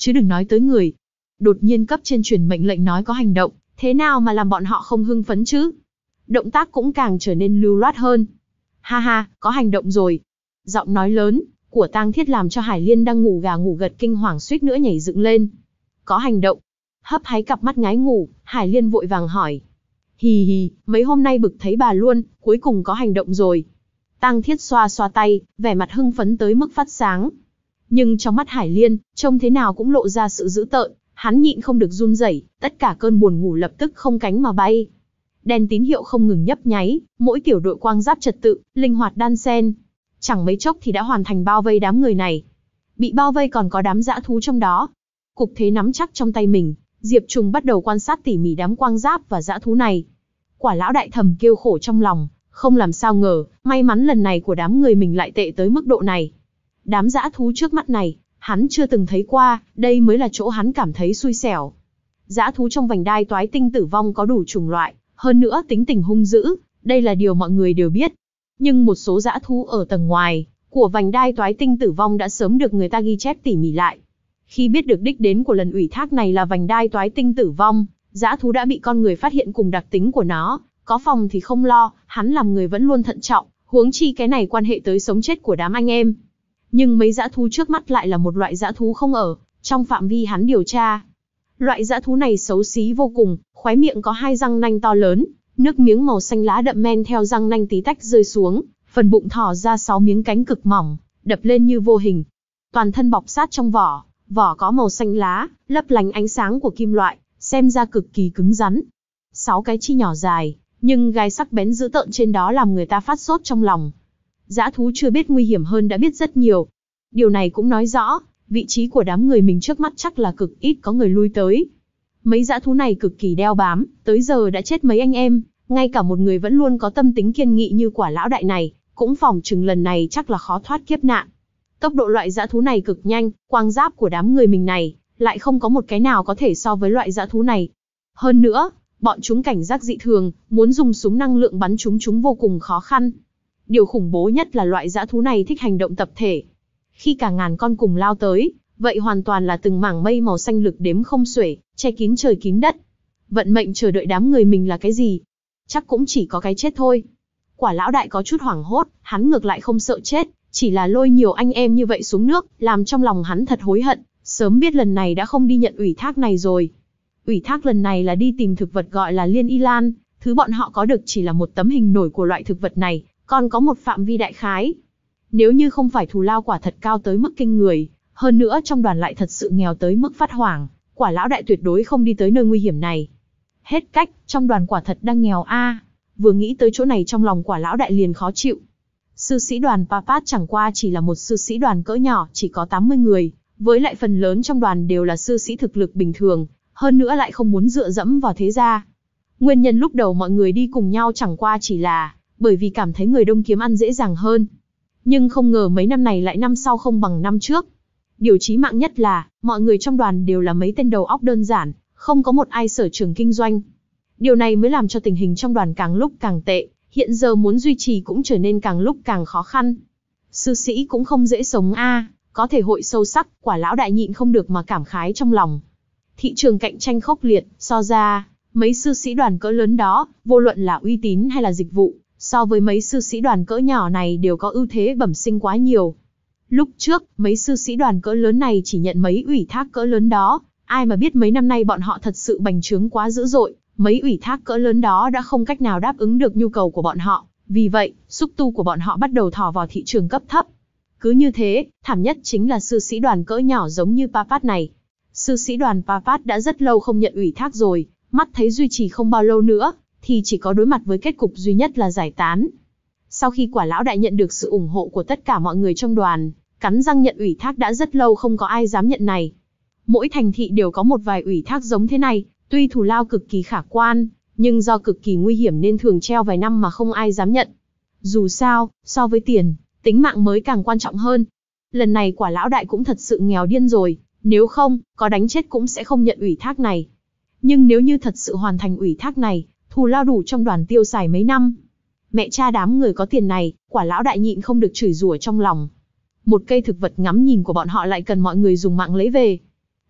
chứ đừng nói tới người. Đột nhiên cấp trên truyền mệnh lệnh nói có hành động, thế nào mà làm bọn họ không hưng phấn chứ? Động tác cũng càng trở nên lưu loát hơn. Ha ha, có hành động rồi. Giọng nói lớn của Tang Thiết làm cho Hải Liên đang ngủ gà ngủ gật kinh hoàng suýt nữa nhảy dựng lên. Có hành động. Hấp háy cặp mắt ngái ngủ, Hải Liên vội vàng hỏi. Hì hì, mấy hôm nay bực thấy bà luôn, cuối cùng có hành động rồi. Tang Thiết xoa xoa tay, vẻ mặt hưng phấn tới mức phát sáng. Nhưng trong mắt Hải Liên, trông thế nào cũng lộ ra sự dữ tợn, hắn nhịn không được run rẩy, tất cả cơn buồn ngủ lập tức không cánh mà bay. Đèn tín hiệu không ngừng nhấp nháy, mỗi tiểu đội quang giáp trật tự, linh hoạt đan xen. Chẳng mấy chốc thì đã hoàn thành bao vây đám người này. Bị bao vây còn có đám dã thú trong đó. Cục thế nắm chắc trong tay mình, Diệp Trùng bắt đầu quan sát tỉ mỉ đám quang giáp và dã thú này. Quả lão đại thầm kêu khổ trong lòng, không làm sao ngờ, may mắn lần này của đám người mình lại tệ tới mức độ này. Đám dã thú trước mắt này, hắn chưa từng thấy qua, đây mới là chỗ hắn cảm thấy xui xẻo. Dã thú trong vành đai toái tinh tử vong có đủ chủng loại, hơn nữa tính tình hung dữ, đây là điều mọi người đều biết. Nhưng một số dã thú ở tầng ngoài của vành đai toái tinh tử vong đã sớm được người ta ghi chép tỉ mỉ lại. Khi biết được đích đến của lần ủy thác này là vành đai toái tinh tử vong, dã thú đã bị con người phát hiện cùng đặc tính của nó, có phòng thì không lo, hắn làm người vẫn luôn thận trọng, huống chi cái này quan hệ tới sống chết của đám anh em. Nhưng mấy dã thú trước mắt lại là một loại dã thú không ở trong phạm vi hắn điều tra. Loại dã thú này xấu xí vô cùng, khóe miệng có hai răng nanh to lớn, nước miếng màu xanh lá đậm men theo răng nanh tí tách rơi xuống, phần bụng thò ra sáu miếng cánh cực mỏng, đập lên như vô hình. Toàn thân bọc sát trong vỏ, vỏ có màu xanh lá, lấp lánh ánh sáng của kim loại, xem ra cực kỳ cứng rắn. Sáu cái chi nhỏ dài, nhưng gai sắc bén dữ tợn trên đó làm người ta phát sốt trong lòng. Dã thú chưa biết nguy hiểm hơn đã biết rất nhiều. Điều này cũng nói rõ, vị trí của đám người mình trước mắt chắc là cực ít có người lui tới. Mấy dã thú này cực kỳ đeo bám, tới giờ đã chết mấy anh em, ngay cả một người vẫn luôn có tâm tính kiên nghị như quả lão đại này, cũng phỏng chừng lần này chắc là khó thoát kiếp nạn. Tốc độ loại dã thú này cực nhanh, quang giáp của đám người mình này, lại không có một cái nào có thể so với loại dã thú này. Hơn nữa, bọn chúng cảnh giác dị thường, muốn dùng súng năng lượng bắn chúng chúng vô cùng khó khăn. Điều khủng bố nhất là loại dã thú này thích hành động tập thể. Khi cả ngàn con cùng lao tới, vậy hoàn toàn là từng mảng mây màu xanh lực đếm không xuể, che kín trời kín đất. Vận mệnh chờ đợi đám người mình là cái gì? Chắc cũng chỉ có cái chết thôi. Quả lão đại có chút hoảng hốt, hắn ngược lại không sợ chết, chỉ là lôi nhiều anh em như vậy xuống nước, làm trong lòng hắn thật hối hận, sớm biết lần này đã không đi nhận ủy thác này rồi. Ủy thác lần này là đi tìm thực vật gọi là liên y lan, thứ bọn họ có được chỉ là một tấm hình nổi của loại thực vật này, còn có một phạm vi đại khái. Nếu như không phải thù lao quả thật cao tới mức kinh người, hơn nữa trong đoàn lại thật sự nghèo tới mức phát hoảng, quả lão đại tuyệt đối không đi tới nơi nguy hiểm này. Hết cách, trong đoàn quả thật đang nghèo a. Vừa nghĩ tới chỗ này trong lòng quả lão đại liền khó chịu. Sư sĩ đoàn Papat chẳng qua chỉ là một sư sĩ đoàn cỡ nhỏ, chỉ có tám mươi người, với lại phần lớn trong đoàn đều là sư sĩ thực lực bình thường, hơn nữa lại không muốn dựa dẫm vào thế gia. Nguyên nhân lúc đầu mọi người đi cùng nhau chẳng qua chỉ là bởi vì cảm thấy người đông kiếm ăn dễ dàng hơn. Nhưng không ngờ mấy năm này lại năm sau không bằng năm trước. Điều chí mạng nhất là, mọi người trong đoàn đều là mấy tên đầu óc đơn giản, không có một ai sở trường kinh doanh. Điều này mới làm cho tình hình trong đoàn càng lúc càng tệ, hiện giờ muốn duy trì cũng trở nên càng lúc càng khó khăn. Sư sĩ cũng không dễ sống a, có thể hội sâu sắc, quả lão đại nhịn không được mà cảm khái trong lòng. Thị trường cạnh tranh khốc liệt, so ra, mấy sư sĩ đoàn cỡ lớn đó, vô luận là uy tín hay là dịch vụ, so với mấy sư sĩ đoàn cỡ nhỏ này đều có ưu thế bẩm sinh quá nhiều. Lúc trước, mấy sư sĩ đoàn cỡ lớn này chỉ nhận mấy ủy thác cỡ lớn đó, ai mà biết mấy năm nay bọn họ thật sự bành trướng quá dữ dội, mấy ủy thác cỡ lớn đó đã không cách nào đáp ứng được nhu cầu của bọn họ, vì vậy, xúc tu của bọn họ bắt đầu thò vào thị trường cấp thấp. Cứ như thế, thảm nhất chính là sư sĩ đoàn cỡ nhỏ giống như Papat này. Sư sĩ đoàn Papat đã rất lâu không nhận ủy thác rồi, mắt thấy duy trì không bao lâu nữa, thì chỉ có đối mặt với kết cục duy nhất là giải tán. Sau khi quả lão đại nhận được sự ủng hộ của tất cả mọi người trong đoàn, cắn răng nhận ủy thác đã rất lâu không có ai dám nhận này. Mỗi thành thị đều có một vài ủy thác giống thế này, tuy thù lao cực kỳ khả quan, nhưng do cực kỳ nguy hiểm nên thường treo vài năm mà không ai dám nhận. Dù sao, so với tiền, tính mạng mới càng quan trọng hơn. Lần này quả lão đại cũng thật sự nghèo điên rồi, nếu không, có đánh chết cũng sẽ không nhận ủy thác này. Nhưng nếu như thật sự hoàn thành ủy thác này, thù lao đủ trong đoàn tiêu xài mấy năm. Mẹ cha đám người có tiền này, quả lão đại nhịn không được chửi rủa trong lòng. Một cây thực vật ngắm nhìn của bọn họ lại cần mọi người dùng mạng lấy về.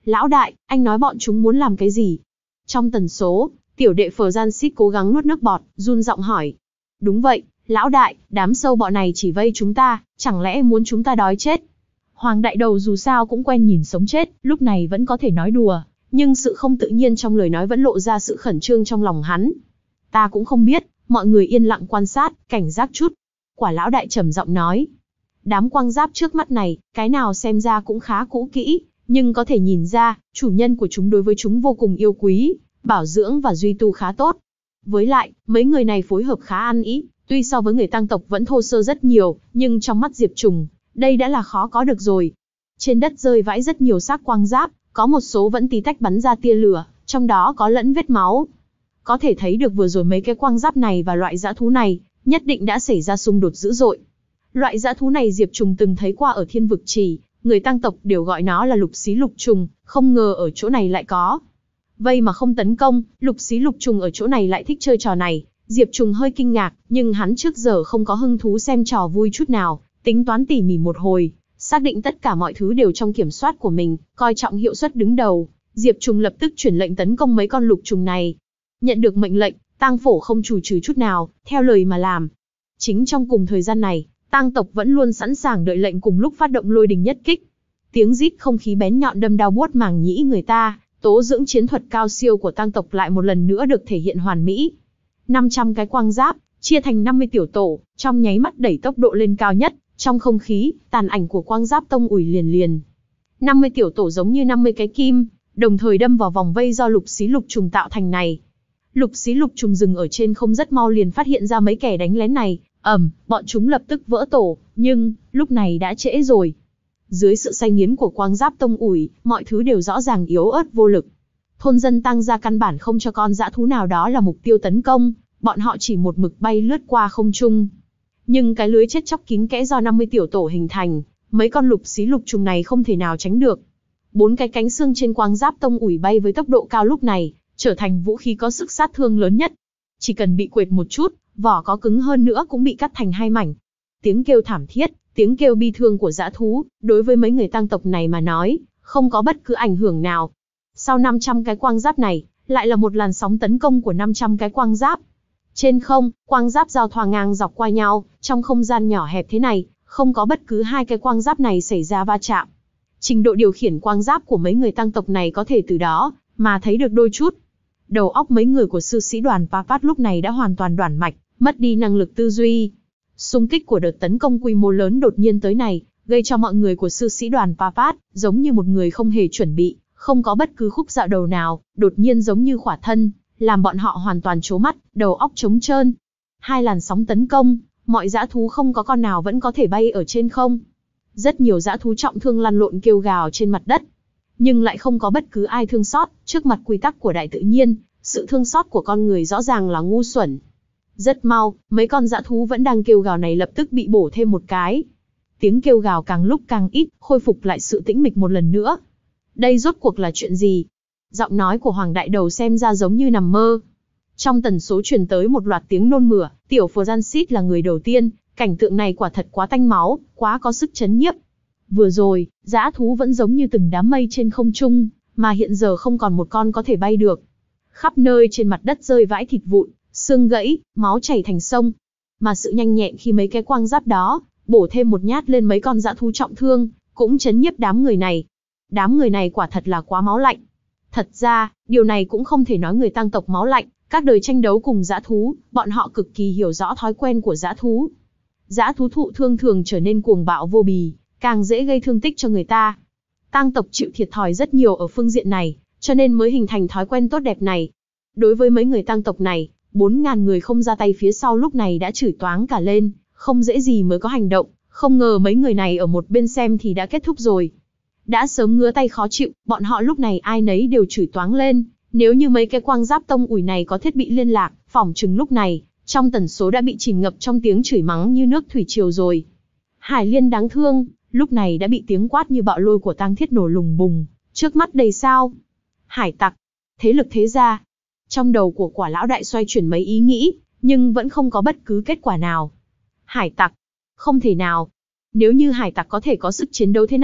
Lão đại, anh nói bọn chúng muốn làm cái gì? Trong tần số, tiểu đệ Phờ Gian Xít cố gắng nuốt nước bọt, run giọng hỏi. Đúng vậy, lão đại, đám sâu bọ này chỉ vây chúng ta, chẳng lẽ muốn chúng ta đói chết? Hoàng đại đầu dù sao cũng quen nhìn sống chết, lúc này vẫn có thể nói đùa, nhưng sự không tự nhiên trong lời nói vẫn lộ ra sự khẩn trương trong lòng hắn. Ta cũng không biết, mọi người yên lặng quan sát, cảnh giác chút. Quả lão đại trầm giọng nói. Đám quang giáp trước mắt này, cái nào xem ra cũng khá cũ kỹ, nhưng có thể nhìn ra, chủ nhân của chúng đối với chúng vô cùng yêu quý, bảo dưỡng và duy tu khá tốt. Với lại, mấy người này phối hợp khá ăn ý, tuy so với người Tang tộc vẫn thô sơ rất nhiều, nhưng trong mắt Diệp Trùng, đây đã là khó có được rồi. Trên đất rơi vãi rất nhiều xác quang giáp, có một số vẫn tí tách bắn ra tia lửa, trong đó có lẫn vết máu. Có thể thấy được vừa rồi mấy cái quang giáp này và loại dã thú này, nhất định đã xảy ra xung đột dữ dội. Loại dã thú này Diệp Trùng từng thấy qua ở Thiên Vực Trì, người Tang tộc đều gọi nó là lục xí lục trùng, không ngờ ở chỗ này lại có. Vây mà không tấn công, lục xí lục trùng ở chỗ này lại thích chơi trò này. Diệp Trùng hơi kinh ngạc, nhưng hắn trước giờ không có hứng thú xem trò vui chút nào, tính toán tỉ mỉ một hồi, xác định tất cả mọi thứ đều trong kiểm soát của mình, coi trọng hiệu suất đứng đầu. Diệp Trùng lập tức chuyển lệnh tấn công mấy con lục trùng này. Nhận được mệnh lệnh, Tang Phổ không chùi chừ chút nào, theo lời mà làm. Chính trong cùng thời gian này, Tang tộc vẫn luôn sẵn sàng đợi lệnh cùng lúc phát động lôi đình nhất kích. Tiếng rít không khí bén nhọn đâm đau buốt màng nhĩ người ta, tố dưỡng chiến thuật cao siêu của Tang tộc lại một lần nữa được thể hiện hoàn mỹ. năm trăm cái quang giáp, chia thành năm mươi tiểu tổ, trong nháy mắt đẩy tốc độ lên cao nhất, trong không khí, tàn ảnh của quang giáp tông ủi liền liền. năm mươi tiểu tổ giống như năm mươi cái kim, đồng thời đâm vào vòng vây do lục xí lục trùng tạo thành này. Lục xí lục trùng dừng ở trên không rất mau liền phát hiện ra mấy kẻ đánh lén này, ầm, bọn chúng lập tức vỡ tổ, nhưng, lúc này đã trễ rồi. Dưới sự say nghiến của quang giáp tông ủi, mọi thứ đều rõ ràng yếu ớt vô lực. Thôn dân Tang gia căn bản không cho con dã thú nào đó là mục tiêu tấn công, bọn họ chỉ một mực bay lướt qua không trung. Nhưng cái lưới chết chóc kín kẽ do năm mươi tiểu tổ hình thành, mấy con lục xí lục trùng này không thể nào tránh được. Bốn cái cánh xương trên quang giáp tông ủi bay với tốc độ cao lúc này, trở thành vũ khí có sức sát thương lớn nhất. Chỉ cần bị quệt một chút, vỏ có cứng hơn nữa cũng bị cắt thành hai mảnh. Tiếng kêu thảm thiết, tiếng kêu bi thương của dã thú, đối với mấy người Tang tộc này mà nói, không có bất cứ ảnh hưởng nào. Sau năm trăm cái quang giáp này, lại là một làn sóng tấn công của năm trăm cái quang giáp. Trên không, quang giáp giao thoa ngang dọc qua nhau, trong không gian nhỏ hẹp thế này, không có bất cứ hai cái quang giáp này xảy ra va chạm. Trình độ điều khiển quang giáp của mấy người Tang tộc này có thể từ đó mà thấy được đôi chút. Đầu óc mấy người của sư sĩ đoàn Papat lúc này đã hoàn toàn đoản mạch, mất đi năng lực tư duy. Xung kích của đợt tấn công quy mô lớn đột nhiên tới này, gây cho mọi người của sư sĩ đoàn Papat giống như một người không hề chuẩn bị, không có bất cứ khúc dạo đầu nào, đột nhiên giống như khỏa thân, làm bọn họ hoàn toàn trố mắt, đầu óc trống trơn. Hai làn sóng tấn công, mọi dã thú không có con nào vẫn có thể bay ở trên không. Rất nhiều dã thú trọng thương lăn lộn kêu gào trên mặt đất, nhưng lại không có bất cứ ai thương xót. Trước mặt quy tắc của đại tự nhiên, sự thương xót của con người rõ ràng là ngu xuẩn. Rất mau, mấy con dã thú vẫn đang kêu gào này lập tức bị bổ thêm một cái. Tiếng kêu gào càng lúc càng ít, khôi phục lại sự tĩnh mịch một lần nữa. Đây rốt cuộc là chuyện gì? Giọng nói của Hoàng đại đầu xem ra giống như nằm mơ. Trong tần số truyền tới một loạt tiếng nôn mửa, tiểu Phờ Gian Xít là người đầu tiên, cảnh tượng này quả thật quá tanh máu, quá có sức chấn nhiếp. Vừa rồi, dã thú vẫn giống như từng đám mây trên không trung, mà hiện giờ không còn một con có thể bay được. Khắp nơi trên mặt đất rơi vãi thịt vụn, xương gãy, máu chảy thành sông. Mà sự nhanh nhẹn khi mấy cái quang giáp đó, bổ thêm một nhát lên mấy con dã thú trọng thương, cũng chấn nhiếp đám người này. Đám người này quả thật là quá máu lạnh. Thật ra, điều này cũng không thể nói người Tang tộc máu lạnh, các đời tranh đấu cùng dã thú, bọn họ cực kỳ hiểu rõ thói quen của dã thú. Dã thú thụ thương thường trở nên cuồng bạo vô bì, càng dễ gây thương tích cho người ta. Tang tộc chịu thiệt thòi rất nhiều ở phương diện này, cho nên mới hình thành thói quen tốt đẹp này. Đối với mấy người Tang tộc này, bốn ngàn người không ra tay phía sau lúc này đã chửi toáng cả lên, không dễ gì mới có hành động, không ngờ mấy người này ở một bên xem thì đã kết thúc rồi. Đã sớm ngứa tay khó chịu, bọn họ lúc này ai nấy đều chửi toáng lên, nếu như mấy cái quang giáp tông ủi này có thiết bị liên lạc, phỏng chừng lúc này, trong tần số đã bị chìm ngập trong tiếng chửi mắng như nước thủy triều rồi. Hải Liên đáng thương, lúc này đã bị tiếng quát như bạo lôi của Tang Thiết nổ lùng bùng, trước mắt đầy sao. Hải tặc, thế lực thế gia. Trong đầu của quả lão đại xoay chuyển mấy ý nghĩ, nhưng vẫn không có bất cứ kết quả nào. Hải tặc, không thể nào. Nếu như hải tặc có thể có sức chiến đấu thế này,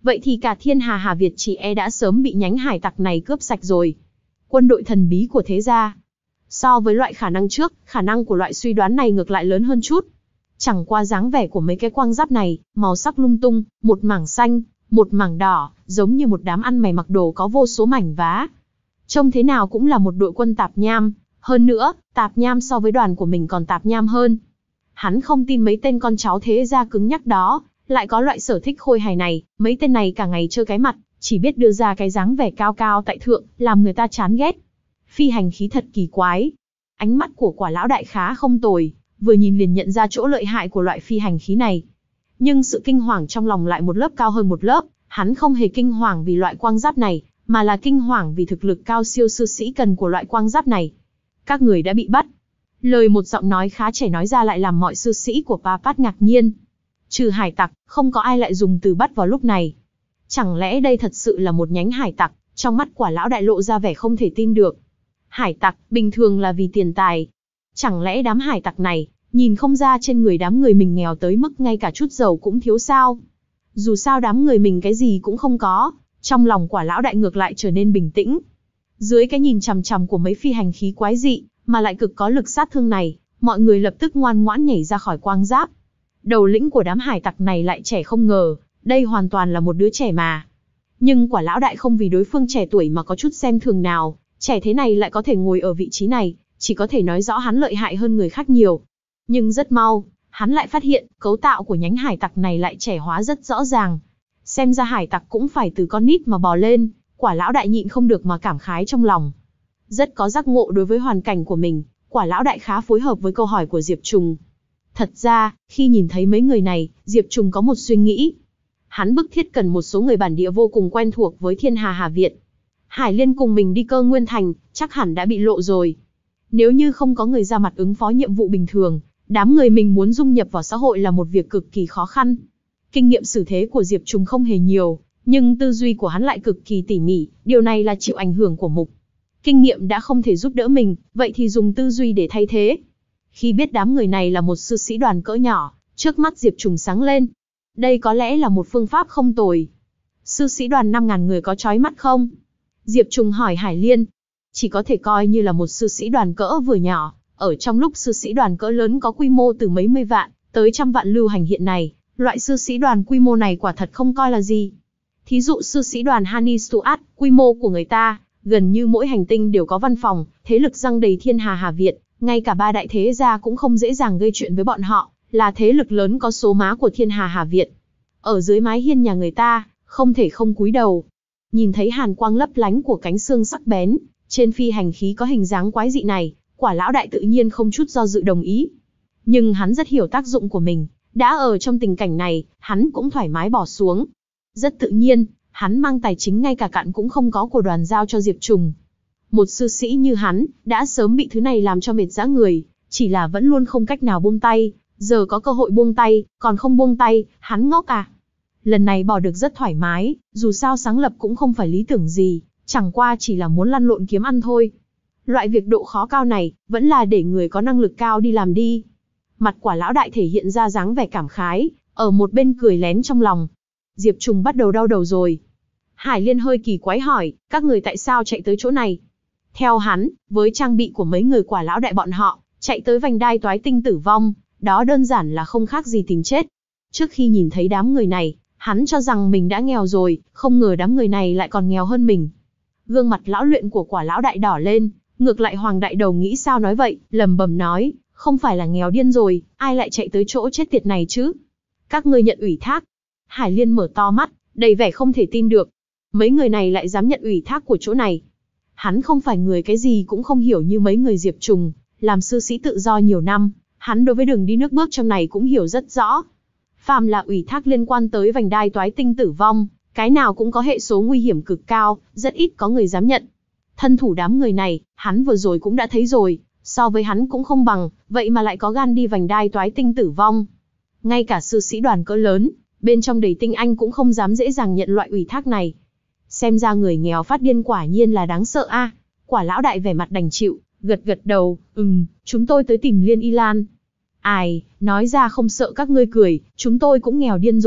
vậy thì cả thiên hà Hà Việt chỉ e đã sớm bị nhánh hải tặc này cướp sạch rồi. Quân đội thần bí của thế gia. So với loại khả năng trước, khả năng của loại suy đoán này ngược lại lớn hơn chút. Chẳng qua dáng vẻ của mấy cái quang giáp này, màu sắc lung tung, một mảng xanh, một mảng đỏ, giống như một đám ăn mày mặc đồ có vô số mảnh vá. Trông thế nào cũng là một đội quân tạp nham, hơn nữa, tạp nham so với đoàn của mình còn tạp nham hơn. Hắn không tin mấy tên con cháu thế gia cứng nhắc đó, lại có loại sở thích khôi hài này, mấy tên này cả ngày trơ cái mặt, chỉ biết đưa ra cái dáng vẻ cao cao tại thượng, làm người ta chán ghét. Phi hành khí thật kỳ quái. Ánh mắt của Quả lão đại khá không tồi, vừa nhìn liền nhận ra chỗ lợi hại của loại phi hành khí này. Nhưng sự kinh hoàng trong lòng lại một lớp cao hơn một lớp, hắn không hề kinh hoàng vì loại quang giáp này, mà là kinh hoàng vì thực lực cao siêu sư sĩ cần của loại quang giáp này. Các người đã bị bắt. Lời một giọng nói khá trẻ nói ra lại làm mọi sư sĩ của Papat ngạc nhiên. Trừ hải tặc, không có ai lại dùng từ bắt vào lúc này. Chẳng lẽ đây thật sự là một nhánh hải tặc? Trong mắt Quả lão đại lộ ra vẻ không thể tin được. Hải tặc, bình thường là vì tiền tài. Chẳng lẽ đám hải tặc này, nhìn không ra trên người đám người mình nghèo tới mức ngay cả chút dầu cũng thiếu sao? Dù sao đám người mình cái gì cũng không có, trong lòng Quả lão đại ngược lại trở nên bình tĩnh. Dưới cái nhìn chằm chằm của mấy phi hành khí quái dị, mà lại cực có lực sát thương này, mọi người lập tức ngoan ngoãn nhảy ra khỏi quang giáp. Đầu lĩnh của đám hải tặc này lại trẻ không ngờ, đây hoàn toàn là một đứa trẻ mà. Nhưng Quả lão đại không vì đối phương trẻ tuổi mà có chút xem thường nào, trẻ thế này lại có thể ngồi ở vị trí này, chỉ có thể nói rõ hắn lợi hại hơn người khác nhiều. Nhưng rất mau, hắn lại phát hiện, cấu tạo của nhánh hải tặc này lại trẻ hóa rất rõ ràng. Xem ra hải tặc cũng phải từ con nít mà bò lên, Quả lão đại nhịn không được mà cảm khái trong lòng. Rất có giác ngộ đối với hoàn cảnh của mình, Quả lão đại khá phối hợp với câu hỏi của Diệp Trùng. Thật ra, khi nhìn thấy mấy người này, Diệp Trùng có một suy nghĩ. Hắn bức thiết cần một số người bản địa vô cùng quen thuộc với thiên hà Hà Việt. Hải Liên cùng mình đi Cơ Nguyên Thành, chắc hẳn đã bị lộ rồi. Nếu như không có người ra mặt ứng phó nhiệm vụ bình thường, đám người mình muốn dung nhập vào xã hội là một việc cực kỳ khó khăn. Kinh nghiệm xử thế của Diệp Trùng không hề nhiều, nhưng tư duy của hắn lại cực kỳ tỉ mỉ, điều này là chịu ảnh hưởng của mục. Kinh nghiệm đã không thể giúp đỡ mình, vậy thì dùng tư duy để thay thế. Khi biết đám người này là một sư sĩ đoàn cỡ nhỏ, trước mắt Diệp Trùng sáng lên. Đây có lẽ là một phương pháp không tồi. Sư sĩ đoàn năm ngàn người có chói mắt không? Diệp Trùng hỏi Hải Liên. Chỉ có thể coi như là một sư sĩ đoàn cỡ vừa nhỏ, ở trong lúc sư sĩ đoàn cỡ lớn có quy mô từ mấy mươi vạn, tới trăm vạn lưu hành hiện nay, loại sư sĩ đoàn quy mô này quả thật không coi là gì. Thí dụ sư sĩ đoàn Hani Stuart, quy mô của người ta, gần như mỗi hành tinh đều có văn phòng, thế lực răng đầy thiên hà Hà Việt, ngay cả ba đại thế gia cũng không dễ dàng gây chuyện với bọn họ, là thế lực lớn có số má của thiên hà Hà Việt. Ở dưới mái hiên nhà người ta, không thể không cúi đầu. Nhìn thấy hàn quang lấp lánh của cánh xương sắc bén, trên phi hành khí có hình dáng quái dị này, Quả lão đại tự nhiên không chút do dự đồng ý. Nhưng hắn rất hiểu tác dụng của mình, đã ở trong tình cảnh này, hắn cũng thoải mái bỏ xuống. Rất tự nhiên, hắn mang tài chính ngay cả cạn cũng không có của đoàn giao cho Diệp Trùng. Một sư sĩ như hắn, đã sớm bị thứ này làm cho mệt dã người, chỉ là vẫn luôn không cách nào buông tay, giờ có cơ hội buông tay, còn không buông tay, hắn ngốc à. Lần này bỏ được rất thoải mái, dù sao sáng lập cũng không phải lý tưởng gì, chẳng qua chỉ là muốn lăn lộn kiếm ăn thôi. Loại việc độ khó cao này, vẫn là để người có năng lực cao đi làm đi. Mặt Quả lão đại thể hiện ra dáng vẻ cảm khái, ở một bên cười lén trong lòng. Diệp Trùng bắt đầu đau đầu rồi. Hải Liên hơi kỳ quái hỏi, các người tại sao chạy tới chỗ này? Theo hắn, với trang bị của mấy người Quả lão đại bọn họ, chạy tới vành đai toái tinh tử vong, đó đơn giản là không khác gì tìm chết. Trước khi nhìn thấy đám người này, hắn cho rằng mình đã nghèo rồi, không ngờ đám người này lại còn nghèo hơn mình. Gương mặt lão luyện của Quả lão đại đỏ lên, ngược lại Hoàng đại đầu nghĩ sao nói vậy, lầm bầm nói, không phải là nghèo điên rồi, ai lại chạy tới chỗ chết tiệt này chứ? Các ngươi nhận ủy thác. Hải Liên mở to mắt, đầy vẻ không thể tin được. Mấy người này lại dám nhận ủy thác của chỗ này. Hắn không phải người cái gì cũng không hiểu như mấy người Diệp Trùng, làm sư sĩ tự do nhiều năm, hắn đối với đường đi nước bước trong này cũng hiểu rất rõ. Phàm là ủy thác liên quan tới vành đai toái tinh tử vong, cái nào cũng có hệ số nguy hiểm cực cao, rất ít có người dám nhận. Thân thủ đám người này, hắn vừa rồi cũng đã thấy rồi, so với hắn cũng không bằng, vậy mà lại có gan đi vành đai toái tinh tử vong. Ngay cả sư sĩ đoàn cỡ lớn, bên trong đầy tinh anh cũng không dám dễ dàng nhận loại ủy thác này. Xem ra người nghèo phát điên quả nhiên là đáng sợ a. Quả lão đại vẻ mặt đành chịu, gật gật đầu, ừm, chúng tôi tới tìm Liên Y Lan. Ai, nói ra không sợ các ngươi cười, chúng tôi cũng nghèo điên rồi,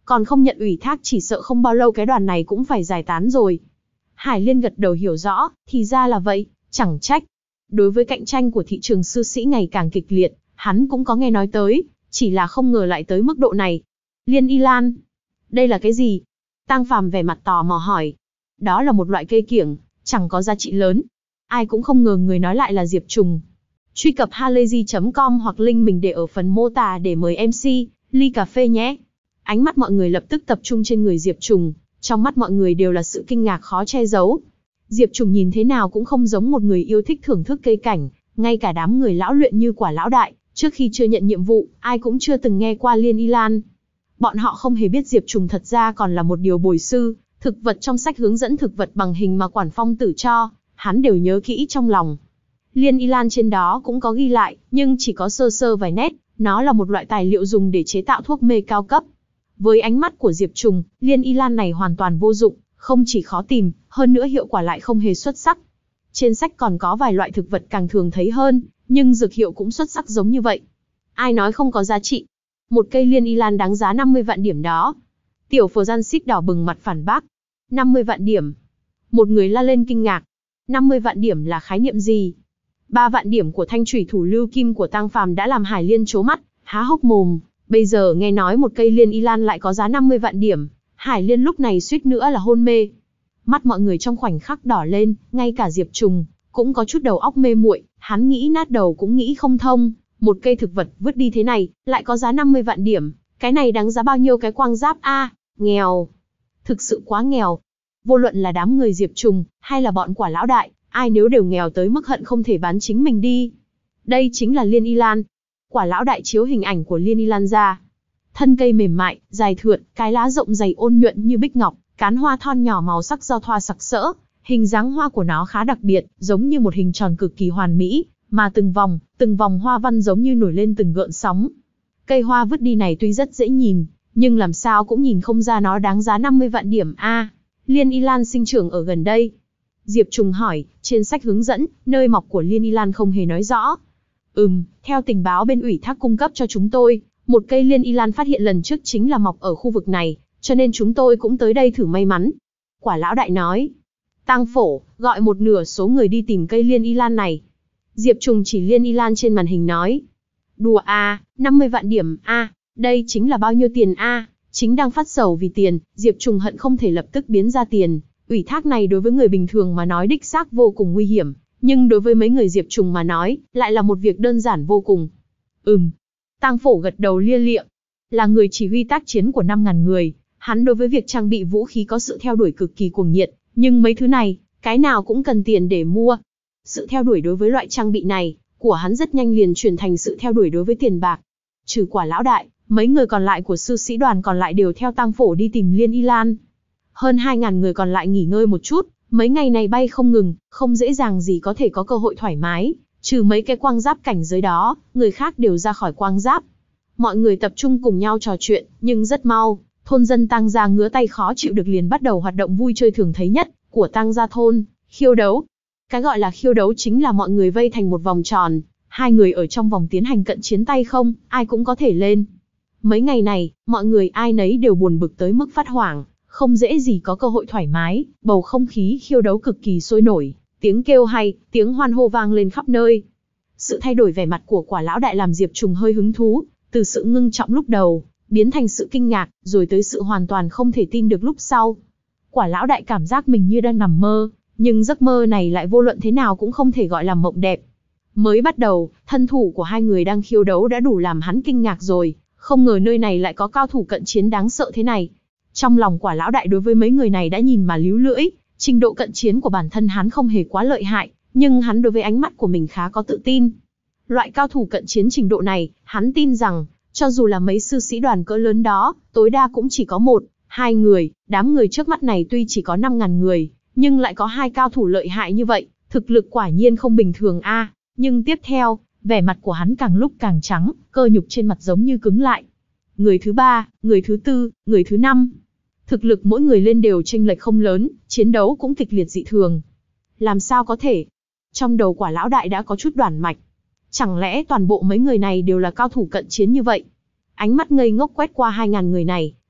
Còn không nhận ủy thác chỉ sợ không bao lâu cái đoàn này cũng phải giải tán rồi. Hải Liên gật đầu hiểu rõ, thì ra là vậy, chẳng trách. Đối với cạnh tranh của thị trường sư sĩ ngày càng kịch liệt, hắn cũng có nghe nói tới, chỉ là không ngờ lại tới mức độ này. Liên Y Lan, đây là cái gì? Tang Phàm vẻ mặt tò mò hỏi. Đó là một loại cây kiểng, chẳng có giá trị lớn. Ai cũng không ngờ người nói lại là Diệp Trùng. Truy cập halayzi chấm com hoặc link mình để ở phần mô tả để mời em xê, ly cà phê nhé. Ánh mắt mọi người lập tức tập trung trên người Diệp Trùng, trong mắt mọi người đều là sự kinh ngạc khó che giấu. Diệp Trùng nhìn thế nào cũng không giống một người yêu thích thưởng thức cây cảnh, ngay cả đám người lão luyện như Quả lão đại, trước khi chưa nhận nhiệm vụ, ai cũng chưa từng nghe qua Liên Y Lan. Bọn họ không hề biết Diệp Trùng thật ra còn là một điều bồi sư, thực vật trong sách hướng dẫn thực vật bằng hình mà Quản Phong Tử cho, hắn đều nhớ kỹ trong lòng. Liên Y Lan trên đó cũng có ghi lại, nhưng chỉ có sơ sơ vài nét, nó là một loại tài liệu dùng để chế tạo thuốc mê cao cấp. Với ánh mắt của Diệp Trùng, Liên Y Lan này hoàn toàn vô dụng, không chỉ khó tìm, hơn nữa hiệu quả lại không hề xuất sắc. Trên sách còn có vài loại thực vật càng thường thấy hơn, nhưng dược hiệu cũng xuất sắc giống như vậy. Ai nói không có giá trị? Một cây Liên Y Lan đáng giá năm mươi vạn điểm đó. Tiểu Phờ Gian Xích đỏ bừng mặt phản bác. năm mươi vạn điểm. Một người la lên kinh ngạc. năm mươi vạn điểm là khái niệm gì? ba vạn điểm của thanh thủy thủ lưu kim của Tang Phàm đã làm Hải Liên trố mắt, há hốc mồm. Bây giờ nghe nói một cây Liên Y Lan lại có giá năm mươi vạn điểm, Hải Liên lúc này suýt nữa là hôn mê. Mắt mọi người trong khoảnh khắc đỏ lên, ngay cả Diệp Trùng cũng có chút đầu óc mê muội, hắn nghĩ nát đầu cũng nghĩ không thông, một cây thực vật vứt đi thế này, lại có giá năm mươi vạn điểm, cái này đáng giá bao nhiêu cái quang giáp a, à, nghèo. Thực sự quá nghèo. Vô luận là đám người Diệp Trùng, hay là bọn Quả lão đại, ai nếu đều nghèo tới mức hận không thể bán chính mình đi. Đây chính là Liên Y Lan. Quả lão đại chiếu hình ảnh của Liên Y Lan ra. Thân cây mềm mại, dài thượt, cái lá rộng dày ôn nhuận như bích ngọc, cán hoa thon nhỏ màu sắc giao thoa sặc sỡ, hình dáng hoa của nó khá đặc biệt, giống như một hình tròn cực kỳ hoàn mỹ, mà từng vòng, từng vòng hoa văn giống như nổi lên từng gợn sóng. Cây hoa vứt đi này tuy rất dễ nhìn, nhưng làm sao cũng nhìn không ra nó đáng giá năm mươi vạn điểm a. À, Liên Y Lan sinh trưởng ở gần đây. Diệp Trùng hỏi, trên sách hướng dẫn, nơi mọc của Liên Y Lan không hề nói rõ. Ừm, theo tình báo bên ủy thác cung cấp cho chúng tôi, một cây Liên Y Lan phát hiện lần trước chính là mọc ở khu vực này, cho nên chúng tôi cũng tới đây thử may mắn. Quả lão đại nói. Tang Phổ, gọi một nửa số người đi tìm cây Liên Y Lan này. Diệp Trùng chỉ Liên Y Lan trên màn hình nói. Đùa a, năm mươi vạn điểm a, à, đây chính là bao nhiêu tiền a? À? Chính đang phát sầu vì tiền, Diệp Trùng hận không thể lập tức biến ra tiền. Ủy thác này đối với người bình thường mà nói đích xác vô cùng nguy hiểm, nhưng đối với mấy người Diệp Trùng mà nói, lại là một việc đơn giản vô cùng. Ừm. Tang Phổ gật đầu lia lịa. Là người chỉ huy tác chiến của năm ngàn người, hắn đối với việc trang bị vũ khí có sự theo đuổi cực kỳ cuồng nhiệt, nhưng mấy thứ này, cái nào cũng cần tiền để mua. Sự theo đuổi đối với loại trang bị này, của hắn rất nhanh liền chuyển thành sự theo đuổi đối với tiền bạc. Trừ Quả lão đại, mấy người còn lại của sư sĩ đoàn còn lại đều theo Tang Phổ đi tìm Liên Y Lan. Hơn hai ngàn người còn lại nghỉ ngơi một chút, mấy ngày này bay không ngừng, không dễ dàng gì có thể có cơ hội thoải mái, trừ mấy cái quang giáp cảnh giới đó, người khác đều ra khỏi quang giáp. Mọi người tập trung cùng nhau trò chuyện, nhưng rất mau, thôn dân Tang gia ngứa tay khó chịu được liền bắt đầu hoạt động vui chơi thường thấy nhất của Tang gia thôn, khiêu đấu. Cái gọi là khiêu đấu chính là mọi người vây thành một vòng tròn, hai người ở trong vòng tiến hành cận chiến tay không, ai cũng có thể lên. Mấy ngày này, mọi người ai nấy đều buồn bực tới mức phát hoảng, không dễ gì có cơ hội thoải mái, bầu không khí khiêu đấu cực kỳ sôi nổi, tiếng kêu hay, tiếng hoan hô vang lên khắp nơi. Sự thay đổi vẻ mặt của Quả lão đại làm Diệp Trùng hơi hứng thú, từ sự ngưng trọng lúc đầu, biến thành sự kinh ngạc, rồi tới sự hoàn toàn không thể tin được lúc sau. Quả lão đại cảm giác mình như đang nằm mơ, nhưng giấc mơ này lại vô luận thế nào cũng không thể gọi là mộng đẹp. Mới bắt đầu, thân thủ của hai người đang khiêu đấu đã đủ làm hắn kinh ngạc rồi, không ngờ nơi này lại có cao thủ cận chiến đáng sợ thế này. Trong lòng Quả lão đại đối với mấy người này đã nhìn mà líu lưỡi, trình độ cận chiến của bản thân hắn không hề quá lợi hại, nhưng hắn đối với ánh mắt của mình khá có tự tin. Loại cao thủ cận chiến trình độ này, hắn tin rằng, cho dù là mấy sư sĩ đoàn cỡ lớn đó, tối đa cũng chỉ có một, hai người, đám người trước mắt này tuy chỉ có năm ngàn người, nhưng lại có hai cao thủ lợi hại như vậy, thực lực quả nhiên không bình thường a. À, nhưng tiếp theo, vẻ mặt của hắn càng lúc càng trắng, cơ nhục trên mặt giống như cứng lại. Người thứ ba, người thứ tư, người thứ năm. Thực lực mỗi người lên đều chênh lệch không lớn, chiến đấu cũng kịch liệt dị thường. Làm sao có thể? Trong đầu Quả lão đại đã có chút đoản mạch. Chẳng lẽ toàn bộ mấy người này đều là cao thủ cận chiến như vậy? Ánh mắt ngây ngốc quét qua hai ngàn người này,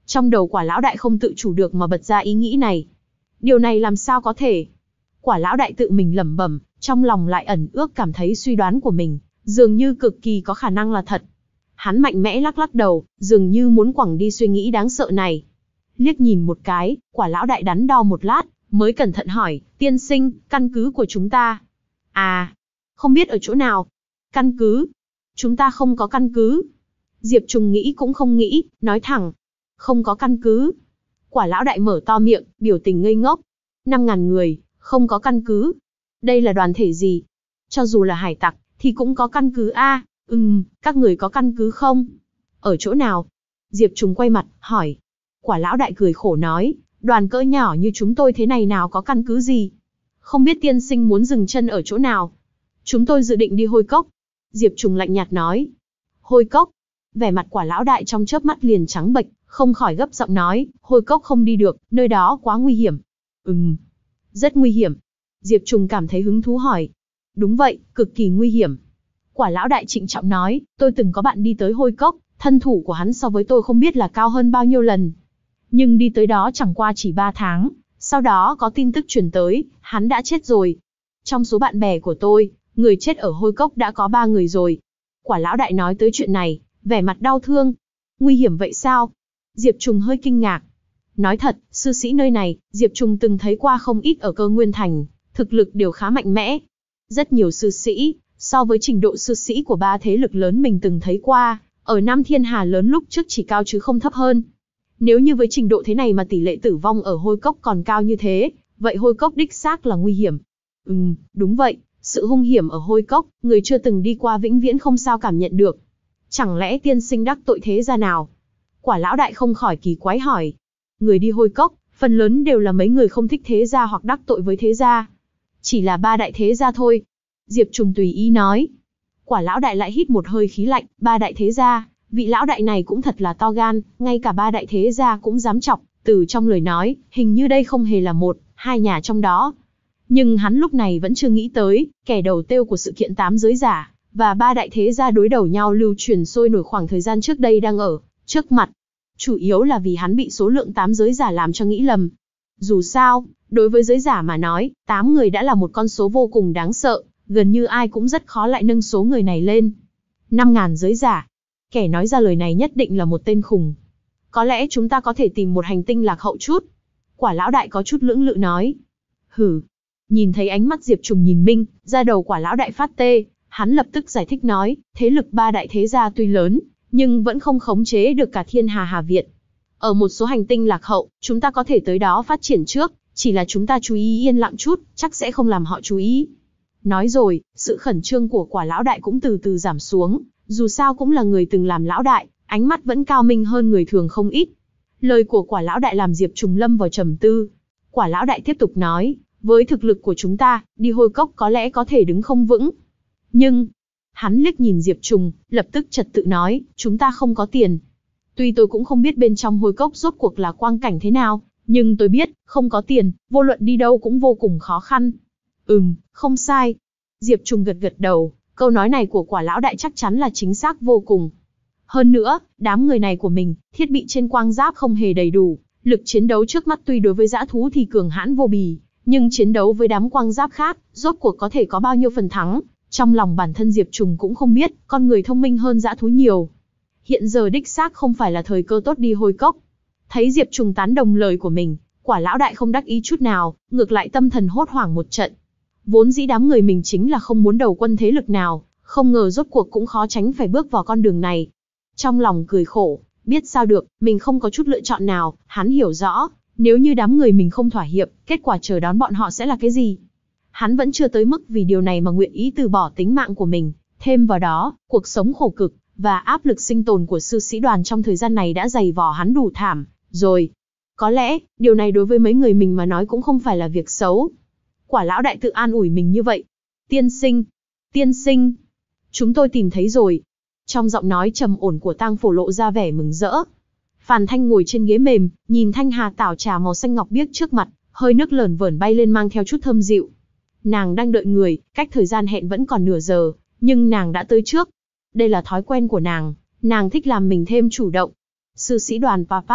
Trong đầu Quả lão đại không tự chủ được mà bật ra ý nghĩ này. Điều này làm sao có thể? Quả lão đại tự mình lẩm bẩm, trong lòng lại ẩn ước cảm thấy suy đoán của mình, dường như cực kỳ có khả năng là thật. Hắn mạnh mẽ lắc lắc đầu, dường như muốn quẳng đi suy nghĩ đáng sợ này. Liếc nhìn một cái, Quả lão đại đắn đo một lát, mới cẩn thận hỏi, tiên sinh, căn cứ của chúng ta. À, không biết ở chỗ nào. Căn cứ? Chúng ta không có căn cứ. Diệp Trùng nghĩ cũng không nghĩ, nói thẳng. Không có căn cứ. Quả lão đại mở to miệng, biểu tình ngây ngốc. Năm ngàn người, không có căn cứ. Đây là đoàn thể gì? Cho dù là hải tặc, thì cũng có căn cứ a. À, ừm, các người có căn cứ không? Ở chỗ nào? Diệp Trùng quay mặt, hỏi. Quả lão đại cười khổ nói, đoàn cỡ nhỏ như chúng tôi thế này nào có căn cứ gì? Không biết tiên sinh muốn dừng chân ở chỗ nào? Chúng tôi dự định đi Hôi Cốc. Diệp Trùng lạnh nhạt nói. Hôi Cốc? Vẻ mặt Quả lão đại trong chớp mắt liền trắng bệch, không khỏi gấp giọng nói, Hôi Cốc không đi được, nơi đó quá nguy hiểm. Ừm, rất nguy hiểm. Diệp Trùng cảm thấy hứng thú hỏi. Đúng vậy, cực kỳ nguy hiểm. Quả lão đại trịnh trọng nói, tôi từng có bạn đi tới Hôi Cốc, thân thủ của hắn so với tôi không biết là cao hơn bao nhiêu lần. Nhưng đi tới đó chẳng qua chỉ ba tháng, sau đó có tin tức truyền tới, hắn đã chết rồi. Trong số bạn bè của tôi, người chết ở Hôi Cốc đã có ba người rồi. Quả lão đại nói tới chuyện này, vẻ mặt đau thương. Nguy hiểm vậy sao? Diệp Trùng hơi kinh ngạc. Nói thật, sư sĩ nơi này, Diệp Trùng từng thấy qua không ít ở Cơ Nguyên Thành, thực lực đều khá mạnh mẽ. Rất nhiều sư sĩ, so với trình độ sư sĩ của ba thế lực lớn mình từng thấy qua, ở Nam Thiên Hà lớn lúc trước chỉ cao chứ không thấp hơn. Nếu như với trình độ thế này mà tỷ lệ tử vong ở Hôi Cốc còn cao như thế, vậy Hôi Cốc đích xác là nguy hiểm. Ừm, đúng vậy, sự hung hiểm ở Hôi Cốc, người chưa từng đi qua vĩnh viễn không sao cảm nhận được. Chẳng lẽ tiên sinh đắc tội thế gia nào? Quả lão đại không khỏi kỳ quái hỏi. Người đi Hôi Cốc, phần lớn đều là mấy người không thích thế gia hoặc đắc tội với thế gia. Chỉ là ba đại thế gia thôi. Diệp Trùng tùy ý nói. Quả lão đại lại hít một hơi khí lạnh, ba đại thế gia, vị lão đại này cũng thật là to gan, ngay cả ba đại thế gia cũng dám chọc, từ trong lời nói, hình như đây không hề là một, hai nhà trong đó. Nhưng hắn lúc này vẫn chưa nghĩ tới, kẻ đầu têu của sự kiện tám giới giả, và ba đại thế gia đối đầu nhau lưu truyền sôi nổi khoảng thời gian trước đây đang ở trước mặt. Chủ yếu là vì hắn bị số lượng tám giới giả làm cho nghĩ lầm. Dù sao, đối với giới giả mà nói, tám người đã là một con số vô cùng đáng sợ, gần như ai cũng rất khó lại nâng số người này lên. Năm ngàn giới giả. Kẻ nói ra lời này nhất định là một tên khùng. Có lẽ chúng ta có thể tìm một hành tinh lạc hậu chút. Quả lão đại có chút lưỡng lự nói. Hử. Nhìn thấy ánh mắt Diệp Trùng nhìn Minh, da đầu Quả lão đại phát tê, hắn lập tức giải thích nói, thế lực ba đại thế gia tuy lớn, nhưng vẫn không khống chế được cả Thiên Hà Hà Việt. Ở một số hành tinh lạc hậu, chúng ta có thể tới đó phát triển trước, chỉ là chúng ta chú ý yên lặng chút, chắc sẽ không làm họ chú ý. Nói rồi, sự khẩn trương của Quả lão đại cũng từ từ giảm xuống, dù sao cũng là người từng làm lão đại, ánh mắt vẫn cao minh hơn người thường không ít. Lời của Quả lão đại làm Diệp Trùng lâm vào trầm tư. Quả lão đại tiếp tục nói, với thực lực của chúng ta, đi Hôi Cốc có lẽ có thể đứng không vững. Nhưng, hắn liếc nhìn Diệp Trùng, lập tức trật tự nói, chúng ta không có tiền. Tuy tôi cũng không biết bên trong Hôi Cốc rốt cuộc là quang cảnh thế nào, nhưng tôi biết, không có tiền, vô luận đi đâu cũng vô cùng khó khăn. Ừm, không sai. Diệp Trùng gật gật đầu, câu nói này của Quả lão đại chắc chắn là chính xác vô cùng. Hơn nữa, đám người này của mình, thiết bị trên quang giáp không hề đầy đủ, lực chiến đấu trước mắt tuy đối với dã thú thì cường hãn vô bì, nhưng chiến đấu với đám quang giáp khác, rốt cuộc có thể có bao nhiêu phần thắng. Trong lòng bản thân Diệp Trùng cũng không biết, con người thông minh hơn dã thú nhiều. Hiện giờ đích xác không phải là thời cơ tốt đi Hôi Cốc. Thấy Diệp Trùng tán đồng lời của mình, Quả lão đại không đắc ý chút nào, ngược lại tâm thần hốt hoảng một trận. Vốn dĩ đám người mình chính là không muốn đầu quân thế lực nào, không ngờ rốt cuộc cũng khó tránh phải bước vào con đường này. Trong lòng cười khổ, biết sao được, mình không có chút lựa chọn nào, hắn hiểu rõ, nếu như đám người mình không thỏa hiệp, kết quả chờ đón bọn họ sẽ là cái gì. Hắn vẫn chưa tới mức vì điều này mà nguyện ý từ bỏ tính mạng của mình, thêm vào đó, cuộc sống khổ cực, và áp lực sinh tồn của sư sĩ đoàn trong thời gian này đã dày vò hắn đủ thảm, rồi. Có lẽ, điều này đối với mấy người mình mà nói cũng không phải là việc xấu. Quả lão đại tự an ủi mình như vậy. Tiên sinh, tiên sinh, chúng tôi tìm thấy rồi. Trong giọng nói trầm ổn của Tang Phổ lộ ra vẻ mừng rỡ. Phàn Thanh ngồi trên ghế mềm, nhìn thanh hà tảo trà màu xanh ngọc biếc trước mặt, hơi nước lởn vởn bay lên mang theo chút thơm dịu. Nàng đang đợi người, cách thời gian hẹn vẫn còn nửa giờ, nhưng nàng đã tới trước. Đây là thói quen của nàng, nàng thích làm mình thêm chủ động. Sư sĩ đoàn Papat,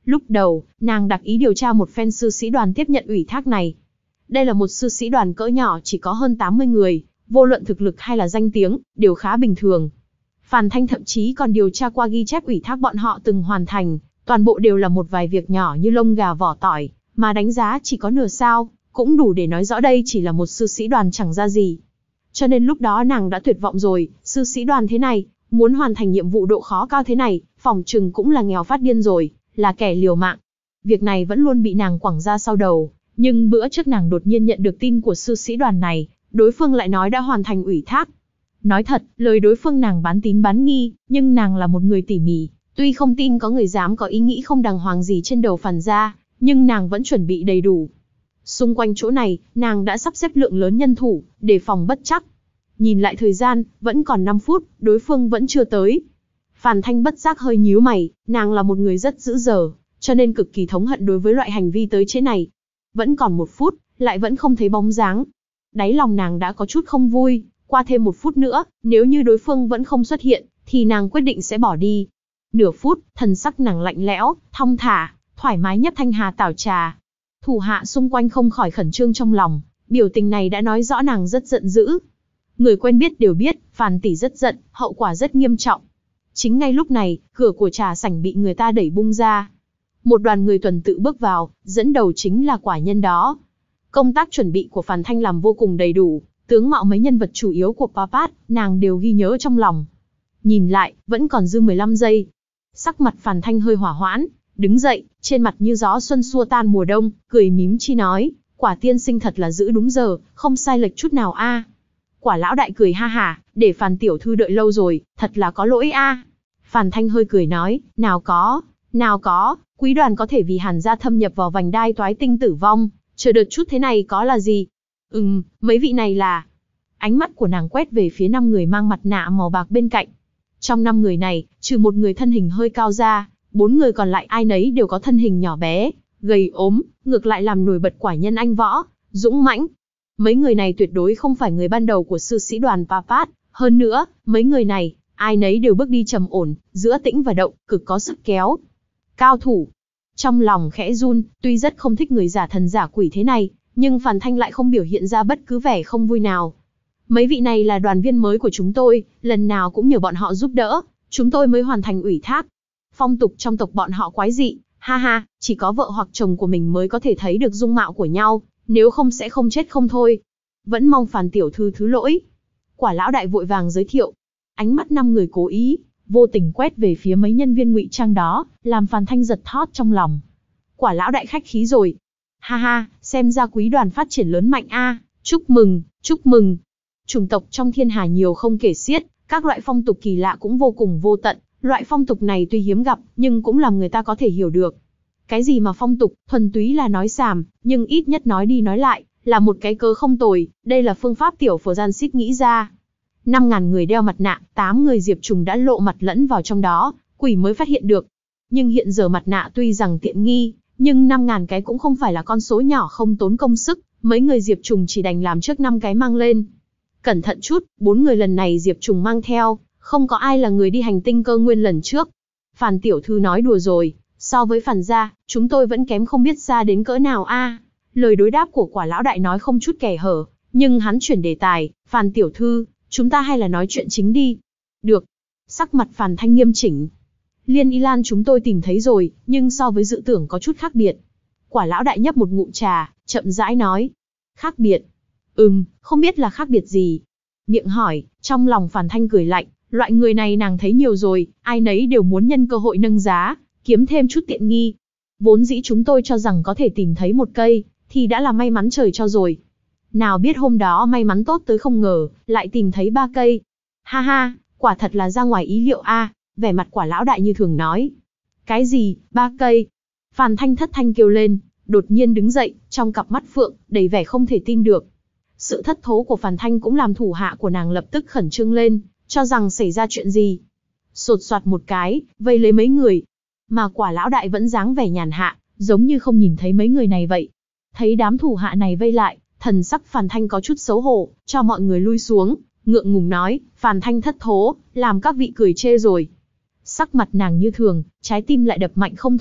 Lúc đầu, nàng đặc ý điều tra một phen sư sĩ đoàn tiếp nhận ủy thác này. Đây là một sư sĩ đoàn cỡ nhỏ chỉ có hơn tám mươi người, vô luận thực lực hay là danh tiếng, đều khá bình thường. Phàn Thanh thậm chí còn điều tra qua ghi chép ủy thác bọn họ từng hoàn thành, toàn bộ đều là một vài việc nhỏ như lông gà vỏ tỏi, mà đánh giá chỉ có nửa sao, cũng đủ để nói rõ đây chỉ là một sư sĩ đoàn chẳng ra gì. Cho nên lúc đó nàng đã tuyệt vọng rồi, sư sĩ đoàn thế này, muốn hoàn thành nhiệm vụ độ khó cao thế này, phỏng chừng cũng là nghèo phát điên rồi, là kẻ liều mạng. Việc này vẫn luôn bị nàng quẳng ra sau đầu, nhưng bữa trước nàng đột nhiên nhận được tin của sư sĩ đoàn này, đối phương lại nói đã hoàn thành ủy thác. Nói thật, lời đối phương nàng bán tín bán nghi, nhưng nàng là một người tỉ mỉ, tuy không tin có người dám có ý nghĩ không đàng hoàng gì trên đầu Phàn gia, nhưng nàng vẫn chuẩn bị đầy đủ. Xung quanh chỗ này, nàng đã sắp xếp lượng lớn nhân thủ, đề phòng bất trắc. Nhìn lại thời gian, vẫn còn năm phút, đối phương vẫn chưa tới. Phàn Thanh bất giác hơi nhíu mày, nàng là một người rất dữ dở, cho nên cực kỳ thống hận đối với loại hành vi tới trễ này. Vẫn còn một phút, lại vẫn không thấy bóng dáng. Đáy lòng nàng đã có chút không vui, qua thêm một phút nữa, nếu như đối phương vẫn không xuất hiện, thì nàng quyết định sẽ bỏ đi. Nửa phút, thần sắc nàng lạnh lẽo, thong thả, thoải mái nhấp thanh hà tảo trà. Thủ hạ xung quanh không khỏi khẩn trương trong lòng, biểu tình này đã nói rõ nàng rất giận dữ. Người quen biết đều biết, Phàn tỷ rất giận, hậu quả rất nghiêm trọng. Chính ngay lúc này, cửa của trà sảnh bị người ta đẩy bung ra. Một đoàn người tuần tự bước vào, dẫn đầu chính là quả nhân đó. Công tác chuẩn bị của Phàn Thanh làm vô cùng đầy đủ, tướng mạo mấy nhân vật chủ yếu của Papat, nàng đều ghi nhớ trong lòng. Nhìn lại, vẫn còn dư mười lăm giây. Sắc mặt Phàn Thanh hơi hỏa hoãn, đứng dậy, trên mặt như gió xuân xua tan mùa đông, cười mím chi nói, quả tiên sinh thật là giữ đúng giờ, không sai lệch chút nào a. Quả lão đại cười ha hả, để Phàn tiểu thư đợi lâu rồi, thật là có lỗi a. Phàn Thanh hơi cười nói, nào có, nào có, quý đoàn có thể vì Hàn gia thâm nhập vào vành đai toái tinh tử vong, chờ đợt chút thế này có là gì? Ừm, mấy vị này là... Ánh mắt của nàng quét về phía năm người mang mặt nạ màu bạc bên cạnh. Trong năm người này, trừ một người thân hình hơi cao ra, bốn người còn lại ai nấy đều có thân hình nhỏ bé, gầy ốm, ngược lại làm nổi bật quả nhân anh võ, dũng mãnh. Mấy người này tuyệt đối không phải người ban đầu của sư sĩ đoàn Papat, hơn nữa, mấy người này, ai nấy đều bước đi trầm ổn, giữa tĩnh và động, cực có sức kéo. Cao thủ. Trong lòng khẽ run, tuy rất không thích người giả thần giả quỷ thế này, nhưng Phàn Thanh lại không biểu hiện ra bất cứ vẻ không vui nào. Mấy vị này là đoàn viên mới của chúng tôi, lần nào cũng nhờ bọn họ giúp đỡ, chúng tôi mới hoàn thành ủy thác. Phong tục trong tộc bọn họ quái dị, ha ha, chỉ có vợ hoặc chồng của mình mới có thể thấy được dung mạo của nhau, nếu không sẽ không chết không thôi. Vẫn mong Phàn tiểu thư thứ lỗi. Quả lão đại vội vàng giới thiệu. Ánh mắt năm người cố ý, vô tình quét về phía mấy nhân viên ngụy trang đó, làm Phàn Thanh giật thót trong lòng. Quả lão đại khách khí rồi. Ha ha, xem ra quý đoàn phát triển lớn mạnh a, chúc mừng, chúc mừng. Chủng tộc trong thiên hà nhiều không kể xiết, các loại phong tục kỳ lạ cũng vô cùng vô tận, loại phong tục này tuy hiếm gặp, nhưng cũng làm người ta có thể hiểu được. Cái gì mà phong tục, thuần túy là nói xàm, nhưng ít nhất nói đi nói lại, là một cái cớ không tồi, đây là phương pháp tiểu phở gian xít nghĩ ra. năm ngàn người đeo mặt nạ, tám người Diệp Trùng đã lộ mặt lẫn vào trong đó, quỷ mới phát hiện được. Nhưng hiện giờ mặt nạ tuy rằng tiện nghi, nhưng năm ngàn cái cũng không phải là con số nhỏ không tốn công sức, mấy người Diệp Trùng chỉ đành làm trước năm cái mang lên. Cẩn thận chút, bốn người lần này Diệp Trùng mang theo, không có ai là người đi hành tinh cơ nguyên lần trước. Phàn tiểu thư nói đùa rồi, so với Phàn gia, chúng tôi vẫn kém không biết xa đến cỡ nào a. Lời đối đáp của quả lão đại nói không chút kẻ hở, nhưng hắn chuyển đề tài, Phàn tiểu thư, chúng ta hay là nói chuyện chính đi. Được. Sắc mặt Phàn Thanh nghiêm chỉnh. Liên Y Lan chúng tôi tìm thấy rồi, nhưng so với dự tưởng có chút khác biệt. Quả lão đại nhấp một ngụm trà, chậm rãi nói. Khác biệt. Ừm, không biết là khác biệt gì. Miệng hỏi, trong lòng Phàn Thanh cười lạnh, loại người này nàng thấy nhiều rồi, ai nấy đều muốn nhân cơ hội nâng giá, kiếm thêm chút tiện nghi. Vốn dĩ chúng tôi cho rằng có thể tìm thấy một cây, thì đã là may mắn trời cho rồi. Nào biết hôm đó may mắn tốt tới không ngờ, lại tìm thấy ba cây. Ha ha, quả thật là ra ngoài ý liệu a. Vẻ mặt quả lão đại như thường nói. Cái gì, ba cây? Phàn Thanh thất thanh kêu lên, đột nhiên đứng dậy, trong cặp mắt phượng, đầy vẻ không thể tin được. Sự thất thố của Phàn Thanh cũng làm thủ hạ của nàng lập tức khẩn trương lên, cho rằng xảy ra chuyện gì. Sột soạt một cái, vây lấy mấy người. Mà quả lão đại vẫn dáng vẻ nhàn hạ, giống như không nhìn thấy mấy người này vậy. Thấy đám thủ hạ này vây lại, thần sắc Phàn Thanh có chút xấu hổ, cho mọi người lui xuống, ngượng ngùng nói, Phàn Thanh thất thố, làm các vị cười chê rồi. Sắc mặt nàng như thường, trái tim lại đập mạnh không thôi,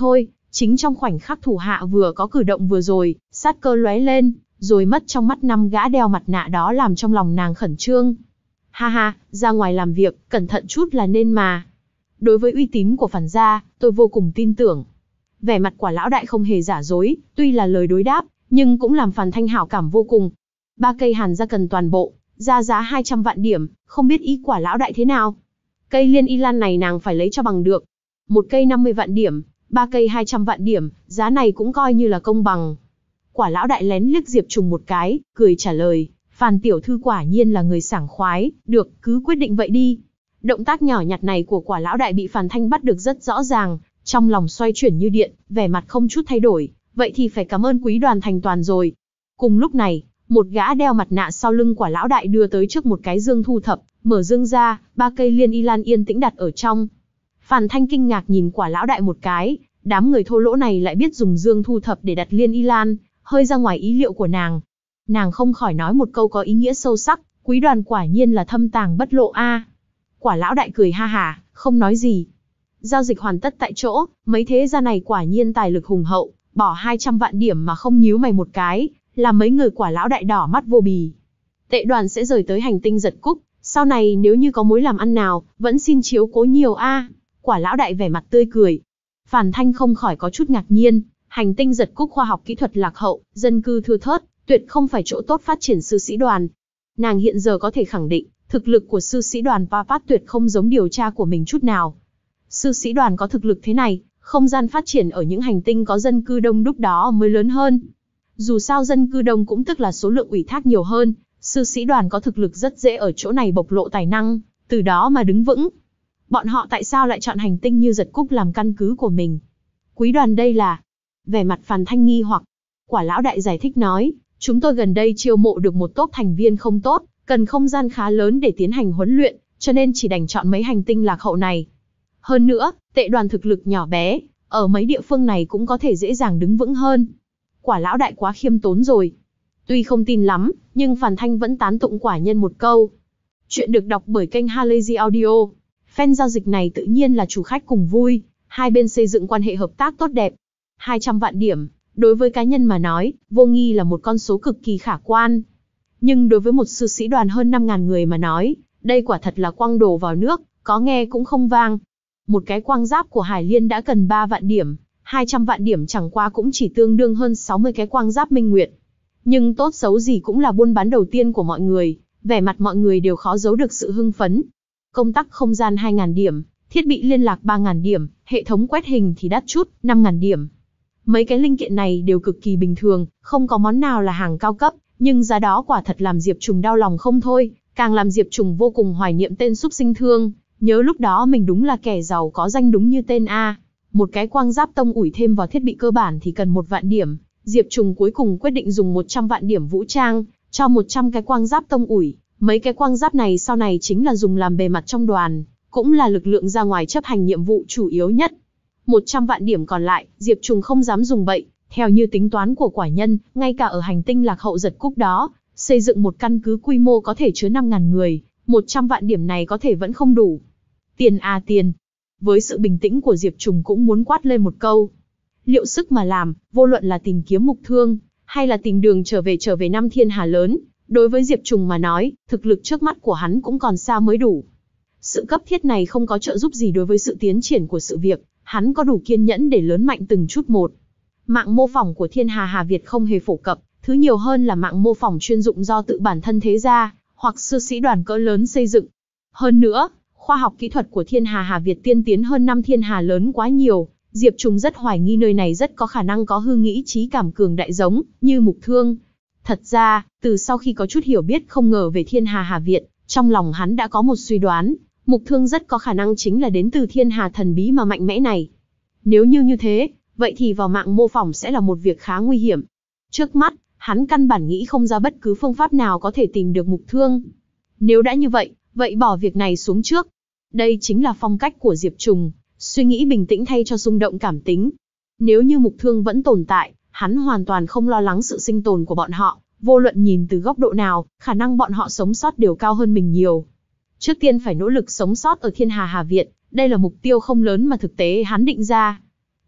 Chính trong khoảnh khắc thủ hạ vừa có cử động vừa rồi, sát cơ lóe lên, rồi mất trong mắt năm gã đeo mặt nạ đó làm trong lòng nàng khẩn trương. Ha ha, ra ngoài làm việc, cẩn thận chút là nên mà. Đối với uy tín của Phản gia, tôi vô cùng tin tưởng. Vẻ mặt Quả lão đại không hề giả dối, tuy là lời đối đáp, nhưng cũng làm Phàn Thanh hảo cảm vô cùng. Ba cây Hàn gia cần toàn bộ, ra giá hai trăm vạn điểm, không biết ý Quả lão đại thế nào. Cây liên y lan này nàng phải lấy cho bằng được. Một cây năm mươi vạn điểm, ba cây hai trăm vạn điểm, giá này cũng coi như là công bằng. Quả lão đại lén liếc Diệp Trùng một cái, cười trả lời, Phàn tiểu thư quả nhiên là người sảng khoái, được, cứ quyết định vậy đi. Động tác nhỏ nhặt này của Quả lão đại bị Phàn Thanh bắt được rất rõ ràng, trong lòng xoay chuyển như điện, vẻ mặt không chút thay đổi, vậy thì phải cảm ơn quý đoàn thành toàn rồi. Cùng lúc này, một gã đeo mặt nạ sau lưng Quả lão đại đưa tới trước một cái dương thu thập, mở dương ra, ba cây liên y lan yên tĩnh đặt ở trong. Phàn Thanh kinh ngạc nhìn Quả lão đại một cái, đám người thô lỗ này lại biết dùng dương thu thập để đặt liên y lan, hơi ra ngoài ý liệu của nàng. Nàng không khỏi nói một câu có ý nghĩa sâu sắc, quý đoàn quả nhiên là thâm tàng bất lộ a. Quả lão đại cười ha hả, không nói gì. Giao dịch hoàn tất tại chỗ, mấy thế gia này quả nhiên tài lực hùng hậu, bỏ hai trăm vạn điểm mà không nhíu mày một cái, làm mấy người Quả lão đại đỏ mắt vô bì. Tệ đoàn sẽ rời tới hành tinh Giật Cúc, sau này nếu như có mối làm ăn nào, vẫn xin chiếu cố nhiều a. Quả lão đại vẻ mặt tươi cười. Phàn Thanh không khỏi có chút ngạc nhiên, hành tinh Giật Cúc khoa học kỹ thuật lạc hậu, dân cư thưa thớt, tuyệt không phải chỗ tốt phát triển sư sĩ đoàn. Nàng hiện giờ có thể khẳng định, thực lực của sư sĩ đoàn Papat tuyệt không giống điều tra của mình chút nào. Sư sĩ đoàn có thực lực thế này, không gian phát triển ở những hành tinh có dân cư đông đúc đó mới lớn hơn. Dù sao dân cư đông cũng tức là số lượng ủy thác nhiều hơn, sư sĩ đoàn có thực lực rất dễ ở chỗ này bộc lộ tài năng, từ đó mà đứng vững. Bọn họ tại sao lại chọn hành tinh như Giật Cúc làm căn cứ của mình? Quý đoàn đây là... Vẻ mặt Phàn Thanh nghi hoặc. Quả lão đại giải thích nói, chúng tôi gần đây chiêu mộ được một tốp thành viên không tốt, cần không gian khá lớn để tiến hành huấn luyện, cho nên chỉ đành chọn mấy hành tinh lạc hậu này. Hơn nữa, tệ đoàn thực lực nhỏ bé, ở mấy địa phương này cũng có thể dễ dàng đứng vững hơn. Quả lão đại quá khiêm tốn rồi. Tuy không tin lắm, nhưng Phàn Thanh vẫn tán tụng quả nhân một câu. Chuyện được đọc bởi kênh Halazy Audio. Fan giao dịch này tự nhiên là chủ khách cùng vui, hai bên xây dựng quan hệ hợp tác tốt đẹp. hai trăm vạn điểm, đối với cá nhân mà nói, vô nghi là một con số cực kỳ khả quan. Nhưng đối với một sư sĩ đoàn hơn năm nghìn người mà nói, đây quả thật là quăng đồ vào nước, có nghe cũng không vang. Một cái quang giáp của Hải Liên đã cần ba vạn điểm, hai trăm vạn điểm chẳng qua cũng chỉ tương đương hơn sáu mươi cái quang giáp Minh Nguyệt. Nhưng tốt xấu gì cũng là buôn bán đầu tiên của mọi người, vẻ mặt mọi người đều khó giấu được sự hưng phấn. Công tắc không gian hai nghìn điểm, thiết bị liên lạc ba nghìn điểm, hệ thống quét hình thì đắt chút, năm nghìn điểm. Mấy cái linh kiện này đều cực kỳ bình thường, không có món nào là hàng cao cấp, nhưng giá đó quả thật làm Diệp Trùng đau lòng không thôi, càng làm Diệp Trùng vô cùng hoài niệm tên súc sinh thương, nhớ lúc đó mình đúng là kẻ giàu có danh đúng như tên a. Một cái quang giáp tông ủi thêm vào thiết bị cơ bản thì cần một vạn điểm, Diệp Trùng cuối cùng quyết định dùng một trăm vạn điểm vũ trang, cho một trăm cái quang giáp tông ủi, mấy cái quang giáp này sau này chính là dùng làm bề mặt trong đoàn, cũng là lực lượng ra ngoài chấp hành nhiệm vụ chủ yếu nhất. một trăm vạn điểm còn lại, Diệp Trùng không dám dùng bậy, theo như tính toán của quả nhân, ngay cả ở hành tinh lạc hậu Giật Cúc đó, xây dựng một căn cứ quy mô có thể chứa năm nghìn người, một trăm vạn điểm này có thể vẫn không đủ. Tiền à tiền. Với sự bình tĩnh của Diệp Trùng cũng muốn quát lên một câu. Liệu sức mà làm, vô luận là tìm kiếm mục thương, hay là tìm đường trở về trở về năm thiên hà lớn, đối với Diệp Trùng mà nói, thực lực trước mắt của hắn cũng còn xa mới đủ. Sự cấp thiết này không có trợ giúp gì đối với sự tiến triển của sự việc, hắn có đủ kiên nhẫn để lớn mạnh từng chút một. Mạng mô phỏng của Thiên Hà Hà Việt không hề phổ cập, thứ nhiều hơn là mạng mô phỏng chuyên dụng do tự bản thân thế gia, hoặc sư sĩ đoàn cỡ lớn xây dựng. Hơn nữa, khoa học kỹ thuật của Thiên Hà Hà Việt tiên tiến hơn năm thiên hà lớn quá nhiều, Diệp Trùng rất hoài nghi nơi này rất có khả năng có hư nghĩ trí cảm cường đại giống như Mục Thương. Thật ra, từ sau khi có chút hiểu biết không ngờ về Thiên Hà Hà Việt, trong lòng hắn đã có một suy đoán, Mục Thương rất có khả năng chính là đến từ Thiên Hà thần bí mà mạnh mẽ này. Nếu như như thế, vậy thì vào mạng mô phỏng sẽ là một việc khá nguy hiểm. Trước mắt, hắn căn bản nghĩ không ra bất cứ phương pháp nào có thể tìm được Mục Thương. Nếu đã như vậy, vậy bỏ việc này xuống trước. Đây chính là phong cách của Diệp Trùng, suy nghĩ bình tĩnh thay cho xung động cảm tính. Nếu như Mục Thương vẫn tồn tại, hắn hoàn toàn không lo lắng sự sinh tồn của bọn họ, vô luận nhìn từ góc độ nào, khả năng bọn họ sống sót đều cao hơn mình nhiều. Trước tiên phải nỗ lực sống sót ở Thiên Hà Hà Việt, đây là mục tiêu không lớn mà thực tế hắn định ra.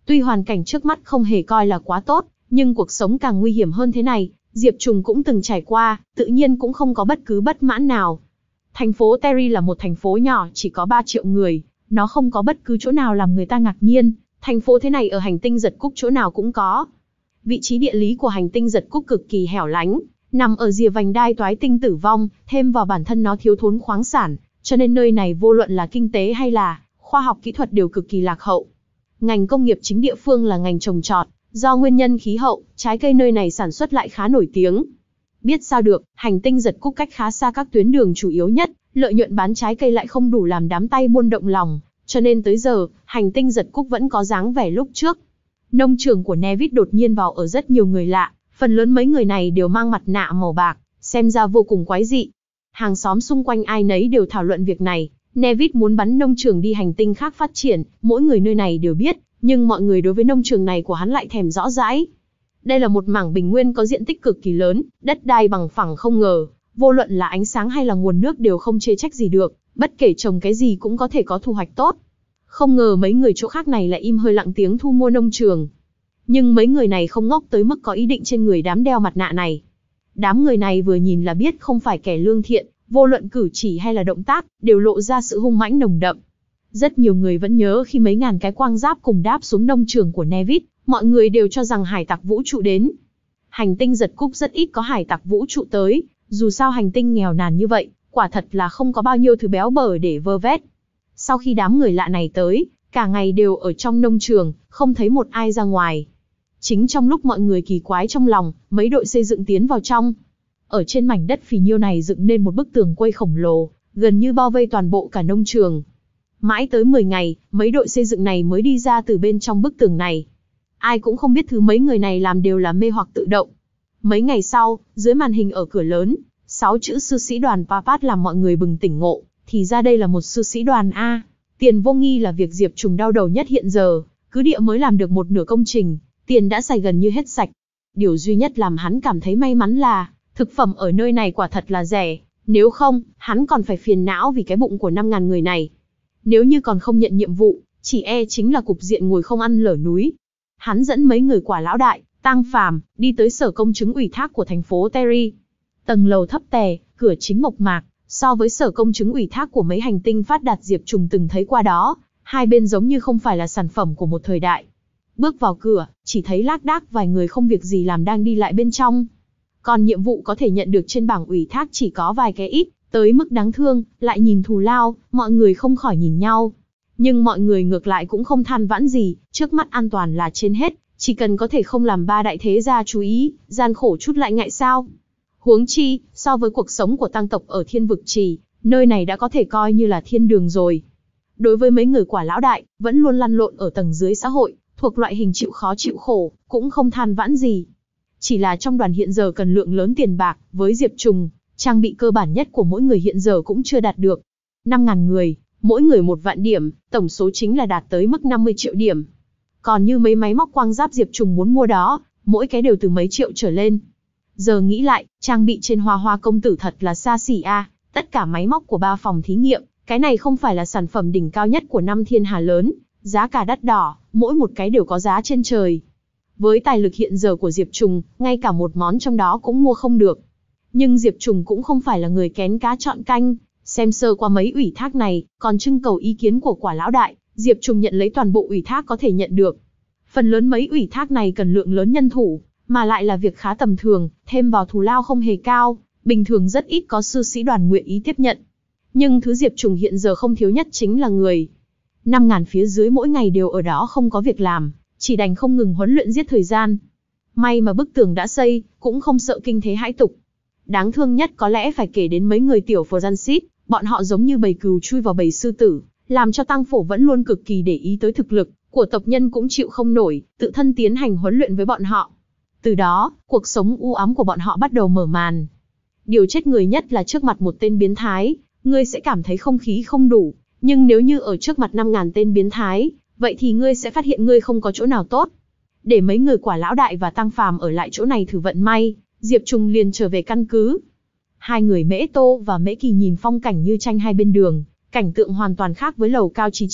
Tuy hoàn cảnh trước mắt không hề coi là quá tốt, nhưng cuộc sống càng nguy hiểm hơn thế này, Diệp Trùng cũng từng trải qua, tự nhiên cũng không có bất cứ bất mãn nào. Thành phố Terry là một thành phố nhỏ chỉ có ba triệu người, nó không có bất cứ chỗ nào làm người ta ngạc nhiên, thành phố thế này ở hành tinh Giật Cúc chỗ nào cũng có. Vị trí địa lý của hành tinh Giật Cúc cực kỳ hẻo lánh, nằm ở rìa vành đai toái tinh tử vong, thêm vào bản thân nó thiếu thốn khoáng sản, cho nên nơi này vô luận là kinh tế hay là khoa học kỹ thuật đều cực kỳ lạc hậu. Ngành công nghiệp chính địa phương là ngành trồng trọt, do nguyên nhân khí hậu, trái cây nơi này sản xuất lại khá nổi tiếng. Biết sao được, hành tinh Giật Cúc cách khá xa các tuyến đường chủ yếu nhất, lợi nhuận bán trái cây lại không đủ làm đám tay buôn động lòng, cho nên tới giờ, hành tinh Giật Cúc vẫn có dáng vẻ lúc trước. Nông trường của Nevis đột nhiên vào ở rất nhiều người lạ, phần lớn mấy người này đều mang mặt nạ màu bạc, xem ra vô cùng quái dị. Hàng xóm xung quanh ai nấy đều thảo luận việc này, Nevis muốn bắn nông trường đi hành tinh khác phát triển, mỗi người nơi này đều biết, nhưng mọi người đối với nông trường này của hắn lại thèm rõ rãi. Đây là một mảng bình nguyên có diện tích cực kỳ lớn, đất đai bằng phẳng không ngờ, vô luận là ánh sáng hay là nguồn nước đều không chê trách gì được, bất kể trồng cái gì cũng có thể có thu hoạch tốt. Không ngờ mấy người chỗ khác này lại im hơi lặng tiếng thu mua nông trường. Nhưng mấy người này không ngốc tới mức có ý định trên người đám đeo mặt nạ này. Đám người này vừa nhìn là biết không phải kẻ lương thiện, vô luận cử chỉ hay là động tác, đều lộ ra sự hung mãnh nồng đậm. Rất nhiều người vẫn nhớ khi mấy ngàn cái quang giáp cùng đáp xuống nông trường của Nevis, mọi người đều cho rằng hải tặc vũ trụ đến. Hành tinh Giật Cúc rất ít có hải tặc vũ trụ tới, dù sao hành tinh nghèo nàn như vậy, quả thật là không có bao nhiêu thứ béo bở để vơ vét. Sau khi đám người lạ này tới, cả ngày đều ở trong nông trường, không thấy một ai ra ngoài. Chính trong lúc mọi người kỳ quái trong lòng, mấy đội xây dựng tiến vào trong. Ở trên mảnh đất phì nhiêu này dựng nên một bức tường quây khổng lồ, gần như bao vây toàn bộ cả nông trường. Mãi tới mười ngày, mấy đội xây dựng này mới đi ra từ bên trong bức tường này. Ai cũng không biết thứ mấy người này làm đều là mê hoặc tự động. Mấy ngày sau, dưới màn hình ở cửa lớn, sáu chữ sư sĩ đoàn Papat làm mọi người bừng tỉnh ngộ, thì ra đây là một sư sĩ đoàn A. Tiền vô nghi là việc Diệp Trùng đau đầu nhất hiện giờ, cứ địa mới làm được một nửa công trình, tiền đã xài gần như hết sạch. Điều duy nhất làm hắn cảm thấy may mắn là, thực phẩm ở nơi này quả thật là rẻ, nếu không, hắn còn phải phiền não vì cái bụng của năm ngàn người này. Nếu như còn không nhận nhiệm vụ, chỉ e chính là cục diện ngồi không ăn lở núi. Hắn dẫn mấy người Quả lão đại, Tang Phàm, đi tới sở công chứng ủy thác của thành phố Terry. Tầng lầu thấp tè, cửa chính mộc mạc, so với sở công chứng ủy thác của mấy hành tinh phát đạt Diệp Trùng từng thấy qua đó, hai bên giống như không phải là sản phẩm của một thời đại. Bước vào cửa, chỉ thấy lác đác vài người không việc gì làm đang đi lại bên trong. Còn nhiệm vụ có thể nhận được trên bảng ủy thác chỉ có vài cái ít, tới mức đáng thương, lại nhìn thù lao, mọi người không khỏi nhìn nhau. Nhưng mọi người ngược lại cũng không than vãn gì, trước mắt an toàn là trên hết, chỉ cần có thể không làm ba đại thế gia chú ý, gian khổ chút lại ngại sao. Huống chi, so với cuộc sống của tăng tộc ở Thiên Vực Trì, nơi này đã có thể coi như là thiên đường rồi. Đối với mấy người Quả lão đại, vẫn luôn lăn lộn ở tầng dưới xã hội, thuộc loại hình chịu khó chịu khổ, cũng không than vãn gì. Chỉ là trong đoàn hiện giờ cần lượng lớn tiền bạc, với Diệp Trùng, trang bị cơ bản nhất của mỗi người hiện giờ cũng chưa đạt được. năm ngàn người, mỗi người một vạn điểm, tổng số chính là đạt tới mức năm mươi triệu điểm. Còn như mấy máy móc quang giáp Diệp Trùng muốn mua đó, mỗi cái đều từ mấy triệu trở lên. Giờ nghĩ lại, trang bị trên Hoa Hoa công tử thật là xa xỉ a, tất cả máy móc của ba phòng thí nghiệm, cái này không phải là sản phẩm đỉnh cao nhất của năm thiên hà lớn, giá cả đắt đỏ, mỗi một cái đều có giá trên trời. Với tài lực hiện giờ của Diệp Trùng, ngay cả một món trong đó cũng mua không được. Nhưng Diệp Trùng cũng không phải là người kén cá chọn canh, xem sơ qua mấy ủy thác này, còn trưng cầu ý kiến của Quả lão đại, Diệp Trùng nhận lấy toàn bộ ủy thác có thể nhận được. Phần lớn mấy ủy thác này cần lượng lớn nhân thủ, mà lại là việc khá tầm thường, thêm vào thù lao không hề cao, bình thường rất ít có sư sĩ đoàn nguyện ý tiếp nhận. Nhưng thứ Diệp Trùng hiện giờ không thiếu nhất chính là người. Năm ngàn phía dưới mỗi ngày đều ở đó không có việc làm, chỉ đành không ngừng huấn luyện giết thời gian. May mà bức tường đã xây, cũng không sợ kinh thế hãi tục. Đáng thương nhất có lẽ phải kể đến mấy người tiểu phờ gian xít, bọn họ giống như bầy cừu chui vào bầy sư tử, làm cho Tăng Phổ vẫn luôn cực kỳ để ý tới thực lực của tộc nhân cũng chịu không nổi, tự thân tiến hành huấn luyện với bọn họ. Từ đó, cuộc sống u ám của bọn họ bắt đầu mở màn. Điều chết người nhất là trước mặt một tên biến thái, ngươi sẽ cảm thấy không khí không đủ, nhưng nếu như ở trước mặt năm ngàn tên biến thái, vậy thì ngươi sẽ phát hiện ngươi không có chỗ nào tốt. Để mấy người Quả lão đại và Tăng Phàm ở lại chỗ này thử vận may, Diệp Trùng liền trở về căn cứ. Hai người Mễ Tô và Mễ Kỳ nhìn phong cảnh như tranh hai bên đường, cảnh tượng hoàn toàn khác với lầu cao chi chít,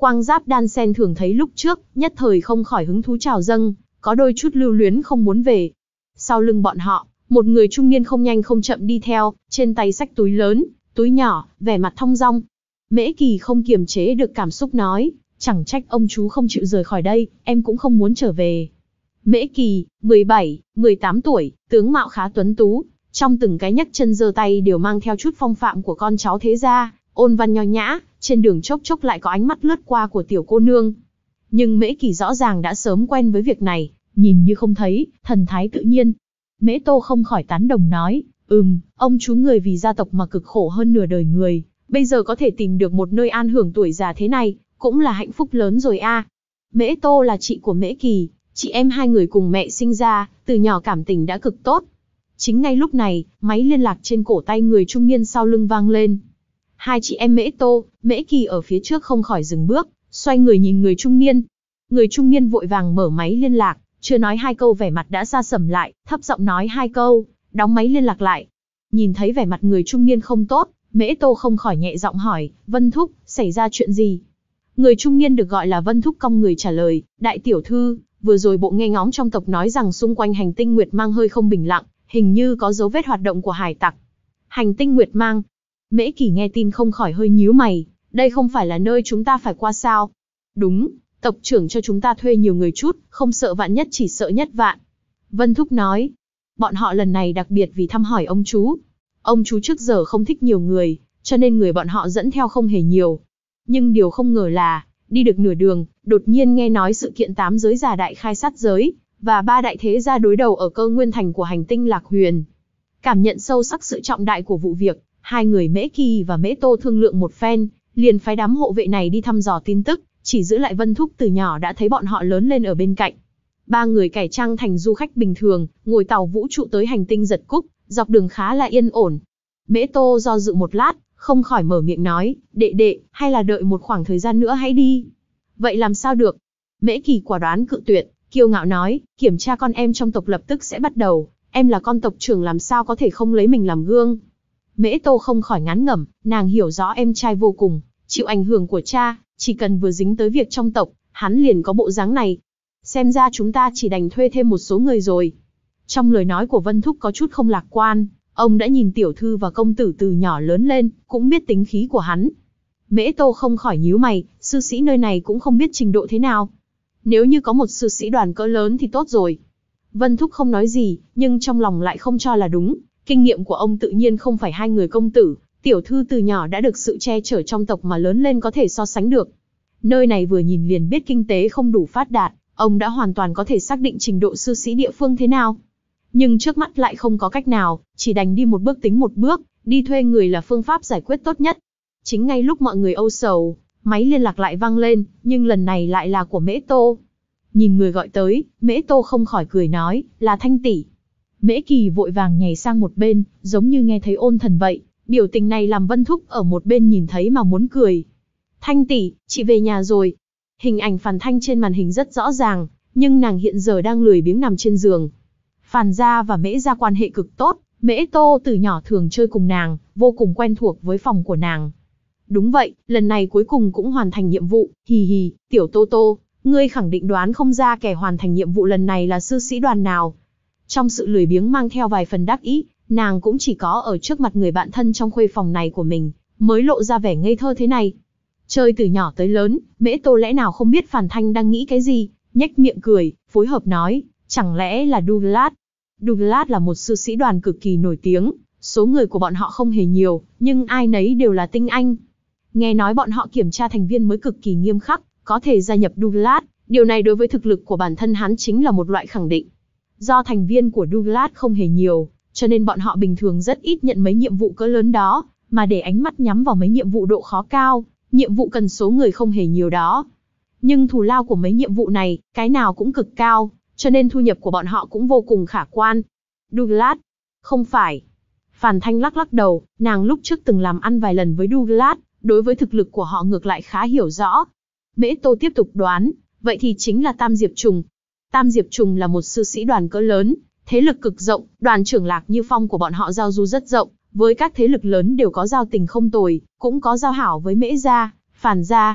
Quang giáp đan sen thường thấy lúc trước, nhất thời không khỏi hứng thú trào dâng, có đôi chút lưu luyến không muốn về. Sau lưng bọn họ, một người trung niên không nhanh không chậm đi theo, trên tay xách túi lớn, túi nhỏ, vẻ mặt thong dong. Mễ Kỳ không kiềm chế được cảm xúc nói, chẳng trách ông chú không chịu rời khỏi đây, em cũng không muốn trở về. Mễ Kỳ, mười bảy, mười tám tuổi, tướng mạo khá tuấn tú, trong từng cái nhấc chân giơ tay đều mang theo chút phong phạm của con cháu thế gia, ôn văn nho nhã, trên đường chốc chốc lại có ánh mắt lướt qua của tiểu cô nương. Nhưng Mễ Kỳ rõ ràng đã sớm quen với việc này, nhìn như không thấy, thần thái tự nhiên. Mễ Tô không khỏi tán đồng nói, ừm, ông chú người vì gia tộc mà cực khổ hơn nửa đời người, bây giờ có thể tìm được một nơi an hưởng tuổi già thế này, cũng là hạnh phúc lớn rồi a. Mễ Tô là chị của Mễ Kỳ, chị em hai người cùng mẹ sinh ra, từ nhỏ cảm tình đã cực tốt. Chính ngay lúc này, máy liên lạc trên cổ tay người trung niên sau lưng vang lên. Hai chị em Mễ Tô, Mễ Kỳ ở phía trước không khỏi dừng bước, xoay người nhìn người trung niên. Người trung niên vội vàng mở máy liên lạc, chưa nói hai câu vẻ mặt đã xa sầm lại, thấp giọng nói hai câu, đóng máy liên lạc lại. Nhìn thấy vẻ mặt người trung niên không tốt, Mễ Tô không khỏi nhẹ giọng hỏi, Vân Thúc, xảy ra chuyện gì? Người trung niên được gọi là Vân Thúc cong người trả lời, đại tiểu thư, vừa rồi bộ nghe ngóng trong tộc nói rằng xung quanh hành tinh Nguyệt Mang hơi không bình lặng, hình như có dấu vết hoạt động của hải tặc. Hành tinh Nguyệt Mang. Mễ Kỳ nghe tin không khỏi hơi nhíu mày, đây không phải là nơi chúng ta phải qua sao? Đúng, tộc trưởng cho chúng ta thuê nhiều người chút, không sợ vạn nhất chỉ sợ nhất vạn. Vân Thúc nói, bọn họ lần này đặc biệt vì thăm hỏi ông chú. Ông chú trước giờ không thích nhiều người, cho nên người bọn họ dẫn theo không hề nhiều. Nhưng điều không ngờ là, đi được nửa đường, đột nhiên nghe nói sự kiện tám giới già đại khai sát giới, và ba đại thế gia đối đầu ở cơ nguyên thành của hành tinh Lạc Huyền. Cảm nhận sâu sắc sự trọng đại của vụ việc, hai người Mễ Kỳ và Mễ Tô thương lượng một phen, liền phái đám hộ vệ này đi thăm dò tin tức, chỉ giữ lại Vân Thúc từ nhỏ đã thấy bọn họ lớn lên ở bên cạnh. Ba người cải trang thành du khách bình thường, ngồi tàu vũ trụ tới hành tinh Giật Cúc, dọc đường khá là yên ổn. Mễ Tô do dự một lát, không khỏi mở miệng nói, đệ đệ, hay là đợi một khoảng thời gian nữa hãy đi. Vậy làm sao được? Mễ Kỳ quả đoán cự tuyệt, kiêu ngạo nói, kiểm tra con em trong tộc lập tức sẽ bắt đầu, em là con tộc trưởng làm sao có thể không lấy mình làm gương. Mễ Tô không khỏi ngán ngẩm, nàng hiểu rõ em trai vô cùng, chịu ảnh hưởng của cha, chỉ cần vừa dính tới việc trong tộc, hắn liền có bộ dáng này. Xem ra chúng ta chỉ đành thuê thêm một số người rồi. Trong lời nói của Vân Thúc có chút không lạc quan, ông đã nhìn tiểu thư và công tử từ nhỏ lớn lên, cũng biết tính khí của hắn. Mễ Tô không khỏi nhíu mày, sư sĩ nơi này cũng không biết trình độ thế nào. Nếu như có một sư sĩ đoàn cỡ lớn thì tốt rồi. Vân Thúc không nói gì, nhưng trong lòng lại không cho là đúng. Kinh nghiệm của ông tự nhiên không phải hai người công tử, tiểu thư từ nhỏ đã được sự che chở trong tộc mà lớn lên có thể so sánh được. Nơi này vừa nhìn liền biết kinh tế không đủ phát đạt, ông đã hoàn toàn có thể xác định trình độ sư sĩ địa phương thế nào. Nhưng trước mắt lại không có cách nào, chỉ đành đi một bước tính một bước, đi thuê người là phương pháp giải quyết tốt nhất. Chính ngay lúc mọi người âu sầu, máy liên lạc lại vang lên, nhưng lần này lại là của Mễ Tô. Nhìn người gọi tới, Mễ Tô không khỏi cười nói, là Thanh tỷ. Mễ Kỳ vội vàng nhảy sang một bên, giống như nghe thấy ôn thần vậy, biểu tình này làm Vân Thúc ở một bên nhìn thấy mà muốn cười. Thanh tỷ, chị về nhà rồi. Hình ảnh Phàn Thanh trên màn hình rất rõ ràng, nhưng nàng hiện giờ đang lười biếng nằm trên giường. Phàn gia và Mễ gia quan hệ cực tốt, Mễ Tô từ nhỏ thường chơi cùng nàng, vô cùng quen thuộc với phòng của nàng. Đúng vậy, lần này cuối cùng cũng hoàn thành nhiệm vụ, hì hì, tiểu Tô Tô, ngươi khẳng định đoán không ra kẻ hoàn thành nhiệm vụ lần này là sư sĩ đoàn nào. Trong sự lười biếng mang theo vài phần đắc ý, nàng cũng chỉ có ở trước mặt người bạn thân trong khuê phòng này của mình, mới lộ ra vẻ ngây thơ thế này. Chơi từ nhỏ tới lớn, Mễ Tô lẽ nào không biết Phàn Thanh đang nghĩ cái gì, nhếch miệng cười, phối hợp nói, chẳng lẽ là Douglas. Douglas là một sư sĩ đoàn cực kỳ nổi tiếng, số người của bọn họ không hề nhiều, nhưng ai nấy đều là tinh anh. Nghe nói bọn họ kiểm tra thành viên mới cực kỳ nghiêm khắc, có thể gia nhập Douglas, điều này đối với thực lực của bản thân hắn chính là một loại khẳng định. Do thành viên của Douglas không hề nhiều, cho nên bọn họ bình thường rất ít nhận mấy nhiệm vụ cỡ lớn đó, mà để ánh mắt nhắm vào mấy nhiệm vụ độ khó cao, nhiệm vụ cần số người không hề nhiều đó. Nhưng thù lao của mấy nhiệm vụ này, cái nào cũng cực cao, cho nên thu nhập của bọn họ cũng vô cùng khả quan. Douglas? Không phải. Phàn Thanh lắc lắc đầu, nàng lúc trước từng làm ăn vài lần với Douglas, đối với thực lực của họ ngược lại khá hiểu rõ. Mễ Tô tiếp tục đoán, vậy thì chính là Tam Diệp Trùng. Tam Diệp Trùng là một sư sĩ đoàn cỡ lớn, thế lực cực rộng, đoàn trưởng Lạc Như Phong của bọn họ giao du rất rộng, với các thế lực lớn đều có giao tình không tồi, cũng có giao hảo với Mễ gia, Phàn gia.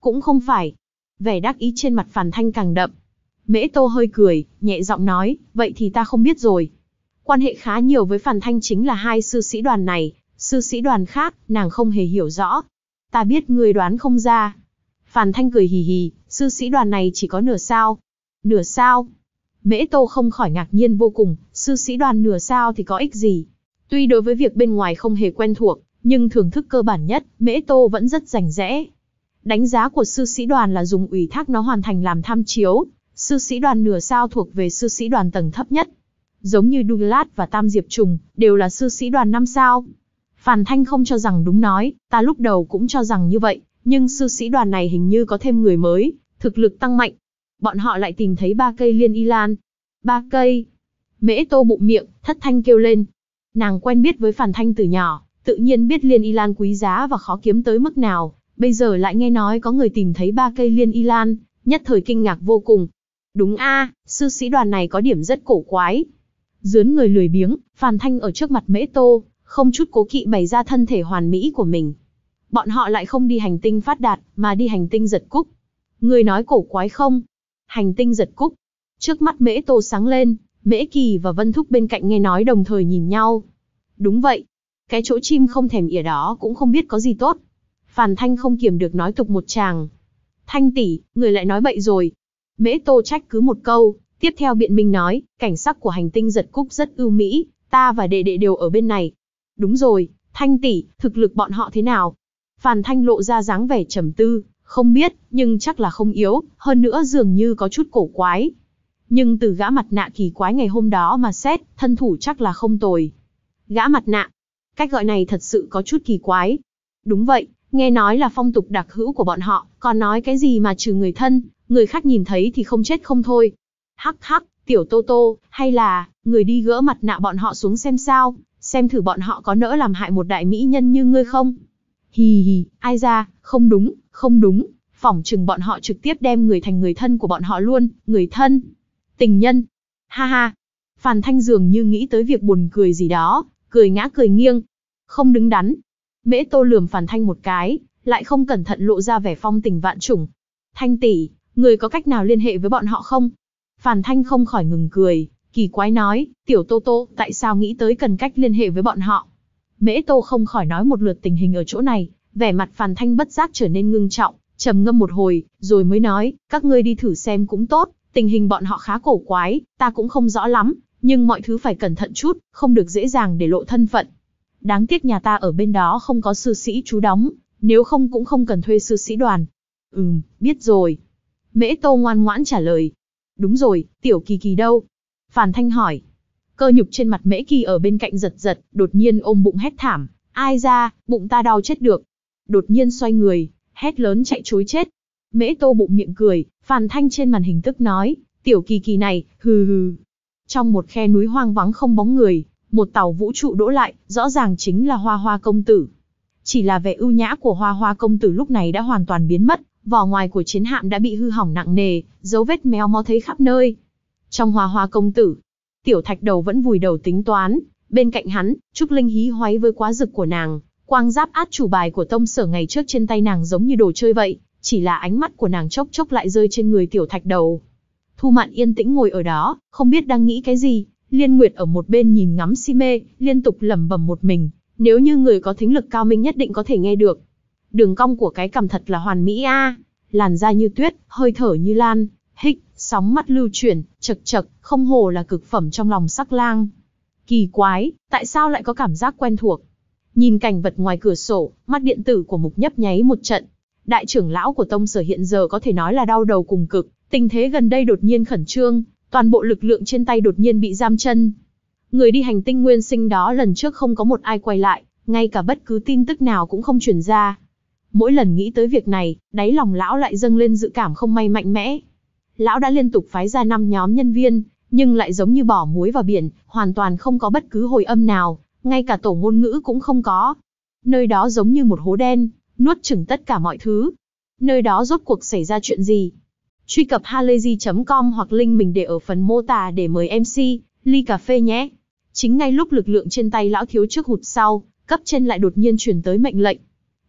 Cũng không phải. Vẻ đắc ý trên mặt Phàn Thanh càng đậm. Mễ Tô hơi cười, nhẹ giọng nói, vậy thì ta không biết rồi. Quan hệ khá nhiều với Phàn Thanh chính là hai sư sĩ đoàn này, sư sĩ đoàn khác, nàng không hề hiểu rõ. Ta biết ngươi đoán không ra. Phàn Thanh cười hì hì, sư sĩ đoàn này chỉ có nửa sao. Nửa sao? Mễ Tô không khỏi ngạc nhiên vô cùng, sư sĩ đoàn nửa sao thì có ích gì? Tuy đối với việc bên ngoài không hề quen thuộc, nhưng thưởng thức cơ bản nhất, Mễ Tô vẫn rất rành rẽ. Đánh giá của sư sĩ đoàn là dùng ủy thác nó hoàn thành làm tham chiếu, sư sĩ đoàn nửa sao thuộc về sư sĩ đoàn tầng thấp nhất. Giống như Douglas và Tam Diệp Trùng, đều là sư sĩ đoàn năm sao. Phàn Thanh không cho rằng đúng nói, ta lúc đầu cũng cho rằng như vậy, nhưng sư sĩ đoàn này hình như có thêm người mới, thực lực tăng mạnh. Bọn họ lại tìm thấy ba cây liên y lan. Ba cây. Mễ Tô bụng miệng, thất thanh kêu lên. Nàng quen biết với Phàn Thanh từ nhỏ, tự nhiên biết liên y lan quý giá và khó kiếm tới mức nào. Bây giờ lại nghe nói có người tìm thấy ba cây liên y lan, nhất thời kinh ngạc vô cùng. Đúng a, sư sĩ đoàn này có điểm rất cổ quái. Dướn người lười biếng, Phàn Thanh ở trước mặt Mễ Tô, không chút cố kỵ bày ra thân thể hoàn mỹ của mình. Bọn họ lại không đi hành tinh phát đạt, mà đi hành tinh giật cúc. Người nói cổ quái không? Hành tinh giật cúc. Trước mắt Mễ Tô sáng lên, Mễ Kỳ và Vân Thúc bên cạnh nghe nói đồng thời nhìn nhau. Đúng vậy. Cái chỗ chim không thèm ỉa đó cũng không biết có gì tốt. Phàn Thanh không kiềm được nói tục một tràng. Thanh tỷ, người lại nói bậy rồi. Mễ Tô trách cứ một câu, tiếp theo biện minh nói, cảnh sắc của hành tinh giật cúc rất ưu mỹ, ta và đệ đệ đều ở bên này. Đúng rồi, Thanh tỷ, thực lực bọn họ thế nào? Phàn Thanh lộ ra dáng vẻ trầm tư, không biết, nhưng chắc là không yếu, hơn nữa dường như có chút cổ quái. Nhưng từ gã mặt nạ kỳ quái ngày hôm đó mà xét, thân thủ chắc là không tồi. Gã mặt nạ, cách gọi này thật sự có chút kỳ quái. Đúng vậy, nghe nói là phong tục đặc hữu của bọn họ, còn nói cái gì mà trừ người thân, người khác nhìn thấy thì không chết không thôi. Hắc hắc, tiểu Tô Tô, hay là, người đi gỡ mặt nạ bọn họ xuống xem sao, xem thử bọn họ có nỡ làm hại một đại mỹ nhân như ngươi không? Hì hì, ai ra, không đúng, không đúng, phỏng chừng bọn họ trực tiếp đem người thành người thân của bọn họ luôn, người thân, tình nhân. Ha ha, Phàn Thanh dường như nghĩ tới việc buồn cười gì đó, cười ngã cười nghiêng. Không đứng đắn. Mễ Tô lườm Phàn Thanh một cái, lại không cẩn thận lộ ra vẻ phong tình vạn trùng. Thanh tỷ, người có cách nào liên hệ với bọn họ không? Phàn Thanh không khỏi ngừng cười, kỳ quái nói, tiểu Tô Tô, tại sao nghĩ tới cần cách liên hệ với bọn họ? Mễ Tô không khỏi nói một lượt tình hình ở chỗ này, vẻ mặt Phàn Thanh bất giác trở nên ngưng trọng, trầm ngâm một hồi, rồi mới nói, các ngươi đi thử xem cũng tốt, tình hình bọn họ khá cổ quái, ta cũng không rõ lắm, nhưng mọi thứ phải cẩn thận chút, không được dễ dàng để lộ thân phận. Đáng tiếc nhà ta ở bên đó không có sư sĩ trú đóng, nếu không cũng không cần thuê sư sĩ đoàn. Ừm, biết rồi. Mễ Tô ngoan ngoãn trả lời. Đúng rồi, tiểu Kỳ Kỳ đâu? Phàn Thanh hỏi. Cơ nhục trên mặt Mễ Kỳ ở bên cạnh giật giật, đột nhiên ôm bụng hét thảm. Ai ra, bụng ta đau chết được. Đột nhiên xoay người, hét lớn chạy trối chết. Mễ Tô bụng miệng cười, Phàn Thanh trên màn hình tức nói, tiểu Kỳ Kỳ này, hừ hừ. Trong một khe núi hoang vắng không bóng người, một tàu vũ trụ đỗ lại, rõ ràng chính là Hoa Hoa công tử. Chỉ là vẻ ưu nhã của Hoa Hoa công tử lúc này đã hoàn toàn biến mất, vỏ ngoài của chiến hạm đã bị hư hỏng nặng nề, dấu vết méo mó thấy khắp nơi. Trong Hoa Hoa công tử, Tiểu Thạch Đầu vẫn vùi đầu tính toán, bên cạnh hắn, Trúc Linh hí hoáy với quá rực của nàng, quang giáp át chủ bài của tông sở ngày trước trên tay nàng giống như đồ chơi vậy, chỉ là ánh mắt của nàng chốc chốc lại rơi trên người Tiểu Thạch Đầu. Thu Mạn yên tĩnh ngồi ở đó, không biết đang nghĩ cái gì, Liên Nguyệt ở một bên nhìn ngắm si mê, liên tục lẩm bẩm một mình, nếu như người có thính lực cao minh nhất định có thể nghe được. Đường cong của cái cằm thật là hoàn mỹ a, à. Làn da như tuyết, hơi thở như lan, hích, sóng mắt lưu chuyển, chật chật, không hồ là cực phẩm trong lòng sắc lang. Kỳ quái, tại sao lại có cảm giác quen thuộc? Nhìn cảnh vật ngoài cửa sổ, mắt điện tử của Mục nhấp nháy một trận. Đại trưởng lão của tông sở hiện giờ có thể nói là đau đầu cùng cực, tình thế gần đây đột nhiên khẩn trương, toàn bộ lực lượng trên tay đột nhiên bị giam chân. Người đi hành tinh nguyên sinh đó lần trước không có một ai quay lại, ngay cả bất cứ tin tức nào cũng không truyền ra. Mỗi lần nghĩ tới việc này, đáy lòng lão lại dâng lên dự cảm không may mạnh mẽ. Lão đã liên tục phái ra năm nhóm nhân viên, nhưng lại giống như bỏ muối vào biển, hoàn toàn không có bất cứ hồi âm nào, ngay cả tổ ngôn ngữ cũng không có. Nơi đó giống như một hố đen, nuốt chửng tất cả mọi thứ. Nơi đó rốt cuộc xảy ra chuyện gì? Truy cập halayzi chấm com hoặc link mình để ở phần mô tả để mời em xê, ly cà phê nhé. Chính ngay lúc lực lượng trên tay lão thiếu trước hụt sau, cấp trên lại đột nhiên truyền tới mệnh lệnh.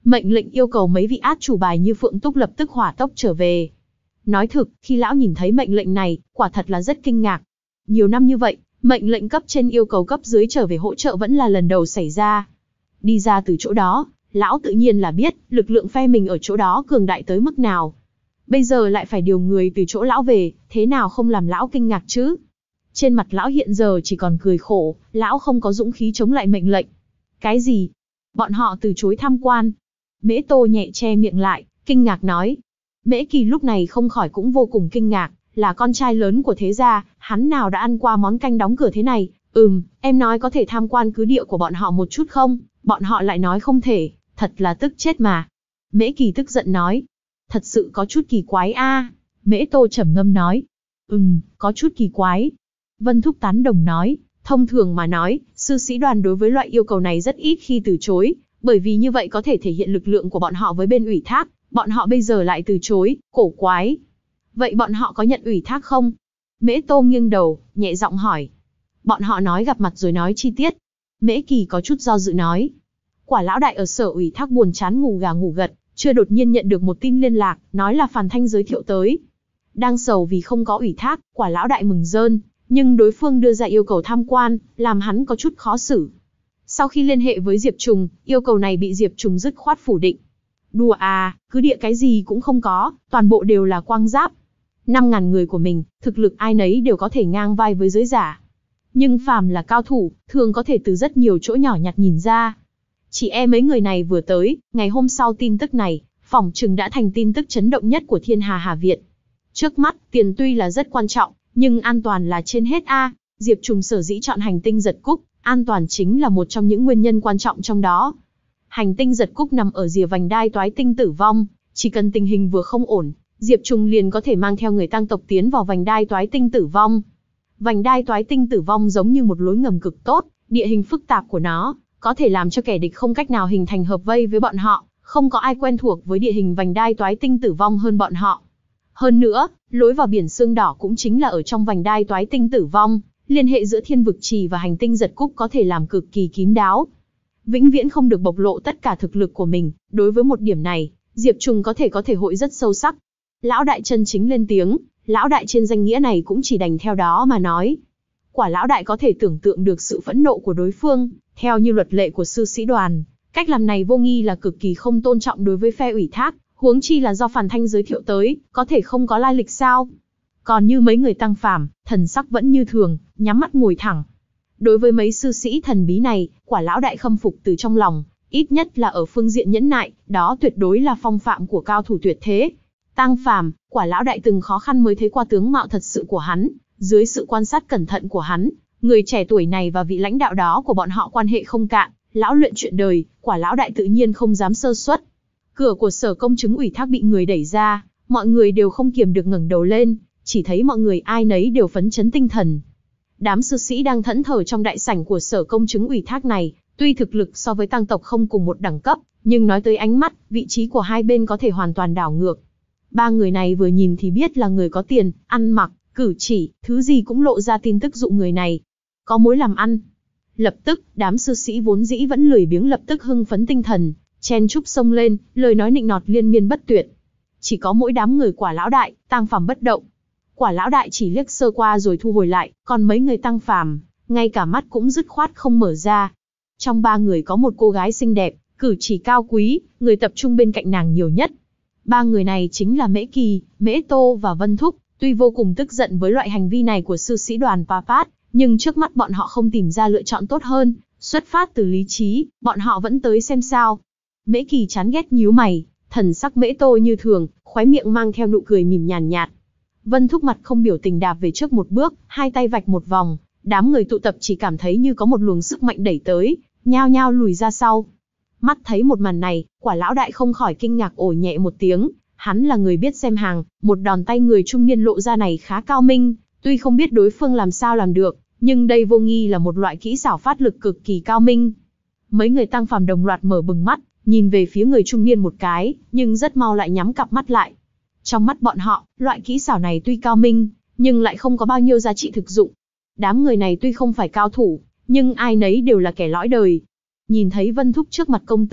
Mệnh lệnh yêu cầu mấy vị át chủ bài như Phượng Túc lập tức hỏa tốc trở về. Nói thực, khi lão nhìn thấy mệnh lệnh này, quả thật là rất kinh ngạc. Nhiều năm như vậy, mệnh lệnh cấp trên yêu cầu cấp dưới trở về hỗ trợ vẫn là lần đầu xảy ra. Đi ra từ chỗ đó, lão tự nhiên là biết, lực lượng phe mình ở chỗ đó cường đại tới mức nào. Bây giờ lại phải điều người từ chỗ lão về, thế nào không làm lão kinh ngạc chứ? Trên mặt lão hiện giờ chỉ còn cười khổ, lão không có dũng khí chống lại mệnh lệnh. Cái gì? Bọn họ từ chối tham quan. Mễ Tô nhẹ che miệng lại, kinh ngạc nói. Mễ Kỳ lúc này không khỏi cũng vô cùng kinh ngạc, là con trai lớn của thế gia, hắn nào đã ăn qua món canh đóng cửa thế này. Ừm, em nói có thể tham quan cứ địa của bọn họ một chút không? Bọn họ lại nói không thể, thật là tức chết mà. Mễ Kỳ tức giận nói. Thật sự có chút kỳ quái a. Mễ Tô trầm ngâm nói. Ừm, có chút kỳ quái. Vân Thúc tán đồng nói. Thông thường mà nói, sư sĩ đoàn đối với loại yêu cầu này rất ít khi từ chối, bởi vì như vậy có thể thể hiện lực lượng của bọn họ với bên ủy thác, bọn họ bây giờ lại từ chối, cổ quái. Vậy bọn họ có nhận ủy thác không? Mễ Tô nghiêng đầu, nhẹ giọng hỏi. Bọn họ nói gặp mặt rồi nói chi tiết. Mễ Kỳ có chút do dự nói. Quả lão đại ở sở ủy thác buồn chán ngủ gà ngủ gật, chưa đột nhiên nhận được một tin liên lạc, nói là Phàn Thanh giới thiệu tới. Đang sầu vì không có ủy thác, quả lão đại mừng rơn, nhưng đối phương đưa ra yêu cầu tham quan, làm hắn có chút khó xử. Sau khi liên hệ với Diệp Trùng, yêu cầu này bị Diệp Trùng dứt khoát phủ định. Đùa à, cứ địa cái gì cũng không có, toàn bộ đều là quang giáp. Năm ngàn người của mình, thực lực ai nấy đều có thể ngang vai với giới giả. Nhưng phàm là cao thủ, thường có thể từ rất nhiều chỗ nhỏ nhặt nhìn ra. Chỉ e mấy người này vừa tới, ngày hôm sau tin tức này, phỏng chừng đã thành tin tức chấn động nhất của thiên hà Hà Việt. Trước mắt, tiền tuy là rất quan trọng, nhưng an toàn là trên hết a. À, Diệp Trùng sở dĩ chọn hành tinh giật cúc, an toàn chính là một trong những nguyên nhân quan trọng trong đó. Hành tinh giật cúc nằm ở rìa vành đai toái tinh tử vong, chỉ cần tình hình vừa không ổn, Diệp Trùng liền có thể mang theo người tăng tộc tiến vào vành đai toái tinh tử vong. Vành đai toái tinh tử vong giống như một lối ngầm cực tốt, địa hình phức tạp của nó có thể làm cho kẻ địch không cách nào hình thành hợp vây với bọn họ, không có ai quen thuộc với địa hình vành đai toái tinh tử vong hơn bọn họ. Hơn nữa, lối vào biển Sương Đỏ cũng chính là ở trong vành đai toái tinh tử vong, liên hệ giữa thiên vực trì và hành tinh giật cúc có thể làm cực kỳ kín đáo. Vĩnh viễn không được bộc lộ tất cả thực lực của mình, đối với một điểm này, Diệp Trùng có thể có thể hội rất sâu sắc. Lão đại chân chính lên tiếng, lão đại trên danh nghĩa này cũng chỉ đành theo đó mà nói. Quả lão đại có thể tưởng tượng được sự phẫn nộ của đối phương, theo như luật lệ của sư sĩ đoàn, cách làm này vô nghi là cực kỳ không tôn trọng đối với phe ủy thác, huống chi là do Phàn Thanh giới thiệu tới, có thể không có lai lịch sao? Còn như mấy người tăng phàm, thần sắc vẫn như thường, nhắm mắt ngồi thẳng. Đối với mấy sư sĩ thần bí này, quả lão đại khâm phục từ trong lòng, ít nhất là ở phương diện nhẫn nại, đó tuyệt đối là phong phạm của cao thủ tuyệt thế. Tăng phàm, quả lão đại từng khó khăn mới thấy qua tướng mạo thật sự của hắn, dưới sự quan sát cẩn thận của hắn, người trẻ tuổi này và vị lãnh đạo đó của bọn họ quan hệ không cạn, lão luyện chuyện đời, quả lão đại tự nhiên không dám sơ suất. Cửa của sở công chứng ủy thác bị người đẩy ra, mọi người đều không kiềm được ngẩng đầu lên, chỉ thấy mọi người ai nấy đều phấn chấn tinh thần. Đám sư sĩ đang thẫn thờ trong đại sảnh của sở công chứng ủy thác này, tuy thực lực so với tăng tộc không cùng một đẳng cấp, nhưng nói tới ánh mắt, vị trí của hai bên có thể hoàn toàn đảo ngược. Ba người này vừa nhìn thì biết là người có tiền, ăn mặc, cử chỉ, thứ gì cũng lộ ra tin tức dụ người này có mối làm ăn. Lập tức, đám sư sĩ vốn dĩ vẫn lười biếng lập tức hưng phấn tinh thần, chen chúc xông lên, lời nói nịnh nọt liên miên bất tuyệt. Chỉ có mỗi đám người quả lão đại, tăng phàm bất động. Quả lão đại chỉ liếc sơ qua rồi thu hồi lại, còn mấy người tăng phàm, ngay cả mắt cũng dứt khoát không mở ra. Trong ba người có một cô gái xinh đẹp, cử chỉ cao quý, người tập trung bên cạnh nàng nhiều nhất. Ba người này chính là Mễ Kỳ, Mễ Tô và Vân Thúc, tuy vô cùng tức giận với loại hành vi này của sư sĩ đoàn Papat, nhưng trước mắt bọn họ không tìm ra lựa chọn tốt hơn, xuất phát từ lý trí, bọn họ vẫn tới xem sao. Mễ Kỳ chán ghét nhíu mày, thần sắc Mễ Tô như thường, khóe miệng mang theo nụ cười mỉm nhàn nhạt. Vân Thúc mặt không biểu tình đạp về trước một bước, hai tay vạch một vòng, đám người tụ tập chỉ cảm thấy như có một luồng sức mạnh đẩy tới, nhao nhao lùi ra sau. Mắt thấy một màn này, quả lão đại không khỏi kinh ngạc ồ nhẹ một tiếng, hắn là người biết xem hàng, một đòn tay người trung niên lộ ra này khá cao minh, tuy không biết đối phương làm sao làm được, nhưng đây vô nghi là một loại kỹ xảo phát lực cực kỳ cao minh. Mấy người tăng phàm đồng loạt mở bừng mắt, nhìn về phía người trung niên một cái, nhưng rất mau lại nhắm cặp mắt lại. Trong mắt bọn họ, loại kỹ xảo này tuy cao minh, nhưng lại không có bao nhiêu giá trị thực dụng. Đám người này tuy không phải cao thủ, nhưng ai nấy đều là kẻ lõi đời. Nhìn thấy Vân Thúc trước mặt công tử,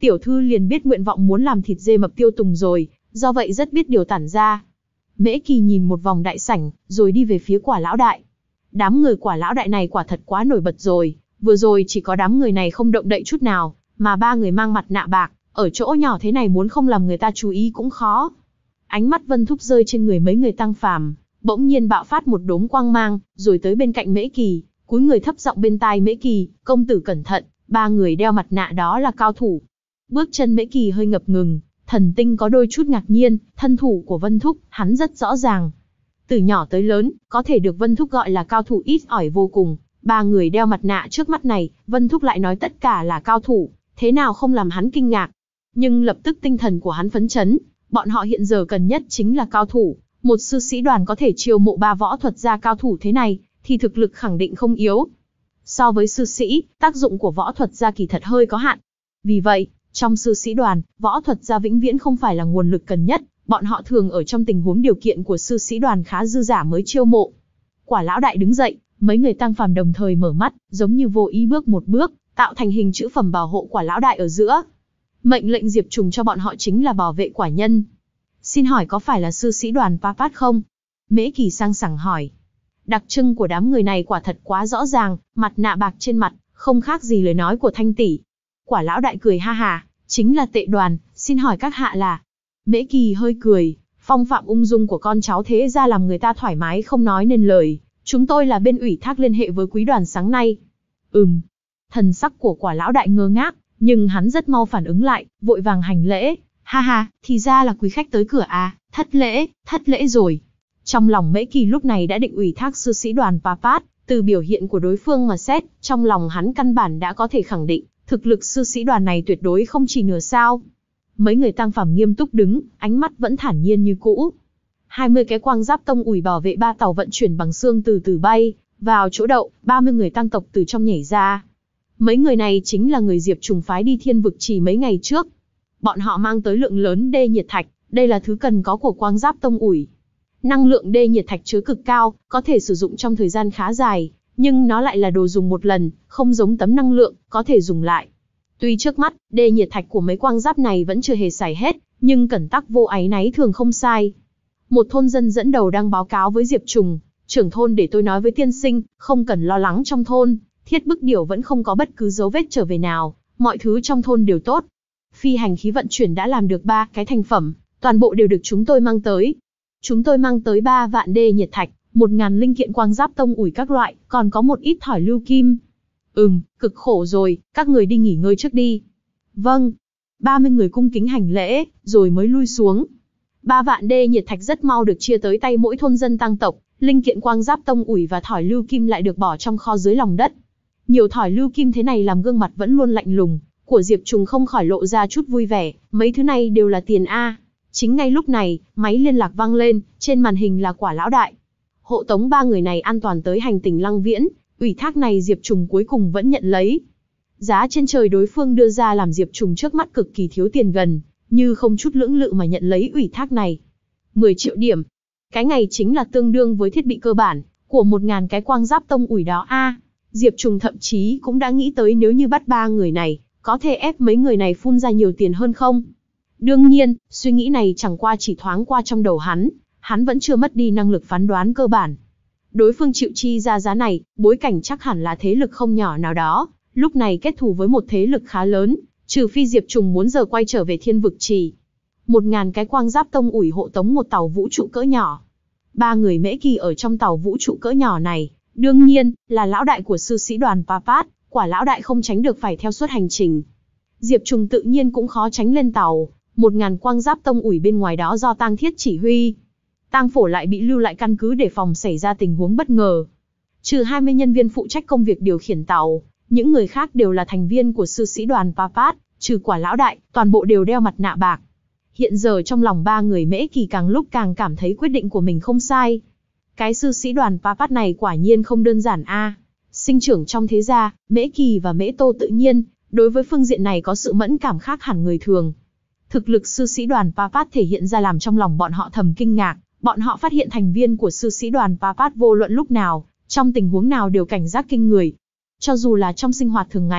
tiểu thư liền biết nguyện vọng muốn làm thịt dê mập tiêu tùng rồi, do vậy rất biết điều tản ra. Mễ Kỳ nhìn một vòng đại sảnh, rồi đi về phía Quả lão đại. Đám người Quả lão đại này quả thật quá nổi bật rồi, vừa rồi chỉ có đám người này không động đậy chút nào, mà ba người mang mặt nạ bạc, ở chỗ nhỏ thế này muốn không làm người ta chú ý cũng khó. Ánh mắt Vân Thúc rơi trên người mấy người tăng phàm, bỗng nhiên bạo phát một đốm quang mang, rồi tới bên cạnh Mễ Kỳ, cúi người thấp giọng bên tai Mễ Kỳ, công tử cẩn thận, ba người đeo mặt nạ đó là cao thủ. Bước chân Mễ Kỳ hơi ngập ngừng, thần tinh có đôi chút ngạc nhiên, thân thủ của Vân Thúc, hắn rất rõ ràng. Từ nhỏ tới lớn, có thể được Vân Thúc gọi là cao thủ ít ỏi vô cùng, ba người đeo mặt nạ trước mắt này, Vân Thúc lại nói tất cả là cao thủ, thế nào không làm hắn kinh ngạc. Nhưng lập tức tinh thần của hắn phấn chấn, bọn họ hiện giờ cần nhất chính là cao thủ, một sư sĩ đoàn có thể chiêu mộ ba võ thuật gia cao thủ thế này, thì thực lực khẳng định không yếu. So với sư sĩ, tác dụng của võ thuật gia kỳ thật hơi có hạn. Vì vậy, trong sư sĩ đoàn, võ thuật gia vĩnh viễn không phải là nguồn lực cần nhất, bọn họ thường ở trong tình huống điều kiện của sư sĩ đoàn khá dư giả mới chiêu mộ. Quả lão đại đứng dậy, mấy người tăng phàm đồng thời mở mắt, giống như vô ý bước một bước, tạo thành hình chữ phẩm bảo hộ Quả lão đại ở giữa. Mệnh lệnh Diệp Trùng cho bọn họ chính là bảo vệ quả nhân. Xin hỏi có phải là sư sĩ đoàn Papat không? Mễ Kỳ sang sảng hỏi. Đặc trưng của đám người này quả thật quá rõ ràng, mặt nạ bạc trên mặt, không khác gì lời nói của Thanh tỷ. Quả lão đại cười ha hà, chính là tệ đoàn, xin hỏi các hạ là. Mễ Kỳ hơi cười, phong phạm ung dung của con cháu thế ra làm người ta thoải mái không nói nên lời. Chúng tôi là bên ủy thác liên hệ với quý đoàn sáng nay. Ừm. Thần sắc của Quả lão đại ngơ ngác, nhưng hắn rất mau phản ứng lại, vội vàng hành lễ. Ha ha, thì ra là quý khách tới cửa à, thất lễ, thất lễ rồi. Trong lòng Mễ Kỳ lúc này đã định ủy thác sư sĩ đoàn Papat, từ biểu hiện của đối phương mà xét, trong lòng hắn căn bản đã có thể khẳng định, thực lực sư sĩ đoàn này tuyệt đối không chỉ nửa sao. Mấy người tăng phàm nghiêm túc đứng, ánh mắt vẫn thản nhiên như cũ. hai mươi cái quang giáp tông ủi bảo vệ ba tàu vận chuyển bằng xương từ từ bay vào chỗ đậu, ba mươi người tăng tộc từ trong nhảy ra. Mấy người này chính là người Diệp Trùng phái đi Thiên Vực Trì mấy ngày trước. Bọn họ mang tới lượng lớn đê nhiệt thạch, đây là thứ cần có của quang giáp tông ủi. Năng lượng đê nhiệt thạch chứa cực cao, có thể sử dụng trong thời gian khá dài, nhưng nó lại là đồ dùng một lần, không giống tấm năng lượng, có thể dùng lại. Tuy trước mắt, đê nhiệt thạch của mấy quang giáp này vẫn chưa hề xài hết, nhưng cẩn tắc vô áy náy thường không sai. Một thôn dân dẫn đầu đang báo cáo với Diệp Trùng, trưởng thôn để tôi nói với tiên sinh, không cần lo lắng trong thôn, Thiết Bức Điểu vẫn không có bất cứ dấu vết trở về nào, mọi thứ trong thôn đều tốt. Phi hành khí vận chuyển đã làm được ba cái thành phẩm, toàn bộ đều được chúng tôi mang tới. Chúng tôi mang tới ba vạn đê nhiệt thạch, một ngàn linh kiện quang giáp tông ủi các loại, còn có một ít thỏi lưu kim. Ừm, cực khổ rồi, các người đi nghỉ ngơi trước đi. Vâng. ba mươi người cung kính hành lễ, rồi mới lui xuống. Ba vạn đê nhiệt thạch rất mau được chia tới tay mỗi thôn dân tăng tộc, linh kiện quang giáp tông ủi và thỏi lưu kim lại được bỏ trong kho dưới lòng đất. Nhiều thỏi lưu kim thế này làm gương mặt vẫn luôn lạnh lùng của Diệp Trùng không khỏi lộ ra chút vui vẻ, mấy thứ này đều là tiền a. Chính ngay lúc này, máy liên lạc vang lên, trên màn hình là Quả lão đại. Hộ tống ba người này an toàn tới hành tinh Lăng Viễn, ủy thác này Diệp Trùng cuối cùng vẫn nhận lấy. Giá trên trời đối phương đưa ra làm Diệp Trùng trước mắt cực kỳ thiếu tiền gần, như không chút lưỡng lự mà nhận lấy ủy thác này. mười triệu điểm. Cái này chính là tương đương với thiết bị cơ bản của một ngàn cái quang giáp tông ủi đó a. Diệp Trùng thậm chí cũng đã nghĩ tới nếu như bắt ba người này, có thể ép mấy người này phun ra nhiều tiền hơn không? Đương nhiên, suy nghĩ này chẳng qua chỉ thoáng qua trong đầu hắn, hắn vẫn chưa mất đi năng lực phán đoán cơ bản. Đối phương chịu chi ra giá này, bối cảnh chắc hẳn là thế lực không nhỏ nào đó, lúc này kết thù với một thế lực khá lớn, trừ phi Diệp Trùng muốn giờ quay trở về Thiên Vực Trì. Một ngàn cái quang giáp tông ủi hộ tống một tàu vũ trụ cỡ nhỏ. Ba người Mễ Kỳ ở trong tàu vũ trụ cỡ nhỏ này, đương nhiên, là lão đại của sư sĩ đoàn Papat, Quả lão đại không tránh được phải theo suốt hành trình. Diệp Trùng tự nhiên cũng khó tránh lên tàu, một ngàn quang giáp tông ủi bên ngoài đó do Tang Thiết chỉ huy. Tang Phổ lại bị lưu lại căn cứ để phòng xảy ra tình huống bất ngờ. Trừ hai mươi nhân viên phụ trách công việc điều khiển tàu, những người khác đều là thành viên của sư sĩ đoàn Papat, trừ Quả lão đại, toàn bộ đều đeo mặt nạ bạc. Hiện giờ trong lòng ba người Mễ Kỳ càng lúc càng cảm thấy quyết định của mình không sai. Cái sư sĩ đoàn Papat này quả nhiên không đơn giản a. Sinh trưởng trong thế gia, Mễ Kỳ và Mễ Tô tự nhiên, đối với phương diện này có sự mẫn cảm khác hẳn người thường. Thực lực sư sĩ đoàn Papat thể hiện ra làm trong lòng bọn họ thầm kinh ngạc, bọn họ phát hiện thành viên của sư sĩ đoàn Papat vô luận lúc nào, trong tình huống nào đều cảnh giác kinh người. Cho dù là trong sinh hoạt thường ngày,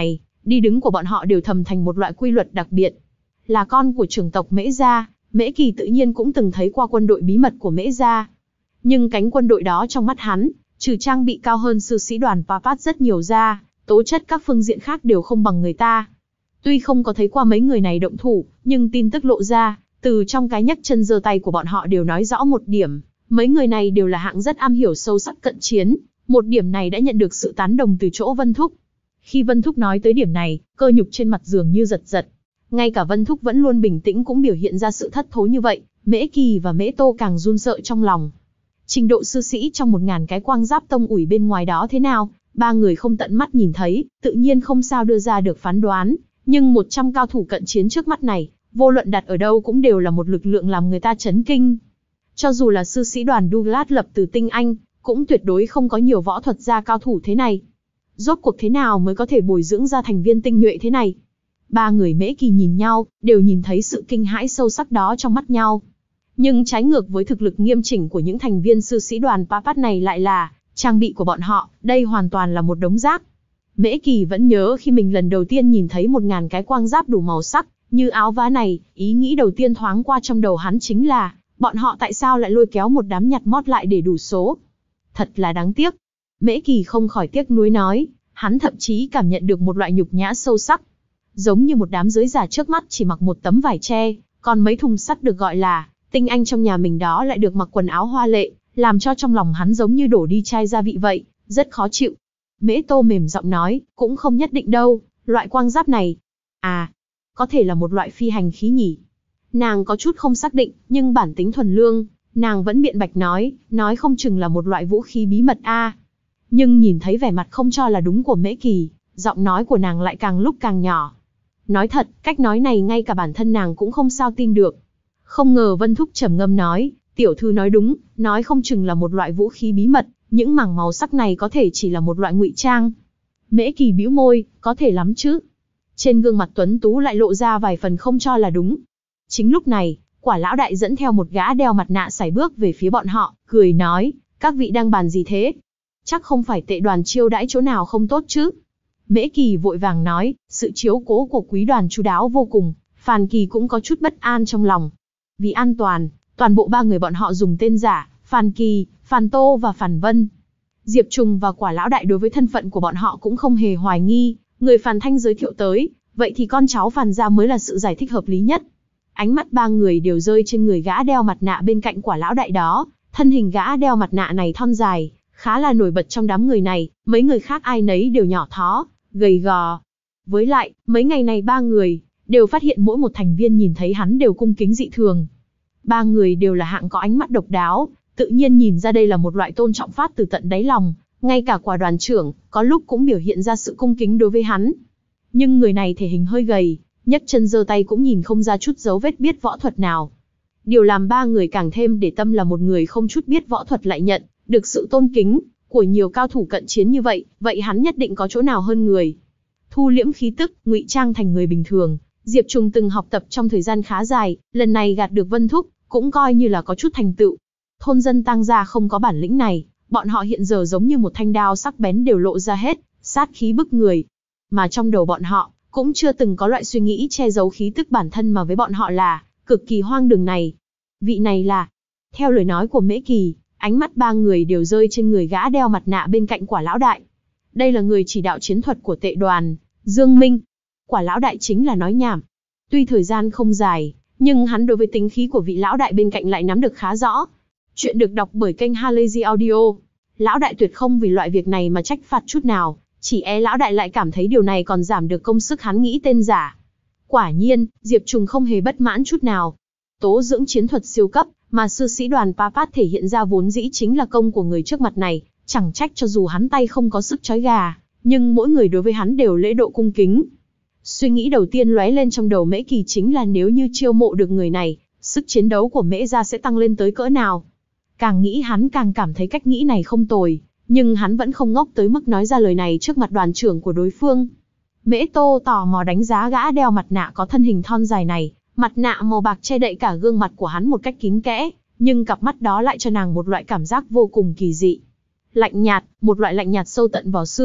đi đứng của bọn họ đều thầm thành một loại quy luật đặc biệt. Là con của trưởng tộc Mễ gia, Mễ Kỳ tự nhiên cũng từng thấy qua quân đội bí mật của Mễ gia. Nhưng cánh quân đội đó trong mắt hắn, trừ trang bị cao hơn sư sĩ đoàn Papat rất nhiều ra, tố chất các phương diện khác đều không bằng người ta. Tuy không có thấy qua mấy người này động thủ, nhưng tin tức lộ ra, từ trong cái nhấc chân giơ tay của bọn họ đều nói rõ một điểm, mấy người này đều là hạng rất am hiểu sâu sắc cận chiến, một điểm này đã nhận được sự tán đồng từ chỗ Vân Thúc. Khi Vân Thúc nói tới điểm này, cơ nhục trên mặt dường như giật giật. Ngay cả Vân Thúc vẫn luôn bình tĩnh cũng biểu hiện ra sự thất thố như vậy, Mễ Kỳ và Mễ Tô càng run sợ trong lòng. Trình độ sư sĩ trong một ngàn cái quang giáp tông ủi bên ngoài đó thế nào, ba người không tận mắt nhìn thấy, tự nhiên không sao đưa ra được phán đoán, nhưng một trăm cao thủ cận chiến trước mắt này, vô luận đặt ở đâu cũng đều là một lực lượng làm người ta chấn kinh. Cho dù là sư sĩ đoàn Douglas lập từ tinh anh, cũng tuyệt đối không có nhiều võ thuật gia cao thủ thế này. Rốt cuộc thế nào mới có thể bồi dưỡng ra thành viên tinh nhuệ thế này? Ba người Mễ Kỳ nhìn nhau, đều nhìn thấy sự kinh hãi sâu sắc đó trong mắt nhau. Nhưng trái ngược với thực lực nghiêm chỉnh của những thành viên sư sĩ đoàn Papat này lại là, trang bị của bọn họ, đây hoàn toàn là một đống rác. Mễ Kỳ vẫn nhớ khi mình lần đầu tiên nhìn thấy một ngàn cái quang giáp đủ màu sắc, như áo vá này, ý nghĩ đầu tiên thoáng qua trong đầu hắn chính là, bọn họ tại sao lại lôi kéo một đám nhặt mót lại để đủ số? Thật là đáng tiếc. Mễ Kỳ không khỏi tiếc nuối nói, hắn thậm chí cảm nhận được một loại nhục nhã sâu sắc. Giống như một đám giới giả trước mắt chỉ mặc một tấm vải tre, còn mấy thùng sắt được gọi là tinh anh trong nhà mình đó lại được mặc quần áo hoa lệ, làm cho trong lòng hắn giống như đổ đi chai gia vị vậy, rất khó chịu. Mễ Tô mềm giọng nói, cũng không nhất định đâu, loại quang giáp này, à, có thể là một loại phi hành khí nhỉ. Nàng có chút không xác định, nhưng bản tính thuần lương, nàng vẫn biện bạch nói, nói không chừng là một loại vũ khí bí mật a. Nhưng nhìn thấy vẻ mặt không cho là đúng của Mễ Kỳ, giọng nói của nàng lại càng lúc càng nhỏ. Nói thật, cách nói này ngay cả bản thân nàng cũng không sao tin được. Không ngờ Vân Thúc trầm ngâm nói, tiểu thư nói đúng, nói không chừng là một loại vũ khí bí mật, những mảng màu sắc này có thể chỉ là một loại ngụy trang. Mễ Kỳ bĩu môi, có thể lắm chứ. Trên gương mặt tuấn tú lại lộ ra vài phần không cho là đúng. Chính lúc này, Quả lão đại dẫn theo một gã đeo mặt nạ sải bước về phía bọn họ, cười nói, các vị đang bàn gì thế? Chắc không phải tệ đoàn chiêu đãi chỗ nào không tốt chứ? Mễ Kỳ vội vàng nói, sự chiếu cố của quý đoàn chu đáo vô cùng, Phàn Kỳ cũng có chút bất an trong lòng. Vì an toàn, toàn bộ ba người bọn họ dùng tên giả, Phàn Kỳ, Phàn Tô và Phàn Vân. Diệp Trùng và Quả lão đại đối với thân phận của bọn họ cũng không hề hoài nghi, người Phàn Thanh giới thiệu tới, vậy thì con cháu Phàn gia mới là sự giải thích hợp lý nhất. Ánh mắt ba người đều rơi trên người gã đeo mặt nạ bên cạnh Quả lão đại đó, thân hình gã đeo mặt nạ này thon dài, khá là nổi bật trong đám người này, mấy người khác ai nấy đều nhỏ thó, gầy gò. Với lại, mấy ngày này ba người đều phát hiện mỗi một thành viên nhìn thấy hắn đều cung kính dị thường. Ba người đều là hạng có ánh mắt độc đáo, tự nhiên nhìn ra đây là một loại tôn trọng phát từ tận đáy lòng, ngay cả Quả đoàn trưởng, có lúc cũng biểu hiện ra sự cung kính đối với hắn. Nhưng người này thể hình hơi gầy, nhấc chân giơ tay cũng nhìn không ra chút dấu vết biết võ thuật nào. Điều làm ba người càng thêm để tâm là một người không chút biết võ thuật lại nhận được sự tôn kính của nhiều cao thủ cận chiến như vậy, vậy hắn nhất định có chỗ nào hơn người. Thu liễm khí tức, ngụy trang thành người bình thường, Diệp Trùng từng học tập trong thời gian khá dài, lần này gạt được Vân Thúc, cũng coi như là có chút thành tựu. Thôn dân Tang gia không có bản lĩnh này, bọn họ hiện giờ giống như một thanh đao sắc bén đều lộ ra hết, sát khí bức người. Mà trong đầu bọn họ, cũng chưa từng có loại suy nghĩ che giấu khí tức bản thân mà với bọn họ là cực kỳ hoang đường này. Vị này là, theo lời nói của Mễ Kỳ, ánh mắt ba người đều rơi trên người gã đeo mặt nạ bên cạnh Quả lão đại. Đây là người chỉ đạo chiến thuật của tệ đoàn, Dương Minh. Quả lão đại chính là nói nhảm. Tuy thời gian không dài, nhưng hắn đối với tính khí của vị lão đại bên cạnh lại nắm được khá rõ. Chuyện được đọc bởi kênh Halazy Audio. Lão đại tuyệt không vì loại việc này mà trách phạt chút nào, chỉ e lão đại lại cảm thấy điều này còn giảm được công sức hắn nghĩ tên giả. Quả nhiên, Diệp Trùng không hề bất mãn chút nào. Tố dưỡng chiến thuật siêu cấp, mà sư sĩ đoàn Papat thể hiện ra vốn dĩ chính là công của người trước mặt này, chẳng trách cho dù hắn tay không có sức chói gà, nhưng mỗi người đối với hắn đều lễ độ cung kính. Suy nghĩ đầu tiên lóe lên trong đầu Mễ Kỳ chính là nếu như chiêu mộ được người này, sức chiến đấu của Mễ gia sẽ tăng lên tới cỡ nào. Càng nghĩ hắn càng cảm thấy cách nghĩ này không tồi, nhưng hắn vẫn không ngốc tới mức nói ra lời này trước mặt đoàn trưởng của đối phương. Mễ Tô tò mò đánh giá gã đeo mặt nạ có thân hình thon dài này, mặt nạ màu bạc che đậy cả gương mặt của hắn một cách kín kẽ, nhưng cặp mắt đó lại cho nàng một loại cảm giác vô cùng kỳ dị. Lạnh nhạt, một loại lạnh nhạt sâu tận vào xương,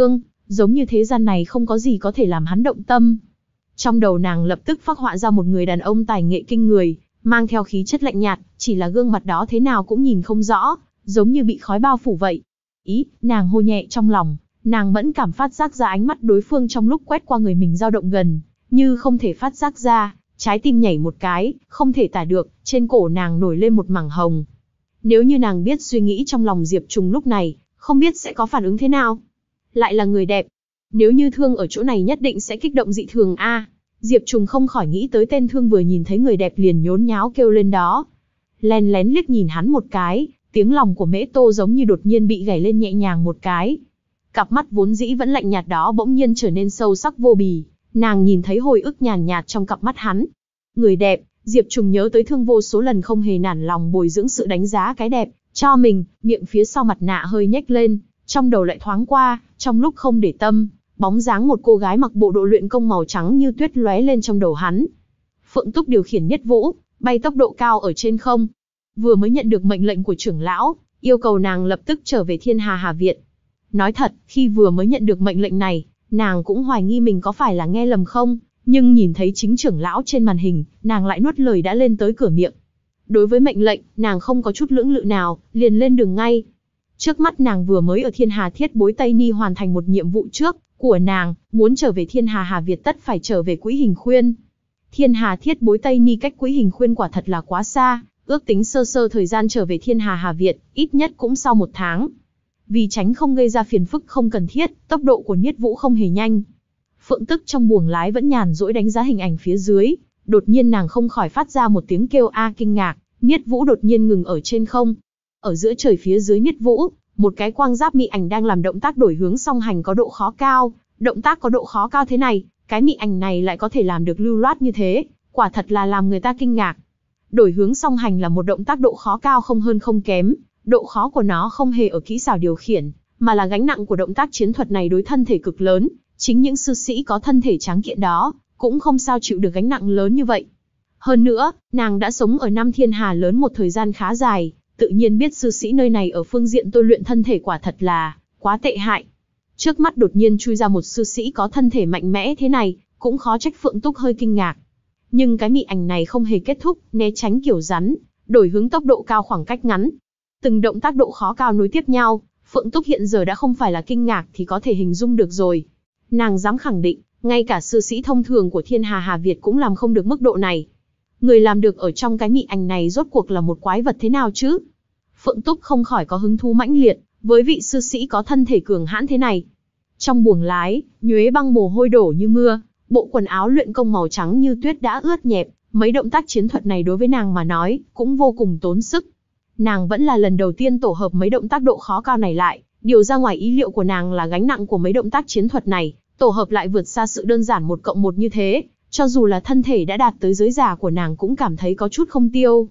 giống như thế gian này không có gì có thể làm hắn động tâm. Trong đầu nàng lập tức phác họa ra một người đàn ông tài nghệ kinh người, mang theo khí chất lạnh nhạt, chỉ là gương mặt đó thế nào cũng nhìn không rõ, giống như bị khói bao phủ vậy. Ý, nàng hô nhẹ trong lòng, nàng mẫn cảm phát giác ra ánh mắt đối phương trong lúc quét qua người mình dao động gần, như không thể phát giác ra, trái tim nhảy một cái, không thể tả được, trên cổ nàng nổi lên một mảng hồng. Nếu như nàng biết suy nghĩ trong lòng Diệp Trùng lúc này, không biết sẽ có phản ứng thế nào. Lại là người đẹp. Nếu như Thương ở chỗ này nhất định sẽ kích động dị thường a. À, Diệp Trùng không khỏi nghĩ tới tên Thương vừa nhìn thấy người đẹp liền nhốn nháo kêu lên đó. Lén lén liếc nhìn hắn một cái, tiếng lòng của Mễ Tô giống như đột nhiên bị gảy lên nhẹ nhàng một cái. Cặp mắt vốn dĩ vẫn lạnh nhạt đó bỗng nhiên trở nên sâu sắc vô bì, nàng nhìn thấy hồi ức nhàn nhạt trong cặp mắt hắn. Người đẹp, Diệp Trùng nhớ tới Thương vô số lần không hề nản lòng bồi dưỡng sự đánh giá cái đẹp cho mình, miệng phía sau mặt nạ hơi nhếch lên, trong đầu lại thoáng qua, trong lúc không để tâm, bóng dáng một cô gái mặc bộ đồ luyện công màu trắng như tuyết lóe lên trong đầu hắn. Phượng Túc điều khiển Nhất Vũ, bay tốc độ cao ở trên không. Vừa mới nhận được mệnh lệnh của trưởng lão, yêu cầu nàng lập tức trở về Thiên Hà Hà Viện. Nói thật, khi vừa mới nhận được mệnh lệnh này, nàng cũng hoài nghi mình có phải là nghe lầm không, nhưng nhìn thấy chính trưởng lão trên màn hình, nàng lại nuốt lời đã lên tới cửa miệng. Đối với mệnh lệnh, nàng không có chút lưỡng lự nào, liền lên đường ngay. Trước mắt nàng vừa mới ở Thiên Hà Thiết Bối Tây Ni hoàn thành một nhiệm vụ trước của nàng, muốn trở về Thiên Hà Hà Việt tất phải trở về Quỹ Hình Khuyên. Thiên Hà Thiết Bối Tây Ni cách Quỹ Hình Khuyên quả thật là quá xa, ước tính sơ sơ thời gian trở về Thiên Hà Hà Việt, ít nhất cũng sau một tháng. Vì tránh không gây ra phiền phức không cần thiết, tốc độ của Niết Vũ không hề nhanh. Phượng Tức trong buồng lái vẫn nhàn rỗi đánh giá hình ảnh phía dưới, đột nhiên nàng không khỏi phát ra một tiếng kêu a kinh ngạc, Niết Vũ đột nhiên ngừng ở trên không. Ở giữa trời phía dưới Niết Vũ, một cái quang giáp mị ảnh đang làm động tác đổi hướng song hành có độ khó cao, động tác có độ khó cao thế này, cái mị ảnh này lại có thể làm được lưu loát như thế, quả thật là làm người ta kinh ngạc. Đổi hướng song hành là một động tác độ khó cao không hơn không kém, độ khó của nó không hề ở kỹ xảo điều khiển, mà là gánh nặng của động tác chiến thuật này đối thân thể cực lớn, chính những sư sĩ có thân thể tráng kiện đó, cũng không sao chịu được gánh nặng lớn như vậy. Hơn nữa, nàng đã sống ở Nam Thiên Hà lớn một thời gian khá dài, tự nhiên biết sư sĩ nơi này ở phương diện tôi luyện thân thể quả thật là quá tệ hại. Trước mắt đột nhiên chui ra một sư sĩ có thân thể mạnh mẽ thế này, cũng khó trách Phượng Túc hơi kinh ngạc. Nhưng cái mị ảnh này không hề kết thúc, né tránh kiểu rắn, đổi hướng tốc độ cao khoảng cách ngắn. Từng động tác độ khó cao nối tiếp nhau, Phượng Túc hiện giờ đã không phải là kinh ngạc thì có thể hình dung được rồi. Nàng dám khẳng định, ngay cả sư sĩ thông thường của Thiên Hà Hà Việt cũng làm không được mức độ này. Người làm được ở trong cái mị ảnh này rốt cuộc là một quái vật thế nào chứ? Phượng Túc không khỏi có hứng thú mãnh liệt, với vị sư sĩ có thân thể cường hãn thế này. Trong buồng lái, Nhuế Băng mồ hôi đổ như mưa, bộ quần áo luyện công màu trắng như tuyết đã ướt nhẹp, mấy động tác chiến thuật này đối với nàng mà nói, cũng vô cùng tốn sức. Nàng vẫn là lần đầu tiên tổ hợp mấy động tác độ khó cao này lại, điều ra ngoài ý liệu của nàng là gánh nặng của mấy động tác chiến thuật này, tổ hợp lại vượt xa sự đơn giản một cộng một như thế, cho dù là thân thể đã đạt tới giới giả của nàng cũng cảm thấy có chút không tiêu.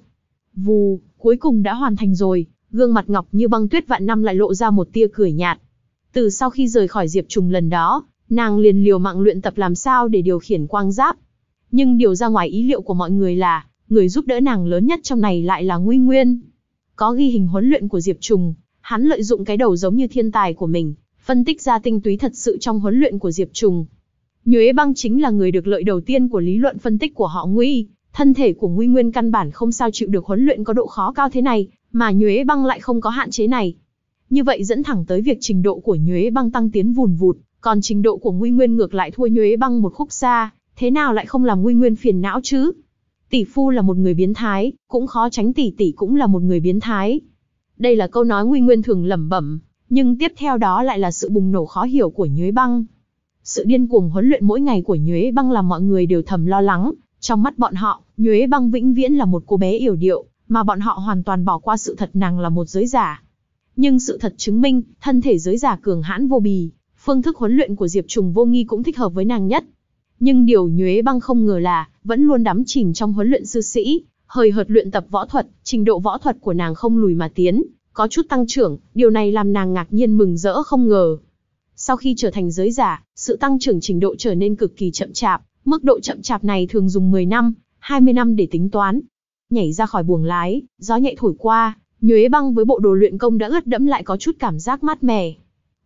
Vù, cuối cùng đã hoàn thành rồi, gương mặt ngọc như băng tuyết vạn năm lại lộ ra một tia cười nhạt. Từ sau khi rời khỏi Diệp Trùng lần đó, nàng liền liều mạng luyện tập làm sao để điều khiển quang giáp. Nhưng điều ra ngoài ý liệu của mọi người là, người giúp đỡ nàng lớn nhất trong này lại là Nguy Nguyên. Có ghi hình huấn luyện của Diệp Trùng, hắn lợi dụng cái đầu giống như thiên tài của mình, phân tích ra tinh túy thật sự trong huấn luyện của Diệp Trùng. Nhuế Băng chính là người được lợi đầu tiên của lý luận phân tích của họ Nguy, thân thể của Nguy Nguyên căn bản không sao chịu được huấn luyện có độ khó cao thế này, mà Nhuế Băng lại không có hạn chế này. Như vậy dẫn thẳng tới việc trình độ của Nhuế Băng tăng tiến vùn vụt, còn trình độ của Nguy Nguyên ngược lại thua Nhuế Băng một khúc xa, thế nào lại không làm Nguy Nguyên phiền não chứ? Tỷ phu là một người biến thái, cũng khó tránh tỷ tỷ cũng là một người biến thái. Đây là câu nói Nguy Nguyên thường lẩm bẩm, nhưng tiếp theo đó lại là sự bùng nổ khó hiểu của Nhuế Băng. Sự điên cuồng huấn luyện mỗi ngày của Nhuế Băng làm mọi người đều thầm lo lắng, trong mắt bọn họ, Nhuế Băng vĩnh viễn là một cô bé yểu điệu, mà bọn họ hoàn toàn bỏ qua sự thật nàng là một giới giả. Nhưng sự thật chứng minh, thân thể giới giả cường hãn vô bì, phương thức huấn luyện của Diệp Trùng vô nghi cũng thích hợp với nàng nhất. Nhưng điều Nhuế Băng không ngờ là, vẫn luôn đắm chìm trong huấn luyện sư sĩ, hời hợt luyện tập võ thuật, trình độ võ thuật của nàng không lùi mà tiến, có chút tăng trưởng, điều này làm nàng ngạc nhiên mừng rỡ không ngờ. Sau khi trở thành giới giả, sự tăng trưởng trình độ trở nên cực kỳ chậm chạp, mức độ chậm chạp này thường dùng mười năm, hai mươi năm để tính toán. Nhảy ra khỏi buồng lái, gió nhẹ thổi qua, Nhuế Băng với bộ đồ luyện công đã ướt đẫm lại có chút cảm giác mát mẻ.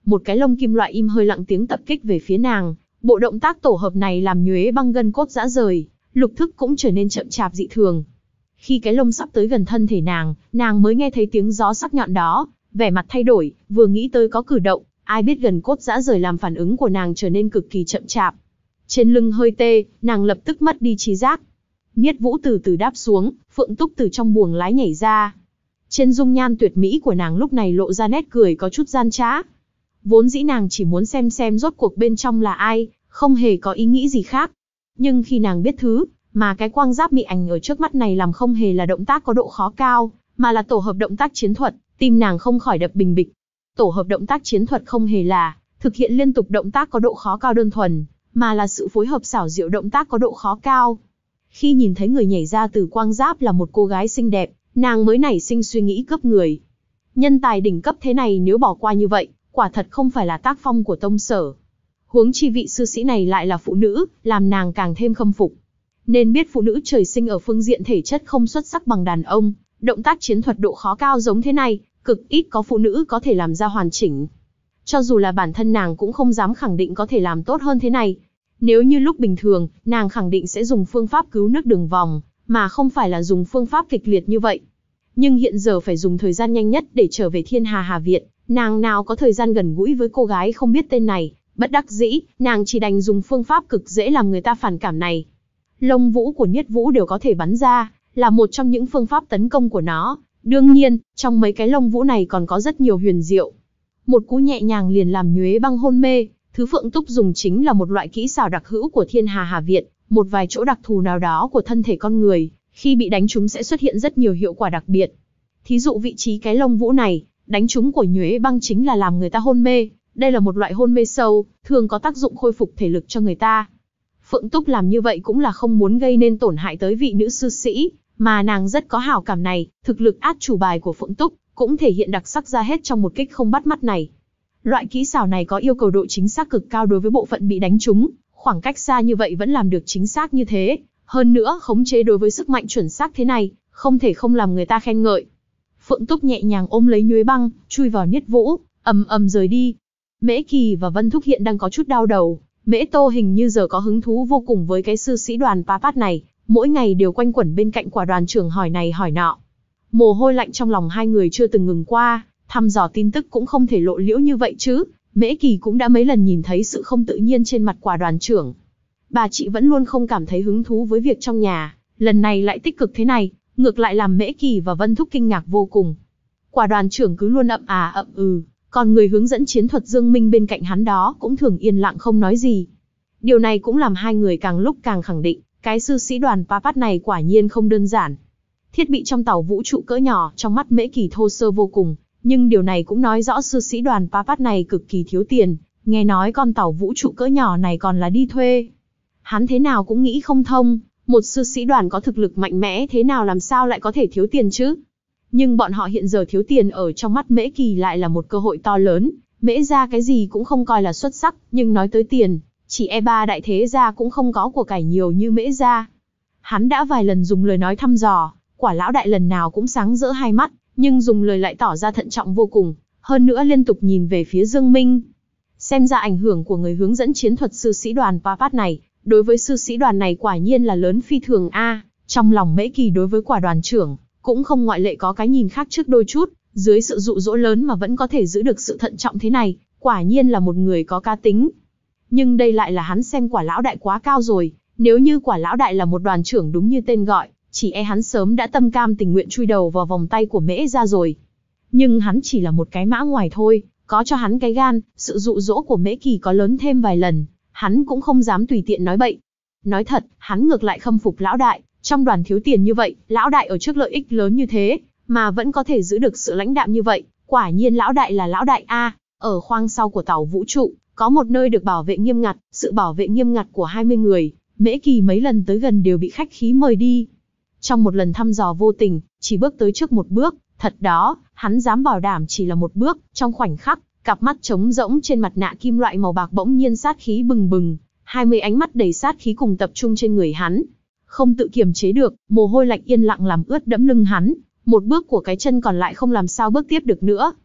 một cái lông kim loại im hơi lặng tiếng tập kích về phía nàng. Bộ động tác tổ hợp này làm Nhuế Băng gân cốt rã rời, lục thức cũng trở nên chậm chạp dị thường. Khi cái lông sắp tới gần thân thể nàng, nàng mới nghe thấy tiếng gió sắc nhọn đó, vẻ mặt thay đổi, vừa nghĩ tới có cử động, ai biết gần cốt rã rời làm phản ứng của nàng trở nên cực kỳ chậm chạp. Trên lưng hơi tê, nàng lập tức mất đi trí giác. Niết Vũ từ từ đáp xuống, Phượng Túc từ trong buồng lái nhảy ra. Trên dung nhan tuyệt mỹ của nàng lúc này lộ ra nét cười có chút gian trá. Vốn dĩ nàng chỉ muốn xem xem rốt cuộc bên trong là ai, không hề có ý nghĩ gì khác. Nhưng khi nàng biết thứ mà cái quang giáp mị ảnh ở trước mắt này làm không hề là động tác có độ khó cao, mà là tổ hợp động tác chiến thuật, tim nàng không khỏi đập bình bịch. Tổ hợp động tác chiến thuật không hề là thực hiện liên tục động tác có độ khó cao đơn thuần, mà là sự phối hợp xảo diệu động tác có độ khó cao. Khi nhìn thấy người nhảy ra từ quang giáp là một cô gái xinh đẹp, nàng mới nảy sinh suy nghĩ cướp người. Nhân tài đỉnh cấp thế này nếu bỏ qua như vậy, quả thật không phải là tác phong của tông sở. Huống chi vị sư sĩ này lại là phụ nữ, làm nàng càng thêm khâm phục. Nên biết phụ nữ trời sinh ở phương diện thể chất không xuất sắc bằng đàn ông, động tác chiến thuật độ khó cao giống thế này, cực ít có phụ nữ có thể làm ra hoàn chỉnh. Cho dù là bản thân nàng cũng không dám khẳng định có thể làm tốt hơn thế này. Nếu như lúc bình thường, nàng khẳng định sẽ dùng phương pháp cứu nước đường vòng, mà không phải là dùng phương pháp kịch liệt như vậy. Nhưng hiện giờ phải dùng thời gian nhanh nhất để trở về Thiên Hà Hà Viện, nàng nào có thời gian gần gũi với cô gái không biết tên này, bất đắc dĩ, nàng chỉ đành dùng phương pháp cực dễ làm người ta phản cảm này. Lông vũ của Niết Vũ đều có thể bắn ra, là một trong những phương pháp tấn công của nó. Đương nhiên, trong mấy cái lông vũ này còn có rất nhiều huyền diệu. Một cú nhẹ nhàng liền làm Nhuế Băng hôn mê. Thứ Phượng Túc dùng chính là một loại kỹ xảo đặc hữu của Thiên Hà Hà Viện, một vài chỗ đặc thù nào đó của thân thể con người, khi bị đánh trúng sẽ xuất hiện rất nhiều hiệu quả đặc biệt. Thí dụ vị trí cái lông vũ này, đánh trúng của Nhuế Băng chính là làm người ta hôn mê. Đây là một loại hôn mê sâu, thường có tác dụng khôi phục thể lực cho người ta. Phượng Túc làm như vậy cũng là không muốn gây nên tổn hại tới vị nữ sư sĩ, mà nàng rất có hảo cảm này, thực lực át chủ bài của Phượng Túc cũng thể hiện đặc sắc ra hết trong một kích không bắt mắt này. Loại kỹ xảo này có yêu cầu độ chính xác cực cao đối với bộ phận bị đánh trúng, khoảng cách xa như vậy vẫn làm được chính xác như thế, hơn nữa khống chế đối với sức mạnh chuẩn xác thế này, không thể không làm người ta khen ngợi. Phượng Túc nhẹ nhàng ôm lấy Nhuế Băng, chui vào Niết Vũ, ầm ầm rời đi. Mễ Kỳ và Vân Thúc hiện đang có chút đau đầu, Mễ Tô hình như giờ có hứng thú vô cùng với cái sư sĩ đoàn Papat này, mỗi ngày đều quanh quẩn bên cạnh quả đoàn trưởng hỏi này hỏi nọ. Mồ hôi lạnh trong lòng hai người chưa từng ngừng qua, thăm dò tin tức cũng không thể lộ liễu như vậy chứ. Mễ Kỳ cũng đã mấy lần nhìn thấy sự không tự nhiên trên mặt quả đoàn trưởng. Bà chị vẫn luôn không cảm thấy hứng thú với việc trong nhà, lần này lại tích cực thế này, ngược lại làm Mễ Kỳ và Vân Thúc kinh ngạc vô cùng. Quả đoàn trưởng cứ luôn ậm à ậm ừ, còn người hướng dẫn chiến thuật Dương Minh bên cạnh hắn đó cũng thường yên lặng không nói gì. Điều này cũng làm hai người càng lúc càng khẳng định, cái sư sĩ đoàn Papat này quả nhiên không đơn giản. Thiết bị trong tàu vũ trụ cỡ nhỏ trong mắt Mễ Kỳ thô sơ vô cùng, nhưng điều này cũng nói rõ sư sĩ đoàn Papat này cực kỳ thiếu tiền, nghe nói con tàu vũ trụ cỡ nhỏ này còn là đi thuê. Hắn thế nào cũng nghĩ không thông, một sư sĩ đoàn có thực lực mạnh mẽ thế nào làm sao lại có thể thiếu tiền chứ? Nhưng bọn họ hiện giờ thiếu tiền ở trong mắt Mễ Kỳ lại là một cơ hội to lớn, Mễ gia cái gì cũng không coi là xuất sắc, nhưng nói tới tiền, chỉ e ba đại thế gia cũng không có của cải nhiều như Mễ gia. Hắn đã vài lần dùng lời nói thăm dò, quả lão đại lần nào cũng sáng rỡ hai mắt, nhưng dùng lời lại tỏ ra thận trọng vô cùng, hơn nữa liên tục nhìn về phía Dương Minh. Xem ra ảnh hưởng của người hướng dẫn chiến thuật sư sĩ đoàn Papat này, đối với sư sĩ đoàn này quả nhiên là lớn phi thường a. Trong lòng Mễ Kỳ đối với quả đoàn trưởng, cũng không ngoại lệ có cái nhìn khác trước đôi chút, dưới sự dụ dỗ lớn mà vẫn có thể giữ được sự thận trọng thế này, quả nhiên là một người có cá tính. Nhưng đây lại là hắn xem quả lão đại quá cao rồi, nếu như quả lão đại là một đoàn trưởng đúng như tên gọi, chỉ e hắn sớm đã tâm cam tình nguyện chui đầu vào vòng tay của Mễ gia rồi. Nhưng hắn chỉ là một cái mã ngoài thôi, có cho hắn cái gan, sự dụ dỗ của Mễ Kỳ có lớn thêm vài lần, hắn cũng không dám tùy tiện nói bậy. Nói thật, hắn ngược lại khâm phục lão đại, trong đoàn thiếu tiền như vậy, lão đại ở trước lợi ích lớn như thế, mà vẫn có thể giữ được sự lãnh đạm như vậy, quả nhiên lão đại là lão đại a. Ở khoang sau của tàu vũ trụ, có một nơi được bảo vệ nghiêm ngặt, sự bảo vệ nghiêm ngặt của hai mươi người, Mễ Kỳ mấy lần tới gần đều bị khách khí mời đi. Trong một lần thăm dò vô tình, chỉ bước tới trước một bước, thật đó, hắn dám bảo đảm chỉ là một bước, trong khoảnh khắc, cặp mắt trống rỗng trên mặt nạ kim loại màu bạc bỗng nhiên sát khí bừng bừng, hai mươi ánh mắt đầy sát khí cùng tập trung trên người hắn. Không tự kiềm chế được, mồ hôi lạnh yên lặng làm ướt đẫm lưng hắn, một bước của cái chân còn lại không làm sao bước tiếp được nữa.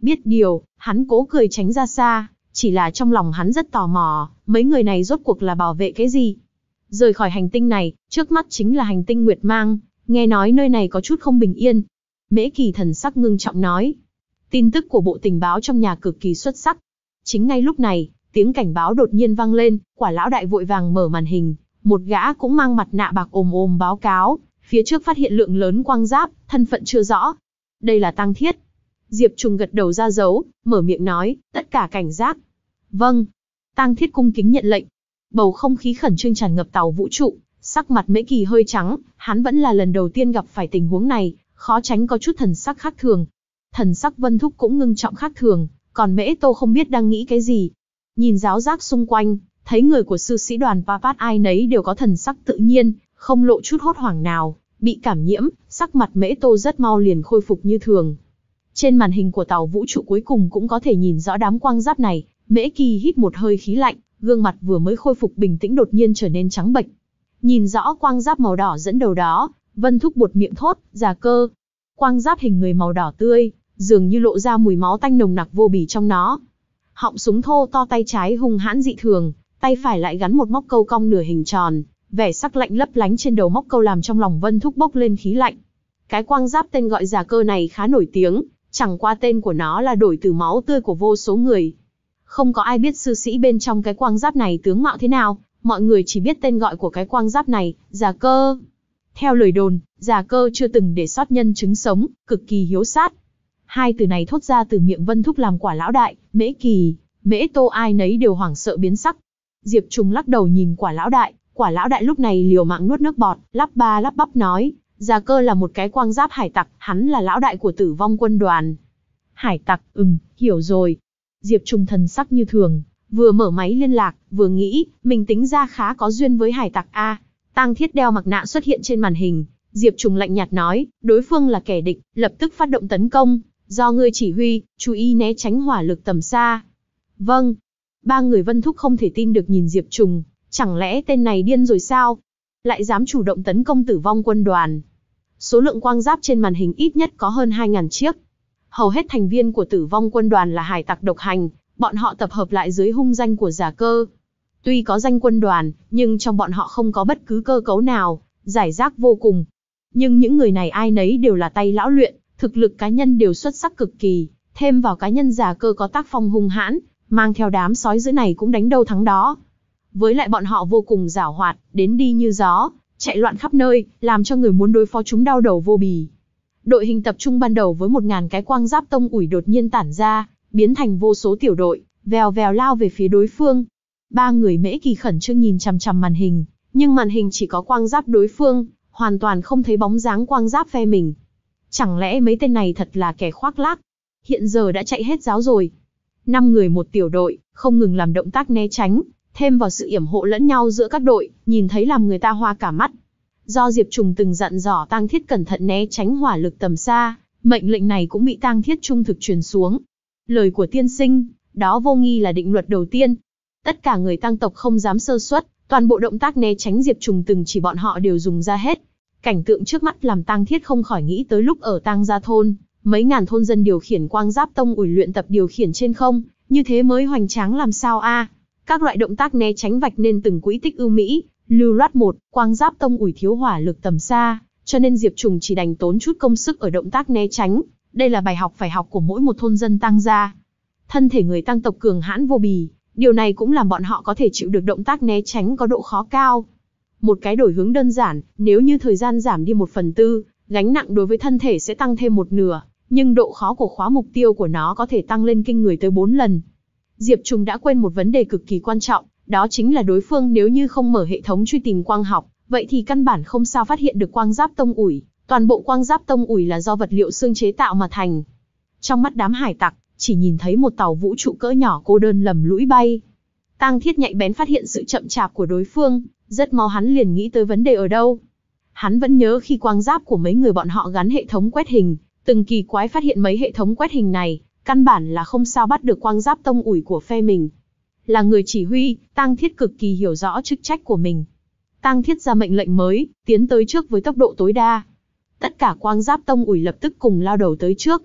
Biết điều, hắn cố cười tránh ra xa, chỉ là trong lòng hắn rất tò mò, mấy người này rốt cuộc là bảo vệ cái gì? Rời khỏi hành tinh này, trước mắt chính là hành tinh Nguyệt Mang, nghe nói nơi này có chút không bình yên. Mễ Kỳ thần sắc ngưng trọng nói. Tin tức của bộ tình báo trong nhà cực kỳ xuất sắc. Chính ngay lúc này, tiếng cảnh báo đột nhiên vang lên, Quả lão đại vội vàng mở màn hình, một gã cũng mang mặt nạ bạc ồm ồm báo cáo, phía trước phát hiện lượng lớn quang giáp, thân phận chưa rõ. Đây là Tang Thiết. Diệp Trùng gật đầu ra dấu, mở miệng nói, tất cả cảnh giác. Vâng. Tang Thiết cung kính nhận lệnh. Bầu không khí khẩn trương tràn ngập tàu vũ trụ, sắc mặt Mễ Kỳ hơi trắng, hắn vẫn là lần đầu tiên gặp phải tình huống này, khó tránh có chút thần sắc khác thường. Thần sắc Vân Thúc cũng ngưng trọng khác thường, còn Mễ Tô không biết đang nghĩ cái gì. Nhìn giáo giác xung quanh, thấy người của sư sĩ đoàn Papat ai nấy đều có thần sắc tự nhiên, không lộ chút hốt hoảng nào, bị cảm nhiễm, sắc mặt Mễ Tô rất mau liền khôi phục như thường. Trên màn hình của tàu vũ trụ cuối cùng cũng có thể nhìn rõ đám quang giáp này, Mễ Kỳ hít một hơi khí lạnh, gương mặt vừa mới khôi phục bình tĩnh đột nhiên trở nên trắng bệch. Nhìn rõ quang giáp màu đỏ dẫn đầu đó, Vân Thúc buột miệng thốt, Già Cơ. Quang giáp hình người màu đỏ tươi, dường như lộ ra mùi máu tanh nồng nặc vô bì trong nó. Họng súng thô to, tay trái hung hãn dị thường, tay phải lại gắn một móc câu cong nửa hình tròn, vẻ sắc lạnh lấp lánh trên đầu móc câu làm trong lòng Vân Thúc bốc lên khí lạnh. Cái quang giáp tên gọi Già Cơ này khá nổi tiếng, chẳng qua tên của nó là đổi từ máu tươi của vô số người. Không có ai biết sư sĩ bên trong cái quang giáp này tướng mạo thế nào, mọi người chỉ biết tên gọi của cái quang giáp này, Già Cơ. Theo lời đồn, Già Cơ chưa từng để sót nhân chứng sống, cực kỳ hiếu sát. Hai từ này thốt ra từ miệng Vân Thúc làm Quả lão đại, Mễ Kỳ, Mễ Tô ai nấy đều hoảng sợ biến sắc. Diệp Trùng lắc đầu nhìn Quả lão đại, Quả lão đại lúc này liều mạng nuốt nước bọt, lắp ba lắp bắp nói, Già Cơ là một cái quang giáp hải tặc, hắn là lão đại của Tử Vong quân đoàn. Hải tặc, ừm, hiểu rồi. Diệp Trùng thần sắc như thường, vừa mở máy liên lạc, vừa nghĩ, mình tính ra khá có duyên với hải tặc a. Tang Thiết đeo mặt nạ xuất hiện trên màn hình, Diệp Trùng lạnh nhạt nói, đối phương là kẻ địch, lập tức phát động tấn công, do ngươi chỉ huy, chú ý né tránh hỏa lực tầm xa. Vâng. Ba người Vân Thúc không thể tin được nhìn Diệp Trùng, chẳng lẽ tên này điên rồi sao? Lại dám chủ động tấn công Tử Vong quân đoàn. Số lượng quang giáp trên màn hình ít nhất có hơn hai nghìn chiếc. Hầu hết thành viên của Tử Vong quân đoàn là hải tặc độc hành, bọn họ tập hợp lại dưới hung danh của Già Cơ. Tuy có danh quân đoàn, nhưng trong bọn họ không có bất cứ cơ cấu nào, giải rác vô cùng. Nhưng những người này ai nấy đều là tay lão luyện, thực lực cá nhân đều xuất sắc cực kỳ, thêm vào cá nhân Già Cơ có tác phong hung hãn, mang theo đám sói dữ này cũng đánh đâu thắng đó. Với lại bọn họ vô cùng giảo hoạt, đến đi như gió, chạy loạn khắp nơi, làm cho người muốn đối phó chúng đau đầu vô bì. Đội hình tập trung ban đầu với một ngàn cái quang giáp tông ủi đột nhiên tản ra, biến thành vô số tiểu đội, vèo vèo lao về phía đối phương. Ba người Mễ Kỳ khẩn trương nhìn chằm chằm màn hình, nhưng màn hình chỉ có quang giáp đối phương, hoàn toàn không thấy bóng dáng quang giáp phe mình. Chẳng lẽ mấy tên này thật là kẻ khoác lác? Hiện giờ đã chạy hết giáo rồi. Năm người một tiểu đội, không ngừng làm động tác né tránh, thêm vào sự yểm hộ lẫn nhau giữa các đội, nhìn thấy làm người ta hoa cả mắt. Do Diệp Trùng từng dặn dò Tang Thiết cẩn thận né tránh hỏa lực tầm xa, mệnh lệnh này cũng bị Tang Thiết trung thực truyền xuống. Lời của tiên sinh, đó vô nghi là định luật đầu tiên. Tất cả người Tang tộc không dám sơ suất, toàn bộ động tác né tránh Diệp Trùng từng chỉ bọn họ đều dùng ra hết. Cảnh tượng trước mắt làm Tang Thiết không khỏi nghĩ tới lúc ở Tang Gia thôn, mấy ngàn thôn dân điều khiển quang giáp tông ủi luyện tập điều khiển trên không, như thế mới hoành tráng làm sao a? Các loại động tác né tránh vạch nên từng quỹ tích ưu mỹ, lưu loát một, quang giáp tông ủi thiếu hỏa lực tầm xa, cho nên Diệp Trùng chỉ đành tốn chút công sức ở động tác né tránh. Đây là bài học phải học của mỗi một thôn dân Tang gia. Thân thể người Tang tộc cường hãn vô bì, điều này cũng làm bọn họ có thể chịu được động tác né tránh có độ khó cao. Một cái đổi hướng đơn giản, nếu như thời gian giảm đi một phần tư, gánh nặng đối với thân thể sẽ tăng thêm một nửa, nhưng độ khó của khóa mục tiêu của nó có thể tăng lên kinh người tới bốn lần. Diệp Trùng đã quên một vấn đề cực kỳ quan trọng, đó chính là đối phương nếu như không mở hệ thống truy tìm quang học, vậy thì căn bản không sao phát hiện được quang giáp tông ủi. Toàn bộ quang giáp tông ủi là do vật liệu xương chế tạo mà thành. Trong mắt đám hải tặc, chỉ nhìn thấy một tàu vũ trụ cỡ nhỏ cô đơn lầm lũi bay. Tang Thiết nhạy bén phát hiện sự chậm chạp của đối phương, rất mau hắn liền nghĩ tới vấn đề ở đâu. Hắn vẫn nhớ khi quang giáp của mấy người bọn họ gắn hệ thống quét hình, từng kỳ quái phát hiện mấy hệ thống quét hình này, căn bản là không sao bắt được quang giáp tông ủi của phe mình. Là người chỉ huy, Tang Thiết cực kỳ hiểu rõ chức trách của mình. Tang Thiết ra mệnh lệnh mới, tiến tới trước với tốc độ tối đa. Tất cả quang giáp tông ủi lập tức cùng lao đầu tới trước.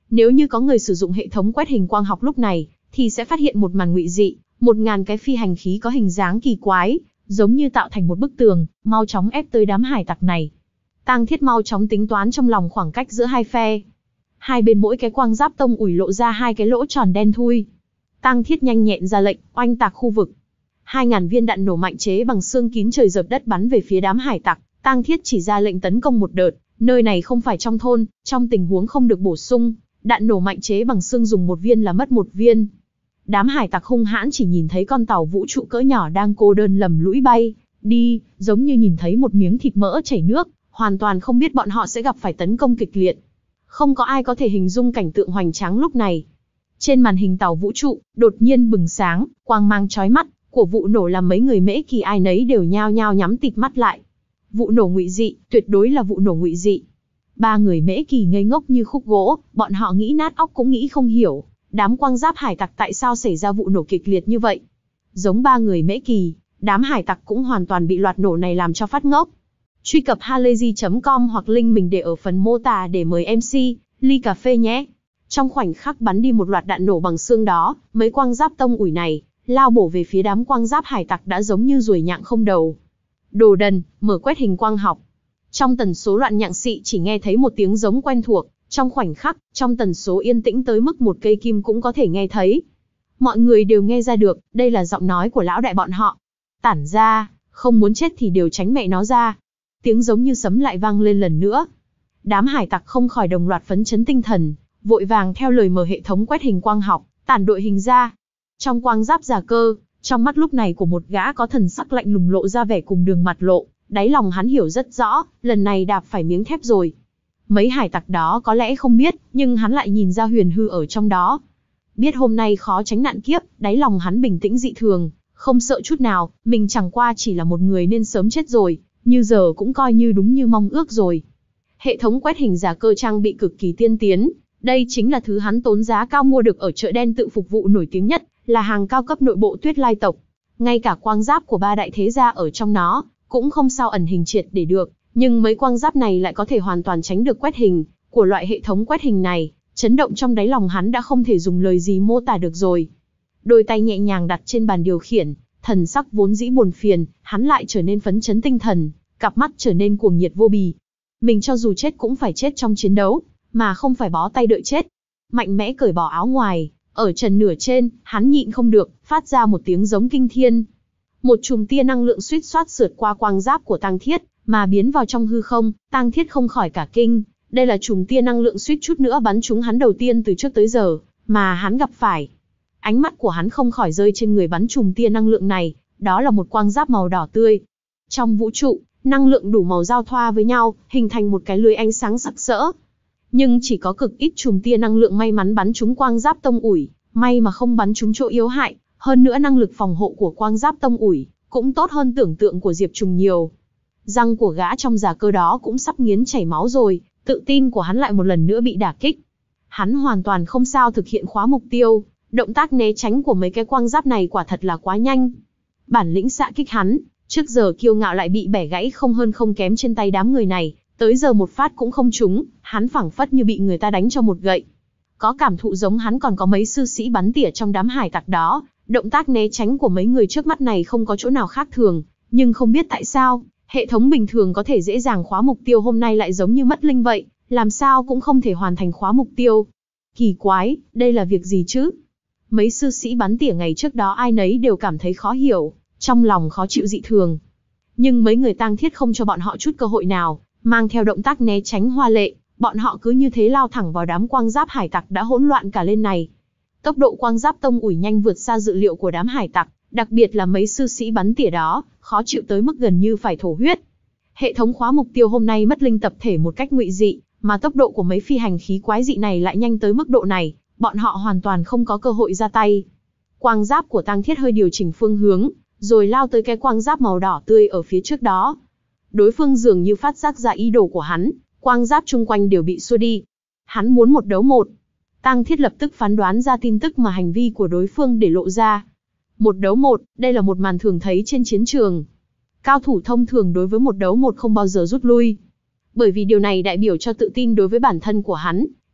Nếu như có người sử dụng hệ thống quét hình quang học lúc này, thì sẽ phát hiện một màn ngụy dị, một ngàn cái phi hành khí có hình dáng kỳ quái, giống như tạo thành một bức tường, mau chóng ép tới đám hải tặc này. Tang Thiết mau chóng tính toán trong lòng khoảng cách giữa hai phe. Hai bên mỗi cái quang giáp tông ủi lộ ra hai cái lỗ tròn đen thui. Tang Thiết nhanh nhẹn ra lệnh, oanh tạc khu vực. Hai ngàn viên đạn nổ mạnh chế bằng xương kín trời dợp đất bắn về phía đám hải tặc. Tang Thiết chỉ ra lệnh tấn công một đợt, nơi này không phải trong thôn, trong tình huống không được bổ sung, đạn nổ mạnh chế bằng xương dùng một viên là mất một viên. Đám hải tặc hung hãn chỉ nhìn thấy con tàu vũ trụ cỡ nhỏ đang cô đơn lầm lũi bay đi, giống như nhìn thấy một miếng thịt mỡ chảy nước, hoàn toàn không biết bọn họ sẽ gặp phải tấn công kịch liệt. Không có ai có thể hình dung cảnh tượng hoành tráng lúc này. Trên màn hình tàu vũ trụ, đột nhiên bừng sáng, quang mang chói mắt, của vụ nổ làm mấy người Mễ Kỳ ai nấy đều nhao nhao nhắm tịt mắt lại. Vụ nổ ngụy dị, tuyệt đối là vụ nổ ngụy dị. Ba người Mễ Kỳ ngây ngốc như khúc gỗ, bọn họ nghĩ nát óc cũng nghĩ không hiểu, đám quang giáp hải tặc tại sao xảy ra vụ nổ kịch liệt như vậy. Giống ba người Mễ Kỳ, đám hải tặc cũng hoàn toàn bị loạt nổ này làm cho phát ngốc. Truy cập halayzi chấm com hoặc link mình để ở phần mô tả để mời em xê, ly cà phê nhé. Trong khoảnh khắc bắn đi một loạt đạn nổ bằng xương đó, mấy quang giáp tông ủi này, lao bổ về phía đám quang giáp hải tặc đã giống như ruồi nhặng không đầu. Đồ đần, mở quét hình quang học. Trong tần số loạn nhặng xị chỉ nghe thấy một tiếng giống quen thuộc, trong khoảnh khắc, trong tần số yên tĩnh tới mức một cây kim cũng có thể nghe thấy. Mọi người đều nghe ra được, đây là giọng nói của lão đại bọn họ. Tản ra, không muốn chết thì đều tránh mẹ nó ra. Tiếng giống như sấm lại vang lên lần nữa. Đám hải tặc không khỏi đồng loạt phấn chấn tinh thần, vội vàng theo lời mở hệ thống quét hình quang học, tản đội hình ra. Trong quang giáp giả cơ, trong mắt lúc này của một gã có thần sắc lạnh lùng lộ ra vẻ cùng đường mặt lộ, đáy lòng hắn hiểu rất rõ, lần này đạp phải miếng thép rồi. Mấy hải tặc đó có lẽ không biết, nhưng hắn lại nhìn ra huyền hư ở trong đó. Biết hôm nay khó tránh nạn kiếp, đáy lòng hắn bình tĩnh dị thường, không sợ chút nào, mình chẳng qua chỉ là một người nên sớm chết rồi, như giờ cũng coi như đúng như mong ước rồi. Hệ thống quét hình giả cơ trang bị cực kỳ tiên tiến, đây chính là thứ hắn tốn giá cao mua được ở chợ đen tự phục vụ nổi tiếng nhất, là hàng cao cấp nội bộ Tuyết Lai tộc. Ngay cả quang giáp của ba đại thế gia ở trong nó, cũng không sao ẩn hình triệt để được, nhưng mấy quang giáp này lại có thể hoàn toàn tránh được quét hình của loại hệ thống quét hình này. Chấn động trong đáy lòng hắn đã không thể dùng lời gì mô tả được rồi. Đôi tay nhẹ nhàng đặt trên bàn điều khiển, thần sắc vốn dĩ buồn phiền, hắn lại trở nên phấn chấn tinh thần, cặp mắt trở nên cuồng nhiệt vô bì. Mình cho dù chết cũng phải chết trong chiến đấu, mà không phải bó tay đợi chết. Mạnh mẽ cởi bỏ áo ngoài, ở trần nửa trên, hắn nhịn không được, phát ra một tiếng giống kinh thiên. Một chùm tia năng lượng suýt xoát sượt qua quang giáp của Tang Thiết, mà biến vào trong hư không. Tang Thiết không khỏi cả kinh, đây là chùm tia năng lượng suýt chút nữa bắn trúng hắn đầu tiên từ trước tới giờ, mà hắn gặp phải. Ánh mắt của hắn không khỏi rơi trên người bắn chùm tia năng lượng này, đó là một quang giáp màu đỏ tươi. Trong vũ trụ, năng lượng đủ màu giao thoa với nhau, hình thành một cái lưới ánh sáng sặc sỡ. Nhưng chỉ có cực ít chùm tia năng lượng may mắn bắn trúng quang giáp tông ủi, may mà không bắn trúng chỗ yếu hại, hơn nữa năng lực phòng hộ của quang giáp tông ủi cũng tốt hơn tưởng tượng của Diệp Trùng nhiều. Răng của gã trong giả cơ đó cũng sắp nghiến chảy máu rồi, tự tin của hắn lại một lần nữa bị đả kích. Hắn hoàn toàn không sao thực hiện khóa mục tiêu, động tác né tránh của mấy cái quang giáp này quả thật là quá nhanh. Bản lĩnh xạ kích hắn, trước giờ kiêu ngạo lại bị bẻ gãy không hơn không kém trên tay đám người này, tới giờ một phát cũng không trúng, hắn phảng phất như bị người ta đánh cho một gậy. Có cảm thụ giống hắn còn có mấy sư sĩ bắn tỉa trong đám hải tặc đó, động tác né tránh của mấy người trước mắt này không có chỗ nào khác thường, nhưng không biết tại sao, hệ thống bình thường có thể dễ dàng khóa mục tiêu hôm nay lại giống như mất linh vậy, làm sao cũng không thể hoàn thành khóa mục tiêu. Kỳ quái, đây là việc gì chứ? Mấy sư sĩ bắn tỉa ngày trước đó ai nấy đều cảm thấy khó hiểu, trong lòng khó chịu dị thường. Nhưng mấy người Tang Thiết không cho bọn họ chút cơ hội nào, mang theo động tác né tránh hoa lệ, bọn họ cứ như thế lao thẳng vào đám quang giáp hải tặc đã hỗn loạn cả lên này. Tốc độ quang giáp tông ủi nhanh vượt xa dự liệu của đám hải tặc, đặc biệt là mấy sư sĩ bắn tỉa đó, khó chịu tới mức gần như phải thổ huyết. Hệ thống khóa mục tiêu hôm nay mất linh tập thể một cách ngụy dị, mà tốc độ của mấy phi hành khí quái dị này lại nhanh tới mức độ này, bọn họ hoàn toàn không có cơ hội ra tay. Quang giáp của Tang Thiết hơi điều chỉnh phương hướng, rồi lao tới cái quang giáp màu đỏ tươi ở phía trước đó. Đối phương dường như phát giác ra ý đồ của hắn, quang giáp chung quanh đều bị xua đi. Hắn muốn một đấu một. Tang Thiết lập tức phán đoán ra tin tức mà hành vi của đối phương để lộ ra. Một đấu một, đây là một màn thường thấy trên chiến trường. Cao thủ thông thường đối với một đấu một không bao giờ rút lui. Bởi vì điều này đại biểu cho tự tin đối với bản thân của hắn,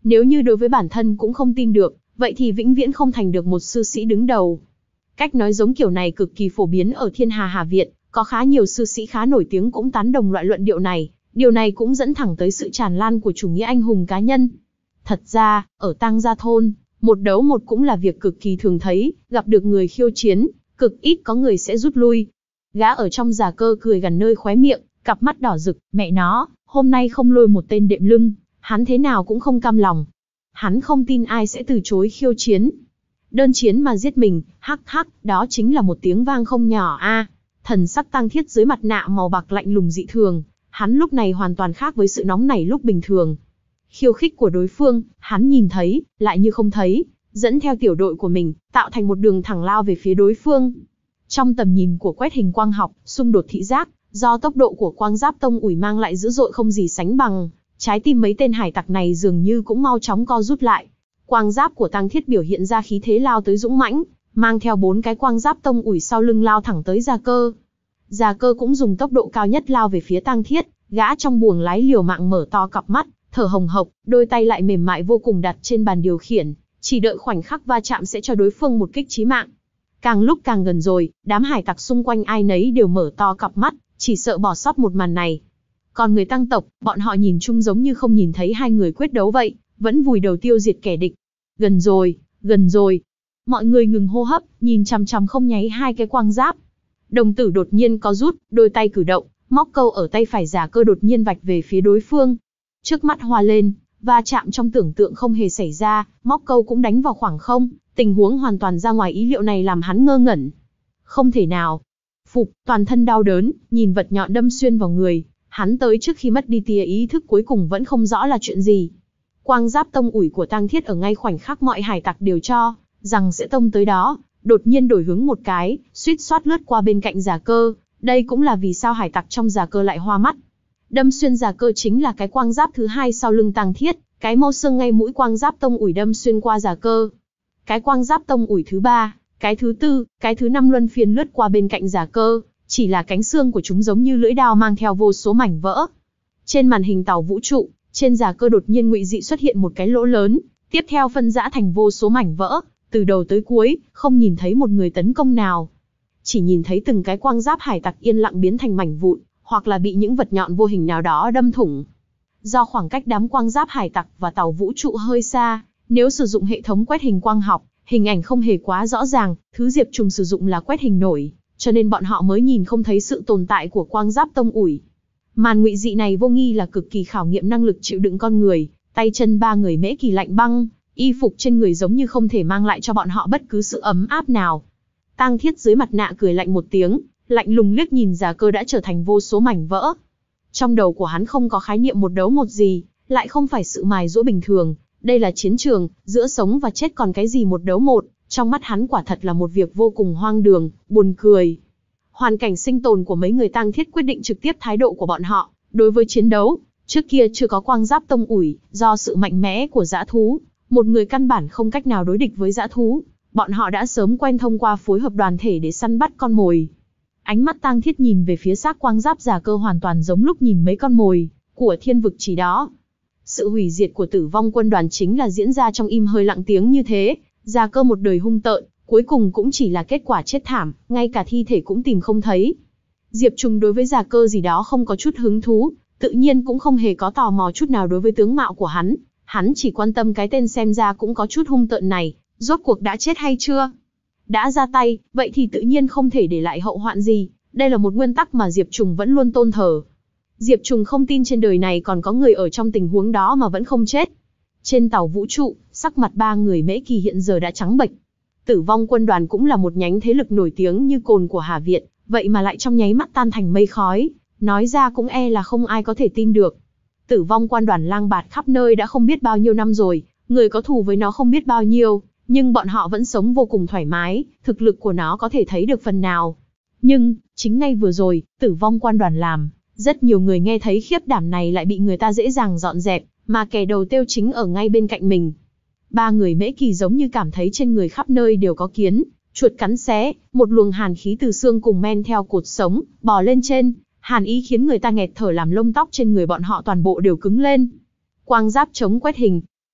Nếu như đối với bản thân cũng không tin được, vậy thì vĩnh viễn không thành được một sư sĩ đứng đầu. Cách nói giống kiểu này cực kỳ phổ biến ở Thiên Hà Hà Viện, có khá nhiều sư sĩ khá nổi tiếng cũng tán đồng loại luận điệu này, điều này cũng dẫn thẳng tới sự tràn lan của chủ nghĩa anh hùng cá nhân. Thật ra, ở Tang Gia Thôn, một đấu một cũng là việc cực kỳ thường thấy, gặp được người khiêu chiến, cực ít có người sẽ rút lui. Gã ở trong Già Cơ cười gần nơi khóe miệng, cặp mắt đỏ rực, mẹ nó, hôm nay không lôi một tên đệm lưng, hắn thế nào cũng không cam lòng. Hắn không tin ai sẽ từ chối khiêu chiến. Đơn chiến mà giết mình, hắc hắc, đó chính là một tiếng vang không nhỏ a. À, thần sắc Tang Thiết dưới mặt nạ màu bạc lạnh lùng dị thường, hắn lúc này hoàn toàn khác với sự nóng nảy lúc bình thường. Khiêu khích của đối phương, hắn nhìn thấy, lại như không thấy, dẫn theo tiểu đội của mình, tạo thành một đường thẳng lao về phía đối phương. Trong tầm nhìn của quét hình quang học, xung đột thị giác, do tốc độ của quang giáp tông ủi mang lại dữ dội không gì sánh bằng, trái tim mấy tên hải tặc này dường như cũng mau chóng co rút lại. Quang giáp của Tang Thiết biểu hiện ra khí thế lao tới dũng mãnh, mang theo bốn cái quang giáp tông ủi sau lưng lao thẳng tới Già Cơ. Già Cơ cũng dùng tốc độ cao nhất lao về phía Tang Thiết, gã trong buồng lái liều mạng mở to cặp mắt, thở hồng hộc, đôi tay lại mềm mại vô cùng đặt trên bàn điều khiển, chỉ đợi khoảnh khắc va chạm sẽ cho đối phương một kích chí mạng. Càng lúc càng gần rồi, đám hải tặc xung quanh ai nấy đều mở to cặp mắt, chỉ sợ bỏ sót một màn này. Còn người Tang tộc, bọn họ nhìn chung giống như không nhìn thấy hai người quyết đấu vậy, vẫn vùi đầu tiêu diệt kẻ địch. Gần rồi, gần rồi. Mọi người ngừng hô hấp, nhìn chằm chằm không nháy hai cái quang giáp. Đồng tử đột nhiên có rút, đôi tay cử động, móc câu ở tay phải Già Cơ đột nhiên vạch về phía đối phương. Trước mắt hoa lên, va chạm trong tưởng tượng không hề xảy ra, móc câu cũng đánh vào khoảng không, tình huống hoàn toàn ra ngoài ý liệu này làm hắn ngơ ngẩn. Không thể nào. Phục, toàn thân đau đớn, nhìn vật nhọn đâm xuyên vào người, hắn tới trước khi mất đi tia ý thức cuối cùng vẫn không rõ là chuyện gì. Quang giáp tông ủi của Tang Thiết ở ngay khoảnh khắc mọi hải tặc đều cho rằng sẽ tông tới đó, đột nhiên đổi hướng một cái, suýt xoát lướt qua bên cạnh Già Cơ, đây cũng là vì sao hải tặc trong Già Cơ lại hoa mắt. Đâm xuyên Già Cơ chính là cái quang giáp thứ hai sau lưng Tang Thiết, cái mâu xương ngay mũi quang giáp tông ủi đâm xuyên qua Già Cơ. Cái quang giáp tông ủi thứ ba, cái thứ tư, cái thứ năm luân phiên lướt qua bên cạnh Già Cơ, chỉ là cánh xương của chúng giống như lưỡi dao mang theo vô số mảnh vỡ. Trên màn hình tàu vũ trụ, trên Già Cơ đột nhiên ngụy dị xuất hiện một cái lỗ lớn, tiếp theo phân rã thành vô số mảnh vỡ, từ đầu tới cuối, không nhìn thấy một người tấn công nào. Chỉ nhìn thấy từng cái quang giáp hải tặc yên lặng biến thành mảnh vụn, hoặc là bị những vật nhọn vô hình nào đó đâm thủng. Do khoảng cách đám quang giáp hải tặc và tàu vũ trụ hơi xa, nếu sử dụng hệ thống quét hình quang học, hình ảnh không hề quá rõ ràng, thứ Diệp Trùng sử dụng là quét hình nổi, cho nên bọn họ mới nhìn không thấy sự tồn tại của quang giáp tông ủi. Màn ngụy dị này vô nghi là cực kỳ khảo nghiệm năng lực chịu đựng con người, tay chân ba người Mễ Kỳ lạnh băng, y phục trên người giống như không thể mang lại cho bọn họ bất cứ sự ấm áp nào. Tang Thiết dưới mặt nạ cười lạnh một tiếng, lạnh lùng liếc nhìn Già Cơ đã trở thành vô số mảnh vỡ. Trong đầu của hắn không có khái niệm một đấu một gì, lại không phải sự mài giũa bình thường, đây là chiến trường, giữa sống và chết còn cái gì một đấu một, trong mắt hắn quả thật là một việc vô cùng hoang đường, buồn cười. Hoàn cảnh sinh tồn của mấy người Tang Thiết quyết định trực tiếp thái độ của bọn họ đối với chiến đấu. Trước kia chưa có quang giáp tông ủi, do sự mạnh mẽ của dã thú, một người căn bản không cách nào đối địch với dã thú, bọn họ đã sớm quen thông qua phối hợp đoàn thể để săn bắt con mồi. Ánh mắt Tang Thiết nhìn về phía xác quang giáp Già Cơ hoàn toàn giống lúc nhìn mấy con mồi của thiên vực chỉ đó. Sự hủy diệt của Tử Vong quân đoàn chính là diễn ra trong im hơi lặng tiếng như thế, Già Cơ một đời hung tợn, cuối cùng cũng chỉ là kết quả chết thảm, ngay cả thi thể cũng tìm không thấy. Diệp Trùng đối với Già Cơ gì đó không có chút hứng thú, tự nhiên cũng không hề có tò mò chút nào đối với tướng mạo của hắn, hắn chỉ quan tâm cái tên xem ra cũng có chút hung tợn này, rốt cuộc đã chết hay chưa? Đã ra tay, vậy thì tự nhiên không thể để lại hậu hoạn gì, đây là một nguyên tắc mà Diệp Trùng vẫn luôn tôn thờ. Diệp Trùng không tin trên đời này còn có người ở trong tình huống đó mà vẫn không chết. Trên tàu vũ trụ, sắc mặt ba người Mễ Kỳ hiện giờ đã trắng bệch. Tử Vong quân đoàn cũng là một nhánh thế lực nổi tiếng như cồn của Hà Viện, vậy mà lại trong nháy mắt tan thành mây khói, nói ra cũng e là không ai có thể tin được. Tử Vong quân đoàn lang bạt khắp nơi đã không biết bao nhiêu năm rồi, người có thù với nó không biết bao nhiêu, nhưng bọn họ vẫn sống vô cùng thoải mái, thực lực của nó có thể thấy được phần nào. Nhưng, chính ngay vừa rồi, Tử Vong quân đoàn làm, rất nhiều người nghe thấy khiếp đảm này lại bị người ta dễ dàng dọn dẹp, mà kẻ đầu tiêu chính ở ngay bên cạnh mình. Ba người Mễ Kỳ giống như cảm thấy trên người khắp nơi đều có kiến, chuột cắn xé, một luồng hàn khí từ xương cùng men theo cột sống, bò lên trên, hàn ý khiến người ta nghẹt thở làm lông tóc trên người bọn họ toàn bộ đều cứng lên. Quang giáp chống quét hình.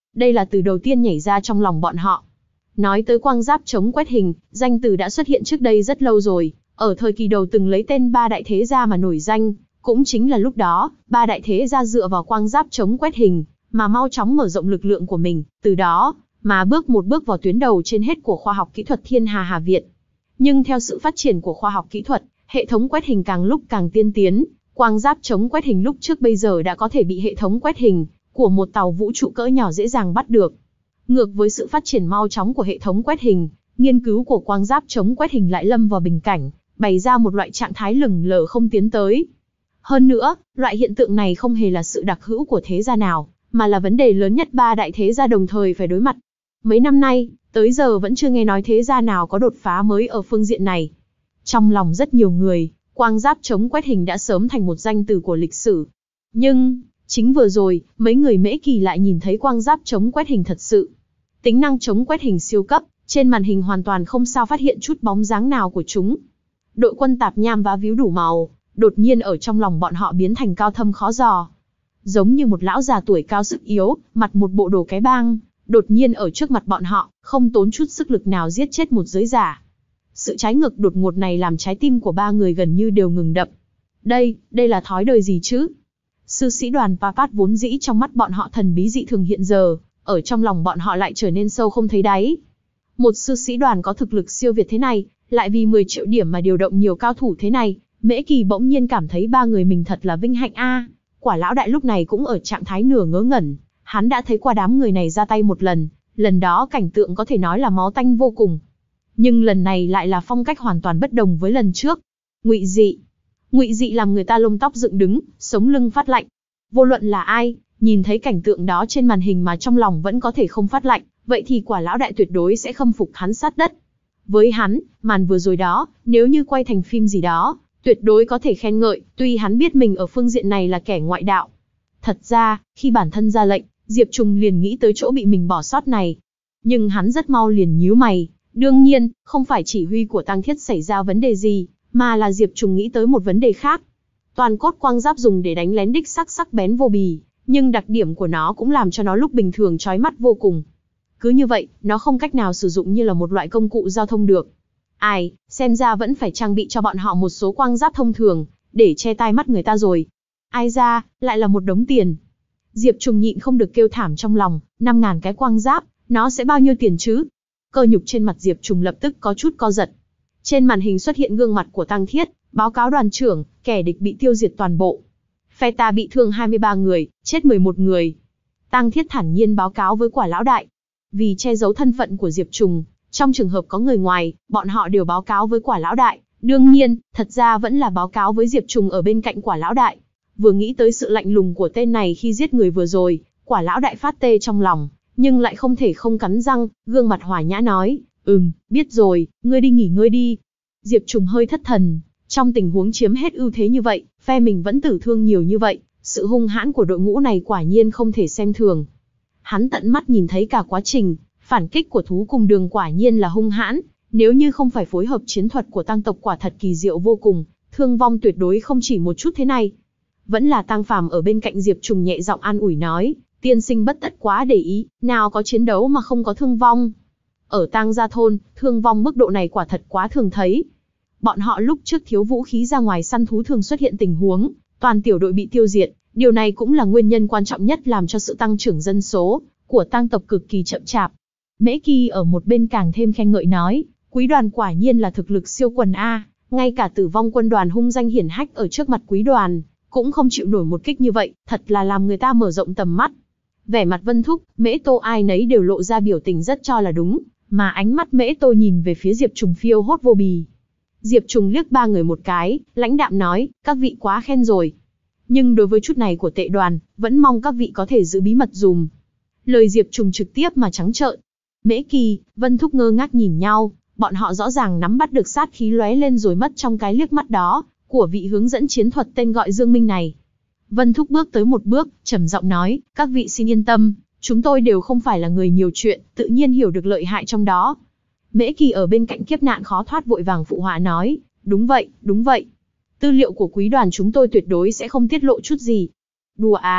đây là từ đầu tiên nhảy ra trong lòng bọn họ. Nói tới quang giáp chống quét hình, danh từ đã xuất hiện trước đây rất lâu rồi, ở thời kỳ đầu từng lấy tên ba đại thế gia mà nổi danh, cũng chính là lúc đó, ba đại thế gia dựa vào quang giáp chống quét hình, mà mau chóng mở rộng lực lượng của mình, từ đó, mà bước một bước vào tuyến đầu trên hết của khoa học kỹ thuật Thiên Hà Hà Việt. Nhưng theo sự phát triển của khoa học kỹ thuật, hệ thống quét hình càng lúc càng tiên tiến, quang giáp chống quét hình lúc trước bây giờ đã có thể bị hệ thống quét hình của một tàu vũ trụ cỡ nhỏ dễ dàng bắt được. Ngược với sự phát triển mau chóng của hệ thống quét hình, nghiên cứu của quang giáp chống quét hình lại lâm vào bình cảnh, bày ra một loại trạng thái lửng lờ không tiến tới. Hơn nữa, loại hiện tượng này không hề là sự đặc hữu của thế gia nào, mà là vấn đề lớn nhất ba đại thế gia đồng thời phải đối mặt. Mấy năm nay, tới giờ vẫn chưa nghe nói thế gia nào có đột phá mới ở phương diện này. Trong lòng rất nhiều người, quang giáp chống quét hình đã sớm thành một danh từ của lịch sử. Nhưng, chính vừa rồi, mấy người Mễ Kỳ lại nhìn thấy quang giáp chống quét hình thật sự. Tính năng chống quét hình siêu cấp, trên màn hình hoàn toàn không sao phát hiện chút bóng dáng nào của chúng. Đội quân tạp nham vá víu đủ màu, đột nhiên ở trong lòng bọn họ biến thành cao thâm khó dò. Giống như một lão già tuổi cao sức yếu, mặt một bộ đồ cái bang, đột nhiên ở trước mặt bọn họ, không tốn chút sức lực nào giết chết một giới giả. Sự trái ngược đột ngột này làm trái tim của ba người gần như đều ngừng đập. Đây, đây là thói đời gì chứ? Sư sĩ đoàn Papat vốn dĩ trong mắt bọn họ thần bí dị thường hiện giờ, ở trong lòng bọn họ lại trở nên sâu không thấy đáy. Một sư sĩ đoàn có thực lực siêu việt thế này, lại vì mười triệu điểm mà điều động nhiều cao thủ thế này, Mễ Kỳ bỗng nhiên cảm thấy ba người mình thật là vinh hạnh a. Quả lão đại lúc này cũng ở trạng thái nửa ngớ ngẩn, hắn đã thấy qua đám người này ra tay một lần, lần đó cảnh tượng có thể nói là máu tanh vô cùng. Nhưng lần này lại là phong cách hoàn toàn bất đồng với lần trước. Ngụy dị. Ngụy dị làm người ta lông tóc dựng đứng, sống lưng phát lạnh. Vô luận là ai, nhìn thấy cảnh tượng đó trên màn hình mà trong lòng vẫn có thể không phát lạnh, vậy thì quả lão đại tuyệt đối sẽ khâm phục hắn sát đất. Với hắn, màn vừa rồi đó, nếu như quay thành phim gì đó, tuyệt đối có thể khen ngợi, tuy hắn biết mình ở phương diện này là kẻ ngoại đạo. Thật ra, khi bản thân ra lệnh, Diệp Trùng liền nghĩ tới chỗ bị mình bỏ sót này. Nhưng hắn rất mau liền nhíu mày, đương nhiên, không phải chỉ huy của Tăng Thiết xảy ra vấn đề gì, mà là Diệp Trùng nghĩ tới một vấn đề khác. Toàn cốt quang giáp dùng để đánh lén đích sắc sắc bén vô bì, nhưng đặc điểm của nó cũng làm cho nó lúc bình thường chói mắt vô cùng. Cứ như vậy, nó không cách nào sử dụng như là một loại công cụ giao thông được. Ai, xem ra vẫn phải trang bị cho bọn họ một số quang giáp thông thường, để che tai mắt người ta rồi. Ai ra, lại là một đống tiền. Diệp Trùng nhịn không được kêu thảm trong lòng, năm ngàn cái quang giáp, nó sẽ bao nhiêu tiền chứ? Cơ nhục trên mặt Diệp Trùng lập tức có chút co giật. Trên màn hình xuất hiện gương mặt của Tăng Thiết, báo cáo đoàn trưởng, kẻ địch bị tiêu diệt toàn bộ. Phe ta bị thương hai mươi ba người, chết mười một người. Tăng Thiết thản nhiên báo cáo với quả lão đại. Vì che giấu thân phận của Diệp Trùng, trong trường hợp có người ngoài, bọn họ đều báo cáo với quả lão đại. Đương nhiên, thật ra vẫn là báo cáo với Diệp Trùng ở bên cạnh quả lão đại. Vừa nghĩ tới sự lạnh lùng của tên này khi giết người vừa rồi, quả lão đại phát tê trong lòng, nhưng lại không thể không cắn răng, gương mặt hòa nhã nói, ừm, biết rồi, ngươi đi nghỉ ngơi đi. Diệp Trùng hơi thất thần, trong tình huống chiếm hết ưu thế như vậy, phe mình vẫn tử thương nhiều như vậy, sự hung hãn của đội ngũ này quả nhiên không thể xem thường. Hắn tận mắt nhìn thấy cả quá trình, phản kích của thú cùng đường quả nhiên là hung hãn, nếu như không phải phối hợp chiến thuật của Tăng tộc quả thật kỳ diệu vô cùng, thương vong tuyệt đối không chỉ một chút thế này. Vẫn là Tăng Phàm ở bên cạnh Diệp Trùng nhẹ giọng an ủi nói, tiên sinh bất tất quá để ý, nào có chiến đấu mà không có thương vong. Ở Tang Gia Thôn, thương vong mức độ này quả thật quá thường thấy. Bọn họ lúc trước thiếu vũ khí ra ngoài săn thú thường xuất hiện tình huống, toàn tiểu đội bị tiêu diệt, điều này cũng là nguyên nhân quan trọng nhất làm cho sự tăng trưởng dân số của Tang tộc cực kỳ chậm chạp. Mễ Kỳ ở một bên càng thêm khen ngợi nói, quý đoàn quả nhiên là thực lực siêu quần A, ngay cả tử vong quân đoàn hung danh hiển hách ở trước mặt quý đoàn, cũng không chịu nổi một kích như vậy, thật là làm người ta mở rộng tầm mắt. Vẻ mặt Vân Thúc, Mễ Tô ai nấy đều lộ ra biểu tình rất cho là đúng, mà ánh mắt Mễ Tô nhìn về phía Diệp Trùng phiêu hốt vô bì. Diệp Trùng liếc ba người một cái, lãnh đạm nói, các vị quá khen rồi. Nhưng đối với chút này của tệ đoàn, vẫn mong các vị có thể giữ bí mật dùm. Lời Diệp Trùng trực tiếp mà trắng trợn. Mễ Kỳ, Vân Thúc ngơ ngác nhìn nhau, bọn họ rõ ràng nắm bắt được sát khí lóe lên rồi mất trong cái liếc mắt đó, của vị hướng dẫn chiến thuật tên gọi Dương Minh này. Vân Thúc bước tới một bước, trầm giọng nói, các vị xin yên tâm, chúng tôi đều không phải là người nhiều chuyện, tự nhiên hiểu được lợi hại trong đó. Mễ Kỳ ở bên cạnh kiếp nạn khó thoát vội vàng phụ họa nói, đúng vậy, đúng vậy. Tư liệu của quý đoàn chúng tôi tuyệt đối sẽ không tiết lộ chút gì. Đùa à,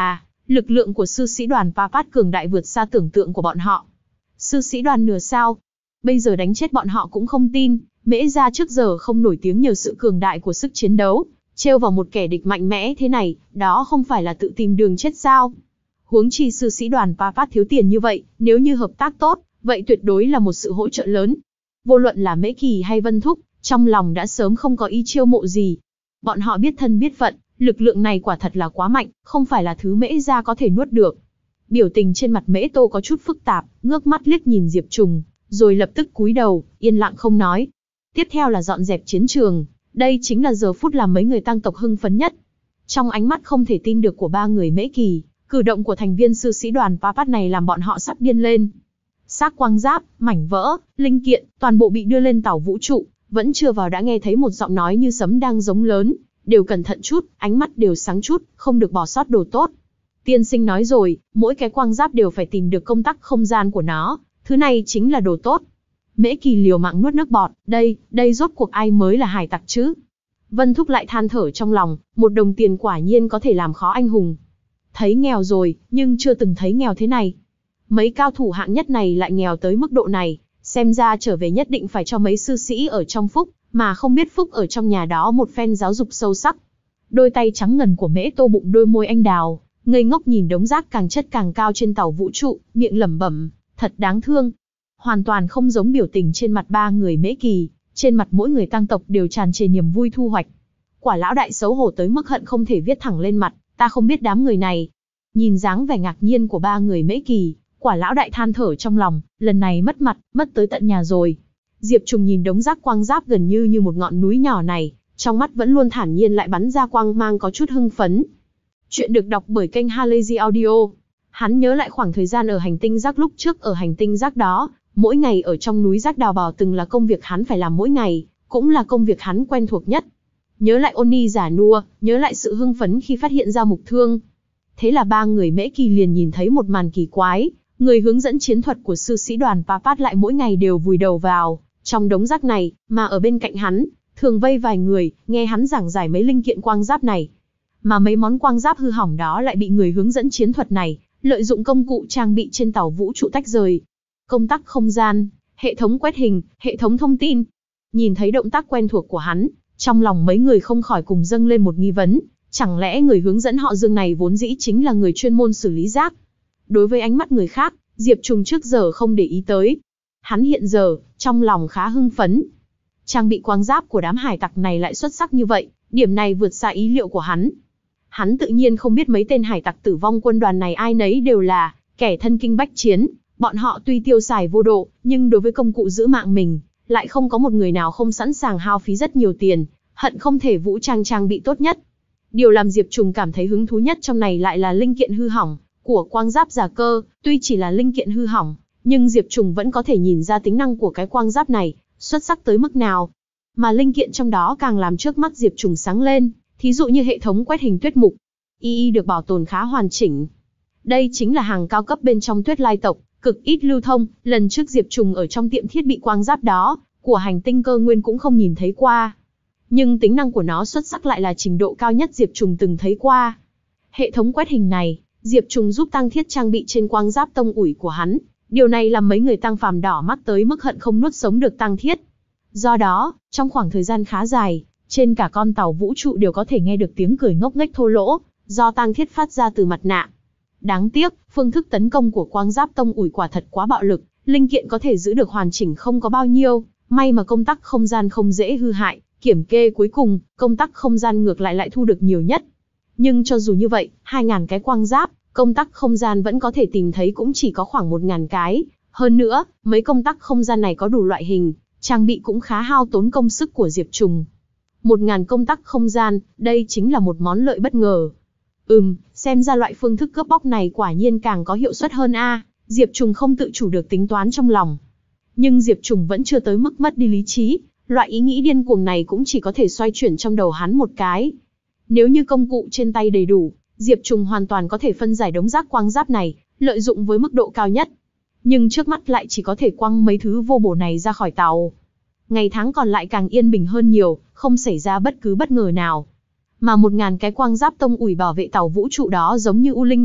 Lực lượng của sư sĩ đoàn Pa-Pat cường đại vượt xa tưởng tượng của bọn họ. Sư sĩ đoàn nửa sao. Bây giờ đánh chết bọn họ cũng không tin, Mễ gia trước giờ không nổi tiếng nhờ sự cường đại của sức chiến đấu. Trêu vào một kẻ địch mạnh mẽ thế này, đó không phải là tự tìm đường chết sao? Huống chi sư sĩ đoàn Pa-Pat thiếu tiền như vậy, nếu như hợp tác tốt, vậy tuyệt đối là một sự hỗ trợ lớn. Vô luận là Mễ Kỳ hay Vân Thúc, trong lòng đã sớm không có ý chiêu mộ gì. Bọn họ biết thân biết phận, lực lượng này quả thật là quá mạnh, không phải là thứ Mễ gia có thể nuốt được. Biểu tình trên mặt Mễ Tô có chút phức tạp, ngước mắt liếc nhìn Diệp Trùng, rồi lập tức cúi đầu, yên lặng không nói. Tiếp theo là dọn dẹp chiến trường, đây chính là giờ phút làm mấy người tăng tộc hưng phấn nhất. Trong ánh mắt không thể tin được của ba người Mễ Kỳ, cử động của thành viên sư sĩ đoàn Pa-Pat này làm bọn họ sắp điên lên. Xác quang giáp, mảnh vỡ, linh kiện, toàn bộ bị đưa lên tàu vũ trụ, vẫn chưa vào đã nghe thấy một giọng nói như sấm đang giống lớn, đều cẩn thận chút, ánh mắt đều sáng chút, không được bỏ sót đồ tốt. Tiên sinh nói rồi, mỗi cái quang giáp đều phải tìm được công tắc không gian của nó, thứ này chính là đồ tốt. Mễ Kỳ liều mạng nuốt nước bọt, đây, đây rốt cuộc ai mới là hải tặc chứ? Vân Thúc lại than thở trong lòng, một đồng tiền quả nhiên có thể làm khó anh hùng. Thấy nghèo rồi, nhưng chưa từng thấy nghèo thế này. Mấy cao thủ hạng nhất này lại nghèo tới mức độ này, xem ra trở về nhất định phải cho mấy sư sĩ ở trong Phúc, mà không biết Phúc ở trong nhà đó một phen giáo dục sâu sắc. Đôi tay trắng ngần của Mễ Tô bụng đôi môi anh đào, ngây ngốc nhìn đống rác càng chất càng cao trên tàu vũ trụ, miệng lẩm bẩm, thật đáng thương. Hoàn toàn không giống biểu tình trên mặt ba người Mễ Kỳ, trên mặt mỗi người tăng tộc đều tràn trề niềm vui thu hoạch. Quả lão đại xấu hổ tới mức hận không thể viết thẳng lên mặt, ta không biết đám người này. Nhìn dáng vẻ ngạc nhiên của ba người Mễ Kỳ, quả lão đại than thở trong lòng, lần này mất mặt, mất tới tận nhà rồi. Diệp Trùng nhìn đống rác quang giáp gần như như một ngọn núi nhỏ này, trong mắt vẫn luôn thản nhiên lại bắn ra quang mang có chút hưng phấn. Chuyện được đọc bởi kênh Halazy Audio. Hắn nhớ lại khoảng thời gian ở hành tinh rác lúc trước ở hành tinh rác đó, mỗi ngày ở trong núi rác đào bào từng là công việc hắn phải làm mỗi ngày, cũng là công việc hắn quen thuộc nhất. Nhớ lại Oni già nua, nhớ lại sự hưng phấn khi phát hiện ra mục thương. Thế là ba người Mễ Kỳ liền nhìn thấy một màn kỳ quái, người hướng dẫn chiến thuật của sư sĩ đoàn Pa-Pat lại mỗi ngày đều vùi đầu vào trong đống rác này, mà ở bên cạnh hắn, thường vây vài người, nghe hắn giảng giải mấy linh kiện quang giáp này. Mà mấy món quang giáp hư hỏng đó lại bị người hướng dẫn chiến thuật này, lợi dụng công cụ trang bị trên tàu vũ trụ tách rời. Công tắc không gian, hệ thống quét hình, hệ thống thông tin. Nhìn thấy động tác quen thuộc của hắn, trong lòng mấy người không khỏi cùng dâng lên một nghi vấn, chẳng lẽ người hướng dẫn họ Dương này vốn dĩ chính là người chuyên môn xử lý rác? Đối với ánh mắt người khác, Diệp Trùng trước giờ không để ý tới. Hắn hiện giờ, trong lòng khá hưng phấn. Trang bị quang giáp của đám hải tặc này lại xuất sắc như vậy, điểm này vượt xa ý liệu của hắn. Hắn tự nhiên không biết mấy tên hải tặc tử vong quân đoàn này ai nấy đều là kẻ thân kinh bách chiến. Bọn họ tuy tiêu xài vô độ, nhưng đối với công cụ giữ mạng mình, lại không có một người nào không sẵn sàng hao phí rất nhiều tiền, hận không thể vũ trang trang bị tốt nhất. Điều làm Diệp Trùng cảm thấy hứng thú nhất trong này lại là linh kiện hư hỏng của quang giáp giả cơ, tuy chỉ là linh kiện hư hỏng, nhưng Diệp Trùng vẫn có thể nhìn ra tính năng của cái quang giáp này xuất sắc tới mức nào. Mà linh kiện trong đó càng làm trước mắt Diệp Trùng sáng lên, thí dụ như hệ thống quét hình tuyết mục, i i được bảo tồn khá hoàn chỉnh. Đây chính là hàng cao cấp bên trong Tuyết Lai tộc, cực ít lưu thông, lần trước Diệp Trùng ở trong tiệm thiết bị quang giáp đó, của hành tinh Cơ Nguyên cũng không nhìn thấy qua. Nhưng tính năng của nó xuất sắc lại là trình độ cao nhất Diệp Trùng từng thấy qua. Hệ thống quét hình này, Diệp Trùng giúp tăng thiết trang bị trên quang giáp tông ủi của hắn, điều này làm mấy người tăng phàm đỏ mắt tới mức hận không nuốt sống được tăng thiết. Do đó, trong khoảng thời gian khá dài, trên cả con tàu vũ trụ đều có thể nghe được tiếng cười ngốc nghếch thô lỗ, do tăng thiết phát ra từ mặt nạ. Đáng tiếc, phương thức tấn công của quang giáp tông ủi quả thật quá bạo lực, linh kiện có thể giữ được hoàn chỉnh không có bao nhiêu, may mà công tắc không gian không dễ hư hại, kiểm kê cuối cùng, công tắc không gian ngược lại lại thu được nhiều nhất. Nhưng cho dù như vậy, hai nghìn cái quang giáp, công tắc không gian vẫn có thể tìm thấy cũng chỉ có khoảng một nghìn cái, hơn nữa, mấy công tắc không gian này có đủ loại hình, trang bị cũng khá hao tốn công sức của Diệp Trùng. một nghìn công tắc không gian, đây chính là một món lợi bất ngờ. Ừm, xem ra loại phương thức cướp bóc này quả nhiên càng có hiệu suất hơn a. Diệp Trùng không tự chủ được tính toán trong lòng. Nhưng Diệp Trùng vẫn chưa tới mức mất đi lý trí, loại ý nghĩ điên cuồng này cũng chỉ có thể xoay chuyển trong đầu hắn một cái. Nếu như công cụ trên tay đầy đủ, Diệp Trùng hoàn toàn có thể phân giải đống rác quang giáp này, lợi dụng với mức độ cao nhất. Nhưng trước mắt lại chỉ có thể quăng mấy thứ vô bổ này ra khỏi tàu. Ngày tháng còn lại càng yên bình hơn nhiều, không xảy ra bất cứ bất ngờ nào. Mà một ngàn cái quang giáp tông ủi bảo vệ tàu vũ trụ đó giống như U Linh vậy,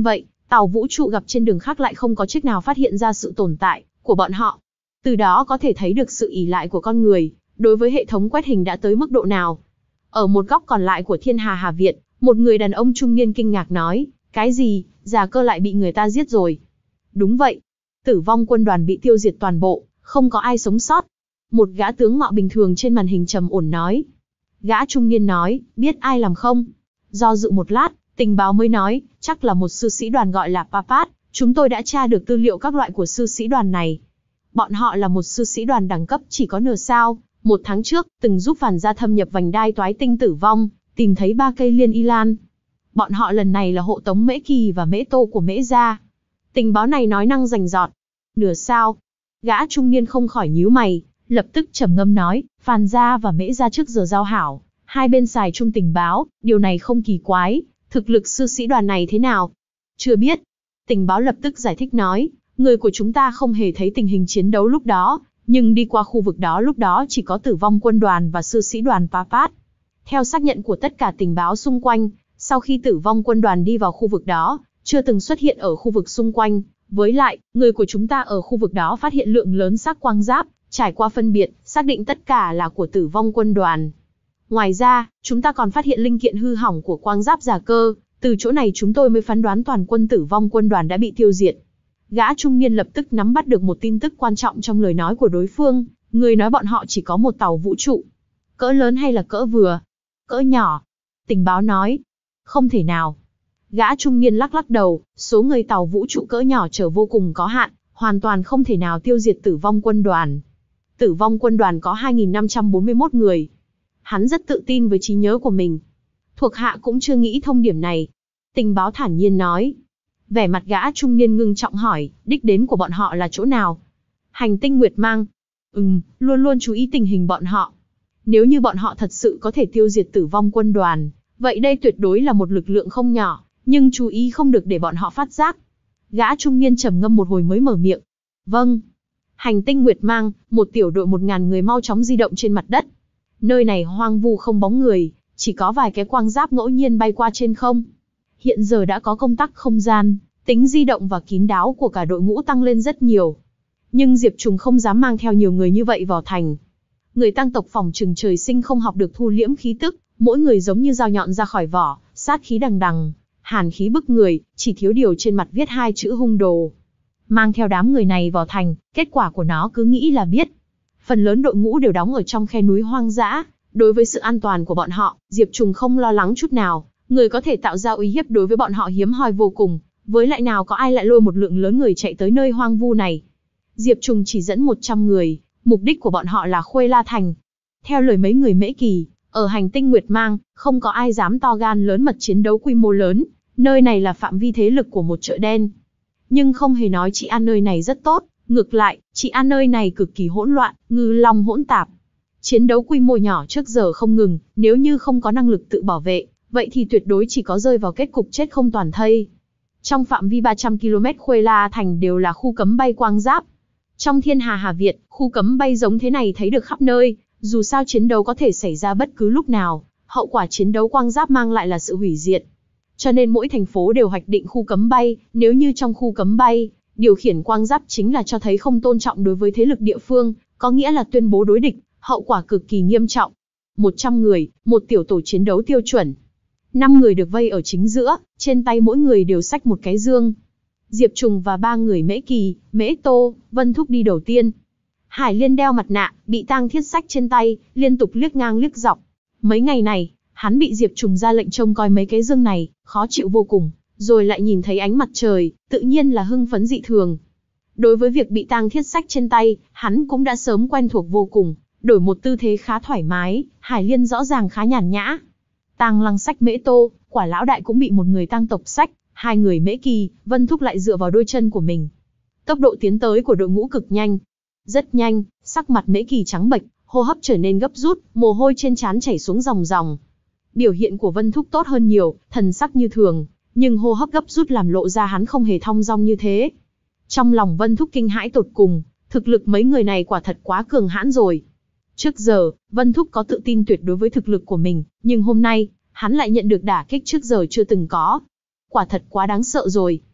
tàu vũ trụ gặp trên đường khác lại không có chiếc nào phát hiện ra sự tồn tại của bọn họ. Từ đó có thể thấy được sự ỷ lại của con người đối với hệ thống quét hình đã tới mức độ nào. Ở một góc còn lại của Thiên Hà Hà Viện, một người đàn ông trung niên kinh ngạc nói, cái gì, Già Cơ lại bị người ta giết rồi. Đúng vậy, Tử Vong Quân đoàn bị tiêu diệt toàn bộ, không có ai sống sót. Một gã tướng mạo bình thường trên màn hình trầm ổn nói. Gã trung niên nói, biết ai làm không? Do dự một lát, tình báo mới nói, chắc là một sư sĩ đoàn gọi là Papat, chúng tôi đã tra được tư liệu các loại của sư sĩ đoàn này. Bọn họ là một sư sĩ đoàn đẳng cấp chỉ có nửa sao, một tháng trước, từng giúp phản gia thâm nhập vành đai toái tinh tử vong, tìm thấy ba cây liên y lan. Bọn họ lần này là hộ tống Mễ Kỳ và Mễ Tô của Mễ gia. Tình báo này nói năng rành rọt. Nửa sao? Gã trung niên không khỏi nhíu mày, lập tức trầm ngâm nói, Phàn gia và Mễ gia trước giờ giao hảo, hai bên xài chung tình báo, điều này không kỳ quái, thực lực sư sĩ đoàn này thế nào? Chưa biết. Tình báo lập tức giải thích nói, người của chúng ta không hề thấy tình hình chiến đấu lúc đó, nhưng đi qua khu vực đó lúc đó chỉ có Tử Vong Quân đoàn và sư sĩ đoàn Papat. Theo xác nhận của tất cả tình báo xung quanh, sau khi Tử Vong Quân đoàn đi vào khu vực đó, chưa từng xuất hiện ở khu vực xung quanh. Với lại, người của chúng ta ở khu vực đó phát hiện lượng lớn xác quang giáp, trải qua phân biệt, xác định tất cả là của Tử Vong Quân đoàn. Ngoài ra, chúng ta còn phát hiện linh kiện hư hỏng của quang giáp Già Cơ, từ chỗ này chúng tôi mới phán đoán toàn quân Tử Vong Quân đoàn đã bị tiêu diệt. Gã trung niên lập tức nắm bắt được một tin tức quan trọng trong lời nói của đối phương, người nói bọn họ chỉ có một tàu vũ trụ. Cỡ lớn hay là cỡ vừa? Cỡ nhỏ. Tình báo nói. Không thể nào. Gã trung niên lắc lắc đầu, số người tàu vũ trụ cỡ nhỏ chở vô cùng có hạn, hoàn toàn không thể nào tiêu diệt Tử Vong Quân đoàn. Tử Vong Quân đoàn có hai nghìn năm trăm bốn mươi mốt người. Hắn rất tự tin với trí nhớ của mình. Thuộc hạ cũng chưa nghĩ thông điểm này. Tình báo thản nhiên nói. Vẻ mặt gã trung niên ngưng trọng hỏi, đích đến của bọn họ là chỗ nào? Hành tinh Nguyệt Mang. Ừm, luôn luôn chú ý tình hình bọn họ. Nếu như bọn họ thật sự có thể tiêu diệt Tử Vong Quân đoàn, vậy đây tuyệt đối là một lực lượng không nhỏ, nhưng chú ý không được để bọn họ phát giác. Gã trung niên trầm ngâm một hồi mới mở miệng. Vâng. Hành tinh Nguyệt Mang, một tiểu đội một ngàn người mau chóng di động trên mặt đất. Nơi này hoang vu không bóng người, chỉ có vài cái quang giáp ngẫu nhiên bay qua trên không. Hiện giờ đã có công tắc không gian, tính di động và kín đáo của cả đội ngũ tăng lên rất nhiều. Nhưng Diệp Trùng không dám mang theo nhiều người như vậy vào thành. Người tăng tộc phỏng chừng trời sinh không học được thu liễm khí tức, mỗi người giống như dao nhọn ra khỏi vỏ, sát khí đằng đằng, hàn khí bức người, chỉ thiếu điều trên mặt viết hai chữ hung đồ. Mang theo đám người này vào thành, kết quả của nó cứ nghĩ là biết. Phần lớn đội ngũ đều đóng ở trong khe núi hoang dã, đối với sự an toàn của bọn họ, Diệp Trùng không lo lắng chút nào, người có thể tạo ra uy hiếp đối với bọn họ hiếm hoi vô cùng, với lại nào có ai lại lôi một lượng lớn người chạy tới nơi hoang vu này. Diệp Trùng chỉ dẫn một trăm người, mục đích của bọn họ là Khuê La Thành. Theo lời mấy người Mễ Kỳ, ở hành tinh Nguyệt Mang, không có ai dám to gan lớn mật chiến đấu quy mô lớn, nơi này là phạm vi thế lực của một chợ đen. Nhưng không hề nói trị an nơi này rất tốt, ngược lại, trị an nơi này cực kỳ hỗn loạn, ngư long hỗn tạp. Chiến đấu quy mô nhỏ trước giờ không ngừng, nếu như không có năng lực tự bảo vệ, vậy thì tuyệt đối chỉ có rơi vào kết cục chết không toàn thây. Trong phạm vi ba trăm ki lô mét Khuê La Thành đều là khu cấm bay quang giáp. Trong Thiên Hà Hà Việt, khu cấm bay giống thế này thấy được khắp nơi, dù sao chiến đấu có thể xảy ra bất cứ lúc nào, hậu quả chiến đấu quang giáp mang lại là sự hủy diệt. Cho nên mỗi thành phố đều hoạch định khu cấm bay, nếu như trong khu cấm bay, điều khiển quang giáp chính là cho thấy không tôn trọng đối với thế lực địa phương, có nghĩa là tuyên bố đối địch, hậu quả cực kỳ nghiêm trọng. một trăm người, một tiểu tổ chiến đấu tiêu chuẩn. năm người được vây ở chính giữa, trên tay mỗi người đều xách một cái dương. Diệp Trùng và ba người Mễ Kỳ, Mễ Tô, Vân Thúc đi đầu tiên. Hải Liên đeo mặt nạ, bị tang thiết xách trên tay, liên tục liếc ngang liếc dọc. Mấy ngày này, hắn bị Diệp Trùng ra lệnh trông coi mấy cái dương này, khó chịu vô cùng, rồi lại nhìn thấy ánh mặt trời, tự nhiên là hưng phấn dị thường. Đối với việc bị tang thiết xách trên tay, hắn cũng đã sớm quen thuộc vô cùng, đổi một tư thế khá thoải mái, Hải Liên rõ ràng khá nhàn nhã. Tang Lăng xách Mễ Tô, Quả Lão Đại cũng bị một người tang tộc xách, hai người Mễ Kỳ, Vân Thúc lại dựa vào đôi chân của mình. Tốc độ tiến tới của đội ngũ cực nhanh. Rất nhanh, sắc mặt Mễ Kỳ trắng bệch, hô hấp trở nên gấp rút, mồ hôi trên trán chảy xuống ròng ròng. Biểu hiện của Vân Thúc tốt hơn nhiều, thần sắc như thường, nhưng hô hấp gấp rút làm lộ ra hắn không hề thong dong như thế. Trong lòng Vân Thúc kinh hãi tột cùng, thực lực mấy người này quả thật quá cường hãn rồi. Trước giờ, Vân Thúc có tự tin tuyệt đối với thực lực của mình, nhưng hôm nay, hắn lại nhận được đả kích trước giờ chưa từng có. Quả thật quá đáng sợ rồi.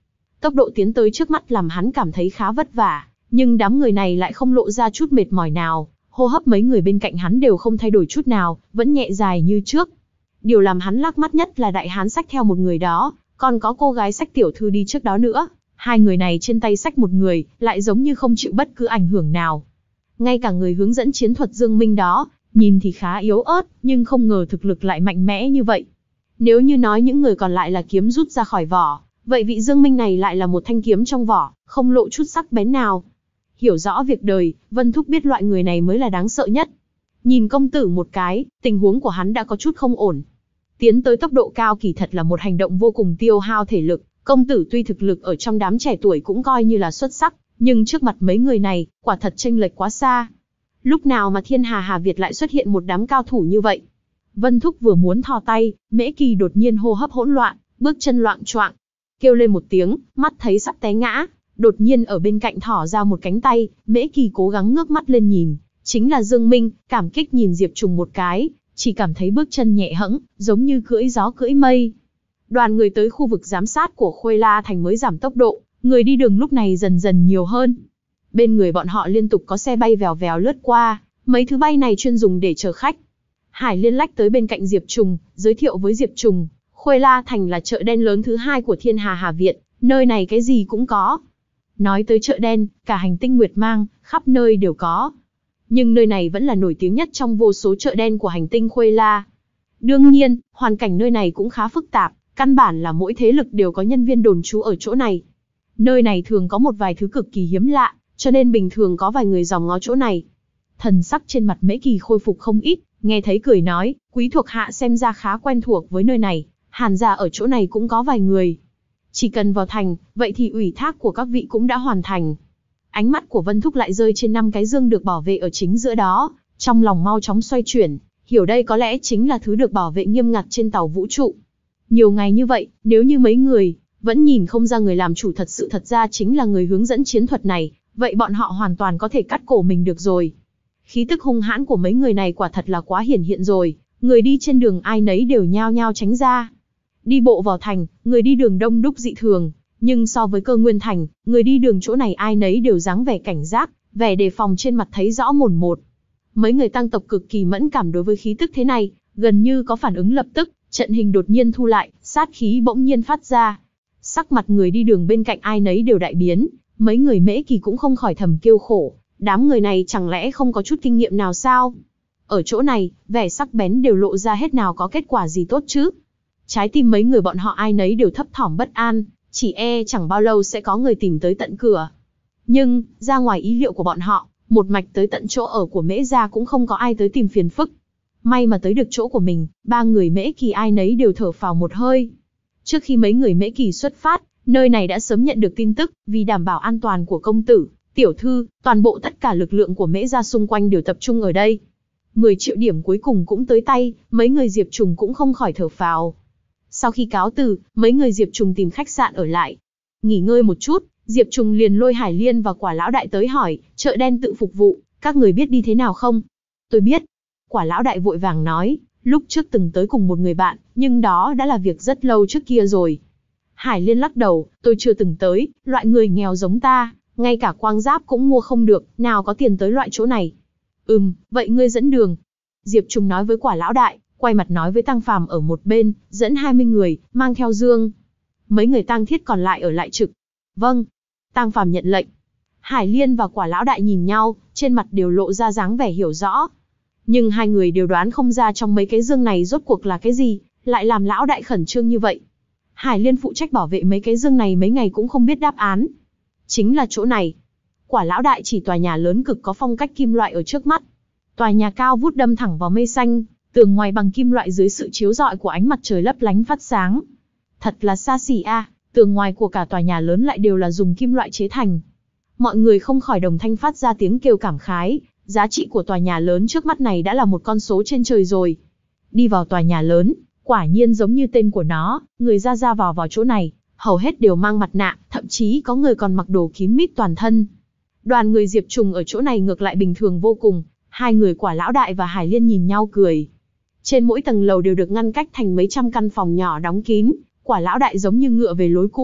Tốc độ tiến tới trước mắt làm hắn cảm thấy khá vất vả, nhưng đám người này lại không lộ ra chút mệt mỏi nào, hô hấp mấy người bên cạnh hắn đều không thay đổi chút nào, vẫn nhẹ dài như trước. Điều làm hắn lắc mắt nhất là đại hán xách theo một người đó, còn có cô gái xách tiểu thư đi trước đó nữa. Hai người này trên tay xách một người, lại giống như không chịu bất cứ ảnh hưởng nào. Ngay cả người hướng dẫn chiến thuật Dương Minh đó, nhìn thì khá yếu ớt, nhưng không ngờ thực lực lại mạnh mẽ như vậy. Nếu như nói những người còn lại là kiếm rút ra khỏi vỏ, vậy vị Dương Minh này lại là một thanh kiếm trong vỏ, không lộ chút sắc bén nào. Hiểu rõ việc đời, Vân Thúc biết loại người này mới là đáng sợ nhất. Nhìn công tử một cái, tình huống của hắn đã có chút không ổn. Tiến tới tốc độ cao kỳ thật là một hành động vô cùng tiêu hao thể lực. Công tử tuy thực lực ở trong đám trẻ tuổi cũng coi như là xuất sắc, nhưng trước mặt mấy người này, quả thật chênh lệch quá xa. Lúc nào mà Thiên Hà Hà Việt lại xuất hiện một đám cao thủ như vậy? Vân Thúc vừa muốn thò tay, Mễ Kỳ đột nhiên hô hấp hỗn loạn, bước chân loạng choạng, kêu lên một tiếng, mắt thấy sắp té ngã, đột nhiên ở bên cạnh thỏ ra một cánh tay, Mễ Kỳ cố gắng ngước mắt lên nhìn, chính là Dương Minh, cảm kích nhìn Diệp Trùng một cái, chỉ cảm thấy bước chân nhẹ hẫng, giống như cưỡi gió cưỡi mây. Đoàn người tới khu vực giám sát của Khuê La Thành mới giảm tốc độ, người đi đường lúc này dần dần nhiều hơn. Bên người bọn họ liên tục có xe bay vèo vèo lướt qua, mấy thứ bay này chuyên dùng để chở khách. Hải Liên lách tới bên cạnh Diệp Trùng, giới thiệu với Diệp Trùng, Khuê La Thành là chợ đen lớn thứ hai của Thiên Hà Hà Việt, nơi này cái gì cũng có. Nói tới chợ đen, cả hành tinh Nguyệt Mang, khắp nơi đều có. Nhưng nơi này vẫn là nổi tiếng nhất trong vô số chợ đen của hành tinh Khuê La. Đương nhiên, hoàn cảnh nơi này cũng khá phức tạp, căn bản là mỗi thế lực đều có nhân viên đồn trú ở chỗ này. Nơi này thường có một vài thứ cực kỳ hiếm lạ, cho nên bình thường có vài người dòm ngó chỗ này. Thần sắc trên mặt Mễ Kỳ khôi phục không ít, nghe thấy cười nói, quý thuộc hạ xem ra khá quen thuộc với nơi này, Hàn gia ở chỗ này cũng có vài người. Chỉ cần vào thành, vậy thì ủy thác của các vị cũng đã hoàn thành. Ánh mắt của Vân Thúc lại rơi trên năm cái dương được bảo vệ ở chính giữa đó, trong lòng mau chóng xoay chuyển, hiểu đây có lẽ chính là thứ được bảo vệ nghiêm ngặt trên tàu vũ trụ. Nhiều ngày như vậy, nếu như mấy người vẫn nhìn không ra người làm chủ thật sự thật ra chính là người hướng dẫn chiến thuật này, vậy bọn họ hoàn toàn có thể cắt cổ mình được rồi. Khí tức hung hãn của mấy người này quả thật là quá hiển hiện rồi, người đi trên đường ai nấy đều nhao nhao tránh ra. Đi bộ vào thành, người đi đường đông đúc dị thường, nhưng so với Cơ Nguyên Thành, người đi đường chỗ này ai nấy đều dáng vẻ cảnh giác, vẻ đề phòng trên mặt thấy rõ mồn một. Mấy người tăng tộc cực kỳ mẫn cảm đối với khí tức thế này, gần như có phản ứng lập tức, trận hình đột nhiên thu lại, sát khí bỗng nhiên phát ra. Sắc mặt người đi đường bên cạnh ai nấy đều đại biến, mấy người Mễ Kỳ cũng không khỏi thầm kêu khổ, đám người này chẳng lẽ không có chút kinh nghiệm nào sao? Ở chỗ này, vẻ sắc bén đều lộ ra hết nào có kết quả gì tốt chứ? Trái tim mấy người bọn họ ai nấy đều thấp thỏm bất an, chỉ e chẳng bao lâu sẽ có người tìm tới tận cửa. Nhưng, ra ngoài ý liệu của bọn họ, một mạch tới tận chỗ ở của Mễ gia cũng không có ai tới tìm phiền phức. May mà tới được chỗ của mình, ba người Mễ Kỳ ai nấy đều thở phào một hơi. Trước khi mấy người Mễ Kỳ xuất phát, nơi này đã sớm nhận được tin tức, vì đảm bảo an toàn của công tử, tiểu thư, toàn bộ tất cả lực lượng của Mễ gia xung quanh đều tập trung ở đây. mười triệu điểm cuối cùng cũng tới tay, mấy người Diệp Trùng cũng không khỏi thở phào. Sau khi cáo từ, mấy người Diệp Trùng tìm khách sạn ở lại. Nghỉ ngơi một chút, Diệp Trùng liền lôi Hải Liên và Quả Lão Đại tới hỏi, chợ đen tự phục vụ, các người biết đi thế nào không? Tôi biết. Quả Lão Đại vội vàng nói, lúc trước từng tới cùng một người bạn, nhưng đó đã là việc rất lâu trước kia rồi. Hải Liên lắc đầu, tôi chưa từng tới, loại người nghèo giống ta, ngay cả quang giáp cũng mua không được, nào có tiền tới loại chỗ này. Ừm, vậy ngươi dẫn đường. Diệp Trùng nói với Quả Lão Đại, quay mặt nói với Tăng Phàm ở một bên, dẫn hai mươi người, mang theo dương. Mấy người Tăng Thiết còn lại ở lại trực. Vâng. Tăng Phàm nhận lệnh. Hải Liên và Quả Lão Đại nhìn nhau, trên mặt đều lộ ra dáng vẻ hiểu rõ. Nhưng hai người đều đoán không ra trong mấy cái dương này rốt cuộc là cái gì, lại làm Lão Đại khẩn trương như vậy. Hải Liên phụ trách bảo vệ mấy cái dương này mấy ngày cũng không biết đáp án. Chính là chỗ này. Quả Lão Đại chỉ tòa nhà lớn cực có phong cách kim loại ở trước mắt. Tòa nhà cao vút đâm thẳng vào mây xanh, tường ngoài bằng kim loại dưới sự chiếu rọi của ánh mặt trời lấp lánh phát sáng. Thật là xa xỉ a, à, tường ngoài của cả tòa nhà lớn lại đều là dùng kim loại chế thành. Mọi người không khỏi đồng thanh phát ra tiếng kêu cảm khái, giá trị của tòa nhà lớn trước mắt này đã là một con số trên trời rồi. Đi vào tòa nhà lớn, quả nhiên giống như tên của nó, người ra ra vào vào chỗ này, hầu hết đều mang mặt nạ, thậm chí có người còn mặc đồ kín mít toàn thân. Đoàn người Diệp Trùng ở chỗ này ngược lại bình thường vô cùng, hai người Quả Lão Đại và Hải Liên nhìn nhau cười. Trên mỗi tầng lầu đều được ngăn cách thành mấy trăm căn phòng nhỏ đóng kín, Quả Lão Đại giống như ngựa về lối cũ,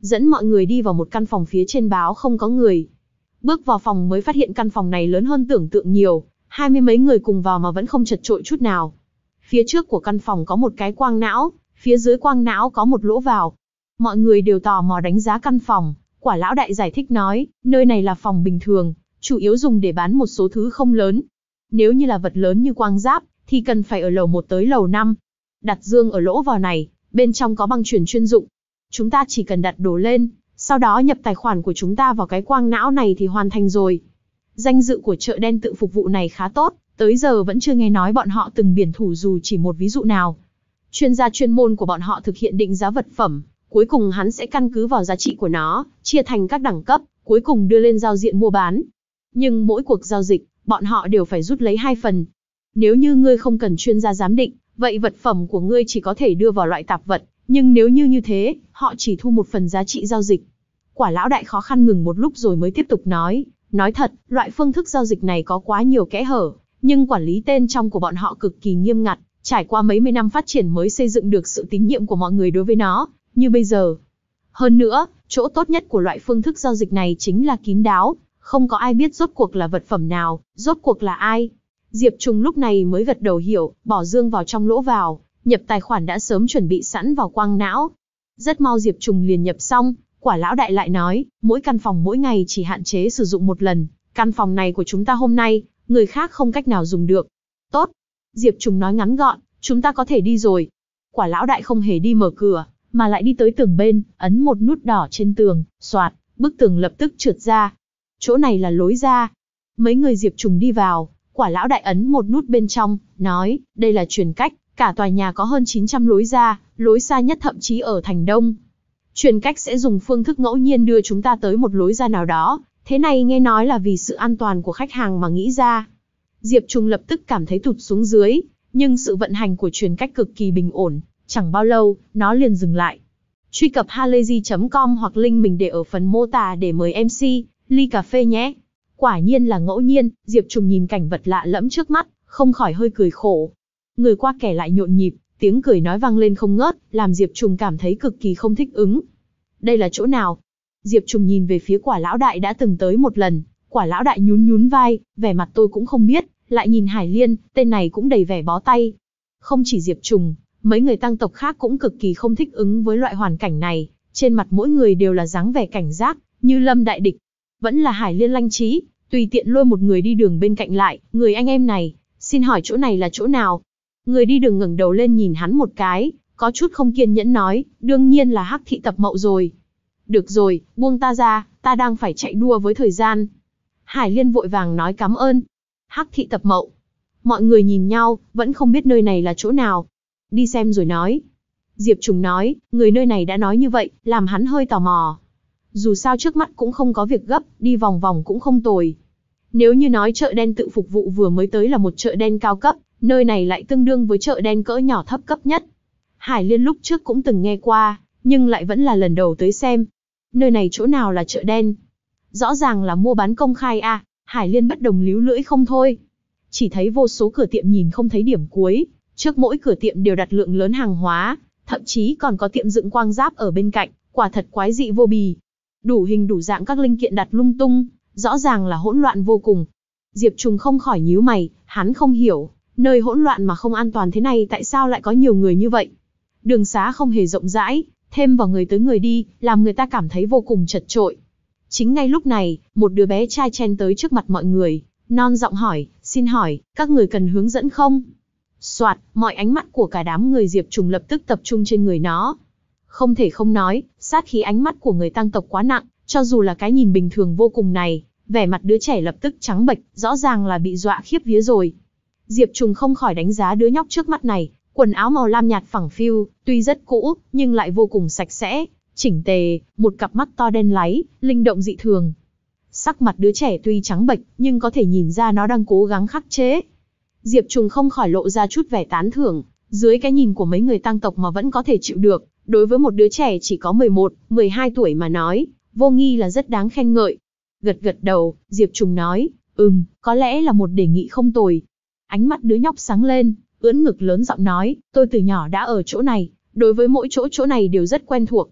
dẫn mọi người đi vào một căn phòng phía trên báo không có người. Bước vào phòng mới phát hiện căn phòng này lớn hơn tưởng tượng nhiều, hai mươi mấy người cùng vào mà vẫn không chật chội chút nào. Phía trước của căn phòng có một cái quang não, phía dưới quang não có một lỗ vào. Mọi người đều tò mò đánh giá căn phòng, Quả lão đại giải thích nói, nơi này là phòng bình thường, chủ yếu dùng để bán một số thứ không lớn. Nếu như là vật lớn như quang giáp, thì cần phải ở lầu một tới lầu năm. Đặt dương ở lỗ vào này, bên trong có băng chuyển chuyên dụng. Chúng ta chỉ cần đặt đồ lên, sau đó nhập tài khoản của chúng ta vào cái quang não này thì hoàn thành rồi. Danh dự của chợ đen tự phục vụ này khá tốt, tới giờ vẫn chưa nghe nói bọn họ từng biển thủ dù chỉ một ví dụ nào. Chuyên gia chuyên môn của bọn họ thực hiện định giá vật phẩm, cuối cùng hắn sẽ căn cứ vào giá trị của nó, chia thành các đẳng cấp, cuối cùng đưa lên giao diện mua bán. Nhưng mỗi cuộc giao dịch, bọn họ đều phải rút lấy hai phần. Nếu như ngươi không cần chuyên gia giám định, vậy vật phẩm của ngươi chỉ có thể đưa vào loại tạp vật, nhưng nếu như như thế, họ chỉ thu một phần giá trị giao dịch. Quả lão đại khó khăn ngừng một lúc rồi mới tiếp tục nói, nói thật, loại phương thức giao dịch này có quá nhiều kẽ hở, nhưng quản lý tên trong của bọn họ cực kỳ nghiêm ngặt, trải qua mấy mươi năm phát triển mới xây dựng được sự tín nhiệm của mọi người đối với nó, như bây giờ. Hơn nữa, chỗ tốt nhất của loại phương thức giao dịch này chính là kín đáo, không có ai biết rốt cuộc là vật phẩm nào, rốt cuộc là ai. Diệp Trùng lúc này mới gật đầu hiểu, bỏ dương vào trong lỗ vào, nhập tài khoản đã sớm chuẩn bị sẵn vào quang não. Rất mau Diệp Trùng liền nhập xong, Quả lão đại lại nói, mỗi căn phòng mỗi ngày chỉ hạn chế sử dụng một lần, căn phòng này của chúng ta hôm nay, người khác không cách nào dùng được. Tốt. Diệp Trùng nói ngắn gọn, chúng ta có thể đi rồi. Quả lão đại không hề đi mở cửa, mà lại đi tới tường bên, ấn một nút đỏ trên tường, xoạt, bức tường lập tức trượt ra. Chỗ này là lối ra. Mấy người Diệp Trùng đi vào, Quả lão đại ấn một nút bên trong, nói, đây là truyền cách, cả tòa nhà có hơn chín trăm lối ra, lối xa nhất thậm chí ở thành Đông. Truyền cách sẽ dùng phương thức ngẫu nhiên đưa chúng ta tới một lối ra nào đó, thế này nghe nói là vì sự an toàn của khách hàng mà nghĩ ra. Diệp Trùng lập tức cảm thấy tụt xuống dưới, nhưng sự vận hành của truyền cách cực kỳ bình ổn, chẳng bao lâu, nó liền dừng lại. Truy cập halayzi chấm com hoặc link mình để ở phần mô tả để mời em xê, ly cà phê nhé. Quả nhiên là ngẫu nhiên, Diệp Trùng nhìn cảnh vật lạ lẫm trước mắt, không khỏi hơi cười khổ. Người qua kẻ lại nhộn nhịp, tiếng cười nói vang lên không ngớt, làm Diệp Trùng cảm thấy cực kỳ không thích ứng. Đây là chỗ nào? Diệp Trùng nhìn về phía Quả lão đại đã từng tới một lần, Quả lão đại nhún nhún vai, vẻ mặt tôi cũng không biết, lại nhìn Hải Liên, tên này cũng đầy vẻ bó tay. Không chỉ Diệp Trùng, mấy người tăng tộc khác cũng cực kỳ không thích ứng với loại hoàn cảnh này, trên mặt mỗi người đều là dáng vẻ cảnh giác, như lâm đại địch. Vẫn là Hải Liên lanh trí, tùy tiện lôi một người đi đường bên cạnh lại, người anh em này, xin hỏi chỗ này là chỗ nào? Người đi đường ngẩng đầu lên nhìn hắn một cái, có chút không kiên nhẫn nói, đương nhiên là Hắc thị tập mậu rồi. Được rồi, buông ta ra, ta đang phải chạy đua với thời gian. Hải Liên vội vàng nói cảm ơn. Hắc thị tập mậu. Mọi người nhìn nhau, vẫn không biết nơi này là chỗ nào. Đi xem rồi nói. Diệp Trùng nói, người nơi này đã nói như vậy, làm hắn hơi tò mò. Dù sao trước mắt cũng không có việc gấp, đi vòng vòng cũng không tồi. Nếu như nói chợ đen tự phục vụ vừa mới tới là một chợ đen cao cấp, nơi này lại tương đương với chợ đen cỡ nhỏ thấp cấp nhất. Hải Liên lúc trước cũng từng nghe qua, nhưng lại vẫn là lần đầu tới xem. Nơi này chỗ nào là chợ đen? Rõ ràng là mua bán công khai à, Hải Liên bất đồng líu lưỡi không thôi. Chỉ thấy vô số cửa tiệm nhìn không thấy điểm cuối, trước mỗi cửa tiệm đều đặt lượng lớn hàng hóa, thậm chí còn có tiệm dựng quang giáp ở bên cạnh, quả thật quái dị vô bì. Đủ hình đủ dạng các linh kiện đặt lung tung, rõ ràng là hỗn loạn vô cùng. Diệp Trùng không khỏi nhíu mày, hắn không hiểu, nơi hỗn loạn mà không an toàn thế này tại sao lại có nhiều người như vậy. Đường xá không hề rộng rãi, thêm vào người tới người đi, làm người ta cảm thấy vô cùng chật chội. Chính ngay lúc này, một đứa bé trai chen tới trước mặt mọi người, non giọng hỏi, xin hỏi, các người cần hướng dẫn không? Soạt, mọi ánh mắt của cả đám người Diệp Trùng lập tức tập trung trên người nó. Không thể không nói, sát khí ánh mắt của người tăng tộc quá nặng, cho dù là cái nhìn bình thường vô cùng này, vẻ mặt đứa trẻ lập tức trắng bệch, rõ ràng là bị dọa khiếp vía rồi. Diệp Trùng không khỏi đánh giá đứa nhóc trước mắt này, quần áo màu lam nhạt phẳng phiu, tuy rất cũ, nhưng lại vô cùng sạch sẽ, chỉnh tề, một cặp mắt to đen láy, linh động dị thường. Sắc mặt đứa trẻ tuy trắng bệch, nhưng có thể nhìn ra nó đang cố gắng khắc chế. Diệp Trùng không khỏi lộ ra chút vẻ tán thưởng, dưới cái nhìn của mấy người tăng tộc mà vẫn có thể chịu được, đối với một đứa trẻ chỉ có mười một, mười hai tuổi mà nói, vô nghi là rất đáng khen ngợi. Gật gật đầu, Diệp Trùng nói, ừm, có lẽ là một đề nghị không tồi. Ánh mắt đứa nhóc sáng lên, ưỡn ngực lớn giọng nói, tôi từ nhỏ đã ở chỗ này, đối với mỗi chỗ chỗ này đều rất quen thuộc.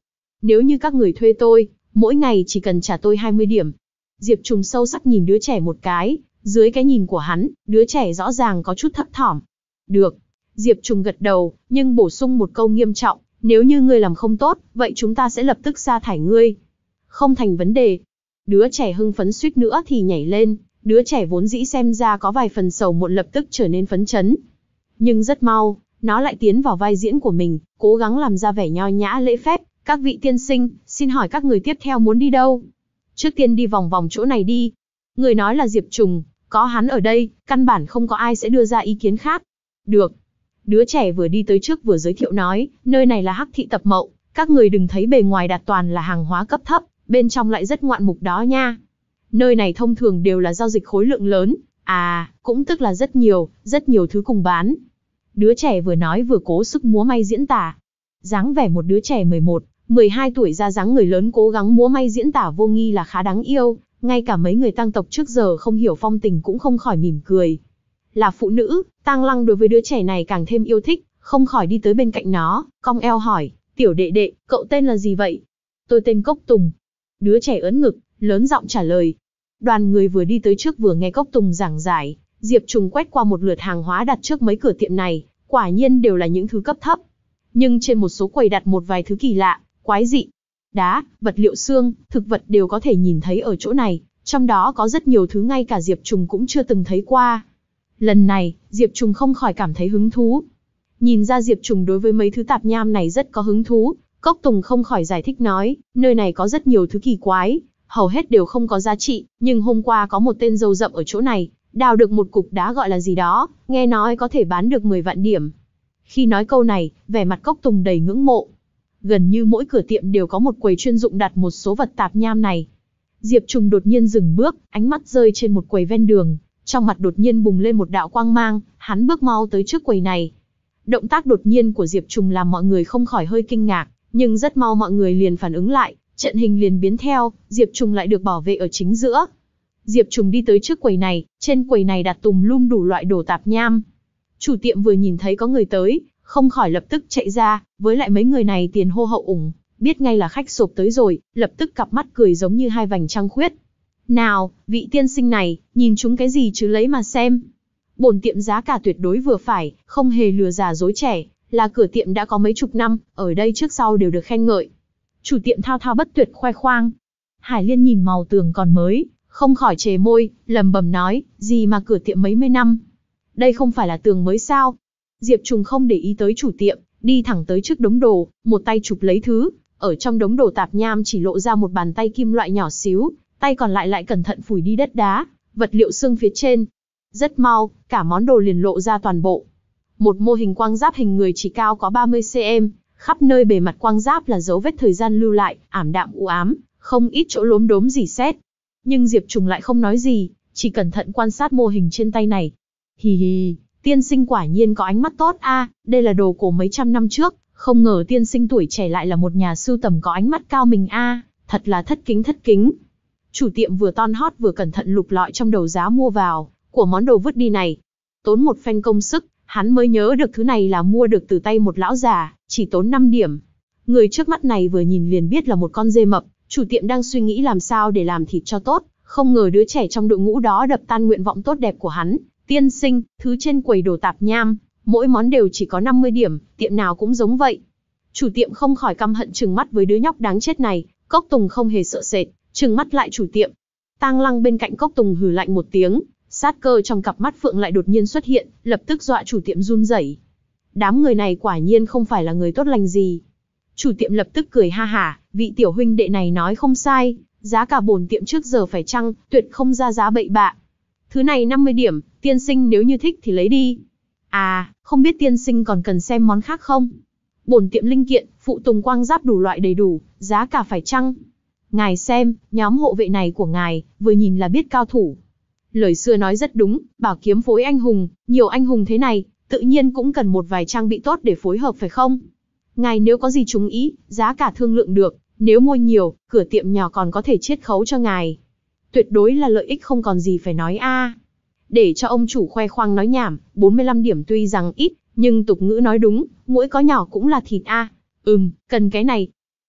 nếu như các người thuê tôi, mỗi ngày chỉ cần trả tôi hai mươi điểm. Diệp Trùng sâu sắc nhìn đứa trẻ một cái, dưới cái nhìn của hắn, đứa trẻ rõ ràng có chút thấp thỏm. Được. Diệp Trùng gật đầu, nhưng bổ sung một câu nghiêm trọng, nếu như ngươi làm không tốt, vậy chúng ta sẽ lập tức sa thải ngươi. Không thành vấn đề. Đứa trẻ hưng phấn suýt nữa thì nhảy lên, đứa trẻ vốn dĩ xem ra có vài phần sầu muộn lập tức trở nên phấn chấn. Nhưng rất mau, nó lại tiến vào vai diễn của mình, cố gắng làm ra vẻ nho nhã lễ phép. Các vị tiên sinh, xin hỏi các người tiếp theo muốn đi đâu? Trước tiên đi vòng vòng chỗ này đi. Người nói là Diệp Trùng, có hắn ở đây, căn bản không có ai sẽ đưa ra ý kiến khác. Được. Đứa trẻ vừa đi tới trước vừa giới thiệu nói, nơi này là Hắc Thị Tập Mậu, các người đừng thấy bề ngoài đặt toàn là hàng hóa cấp thấp, bên trong lại rất ngoạn mục đó nha. Nơi này thông thường đều là giao dịch khối lượng lớn, à, cũng tức là rất nhiều, rất nhiều thứ cùng bán. Đứa trẻ vừa nói vừa cố sức múa may diễn tả. Dáng vẻ một đứa trẻ mười một, mười hai tuổi ra dáng người lớn cố gắng múa may diễn tả vô nghi là khá đáng yêu, ngay cả mấy người tang tộc trước giờ không hiểu phong tình cũng không khỏi mỉm cười. Là phụ nữ, Tang Lăng đối với đứa trẻ này càng thêm yêu thích, không khỏi đi tới bên cạnh nó, cong eo hỏi, tiểu đệ đệ, cậu tên là gì vậy? Tôi tên Cốc Tùng. Đứa trẻ ớn ngực, lớn giọng trả lời. Đoàn người vừa đi tới trước vừa nghe Cốc Tùng giảng giải, Diệp Trùng quét qua một lượt hàng hóa đặt trước mấy cửa tiệm này, quả nhiên đều là những thứ cấp thấp. Nhưng trên một số quầy đặt một vài thứ kỳ lạ, quái dị. Đá, vật liệu xương, thực vật đều có thể nhìn thấy ở chỗ này, trong đó có rất nhiều thứ ngay cả Diệp Trùng cũng chưa từng thấy qua. Lần này, Diệp Trùng không khỏi cảm thấy hứng thú. Nhìn ra Diệp Trùng đối với mấy thứ tạp nham này rất có hứng thú, Cốc Tùng không khỏi giải thích nói, nơi này có rất nhiều thứ kỳ quái, hầu hết đều không có giá trị, nhưng hôm qua có một tên râu rậm ở chỗ này, đào được một cục đá gọi là gì đó, nghe nói có thể bán được mười vạn điểm. Khi nói câu này, vẻ mặt Cốc Tùng đầy ngưỡng mộ. Gần như mỗi cửa tiệm đều có một quầy chuyên dụng đặt một số vật tạp nham này. Diệp Trùng đột nhiên dừng bước, ánh mắt rơi trên một quầy ven đường, trong mặt đột nhiên bùng lên một đạo quang mang, hắn bước mau tới trước quầy này. Động tác đột nhiên của Diệp Trùng làm mọi người không khỏi hơi kinh ngạc, nhưng rất mau mọi người liền phản ứng lại, trận hình liền biến theo, Diệp Trùng lại được bảo vệ ở chính giữa. Diệp Trùng đi tới trước quầy này, trên quầy này đặt tùm lum đủ loại đồ tạp nham. Chủ tiệm vừa nhìn thấy có người tới, không khỏi lập tức chạy ra, với lại mấy người này tiền hô hậu ủng, biết ngay là khách sộp tới rồi, lập tức cặp mắt cười giống như hai vành trăng khuyết. Nào, vị tiên sinh này, nhìn chúng cái gì chứ lấy mà xem. Bổn tiệm giá cả tuyệt đối vừa phải, không hề lừa già dối trẻ, là cửa tiệm đã có mấy chục năm, ở đây trước sau đều được khen ngợi. Chủ tiệm thao thao bất tuyệt khoe khoang. Hải Liên nhìn màu tường còn mới, không khỏi chề môi, lầm bầm nói, gì mà cửa tiệm mấy mươi năm. Đây không phải là tường mới sao? Diệp Trùng không để ý tới chủ tiệm, đi thẳng tới trước đống đồ, một tay chụp lấy thứ, ở trong đống đồ tạp nham chỉ lộ ra một bàn tay kim loại nhỏ xíu, tay còn lại lại cẩn thận phủi đi đất đá, vật liệu xương phía trên. Rất mau, cả món đồ liền lộ ra toàn bộ. Một mô hình quang giáp hình người chỉ cao có ba mươi xăng-ti-mét, khắp nơi bề mặt quang giáp là dấu vết thời gian lưu lại, ảm đạm u ám, không ít chỗ lốm đốm rỉ sét. Nhưng Diệp Trùng lại không nói gì, chỉ cẩn thận quan sát mô hình trên tay này. Hì hì, tiên sinh quả nhiên có ánh mắt tốt a, đây là đồ cổ mấy trăm năm trước, không ngờ tiên sinh tuổi trẻ lại là một nhà sưu tầm có ánh mắt cao mình a, thật là thất kính thất kính. Chủ tiệm vừa ton hót vừa cẩn thận lục lọi trong đầu giá mua vào của món đồ vứt đi này. Tốn một phen công sức, hắn mới nhớ được thứ này là mua được từ tay một lão già, chỉ tốn năm điểm. Người trước mắt này vừa nhìn liền biết là một con dê mập, chủ tiệm đang suy nghĩ làm sao để làm thịt cho tốt, không ngờ đứa trẻ trong đội ngũ đó đập tan nguyện vọng tốt đẹp của hắn. Tiên sinh, thứ trên quầy đồ tạp nham, mỗi món đều chỉ có năm mươi điểm, tiệm nào cũng giống vậy. Chủ tiệm không khỏi căm hận trừng mắt với đứa nhóc đáng chết này, Cốc Tùng không hề sợ sệt, trừng mắt lại chủ tiệm. Tang Lăng bên cạnh Cốc Tùng hừ lạnh một tiếng, sát cơ trong cặp mắt phượng lại đột nhiên xuất hiện, lập tức dọa chủ tiệm run rẩy. Đám người này quả nhiên không phải là người tốt lành gì. Chủ tiệm lập tức cười ha hả, vị tiểu huynh đệ này nói không sai, giá cả bổn tiệm trước giờ phải chăng, tuyệt không ra giá bậy bạ. Thứ này năm mươi điểm, tiên sinh nếu như thích thì lấy đi. À, không biết tiên sinh còn cần xem món khác không? Bổn tiệm linh kiện, phụ tùng quang giáp đủ loại đầy đủ, giá cả phải chăng? Ngài xem, nhóm hộ vệ này của ngài, vừa nhìn là biết cao thủ. Lời xưa nói rất đúng, bảo kiếm phối anh hùng, nhiều anh hùng thế này, tự nhiên cũng cần một vài trang bị tốt để phối hợp phải không? Ngài nếu có gì trúng ý, giá cả thương lượng được, nếu mua nhiều, cửa tiệm nhỏ còn có thể chiết khấu cho ngài. Tuyệt đối là lợi ích không còn gì phải nói a. Để cho ông chủ khoe khoang nói nhảm, bốn mươi lăm điểm tuy rằng ít, nhưng tục ngữ nói đúng, muỗi có nhỏ cũng là thịt a. Ừm, cần cái này.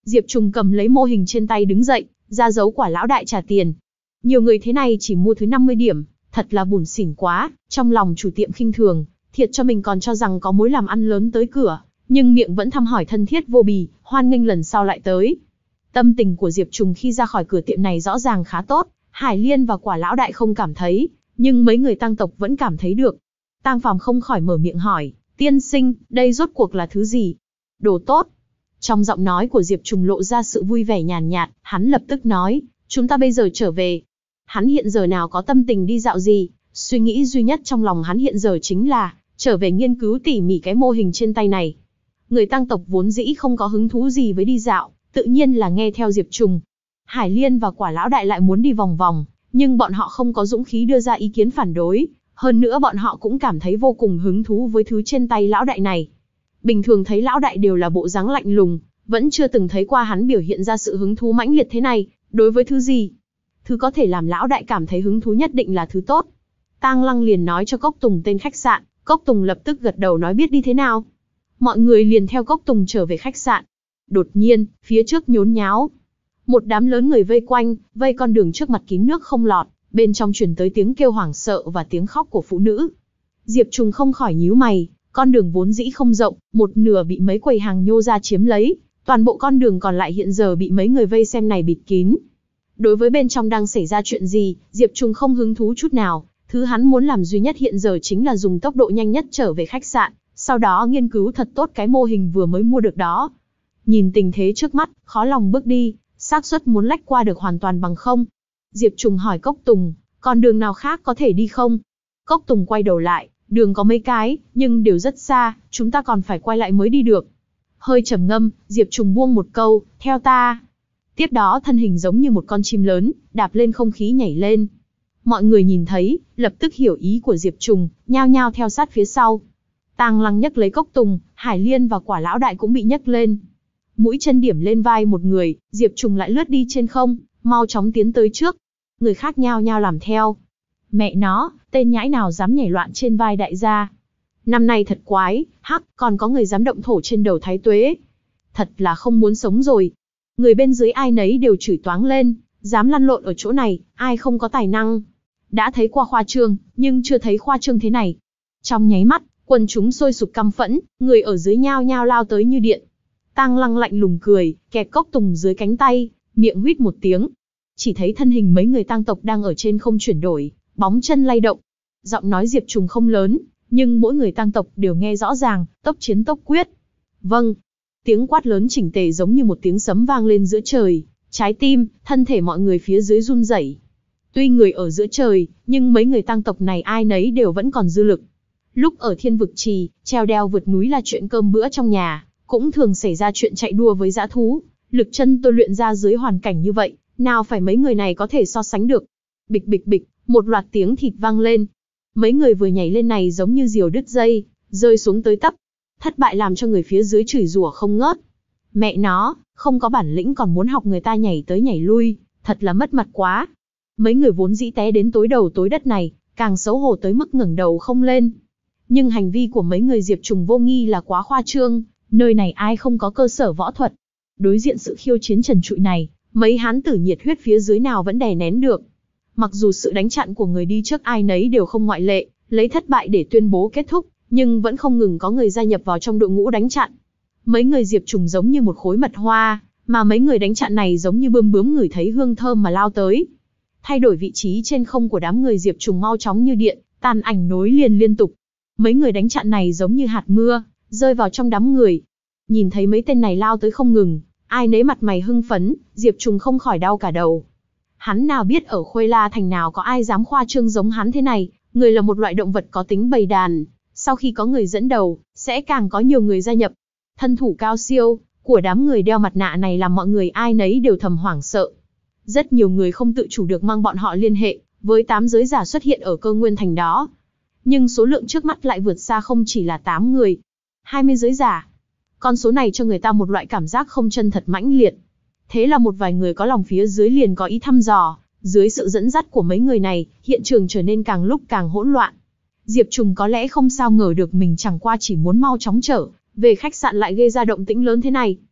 Diệp Trùng cầm lấy mô hình trên tay đứng dậy, ra dấu quả lão đại trả tiền. Nhiều người thế này chỉ mua thứ năm mươi điểm, thật là bủn xỉn quá, trong lòng chủ tiệm khinh thường, thiệt cho mình còn cho rằng có mối làm ăn lớn tới cửa, nhưng miệng vẫn thăm hỏi thân thiết vô bì, hoan nghênh lần sau lại tới. Tâm tình của Diệp Trùng khi ra khỏi cửa tiệm này rõ ràng khá tốt, Hải Liên và quả lão đại không cảm thấy, nhưng mấy người Tang tộc vẫn cảm thấy được. Tang Phàm không khỏi mở miệng hỏi, tiên sinh, đây rốt cuộc là thứ gì? Đồ tốt. Trong giọng nói của Diệp Trùng lộ ra sự vui vẻ nhàn nhạt, hắn lập tức nói, chúng ta bây giờ trở về. Hắn hiện giờ nào có tâm tình đi dạo gì, suy nghĩ duy nhất trong lòng hắn hiện giờ chính là, trở về nghiên cứu tỉ mỉ cái mô hình trên tay này. Người Tang tộc vốn dĩ không có hứng thú gì với đi dạo, tự nhiên là nghe theo Diệp Trùng. Hải Liên và quả lão đại lại muốn đi vòng vòng, nhưng bọn họ không có dũng khí đưa ra ý kiến phản đối, hơn nữa bọn họ cũng cảm thấy vô cùng hứng thú với thứ trên tay lão đại này. Bình thường thấy lão đại đều là bộ dáng lạnh lùng, vẫn chưa từng thấy qua hắn biểu hiện ra sự hứng thú mãnh liệt thế này, đối với thứ gì. Thứ có thể làm lão đại cảm thấy hứng thú nhất định là thứ tốt. Tang Lăng liền nói cho Cốc Tùng tên khách sạn, Cốc Tùng lập tức gật đầu nói biết đi thế nào. Mọi người liền theo Cốc Tùng trở về khách sạn. Đột nhiên, phía trước nhốn nháo. Một đám lớn người vây quanh, vây con đường trước mặt kín nước không lọt, bên trong truyền tới tiếng kêu hoảng sợ và tiếng khóc của phụ nữ. Diệp Trùng không khỏi nhíu mày, con đường vốn dĩ không rộng, một nửa bị mấy quầy hàng nhô ra chiếm lấy, toàn bộ con đường còn lại hiện giờ bị mấy người vây xem này bịt kín. Đối với bên trong đang xảy ra chuyện gì, Diệp Trùng không hứng thú chút nào, thứ hắn muốn làm duy nhất hiện giờ chính là dùng tốc độ nhanh nhất trở về khách sạn, sau đó nghiên cứu thật tốt cái mô hình vừa mới mua được đó. Nhìn tình thế trước mắt, khó lòng bước đi, xác suất muốn lách qua được hoàn toàn bằng không. Diệp Trùng hỏi Cốc Tùng, còn đường nào khác có thể đi không? Cốc Tùng quay đầu lại, đường có mấy cái, nhưng đều rất xa, chúng ta còn phải quay lại mới đi được. Hơi trầm ngâm, Diệp Trùng buông một câu, theo ta. Tiếp đó thân hình giống như một con chim lớn, đạp lên không khí nhảy lên. Mọi người nhìn thấy, lập tức hiểu ý của Diệp Trùng, nhao nhao theo sát phía sau. Tang Lăng nhấc lấy Cốc Tùng, Hải Liên và quả lão đại cũng bị nhấc lên. Mũi chân điểm lên vai một người, Diệp Trùng lại lướt đi trên không, mau chóng tiến tới trước. Người khác nhao nhao làm theo. Mẹ nó, tên nhãi nào dám nhảy loạn trên vai đại gia. Năm nay thật quái, hắc, còn có người dám động thổ trên đầu Thái Tuế. Thật là không muốn sống rồi. Người bên dưới ai nấy đều chửi toáng lên, dám lăn lộn ở chỗ này, ai không có tài năng. Đã thấy qua khoa trương, nhưng chưa thấy khoa trương thế này. Trong nháy mắt, quần chúng sôi sục căm phẫn, người ở dưới nhao nhao lao tới như điện. Tang Lăng lạnh lùng cười, kẹp Cốc Tùng dưới cánh tay, miệng huýt một tiếng. Chỉ thấy thân hình mấy người Tang tộc đang ở trên không chuyển đổi, bóng chân lay động. Giọng nói Diệp Trùng không lớn, nhưng mỗi người Tang tộc đều nghe rõ ràng, tốc chiến tốc quyết. Vâng. Tiếng quát lớn chỉnh tề giống như một tiếng sấm vang lên giữa trời, trái tim, thân thể mọi người phía dưới run rẩy. Tuy người ở giữa trời, nhưng mấy người Tang tộc này ai nấy đều vẫn còn dư lực. Lúc ở Thiên Vực Trì, treo đeo vượt núi là chuyện cơm bữa trong nhà, cũng thường xảy ra chuyện chạy đua với dã thú. Lực chân tôi luyện ra dưới hoàn cảnh như vậy, nào phải mấy người này có thể so sánh được. Bịch bịch bịch, một loạt tiếng thịt vang lên. Mấy người vừa nhảy lên này giống như diều đứt dây, rơi xuống tới tấp. Thất bại làm cho người phía dưới chửi rủa không ngớt. Mẹ nó, không có bản lĩnh còn muốn học người ta nhảy tới nhảy lui, thật là mất mặt quá. Mấy người vốn dĩ té đến tối đầu tối đất này, càng xấu hổ tới mức ngẩng đầu không lên. Nhưng hành vi của mấy người Diệp Trùng vô nghi là quá khoa trương, nơi này ai không có cơ sở võ thuật. Đối diện sự khiêu chiến trần trụi này, mấy hán tử nhiệt huyết phía dưới nào vẫn đè nén được. Mặc dù sự đánh chặn của người đi trước ai nấy đều không ngoại lệ, lấy thất bại để tuyên bố kết thúc, nhưng vẫn không ngừng có người gia nhập vào trong đội ngũ đánh chặn. Mấy người Diệp Trùng giống như một khối mật hoa, mà mấy người đánh chặn này giống như bươm bướm ngửi thấy hương thơm mà lao tới. Thay đổi vị trí trên không của đám người Diệp Trùng mau chóng như điện, tàn ảnh nối liền liên tục. Mấy người đánh chặn này giống như hạt mưa, rơi vào trong đám người. Nhìn thấy mấy tên này lao tới không ngừng, ai nấy mặt mày hưng phấn, Diệp Trùng không khỏi đau cả đầu. Hắn nào biết ở Khuê La Thành nào có ai dám khoa trương giống hắn thế này, người là một loại động vật có tính bầy đàn, sau khi có người dẫn đầu, sẽ càng có nhiều người gia nhập. Thân thủ cao siêu của đám người đeo mặt nạ này làm mọi người ai nấy đều thầm hoảng sợ. Rất nhiều người không tự chủ được mang bọn họ liên hệ với tám giới giả xuất hiện ở Cơ Nguyên Thành đó. Nhưng số lượng trước mắt lại vượt xa không chỉ là tám người, hai mươi giới giả. Con số này cho người ta một loại cảm giác không chân thật mãnh liệt. Thế là một vài người có lòng phía dưới liền có ý thăm dò, dưới sự dẫn dắt của mấy người này, hiện trường trở nên càng lúc càng hỗn loạn. Diệp Trùng có lẽ không sao ngờ được mình chẳng qua chỉ muốn mau chóng trở về khách sạn lại gây ra động tĩnh lớn thế này.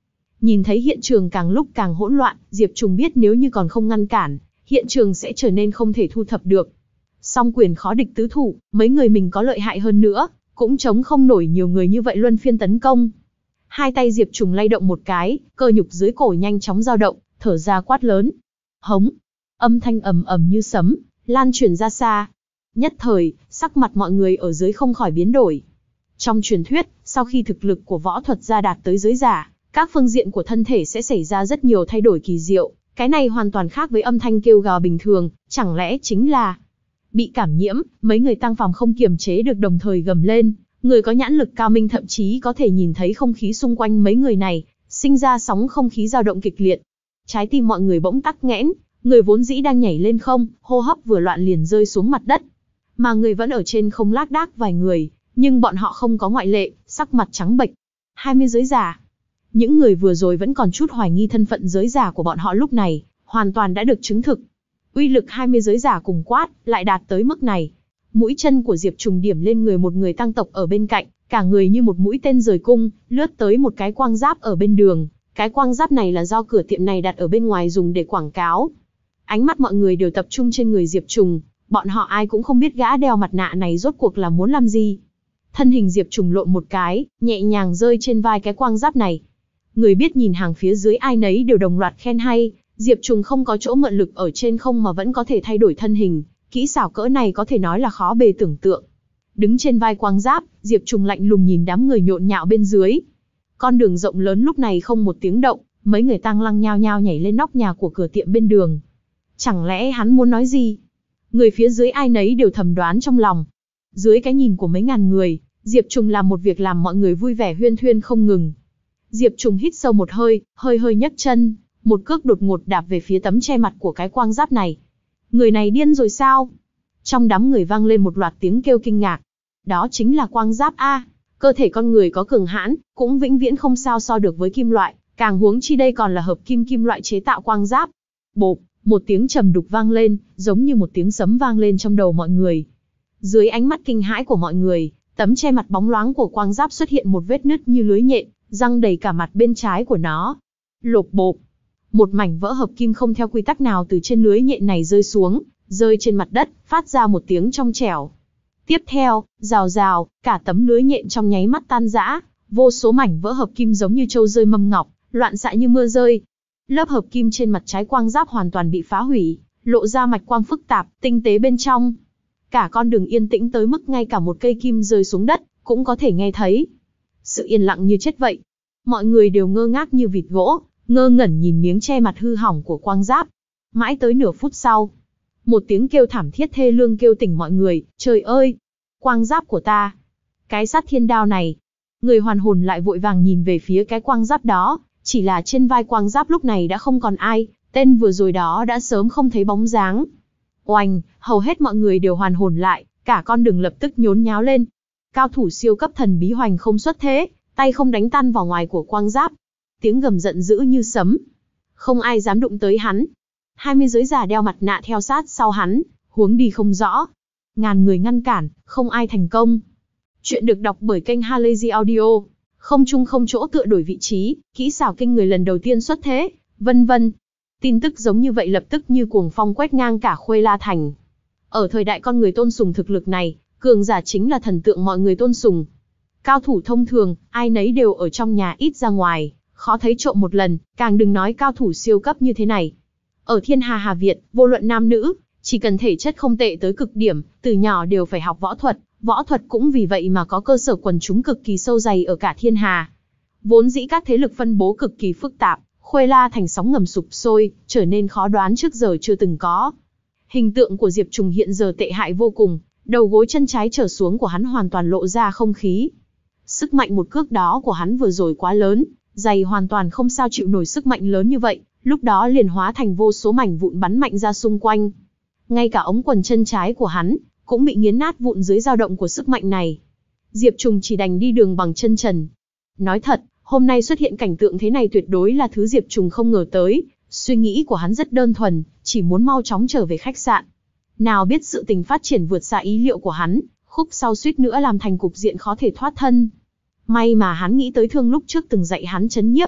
Nhìn thấy hiện trường càng lúc càng hỗn loạn, Diệp Trùng biết nếu như còn không ngăn cản, hiện trường sẽ trở nên không thể thu thập được. Song quyền khó địch tứ thủ, mấy người mình có lợi hại hơn nữa, cũng chống không nổi nhiều người như vậy luân phiên tấn công. Hai tay Diệp Trùng lay động một cái, cơ nhục dưới cổ nhanh chóng dao động, thở ra quát lớn. Hống! Âm thanh ầm ầm như sấm, lan truyền ra xa. Nhất thời, sắc mặt mọi người ở dưới không khỏi biến đổi. Trong truyền thuyết, sau khi thực lực của võ thuật gia đạt tới giới giả, các phương diện của thân thể sẽ xảy ra rất nhiều thay đổi kỳ diệu. Cái này hoàn toàn khác với âm thanh kêu gào bình thường, chẳng lẽ chính là bị cảm nhiễm. Mấy người tăng phàm không kiềm chế được đồng thời gầm lên. Người có nhãn lực cao minh thậm chí có thể nhìn thấy không khí xung quanh mấy người này, sinh ra sóng không khí dao động kịch liệt. Trái tim mọi người bỗng tắc nghẽn, người vốn dĩ đang nhảy lên không, hô hấp vừa loạn liền rơi xuống mặt đất. Mà người vẫn ở trên không lác đác vài người, nhưng bọn họ không có ngoại lệ, sắc mặt trắng bệch. hai mươi giới giả. Những người vừa rồi vẫn còn chút hoài nghi thân phận giới giả của bọn họ lúc này, hoàn toàn đã được chứng thực. Uy lực hai mươi giới giả cùng quát, lại đạt tới mức này. Mũi chân của Diệp Trùng điểm lên người một người tăng tộc ở bên cạnh, cả người như một mũi tên rời cung, lướt tới một cái quang giáp ở bên đường. Cái quang giáp này là do cửa tiệm này đặt ở bên ngoài dùng để quảng cáo. Ánh mắt mọi người đều tập trung trên người Diệp Trùng, bọn họ ai cũng không biết gã đeo mặt nạ này rốt cuộc là muốn làm gì. Thân hình Diệp Trùng lộn một cái, nhẹ nhàng rơi trên vai cái quang giáp này. Người biết nhìn hàng phía dưới ai nấy đều đồng loạt khen hay, Diệp Trùng không có chỗ mượn lực ở trên không mà vẫn có thể thay đổi thân hình, kỹ xảo cỡ này có thể nói là khó bề tưởng tượng. Đứng trên vai quang giáp, Diệp Trùng lạnh lùng nhìn đám người nhộn nhạo bên dưới. Con đường rộng lớn lúc này không một tiếng động, mấy người tang lăng nhao nhao nhảy lên nóc nhà của cửa tiệm bên đường. Chẳng lẽ hắn muốn nói gì? Người phía dưới ai nấy đều thầm đoán trong lòng. Dưới cái nhìn của mấy ngàn người, Diệp Trùng làm một việc làm mọi người vui vẻ huyên thuyên không ngừng. Diệp Trùng hít sâu một hơi, hơi hơi nhấc chân, một cước đột ngột đạp về phía tấm che mặt của cái quang giáp này. Người này điên rồi sao? Trong đám người vang lên một loạt tiếng kêu kinh ngạc. Đó chính là quang giáp a. Cơ thể con người có cường hãn, cũng vĩnh viễn không sao so được với kim loại, càng huống chi đây còn là hợp kim kim loại chế tạo quang giáp. Bộp, một tiếng trầm đục vang lên, giống như một tiếng sấm vang lên trong đầu mọi người. Dưới ánh mắt kinh hãi của mọi người, tấm che mặt bóng loáng của quang giáp xuất hiện một vết nứt như lưới nhện, răng đầy cả mặt bên trái của nó. Lộp bộp, một mảnh vỡ hợp kim không theo quy tắc nào từ trên lưới nhện này rơi xuống, rơi trên mặt đất, phát ra một tiếng trong trẻo. Tiếp theo, rào rào, cả tấm lưới nhện trong nháy mắt tan rã, vô số mảnh vỡ hợp kim giống như trâu rơi mâm ngọc, loạn xạ như mưa rơi. Lớp hợp kim trên mặt trái quang giáp hoàn toàn bị phá hủy, lộ ra mạch quang phức tạp, tinh tế bên trong. Cả con đường yên tĩnh tới mức ngay cả một cây kim rơi xuống đất, cũng có thể nghe thấy. Sự yên lặng như chết vậy. Mọi người đều ngơ ngác như vịt gỗ, ngơ ngẩn nhìn miếng che mặt hư hỏng của quang giáp. Mãi tới nửa phút sau, một tiếng kêu thảm thiết thê lương kêu tỉnh mọi người. Trời ơi! Quang giáp của ta! Cái sát thiên đao này! Người hoàn hồn lại vội vàng nhìn về phía cái quang giáp đó. Chỉ là trên vai quang giáp lúc này đã không còn ai, tên vừa rồi đó đã sớm không thấy bóng dáng. Oanh, hầu hết mọi người đều hoàn hồn lại, cả con đường lập tức nhốn nháo lên. Cao thủ siêu cấp thần bí hoành không xuất thế, tay không đánh tan vào ngoài của quang giáp. Tiếng gầm giận dữ như sấm. Không ai dám đụng tới hắn. hai mươi giới giả đeo mặt nạ theo sát sau hắn, hướng đi không rõ. Ngàn người ngăn cản, không ai thành công. Chuyện được đọc bởi kênh Halazy Audio. Không chung không chỗ tựa đổi vị trí, kỹ xảo kinh người lần đầu tiên xuất thế, vân vân. Tin tức giống như vậy lập tức như cuồng phong quét ngang cả Khuê La Thành. Ở thời đại con người tôn sùng thực lực này, cường giả chính là thần tượng mọi người tôn sùng. Cao thủ thông thường, ai nấy đều ở trong nhà ít ra ngoài, khó thấy trộm một lần, càng đừng nói cao thủ siêu cấp như thế này. Ở Thiên Hà Hà Việt, vô luận nam nữ, chỉ cần thể chất không tệ tới cực điểm, từ nhỏ đều phải học võ thuật. Võ thuật cũng vì vậy mà có cơ sở quần chúng cực kỳ sâu dày ở cả Thiên Hà. Vốn dĩ các thế lực phân bố cực kỳ phức tạp, Khuê La Thành sóng ngầm sụp sôi, trở nên khó đoán trước giờ chưa từng có. Hình tượng của Diệp Trùng hiện giờ tệ hại vô cùng, đầu gối chân trái trở xuống của hắn hoàn toàn lộ ra không khí. Sức mạnh một cước đó của hắn vừa rồi quá lớn, giày hoàn toàn không sao chịu nổi sức mạnh lớn như vậy, lúc đó liền hóa thành vô số mảnh vụn bắn mạnh ra xung quanh. Ngay cả ống quần chân trái của hắn cũng bị nghiến nát vụn dưới dao động của sức mạnh này. Diệp Trùng chỉ đành đi đường bằng chân trần. Nói thật, hôm nay xuất hiện cảnh tượng thế này tuyệt đối là thứ Diệp Trùng không ngờ tới, suy nghĩ của hắn rất đơn thuần, chỉ muốn mau chóng trở về khách sạn. Nào biết sự tình phát triển vượt xa ý liệu của hắn, khúc sau suýt nữa làm thành cục diện khó thể thoát thân. May mà hắn nghĩ tới Thương lúc trước từng dạy hắn trấn nhiếp.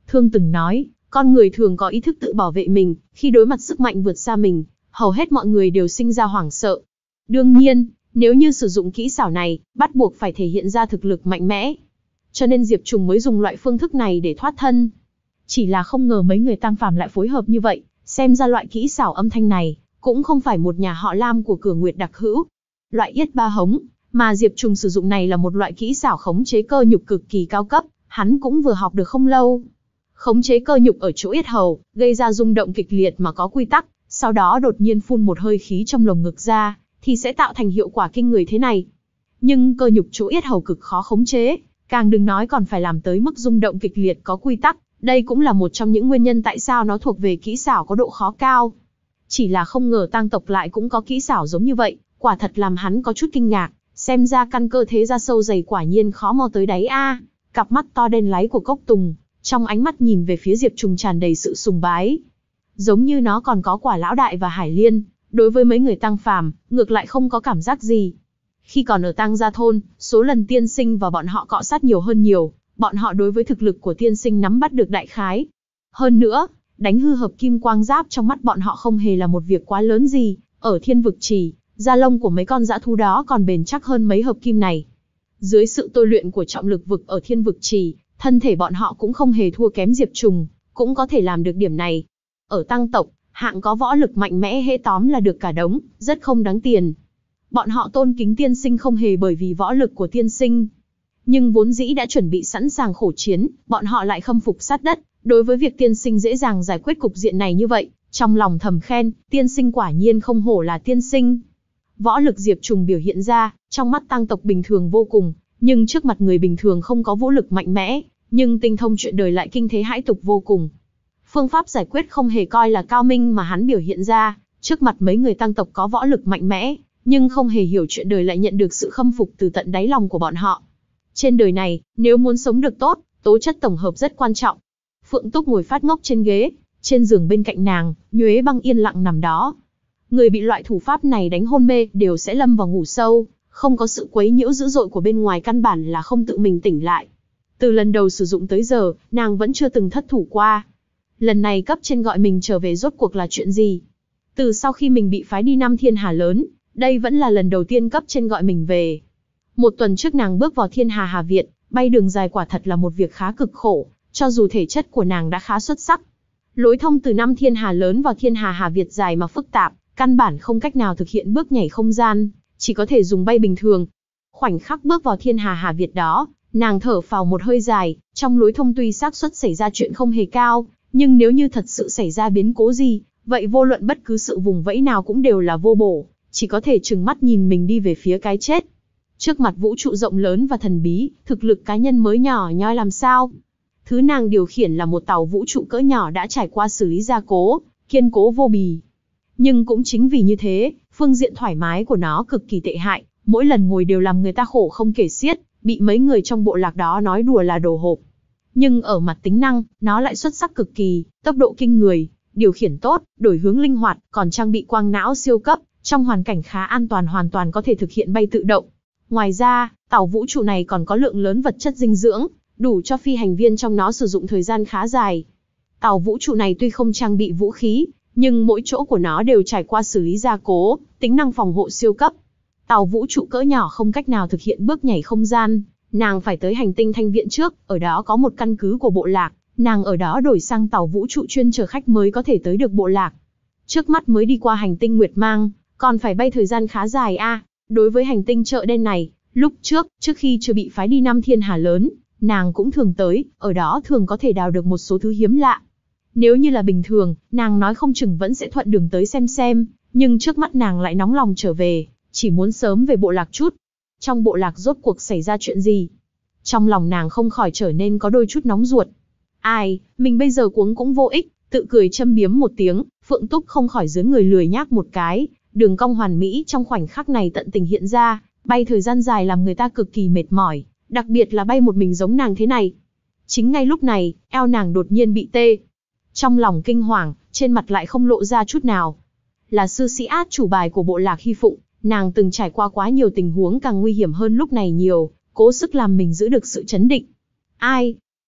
Thương từng nói, con người thường có ý thức tự bảo vệ mình, khi đối mặt sức mạnh vượt xa mình, hầu hết mọi người đều sinh ra hoảng sợ. Đương nhiên, nếu như sử dụng kỹ xảo này, bắt buộc phải thể hiện ra thực lực mạnh mẽ. Cho nên Diệp Trùng mới dùng loại phương thức này để thoát thân. Chỉ là không ngờ mấy người tam phàm lại phối hợp như vậy, xem ra loại kỹ xảo âm thanh này, cũng không phải một nhà họ Lam của Cửa Nguyệt đặc hữu. Loại yết ba hống, mà Diệp Trùng sử dụng này là một loại kỹ xảo khống chế cơ nhục cực kỳ cao cấp, hắn cũng vừa học được không lâu. Khống chế cơ nhục ở chỗ yết hầu, gây ra rung động kịch liệt mà có quy tắc, sau đó đột nhiên phun một hơi khí trong lồng ngực ra, thì sẽ tạo thành hiệu quả kinh người thế này. Nhưng cơ nhục chỗ yết hầu cực khó khống chế, càng đừng nói còn phải làm tới mức rung động kịch liệt có quy tắc, đây cũng là một trong những nguyên nhân tại sao nó thuộc về kỹ xảo có độ khó cao. Chỉ là không ngờ tang tộc lại cũng có kỹ xảo giống như vậy, quả thật làm hắn có chút kinh ngạc, xem ra căn cơ thế gia sâu dày quả nhiên khó mò tới đáy a. Cặp mắt to đen láy của Cốc Tùng, trong ánh mắt nhìn về phía Diệp Trùng tràn đầy sự sùng bái. Giống như nó còn có Quả Lão Đại và Hải Liên, đối với mấy người tăng phàm, ngược lại không có cảm giác gì. Khi còn ở Tang Gia Thôn, số lần tiên sinh và bọn họ cọ sát nhiều hơn nhiều, bọn họ đối với thực lực của tiên sinh nắm bắt được đại khái. Hơn nữa, đánh hư hợp kim quang giáp trong mắt bọn họ không hề là một việc quá lớn gì, ở Thiên Vực Trì, da lông của mấy con dã thú đó còn bền chắc hơn mấy hợp kim này. Dưới sự tôi luyện của trọng lực vực ở Thiên Vực Trì, thân thể bọn họ cũng không hề thua kém Diệp Trùng, cũng có thể làm được điểm này. Ở tăng tộc, hạng có võ lực mạnh mẽ hễ tóm là được cả đống, rất không đáng tiền. Bọn họ tôn kính tiên sinh không hề bởi vì võ lực của tiên sinh. Nhưng vốn dĩ đã chuẩn bị sẵn sàng khổ chiến, bọn họ lại khâm phục sát đất, đối với việc tiên sinh dễ dàng giải quyết cục diện này như vậy, trong lòng thầm khen, tiên sinh quả nhiên không hổ là tiên sinh. Võ lực Diệp Trùng biểu hiện ra, trong mắt tăng tộc bình thường vô cùng, nhưng trước mặt người bình thường không có vũ lực mạnh mẽ, nhưng tinh thông chuyện đời lại kinh thế hãi tục vô cùng. Phương pháp giải quyết không hề coi là cao minh mà hắn biểu hiện ra, trước mặt mấy người tăng tộc có võ lực mạnh mẽ, nhưng không hề hiểu chuyện đời lại nhận được sự khâm phục từ tận đáy lòng của bọn họ. Trên đời này, nếu muốn sống được tốt, tố chất tổng hợp rất quan trọng. Phượng Túc ngồi phát ngốc trên ghế, trên giường bên cạnh nàng, Nhuế Băng yên lặng nằm đó. Người bị loại thủ pháp này đánh hôn mê đều sẽ lâm vào ngủ sâu, không có sự quấy nhiễu dữ dội của bên ngoài căn bản là không tự mình tỉnh lại. Từ lần đầu sử dụng tới giờ, nàng vẫn chưa từng thất thủ qua. Lần này cấp trên gọi mình trở về rốt cuộc là chuyện gì? Từ sau khi mình bị phái đi Nam Thiên Hà lớn, đây vẫn là lần đầu tiên cấp trên gọi mình về. Một tuần trước nàng bước vào Thiên Hà Hà Viện, bay đường dài quả thật là một việc khá cực khổ, cho dù thể chất của nàng đã khá xuất sắc. Lối thông từ Nam Thiên Hà lớn vào Thiên Hà Hà Việt dài mà phức tạp, căn bản không cách nào thực hiện bước nhảy không gian, chỉ có thể dùng bay bình thường. Khoảnh khắc bước vào Thiên Hà Hà Việt đó, nàng thở phào một hơi dài, trong lối thông tuy xác suất xảy ra chuyện không hề cao, nhưng nếu như thật sự xảy ra biến cố gì, vậy vô luận bất cứ sự vùng vẫy nào cũng đều là vô bổ, chỉ có thể trừng mắt nhìn mình đi về phía cái chết. Trước mặt vũ trụ rộng lớn và thần bí, thực lực cá nhân mới nhỏ nhoi làm sao? Thứ nàng điều khiển là một tàu vũ trụ cỡ nhỏ đã trải qua xử lý gia cố, kiên cố vô bì. Nhưng cũng chính vì như thế, phương diện thoải mái của nó cực kỳ tệ hại, mỗi lần ngồi đều làm người ta khổ không kể xiết, bị mấy người trong bộ lạc đó nói đùa là đồ hộp. Nhưng ở mặt tính năng, nó lại xuất sắc cực kỳ, tốc độ kinh người, điều khiển tốt, đổi hướng linh hoạt, còn trang bị quang não siêu cấp, trong hoàn cảnh khá an toàn hoàn toàn có thể thực hiện bay tự động. Ngoài ra, tàu vũ trụ này còn có lượng lớn vật chất dinh dưỡng, đủ cho phi hành viên trong nó sử dụng thời gian khá dài. Tàu vũ trụ này tuy không trang bị vũ khí, nhưng mỗi chỗ của nó đều trải qua xử lý gia cố, tính năng phòng hộ siêu cấp. Tàu vũ trụ cỡ nhỏ không cách nào thực hiện bước nhảy không gian, nàng phải tới hành tinh Thanh Viện trước, ở đó có một căn cứ của bộ lạc, nàng ở đó đổi sang tàu vũ trụ chuyên chở khách mới có thể tới được bộ lạc. Trước mắt mới đi qua hành tinh Nguyệt Mang, còn phải bay thời gian khá dài a. À. Đối với hành tinh chợ đen này, lúc trước, trước khi chưa bị phái đi Nam Thiên Hà lớn, nàng cũng thường tới, ở đó thường có thể đào được một số thứ hiếm lạ. Nếu như là bình thường, nàng nói không chừng vẫn sẽ thuận đường tới xem xem, nhưng trước mắt nàng lại nóng lòng trở về, chỉ muốn sớm về bộ lạc chút. Trong bộ lạc rốt cuộc xảy ra chuyện gì? Trong lòng nàng không khỏi trở nên có đôi chút nóng ruột. Ai, mình bây giờ cuống cũng vô ích, tự cười châm biếm một tiếng, Phượng Túc không khỏi dưới người lười nhác một cái, đường cong hoàn mỹ trong khoảnh khắc này tận tình hiện ra, bay thời gian dài làm người ta cực kỳ mệt mỏi, đặc biệt là bay một mình giống nàng thế này. Chính ngay lúc này, eo nàng đột nhiên bị tê. Trong lòng kinh hoàng, trên mặt lại không lộ ra chút nào. Là sư sĩ át chủ bài của bộ lạc Hy Phụng, nàng từng trải qua quá nhiều tình huống càng nguy hiểm hơn lúc này nhiều, cố sức làm mình giữ được sự chấn định. Ai?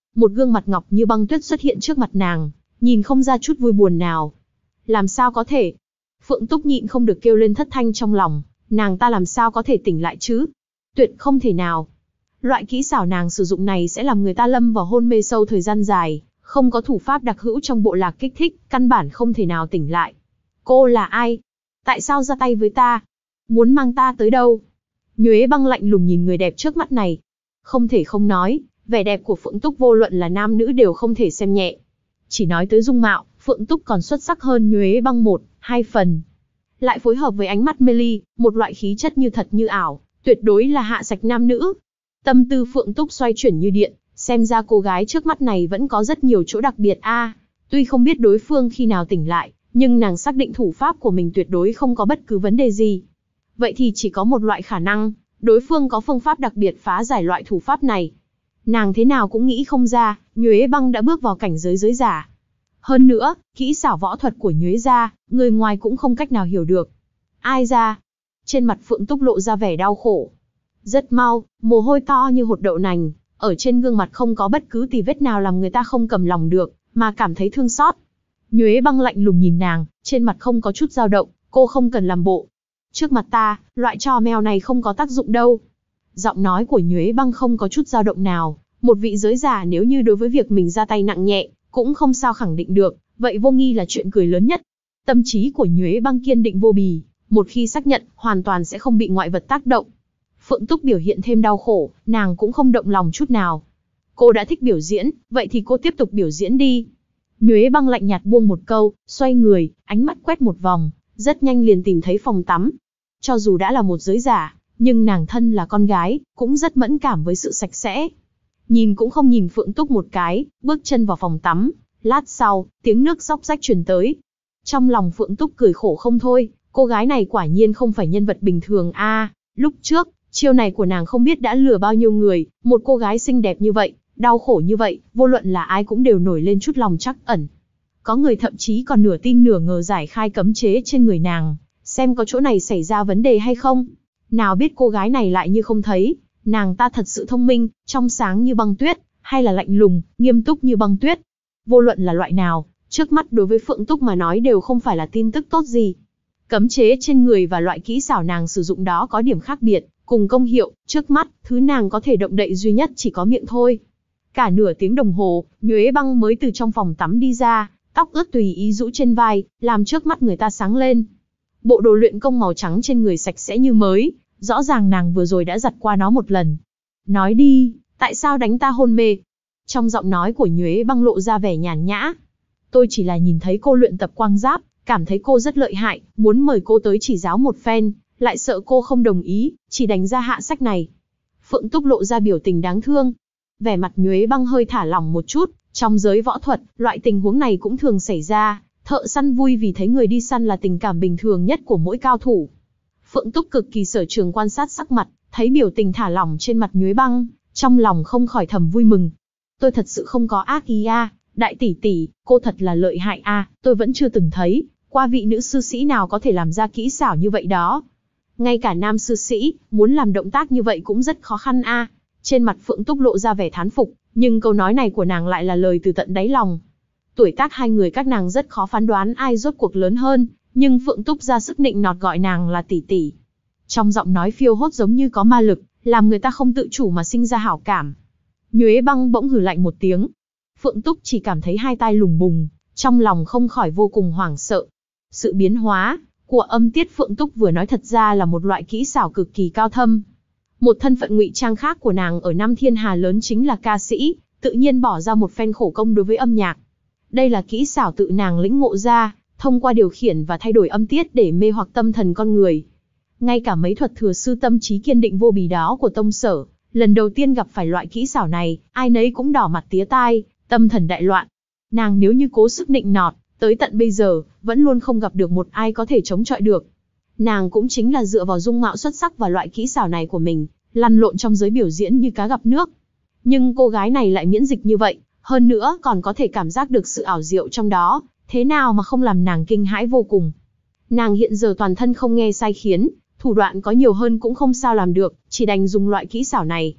một gương mặt ngọc như băng tuyết xuất hiện trước mặt nàng, nhìn không ra chút vui buồn nào. Làm sao có thể? Phượng Túc nhịn không được kêu lên thất thanh trong lòng, nàng ta làm sao có thể tỉnh lại chứ? Tuyệt không thể nào. Loại kỹ xảo nàng sử dụng này sẽ làm người ta lâm vào hôn mê sâu thời gian dài, không có thủ pháp đặc hữu trong bộ lạc kích thích, căn bản không thể nào tỉnh lại. Cô là ai? Tại sao ra tay với ta? Muốn mang ta tới đâu? Nhuế Băng lạnh lùng nhìn người đẹp trước mắt này. Không thể không nói, vẻ đẹp của Phượng Túc vô luận là nam nữ đều không thể xem nhẹ. Chỉ nói tới dung mạo, Phượng Túc còn xuất sắc hơn Nhuế Băng một, hai phần. Lại phối hợp với ánh mắt mê ly, một loại khí chất như thật như ảo, tuyệt đối là hạ sạch nam nữ. Tâm tư Phượng Túc xoay chuyển như điện, xem ra cô gái trước mắt này vẫn có rất nhiều chỗ đặc biệt a. À, tuy không biết đối phương khi nào tỉnh lại, nhưng nàng xác định thủ pháp của mình tuyệt đối không có bất cứ vấn đề gì. Vậy thì chỉ có một loại khả năng, đối phương có phương pháp đặc biệt phá giải loại thủ pháp này. Nàng thế nào cũng nghĩ không ra, Nhuế Băng đã bước vào cảnh giới giới giả. Hơn nữa, kỹ xảo võ thuật của Nhuế gia, người ngoài cũng không cách nào hiểu được. Ai ra? Trên mặt Phượng Túc lộ ra vẻ đau khổ. Rất mau, mồ hôi to như hột đậu nành, ở trên gương mặt không có bất cứ tì vết nào làm người ta không cầm lòng được, mà cảm thấy thương xót. Nhuế Băng lạnh lùng nhìn nàng, trên mặt không có chút dao động, cô không cần làm bộ. Trước mặt ta, loại trò mèo này không có tác dụng đâu. Giọng nói của Nhuế Băng không có chút dao động nào, một vị giới giả nếu như đối với việc mình ra tay nặng nhẹ, cũng không sao khẳng định được, vậy vô nghi là chuyện cười lớn nhất. Tâm trí của Nhuế Băng kiên định vô bì, một khi xác nhận, hoàn toàn sẽ không bị ngoại vật tác động. Phượng Túc biểu hiện thêm đau khổ, nàng cũng không động lòng chút nào. Cô đã thích biểu diễn, vậy thì cô tiếp tục biểu diễn đi. Nhuế Băng lạnh nhạt buông một câu, xoay người, ánh mắt quét một vòng, rất nhanh liền tìm thấy phòng tắm. Cho dù đã là một giới giả, nhưng nàng thân là con gái, cũng rất mẫn cảm với sự sạch sẽ. Nhìn cũng không nhìn Phượng Túc một cái, bước chân vào phòng tắm. Lát sau, tiếng nước xóc xách truyền tới. Trong lòng Phượng Túc cười khổ không thôi, cô gái này quả nhiên không phải nhân vật bình thường a. À, lúc trước, chiêu này của nàng không biết đã lừa bao nhiêu người, một cô gái xinh đẹp như vậy, đau khổ như vậy, vô luận là ai cũng đều nổi lên chút lòng trắc ẩn. Có người thậm chí còn nửa tin nửa ngờ giải khai cấm chế trên người nàng, xem có chỗ này xảy ra vấn đề hay không. Nào biết cô gái này lại như không thấy, nàng ta thật sự thông minh, trong sáng như băng tuyết, hay là lạnh lùng, nghiêm túc như băng tuyết. Vô luận là loại nào, trước mắt đối với Phượng Túc mà nói đều không phải là tin tức tốt gì. Cấm chế trên người và loại kỹ xảo nàng sử dụng đó có điểm khác biệt, cùng công hiệu, trước mắt, thứ nàng có thể động đậy duy nhất chỉ có miệng thôi. Cả nửa tiếng đồng hồ, Nhuế Băng mới từ trong phòng tắm đi ra, tóc ướt tùy ý rũ trên vai, làm trước mắt người ta sáng lên. Bộ đồ luyện công màu trắng trên người sạch sẽ như mới, rõ ràng nàng vừa rồi đã giặt qua nó một lần. Nói đi, tại sao đánh ta hôn mê? Trong giọng nói của Nhuế Băng lộ ra vẻ nhàn nhã. Tôi chỉ là nhìn thấy cô luyện tập quang giáp, cảm thấy cô rất lợi hại, muốn mời cô tới chỉ giáo một phen, lại sợ cô không đồng ý, chỉ đánh ra hạ sách này. Phượng Túc lộ ra biểu tình đáng thương. Vẻ mặt Nhuế Băng hơi thả lỏng một chút, trong giới võ thuật, loại tình huống này cũng thường xảy ra, thợ săn vui vì thấy người đi săn là tình cảm bình thường nhất của mỗi cao thủ. Phượng Túc cực kỳ sở trường quan sát sắc mặt, thấy biểu tình thả lỏng trên mặt Nhuế Băng, trong lòng không khỏi thầm vui mừng. Tôi thật sự không có ác ý a, đại tỷ tỷ, cô thật là lợi hại a, tôi vẫn chưa từng thấy qua vị nữ sư sĩ nào có thể làm ra kỹ xảo như vậy đó. Ngay cả nam sư sĩ, muốn làm động tác như vậy cũng rất khó khăn a. Trên mặt Phượng Túc lộ ra vẻ thán phục, nhưng câu nói này của nàng lại là lời từ tận đáy lòng. Tuổi tác hai người các nàng rất khó phán đoán ai rốt cuộc lớn hơn, nhưng Phượng Túc ra sức nịnh nọt gọi nàng là tỷ tỷ. Trong giọng nói phiêu hốt giống như có ma lực, làm người ta không tự chủ mà sinh ra hảo cảm. Nhuế Băng bỗng hừ lạnh một tiếng. Phượng Túc chỉ cảm thấy hai tai lùng bùng, trong lòng không khỏi vô cùng hoảng sợ. Sự biến hóa của âm tiết Phượng Túc vừa nói thật ra là một loại kỹ xảo cực kỳ cao thâm. Một thân phận ngụy trang khác của nàng ở Nam Thiên Hà lớn chính là ca sĩ, tự nhiên bỏ ra một phen khổ công đối với âm nhạc. Đây là kỹ xảo tự nàng lĩnh ngộ ra, thông qua điều khiển và thay đổi âm tiết để mê hoặc tâm thần con người. Ngay cả mấy thuật thừa sư tâm trí kiên định vô bì đó của Tông Sở, lần đầu tiên gặp phải loại kỹ xảo này, ai nấy cũng đỏ mặt tía tai, tâm thần đại loạn. Nàng nếu như cố sức nịnh nọt, tới tận bây giờ, vẫn luôn không gặp được một ai có thể chống chọi được. Nàng cũng chính là dựa vào dung mạo xuất sắc và loại kỹ xảo này của mình, lăn lộn trong giới biểu diễn như cá gặp nước. Nhưng cô gái này lại miễn dịch như vậy, hơn nữa còn có thể cảm giác được sự ảo diệu trong đó, thế nào mà không làm nàng kinh hãi vô cùng. Nàng hiện giờ toàn thân không nghe sai khiến, thủ đoạn có nhiều hơn cũng không sao làm được, chỉ đành dùng loại kỹ xảo này.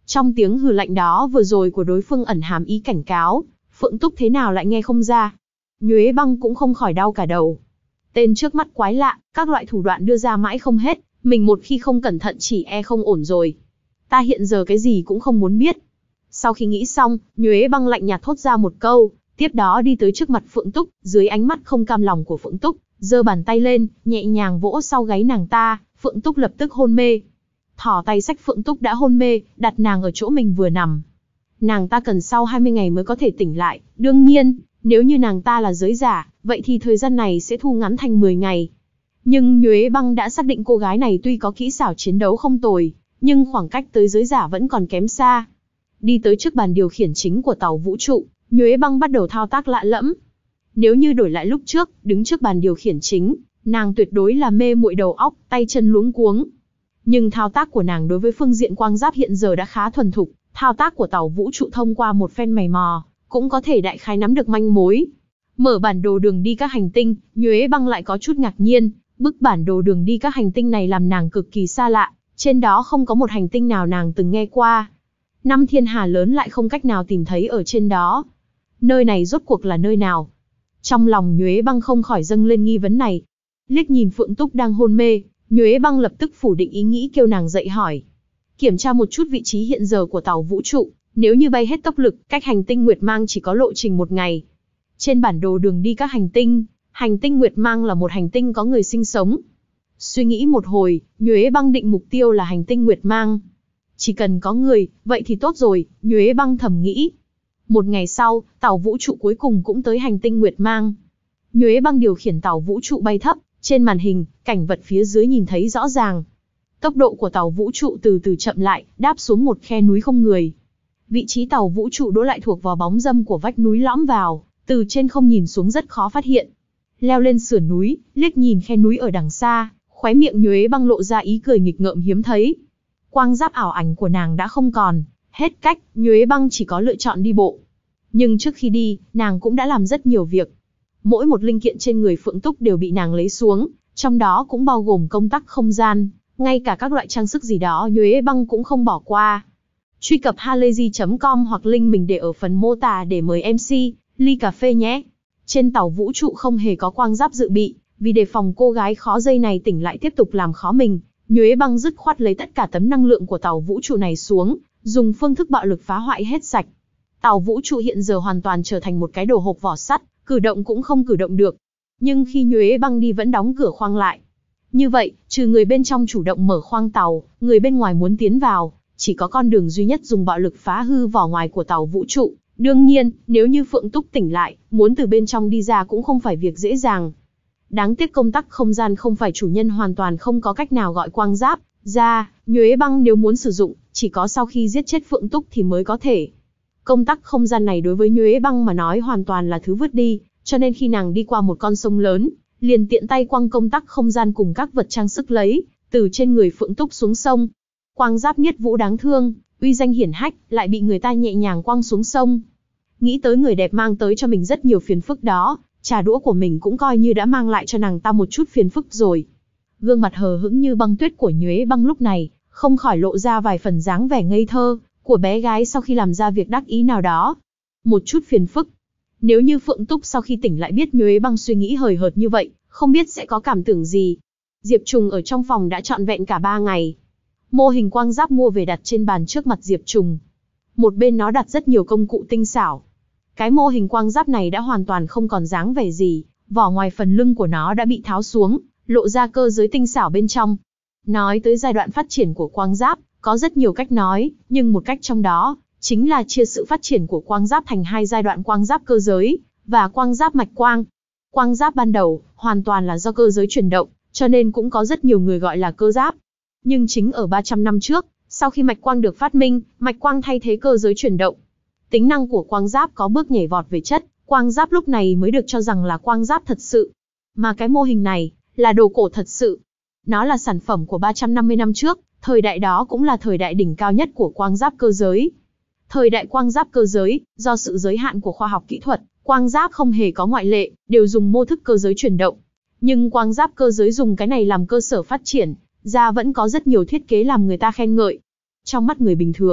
Trong tiếng hừ lạnh đó vừa rồi của đối phương ẩn hàm ý cảnh cáo, Phượng Túc thế nào lại nghe không ra. Nhuế Băng cũng không khỏi đau cả đầu. Tên trước mắt quái lạ, các loại thủ đoạn đưa ra mãi không hết, mình một khi không cẩn thận chỉ e không ổn rồi. Ta hiện giờ cái gì cũng không muốn biết. Sau khi nghĩ xong, Nhuế Băng lạnh nhạt thốt ra một câu, tiếp đó đi tới trước mặt Phượng Túc, dưới ánh mắt không cam lòng của Phượng Túc, giơ bàn tay lên, nhẹ nhàng vỗ sau gáy nàng ta. Phượng Túc lập tức hôn mê. Thỏ tay xách Phượng Túc đã hôn mê, đặt nàng ở chỗ mình vừa nằm. Nàng ta cần sau hai mươi ngày mới có thể tỉnh lại, đương nhiên, nếu như nàng ta là giới giả, vậy thì thời gian này sẽ thu ngắn thành mười ngày. Nhưng Nhuế Băng đã xác định cô gái này tuy có kỹ xảo chiến đấu không tồi, nhưng khoảng cách tới giới giả vẫn còn kém xa. Đi tới trước bàn điều khiển chính của tàu vũ trụ, Nhuế Băng bắt đầu thao tác lạ lẫm. Nếu như đổi lại lúc trước, đứng trước bàn điều khiển chính, nàng tuyệt đối là mê muội đầu óc, tay chân luống cuống. Nhưng thao tác của nàng đối với phương diện quang giáp hiện giờ đã khá thuần thục, thao tác của tàu vũ trụ thông qua một phen mày mò, cũng có thể đại khái nắm được manh mối. Mở bản đồ đường đi các hành tinh, Nhuế Băng lại có chút ngạc nhiên, bức bản đồ đường đi các hành tinh này làm nàng cực kỳ xa lạ, trên đó không có một hành tinh nào nàng từng nghe qua. Năm thiên hà lớn lại không cách nào tìm thấy ở trên đó. Nơi này rốt cuộc là nơi nào? Trong lòng Nhuế Băng không khỏi dâng lên nghi vấn này. Liếc nhìn Phượng Túc đang hôn mê, Nhuế Băng lập tức phủ định ý nghĩ kêu nàng dậy hỏi. Kiểm tra một chút vị trí hiện giờ của tàu vũ trụ, nếu như bay hết tốc lực, cách hành tinh Nguyệt Mang chỉ có lộ trình một ngày. Trên bản đồ đường đi các hành tinh, hành tinh Nguyệt Mang là một hành tinh có người sinh sống. Suy nghĩ một hồi, Nhuế Băng định mục tiêu là hành tinh Nguyệt Mang. Chỉ cần có người, vậy thì tốt rồi, Nhuế Băng thầm nghĩ. Một ngày sau, tàu vũ trụ cuối cùng cũng tới hành tinh Nguyệt Mang. Nhuế Băng điều khiển tàu vũ trụ bay thấp, trên màn hình, cảnh vật phía dưới nhìn thấy rõ ràng. Tốc độ của tàu vũ trụ từ từ chậm lại, đáp xuống một khe núi không người. Vị trí tàu vũ trụ đỗ lại thuộc vào bóng râm của vách núi lõm vào, từ trên không nhìn xuống rất khó phát hiện. Leo lên sườn núi, liếc nhìn khe núi ở đằng xa, khóe miệng Nhuế Băng lộ ra ý cười nghịch ngợm hiếm thấy. Quang giáp ảo ảnh của nàng đã không còn, hết cách, Nhuế Băng chỉ có lựa chọn đi bộ. Nhưng trước khi đi, nàng cũng đã làm rất nhiều việc. Mỗi một linh kiện trên người Phượng Túc đều bị nàng lấy xuống, trong đó cũng bao gồm công tắc không gian, ngay cả các loại trang sức gì đó Nhuế Băng cũng không bỏ qua. Truy cập halayzi chấm com hoặc link mình để ở phần mô tả để mời em xê, ly cà phê nhé. Trên tàu vũ trụ không hề có quang giáp dự bị, vì đề phòng cô gái khó dây này tỉnh lại tiếp tục làm khó mình, Nhuế Băng dứt khoát lấy tất cả tấm năng lượng của tàu vũ trụ này xuống, dùng phương thức bạo lực phá hoại hết sạch. Tàu vũ trụ hiện giờ hoàn toàn trở thành một cái đồ hộp vỏ sắt, cử động cũng không cử động được. Nhưng khi Nhuế Băng đi vẫn đóng cửa khoang lại. Như vậy, trừ người bên trong chủ động mở khoang tàu, người bên ngoài muốn tiến vào, chỉ có con đường duy nhất dùng bạo lực phá hư vỏ ngoài của tàu vũ trụ. Đương nhiên, nếu như Phượng Túc tỉnh lại, muốn từ bên trong đi ra cũng không phải việc dễ dàng. Đáng tiếc công tắc không gian không phải chủ nhân hoàn toàn không có cách nào gọi quang giáp ra, Nhuế Băng nếu muốn sử dụng, chỉ có sau khi giết chết Phượng Túc thì mới có thể. Công tắc không gian này đối với Nhuế Băng mà nói hoàn toàn là thứ vứt đi, cho nên khi nàng đi qua một con sông lớn, liền tiện tay quăng công tắc không gian cùng các vật trang sức lấy, từ trên người Phượng Túc xuống sông. Quang giáp Niết Vũ đáng thương, uy danh hiển hách, lại bị người ta nhẹ nhàng quăng xuống sông. Nghĩ tới người đẹp mang tới cho mình rất nhiều phiền phức đó, trà đũa của mình cũng coi như đã mang lại cho nàng ta một chút phiền phức rồi. Gương mặt hờ hững như băng tuyết của Nhuế Băng lúc này, không khỏi lộ ra vài phần dáng vẻ ngây thơ của bé gái sau khi làm ra việc đắc ý nào đó. Một chút phiền phức. Nếu như Phượng Túc sau khi tỉnh lại biết Nhuế Băng suy nghĩ hời hợt như vậy, không biết sẽ có cảm tưởng gì. Diệp Trùng ở trong phòng đã trọn vẹn cả ba ngày. Mô hình quang giáp mua về đặt trên bàn trước mặt Diệp Trùng. Một bên nó đặt rất nhiều công cụ tinh xảo. Cái mô hình quang giáp này đã hoàn toàn không còn dáng vẻ gì, vỏ ngoài phần lưng của nó đã bị tháo xuống, lộ ra cơ giới tinh xảo bên trong. Nói tới giai đoạn phát triển của quang giáp, có rất nhiều cách nói, nhưng một cách trong đó, chính là chia sự phát triển của quang giáp thành hai giai đoạn: quang giáp cơ giới, và quang giáp mạch quang. Quang giáp ban đầu, hoàn toàn là do cơ giới chuyển động, cho nên cũng có rất nhiều người gọi là cơ giáp. Nhưng chính ở ba trăm năm trước, sau khi mạch quang được phát minh, mạch quang thay thế cơ giới chuyển động. Tính năng của quang giáp có bước nhảy vọt về chất, quang giáp lúc này mới được cho rằng là quang giáp thật sự. Mà cái mô hình này, là đồ cổ thật sự. Nó là sản phẩm của ba trăm năm mươi năm trước, thời đại đó cũng là thời đại đỉnh cao nhất của quang giáp cơ giới. Thời đại quang giáp cơ giới, do sự giới hạn của khoa học kỹ thuật, quang giáp không hề có ngoại lệ, đều dùng mô thức cơ giới chuyển động. Nhưng quang giáp cơ giới dùng cái này làm cơ sở phát triển, ra vẫn có rất nhiều thiết kế làm người ta khen ngợi. Trong mắt người bình thường,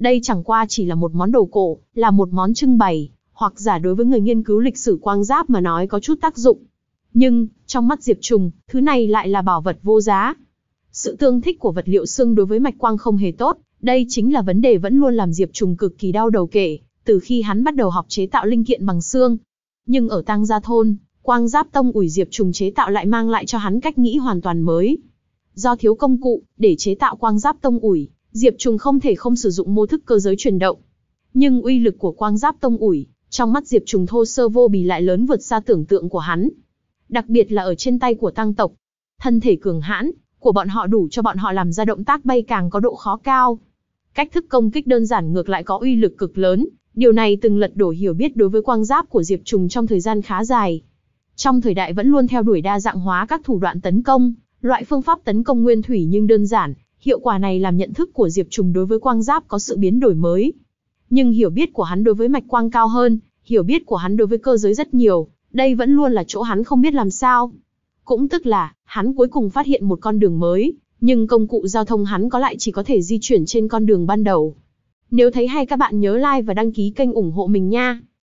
Đây chẳng qua chỉ là một món đồ cổ, là một món trưng bày, hoặc giả đối với người nghiên cứu lịch sử quang giáp mà nói có chút tác dụng. Nhưng, trong mắt Diệp Trùng, thứ này lại là bảo vật vô giá. Sự tương thích của vật liệu xương đối với mạch quang không hề tốt, đây chính là vấn đề vẫn luôn làm Diệp Trùng cực kỳ đau đầu kể, từ khi hắn bắt đầu học chế tạo linh kiện bằng xương. Nhưng ở Tang Gia Thôn, quang giáp tông ủi Diệp Trùng chế tạo lại mang lại cho hắn cách nghĩ hoàn toàn mới. Do thiếu công cụ, để chế tạo quang giáp tông ủi, Diệp Trùng không thể không sử dụng mô thức cơ giới chuyển động. Nhưng uy lực của quang giáp tông ủi, trong mắt Diệp Trùng thô sơ vô bì lại lớn vượt xa tưởng tượng của hắn. Đặc biệt là ở trên tay của Tăng tộc. Thân thể cường hãn của bọn họ đủ cho bọn họ làm ra động tác bay càng có độ khó cao. Cách thức công kích đơn giản ngược lại có uy lực cực lớn, điều này từng lật đổ hiểu biết đối với quang giáp của Diệp Trùng trong thời gian khá dài. Trong thời đại vẫn luôn theo đuổi đa dạng hóa các thủ đoạn tấn công, loại phương pháp tấn công nguyên thủy nhưng đơn giản, hiệu quả này làm nhận thức của Diệp Trùng đối với quang giáp có sự biến đổi mới. Nhưng hiểu biết của hắn đối với mạch quang cao hơn, hiểu biết của hắn đối với cơ giới rất nhiều, đây vẫn luôn là chỗ hắn không biết làm sao. Cũng tức là, hắn cuối cùng phát hiện một con đường mới, nhưng công cụ giao thông hắn có lại chỉ có thể di chuyển trên con đường ban đầu. Nếu thấy hay các bạn nhớ like và đăng ký kênh ủng hộ mình nha.